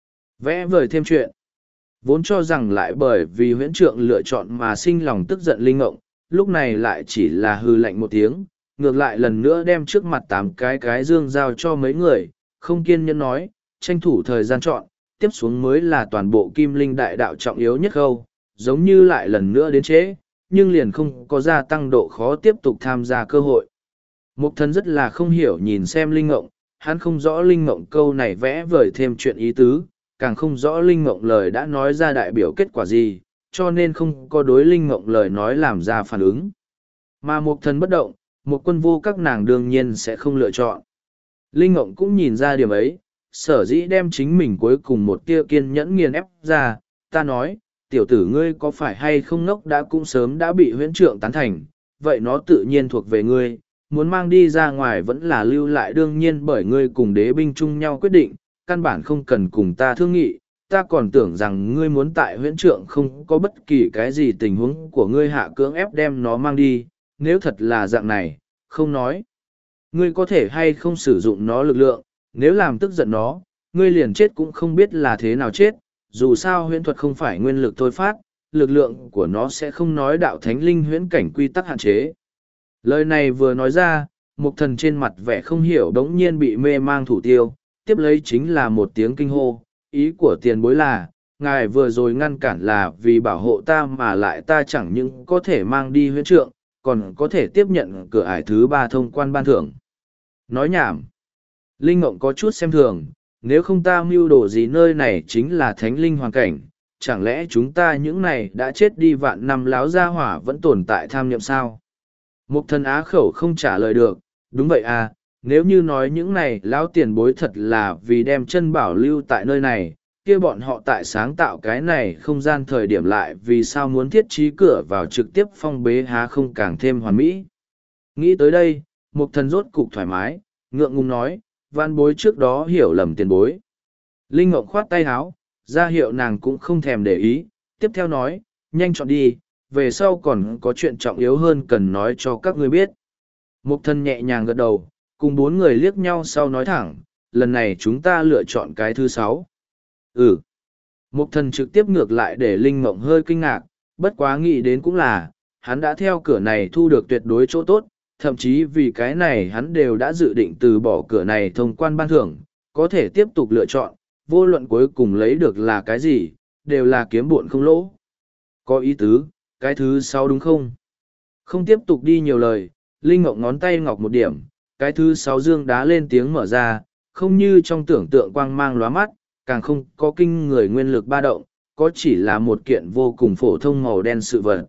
Vẽ vời thêm chuyện. Vốn cho rằng lại bởi vì huyễn trượng lựa chọn mà sinh lòng tức giận linh ngộng, lúc này lại chỉ là hư lạnh một tiếng, ngược lại lần nữa đem trước mặt tám cái cái dương giao cho mấy người, không kiên nhẫn nói, tranh thủ thời gian chọn, tiếp xuống mới là toàn bộ kim linh đại đạo trọng yếu nhất khâu, giống như lại lần nữa đến trễ, nhưng liền không có gia tăng độ khó tiếp tục tham gia cơ hội. Mục thần rất là không hiểu nhìn xem linh ngộng, hắn không rõ linh ngộng câu này vẽ vời thêm chuyện ý tứ, càng không rõ linh ngộng lời đã nói ra đại biểu kết quả gì, cho nên không có đối linh ngộng lời nói làm ra phản ứng. Mà mục thần bất động, một quân vô các nàng đương nhiên sẽ không lựa chọn. Linh ngộng cũng nhìn ra điểm ấy, sở dĩ đem chính mình cuối cùng một tia kiên nhẫn nghiền ép ra, ta nói, tiểu tử ngươi có phải hay không ngốc đã cũng sớm đã bị huyễn trượng tán thành, vậy nó tự nhiên thuộc về ngươi, muốn mang đi ra ngoài vẫn là lưu lại đương nhiên bởi ngươi cùng đế binh chung nhau quyết định, căn bản không cần cùng ta thương nghị, ta còn tưởng rằng ngươi muốn tại huyễn trượng không có bất kỳ cái gì tình huống của ngươi hạ cưỡng ép đem nó mang đi, nếu thật là dạng này, không nói. Ngươi có thể hay không sử dụng nó lực lượng, nếu làm tức giận nó, ngươi liền chết cũng không biết là thế nào chết, dù sao huyễn thuật không phải nguyên lực thôi phát, lực lượng của nó sẽ không nói đạo thánh linh huyễn cảnh quy tắc hạn chế. Lời này vừa nói ra, mục thần trên mặt vẻ không hiểu đống nhiên bị mê mang thủ tiêu, tiếp lấy chính là một tiếng kinh hô, ý của tiền bối là, ngài vừa rồi ngăn cản là vì bảo hộ ta mà lại ta chẳng những có thể mang đi huyễn trượng, còn có thể tiếp nhận cửa ải thứ ba thông quan ban thưởng. Nói nhảm. Linh Ngộng có chút xem thường, nếu không ta mưu đồ gì nơi này chính là thánh linh hoàn cảnh, chẳng lẽ chúng ta những này đã chết đi vạn năm láo gia hỏa vẫn tồn tại tham nhậm sao? Mục thần á khẩu không trả lời được, đúng vậy à, nếu như nói những này lão tiền bối thật là vì đem chân bảo lưu tại nơi này, kia bọn họ tại sáng tạo cái này không gian thời điểm lại vì sao muốn thiết trí cửa vào trực tiếp phong bế há không càng thêm hoàn mỹ. Nghĩ tới đây, mục thần rốt cục thoải mái, ngượng ngùng nói, van bối trước đó hiểu lầm tiền bối. Linh Ngộng khoát tay áo, ra hiệu nàng cũng không thèm để ý, tiếp theo nói, nhanh chọn đi, về sau còn có chuyện trọng yếu hơn cần nói cho các ngươi biết. Mục thần nhẹ nhàng gật đầu, cùng bốn người liếc nhau sau nói thẳng, lần này chúng ta lựa chọn cái thứ sáu. Ừ. Mục thần trực tiếp ngược lại để Linh Ngộng hơi kinh ngạc, bất quá nghĩ đến cũng là, hắn đã theo cửa này thu được tuyệt đối chỗ tốt, thậm chí vì cái này hắn đều đã dự định từ bỏ cửa này thông quan ban thưởng, có thể tiếp tục lựa chọn, vô luận cuối cùng lấy được là cái gì, đều là kiếm buồn không lỗ. Có ý tứ, cái thứ sáu đúng không? Không tiếp tục đi nhiều lời, Linh Ngộng ngón tay ngọc một điểm, cái thứ sáu dương đá lên tiếng mở ra, không như trong tưởng tượng quang mang lóa mắt, càng không có kinh người nguyên lực ba động, có chỉ là một kiện vô cùng phổ thông màu đen sự vật.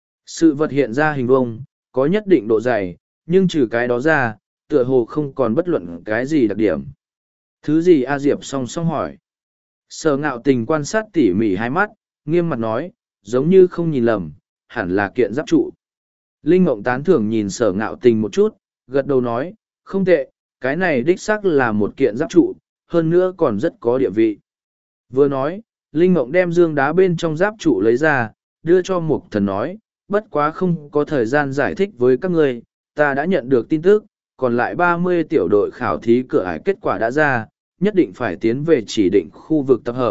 Sự vật hiện ra hình vuông, có nhất định độ dày, nhưng trừ cái đó ra, tựa hồ không còn bất luận cái gì đặc điểm. Thứ gì A Diệp song song hỏi. Sở Ngạo Tình quan sát tỉ mỉ hai mắt, nghiêm mặt nói, giống như không nhìn lầm, hẳn là kiện giáp trụ. Linh Mộng tán thưởng nhìn Sở Ngạo Tình một chút, gật đầu nói, không tệ, cái này đích xác là một kiện giáp trụ, hơn nữa còn rất có địa vị. Vừa nói, Linh Mộng đem dương đá bên trong giáp trụ lấy ra, đưa cho Mục Thần nói, bất quá không có thời gian giải thích với các ngươi, ta đã nhận được tin tức, còn lại ba mươi tiểu đội khảo thí cửa ải kết quả đã ra, nhất định phải tiến về chỉ định khu vực tập hợp,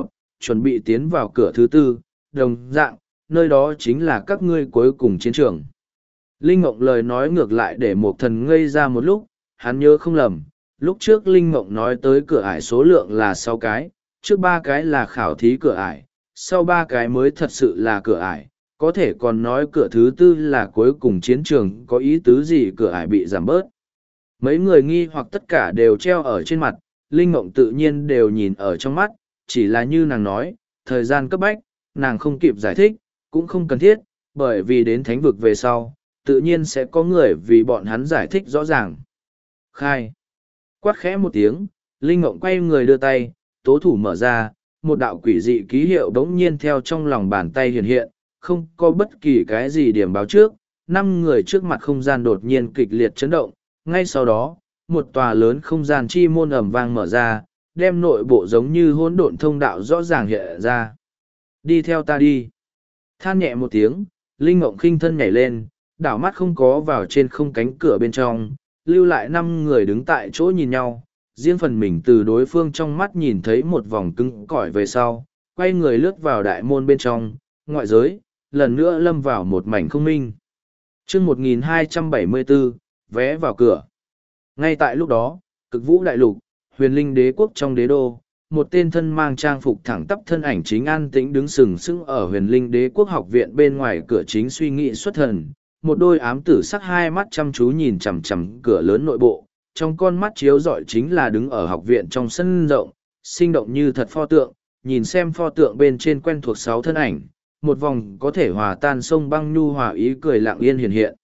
chuẩn bị tiến vào cửa thứ tư, đồng dạng, nơi đó chính là các ngươi cuối cùng chiến trường. Linh Mộng lời nói ngược lại để Mộc Thần ngây ra một lúc, hắn nhớ không lầm, lúc trước Linh Mộng nói tới cửa ải số lượng là sáu cái, trước ba cái là khảo thí cửa ải, sau ba cái mới thật sự là cửa ải, có thể còn nói cửa thứ tư là cuối cùng chiến trường, có ý tứ gì cửa ải bị giảm bớt. Mấy người nghi hoặc tất cả đều treo ở trên mặt, Linh Mộng tự nhiên đều nhìn ở trong mắt, chỉ là như nàng nói, thời gian cấp bách, nàng không kịp giải thích, cũng không cần thiết, bởi vì đến thánh vực về sau, tự nhiên sẽ có người vì bọn hắn giải thích rõ ràng. Khai. Quát khẽ một tiếng, Linh Mộng quay người đưa tay, tố thủ mở ra, một đạo quỷ dị ký hiệu đống nhiên theo trong lòng bàn tay hiện hiện, không có bất kỳ cái gì điểm báo trước, năm người trước mặt không gian đột nhiên kịch liệt chấn động, ngay sau đó, một tòa lớn không gian chi môn ầm vang mở ra, đem nội bộ giống như hỗn độn thông đạo rõ ràng hiện ra. Đi theo ta đi. Than nhẹ một tiếng, Linh Mộng khinh thân nhảy lên, đảo mắt không có vào trên không cánh cửa bên trong, lưu lại năm người đứng tại chỗ nhìn nhau, riêng phần mình từ đối phương trong mắt nhìn thấy một vòng cứng cỏi về sau, quay người lướt vào đại môn bên trong, ngoại giới, lần nữa lâm vào một mảnh không minh. chương một nghìn hai trăm bảy mươi bốn, vé vào cửa. Ngay tại lúc đó, cực vũ đại lục, huyền linh đế quốc trong đế đô, một tên thân mang trang phục thẳng tắp thân ảnh chính an tĩnh đứng sừng sững ở huyền linh đế quốc học viện bên ngoài cửa chính suy nghĩ xuất thần. Một đôi ám tử sắc hai mắt chăm chú nhìn chằm chằm cửa lớn nội bộ, trong con mắt chiếu rọi chính là đứng ở học viện trong sân rộng, sinh động như thật pho tượng, nhìn xem pho tượng bên trên quen thuộc sáu thân ảnh, một vòng có thể hòa tan sông băng nhu hòa ý cười lặng yên hiện hiện.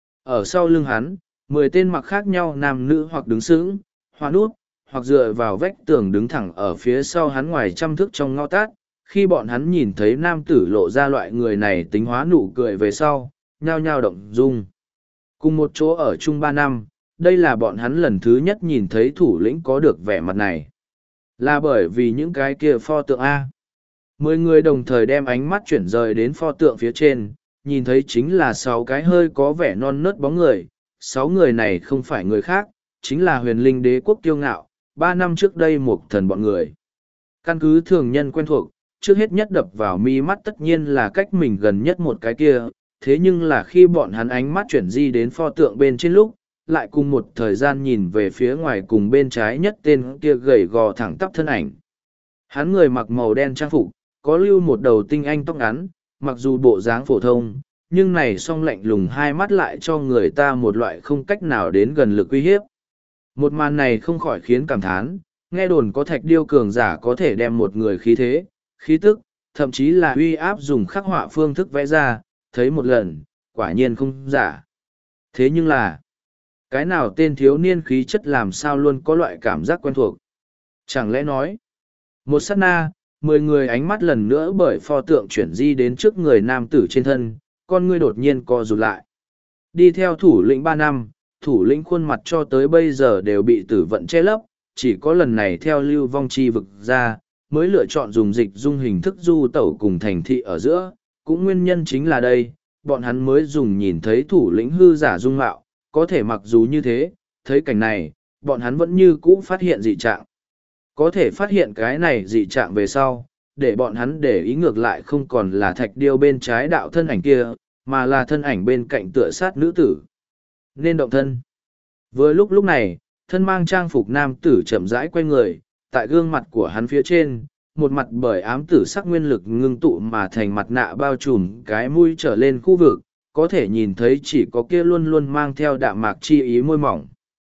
Ở sau lưng hắn, mười tên mặc khác nhau nam nữ hoặc đứng sững, hoặc nút, hoặc dựa vào vách tường đứng thẳng ở phía sau hắn ngoài trăm thước trong ngõ tát, khi bọn hắn nhìn thấy nam tử lộ ra loại người này tính hóa nụ cười về sau, nhao nhao động dung. Cùng một chỗ ở chung ba năm, đây là bọn hắn lần thứ nhất nhìn thấy thủ lĩnh có được vẻ mặt này. Là bởi vì những cái kia pho tượng A. Mười người đồng thời đem ánh mắt chuyển rời đến pho tượng phía trên, nhìn thấy chính là sáu cái hơi có vẻ non nớt bóng người. Sáu người này không phải người khác, chính là huyền linh đế quốc kiêu ngạo, ba năm trước đây một thần bọn người. Căn cứ thường nhân quen thuộc, trước hết nhất đập vào mi mắt tất nhiên là cách mình gần nhất một cái kia, thế nhưng là khi bọn hắn ánh mắt chuyển di đến pho tượng bên trên lúc, lại cùng một thời gian nhìn về phía ngoài cùng bên trái nhất tên kia gầy gò thẳng tắp thân ảnh. Hắn người mặc màu đen trang phục, có lưu một đầu tinh anh tóc ngắn, mặc dù bộ dáng phổ thông, nhưng này song lạnh lùng hai mắt lại cho người ta một loại không cách nào đến gần lực uy hiếp. Một màn này không khỏi khiến cảm thán, nghe đồn có thạch điêu cường giả có thể đem một người khí thế, khí tức, thậm chí là uy áp dùng khắc họa phương thức vẽ ra, thấy một lần, quả nhiên không giả. Thế nhưng là, cái nào tên thiếu niên khí chất làm sao luôn có loại cảm giác quen thuộc? Chẳng lẽ nói, một sát na, mười người ánh mắt lần nữa bởi pho tượng chuyển di đến trước người nam tử trên thân, con ngươi đột nhiên co rụt lại. Đi theo thủ lĩnh ba năm, thủ lĩnh khuôn mặt cho tới bây giờ đều bị tử vận che lấp, chỉ có lần này theo lưu vong chi vực ra, mới lựa chọn dùng dịch dung hình thức du tẩu cùng thành thị ở giữa, cũng nguyên nhân chính là đây, bọn hắn mới dùng nhìn thấy thủ lĩnh hư giả dung mạo, có thể mặc dù như thế, thấy cảnh này, bọn hắn vẫn như cũ phát hiện dị trạng. Có thể phát hiện cái này dị trạng về sau, để bọn hắn để ý ngược lại không còn là thạch điêu bên trái đạo thân ảnh kia, mà là thân ảnh bên cạnh tựa sát nữ tử. Nên động thân. Vừa lúc lúc này, thân mang trang phục nam tử chậm rãi quay người, tại gương mặt của hắn phía trên, một mặt bởi ám tử sắc nguyên lực ngưng tụ mà thành mặt nạ bao trùm cái mũi trở lên khu vực, có thể nhìn thấy chỉ có kia luôn luôn mang theo đạm mạc chi ý môi mỏng.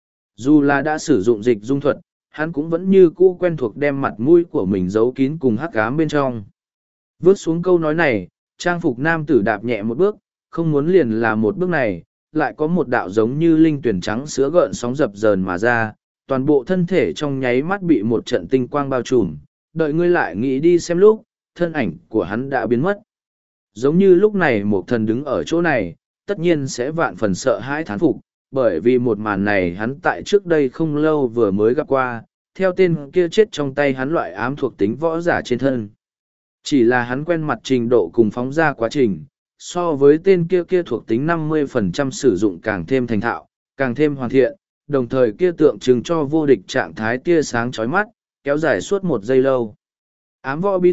Dù là đã sử dụng dịch dung thuật, hắn cũng vẫn như cũ quen thuộc đem mặt mũi của mình giấu kín cùng hắc ám bên trong. Vớt xuống câu nói này, trang phục nam tử đạp nhẹ một bước, không muốn liền là một bước này, lại có một đạo giống như linh tuyển trắng sữa gợn sóng dập dờn mà ra, toàn bộ thân thể trong nháy mắt bị một trận tinh quang bao trùm, đợi ngươi lại nghĩ đi xem lúc, thân ảnh của hắn đã biến mất. Giống như lúc này một thần đứng ở chỗ này, tất nhiên sẽ vạn phần sợ hãi thán phục, bởi vì một màn này hắn tại trước đây không lâu vừa mới gặp qua, theo tên kia chết trong tay hắn loại ám thuộc tính võ giả trên thân. Chỉ là hắn quen mặt trình độ cùng phóng ra quá trình, so với tên kia kia thuộc tính năm mươi phần trăm sử dụng càng thêm thành thạo, càng thêm hoàn thiện, đồng thời kia tượng trưng cho vô địch trạng thái tia sáng chói mắt, kéo dài suốt một giây lâu. Ám võ bí thuật,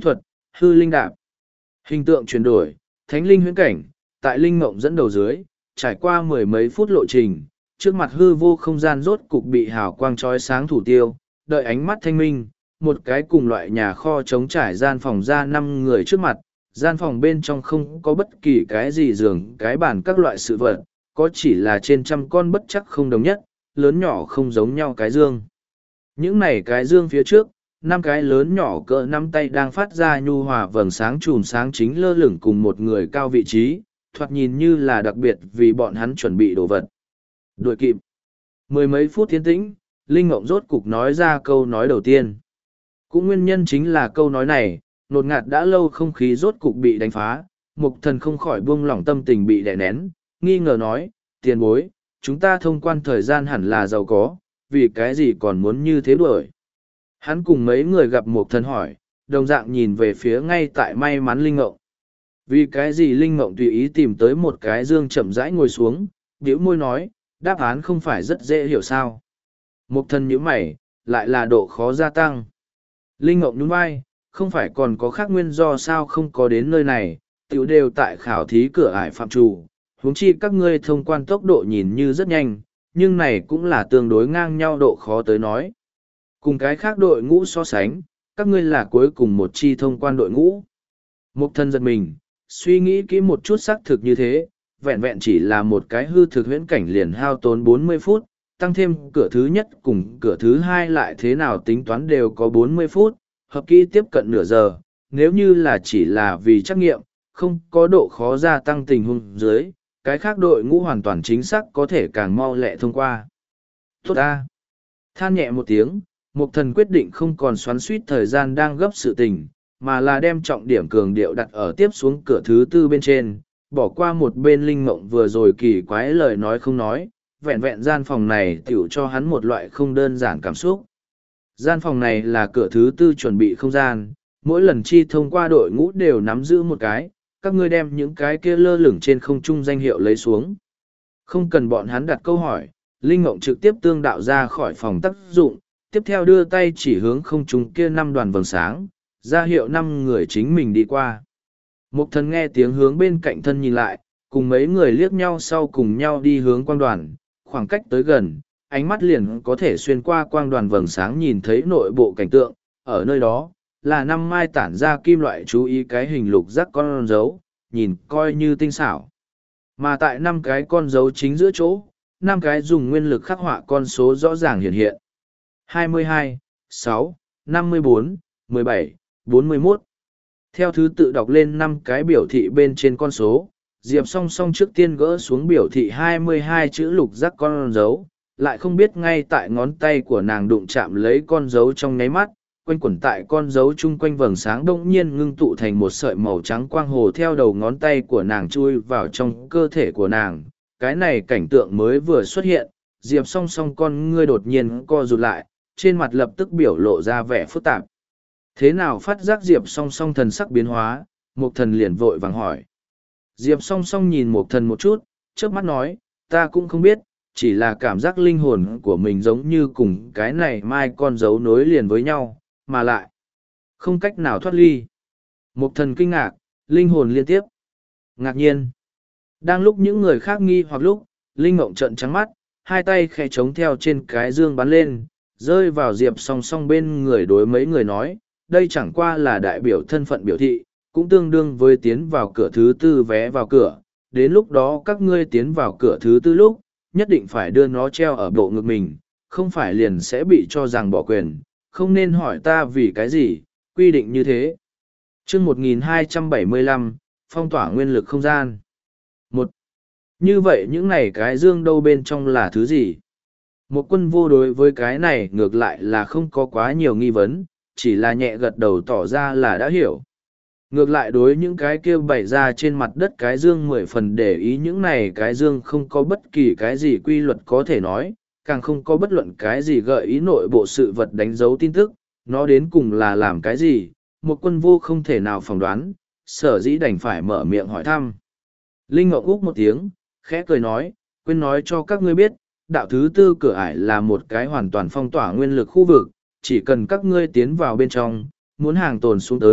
hư linh đạp. Hình tượng chuyển đổi, thánh linh huyễn cảnh, tại linh mộng dẫn đầu dưới, trải qua mười mấy phút lộ trình, trước mặt hư vô không gian rốt cục bị hào quang trói sáng thủ tiêu, đợi ánh mắt thanh minh, một cái cùng loại nhà kho trống trải gian phòng ra năm người trước mặt, gian phòng bên trong không có bất kỳ cái gì giường, cái bàn các loại sự vật, có chỉ là trên trăm con bất chắc không đồng nhất, lớn nhỏ không giống nhau cái dương. Những này cái dương phía trước, năm cái lớn nhỏ cỡ năm tay đang phát ra nhu hòa vầng sáng chùm sáng chính lơ lửng cùng một người cao vị trí, thoạt nhìn như là đặc biệt vì bọn hắn chuẩn bị đồ vật. Đuổi kịp. Mười mấy phút tiến tĩnh, Linh Ngộng rốt cục nói ra câu nói đầu tiên. Cũng nguyên nhân chính là câu nói này, nột ngạt đã lâu không khí rốt cục bị đánh phá, Mục Thần không khỏi buông lỏng tâm tình bị đè nén, nghi ngờ nói, tiền bối, chúng ta thông quan thời gian hẳn là giàu có, vì cái gì còn muốn như thế đuổi. Hắn cùng mấy người gặp Mục Thần hỏi, đồng dạng nhìn về phía ngay tại may mắn Linh Ngộng. Vì cái gì Linh Ngộng tùy ý tìm tới một cái dương chậm rãi ngồi xuống, bĩu môi nói, đáp án không phải rất dễ hiểu sao. Mục Thần nhíu mày, lại là độ khó gia tăng. Linh Ngộng nhún vai, không phải còn có khác nguyên do sao không có đến nơi này, tiểu đều tại khảo thí cửa ải phạm trù, huống chi các ngươi thông quan tốc độ nhìn như rất nhanh, nhưng này cũng là tương đối ngang nhau độ khó tới nói. Cùng cái khác đội ngũ so sánh, các ngươi là cuối cùng một chi thông quan đội ngũ. Mục Thần giật mình, suy nghĩ kỹ một chút xác thực như thế, vẹn vẹn chỉ là một cái hư thực huyễn cảnh liền hao tốn bốn mươi phút, tăng thêm cửa thứ nhất cùng cửa thứ hai lại thế nào tính toán đều có bốn mươi phút, hợp kỹ tiếp cận nửa giờ, nếu như là chỉ là vì trắc nghiệm, không có độ khó gia tăng tình huống dưới, cái khác đội ngũ hoàn toàn chính xác có thể càng mau lẹ thông qua. Tốt ta! Than nhẹ một tiếng, Mục Thần quyết định không còn xoắn suýt thời gian đang gấp sự tình, mà là đem trọng điểm cường điệu đặt ở tiếp xuống cửa thứ tư bên trên, bỏ qua một bên Linh Mộng vừa rồi kỳ quái lời nói không nói, vẹn vẹn gian phòng này tiểu cho hắn một loại không đơn giản cảm xúc. Gian phòng này là cửa thứ tư chuẩn bị không gian, mỗi lần chi thông qua đội ngũ đều nắm giữ một cái, các ngươi đem những cái kia lơ lửng trên không trung danh hiệu lấy xuống. Không cần bọn hắn đặt câu hỏi, Linh Mộng trực tiếp tương đạo ra khỏi phòng tác dụng, tiếp theo đưa tay chỉ hướng không trung kia năm đoàn vầng sáng, ra hiệu năm người chính mình đi qua. Mục Thần nghe tiếng hướng bên cạnh thân nhìn lại, cùng mấy người liếc nhau sau cùng nhau đi hướng quang đoàn, khoảng cách tới gần, ánh mắt liền có thể xuyên qua quang đoàn vầng sáng nhìn thấy nội bộ cảnh tượng, ở nơi đó, là năm mai tản ra kim loại chú ý cái hình lục giác con dấu, nhìn coi như tinh xảo. Mà tại năm cái con dấu chính giữa chỗ, năm cái dùng nguyên lực khắc họa con số rõ ràng hiện hiện. hai mươi hai, sáu, năm mươi bốn, mười bảy, bốn mươi mốt. Theo thứ tự đọc lên năm cái biểu thị bên trên con số, Diệp song song trước tiên gỡ xuống biểu thị hai mươi hai chữ lục giác con dấu, lại không biết ngay tại ngón tay của nàng đụng chạm lấy con dấu trong nháy mắt, quanh quẩn tại con dấu chung quanh vầng sáng đông nhiên ngưng tụ thành một sợi màu trắng quang hồ theo đầu ngón tay của nàng chui vào trong cơ thể của nàng. Cái này cảnh tượng mới vừa xuất hiện, Diệp song song con ngươi đột nhiên co rụt lại, trên mặt lập tức biểu lộ ra vẻ phức tạp. Thế nào phát giác Diệp song song thần sắc biến hóa, Mục Thần liền vội vàng hỏi. Diệp song song nhìn Mục Thần một chút, trước mắt nói, ta cũng không biết, chỉ là cảm giác linh hồn của mình giống như cùng cái này mai con dấu nối liền với nhau, mà lại không cách nào thoát ly. Mục Thần kinh ngạc, linh hồn liên tiếp. Ngạc nhiên. Đang lúc những người khác nghi hoặc lúc, Linh Ngộng trợn trắng mắt, hai tay khẽ chống theo trên cái dương bắn lên, rơi vào Diệp song song bên người đối mấy người nói, đây chẳng qua là đại biểu thân phận biểu thị, cũng tương đương với tiến vào cửa thứ tư vé vào cửa, đến lúc đó các ngươi tiến vào cửa thứ tư lúc, nhất định phải đưa nó treo ở bộ ngực mình, không phải liền sẽ bị cho rằng bỏ quyền, không nên hỏi ta vì cái gì, quy định như thế. Chương một nghìn hai trăm bảy mươi lăm, phong tỏa nguyên lực không gian. Một. Như vậy những này cái dương đâu bên trong là thứ gì? Một quân vô đối với cái này ngược lại là không có quá nhiều nghi vấn, chỉ là nhẹ gật đầu tỏ ra là đã hiểu. Ngược lại đối những cái kia bày ra trên mặt đất cái dương mười phần để ý những này cái dương không có bất kỳ cái gì quy luật có thể nói, càng không có bất luận cái gì gợi ý nội bộ sự vật đánh dấu tin tức, nó đến cùng là làm cái gì, một quân vô không thể nào phỏng đoán, sở dĩ đành phải mở miệng hỏi thăm. Linh Ngọc Úc một tiếng, khẽ cười nói, quên nói cho các ngươi biết, đạo thứ tư cửa ải là một cái hoàn toàn phong tỏa nguyên lực khu vực, chỉ cần các ngươi tiến vào bên trong, muốn hàng tồn xuống tới,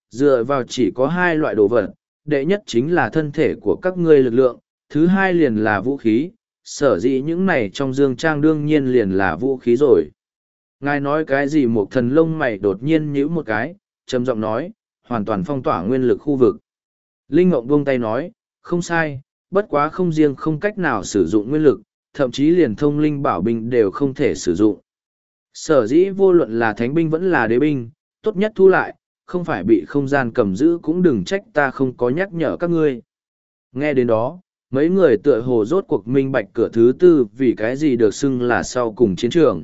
dựa vào chỉ có hai loại đồ vật, đệ nhất chính là thân thể của các ngươi lực lượng, thứ hai liền là vũ khí, sở dĩ những này trong dương trang đương nhiên liền là vũ khí rồi. Ngài nói cái gì? Một thần lông mày đột nhiên nhíu một cái, trầm giọng nói, hoàn toàn phong tỏa nguyên lực khu vực. Linh Ngộng buông tay nói, không sai, bất quá không riêng không cách nào sử dụng nguyên lực, thậm chí liền thông linh bảo binh đều không thể sử dụng. Sở dĩ vô luận là thánh binh vẫn là đế binh, tốt nhất thu lại, không phải bị không gian cầm giữ cũng đừng trách ta không có nhắc nhở các ngươi. Nghe đến đó, mấy người tựa hồ rốt cuộc minh bạch cửa thứ tư vì cái gì được xưng là sau cùng chiến trường.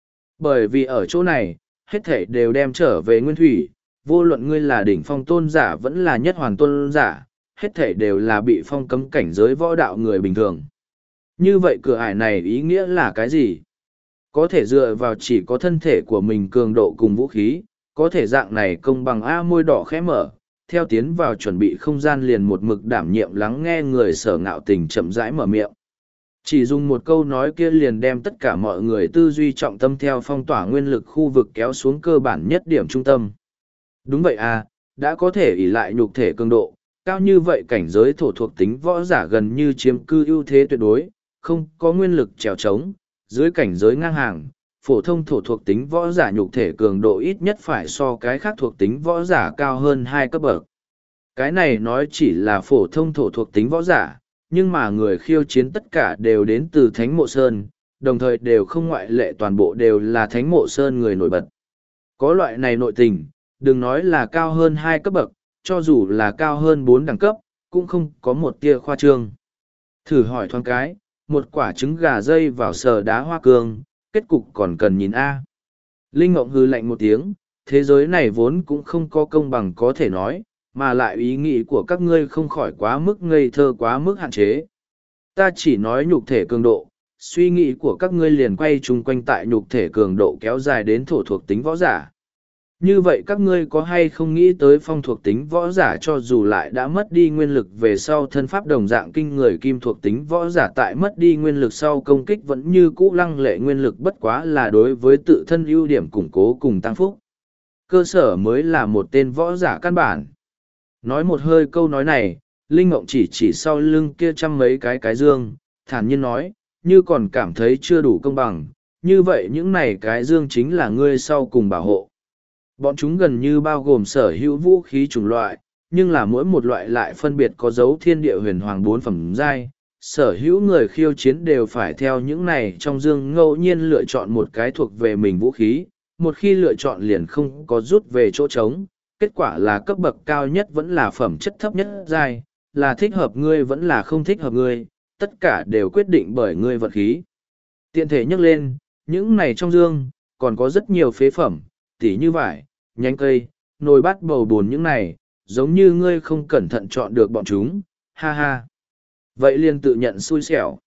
Bởi vì ở chỗ này, hết thể đều đem trở về nguyên thủy, vô luận ngươi là đỉnh phong tôn giả vẫn là nhất hoàn tôn giả, hết thể đều là bị phong cấm cảnh giới võ đạo người bình thường. Như vậy cửa ải này ý nghĩa là cái gì? Có thể dựa vào chỉ có thân thể của mình cường độ cùng vũ khí, có thể dạng này công bằng A. Môi đỏ khẽ mở, theo tiến vào chuẩn bị không gian liền một mực đảm nhiệm lắng nghe người Sở Ngạo Tình chậm rãi mở miệng. Chỉ dùng một câu nói kia liền đem tất cả mọi người tư duy trọng tâm theo phong tỏa nguyên lực khu vực kéo xuống cơ bản nhất điểm trung tâm. Đúng vậy à, đã có thể ỷ lại nhục thể cường độ, cao như vậy cảnh giới thổ thuộc tính võ giả gần như chiếm cư ưu thế tuyệt đối, không có nguyên lực trèo trống, dưới cảnh giới ngang hàng, phổ thông thổ thuộc tính võ giả nhục thể cường độ ít nhất phải so cái khác thuộc tính võ giả cao hơn hai cấp bậc. Cái này nói chỉ là phổ thông thổ thuộc tính võ giả, nhưng mà người khiêu chiến tất cả đều đến từ Thánh Mộ Sơn, đồng thời đều không ngoại lệ toàn bộ đều là Thánh Mộ Sơn người nổi bật. Có loại này nội tình, đừng nói là cao hơn hai cấp bậc, cho dù là cao hơn bốn đẳng cấp, cũng không có một tia khoa trương. Thử hỏi thoáng cái, một quả trứng gà dây vào sờ đá hoa cương, kết cục còn cần nhìn A. Linh Ngộng hư lạnh một tiếng, thế giới này vốn cũng không có công bằng có thể nói, mà lại ý nghĩ của các ngươi không khỏi quá mức ngây thơ quá mức hạn chế. Ta chỉ nói nhục thể cường độ, suy nghĩ của các ngươi liền quay chung quanh tại nhục thể cường độ kéo dài đến thổ thuộc tính võ giả. Như vậy các ngươi có hay không nghĩ tới phong thuộc tính võ giả cho dù lại đã mất đi nguyên lực về sau thân pháp đồng dạng kinh người kim thuộc tính võ giả tại mất đi nguyên lực sau công kích vẫn như cũ lăng lệ nguyên lực bất quá là đối với tự thân ưu điểm củng cố cùng tăng phúc. Cơ sở mới là một tên võ giả căn bản. Nói một hơi câu nói này, Linh Ngộng chỉ chỉ sau lưng kia trăm mấy cái cái dương, thản nhiên nói, như còn cảm thấy chưa đủ công bằng, như vậy những này cái dương chính là ngươi sau cùng bảo hộ. Bọn chúng gần như bao gồm sở hữu vũ khí chủng loại, nhưng là mỗi một loại lại phân biệt có dấu thiên địa huyền hoàng bốn phẩm giai. Sở hữu người khiêu chiến đều phải theo những này trong dương ngẫu nhiên lựa chọn một cái thuộc về mình vũ khí, một khi lựa chọn liền không có rút về chỗ trống. Kết quả là cấp bậc cao nhất vẫn là phẩm chất thấp nhất giai, là thích hợp ngươi vẫn là không thích hợp ngươi, tất cả đều quyết định bởi ngươi vật khí. Tiện thể nhắc lên, những này trong dương, còn có rất nhiều phế phẩm, tỉ như vải, nhánh cây, nồi bát bầu bồn những này, giống như ngươi không cẩn thận chọn được bọn chúng, ha ha. Vậy liền tự nhận xui xẻo.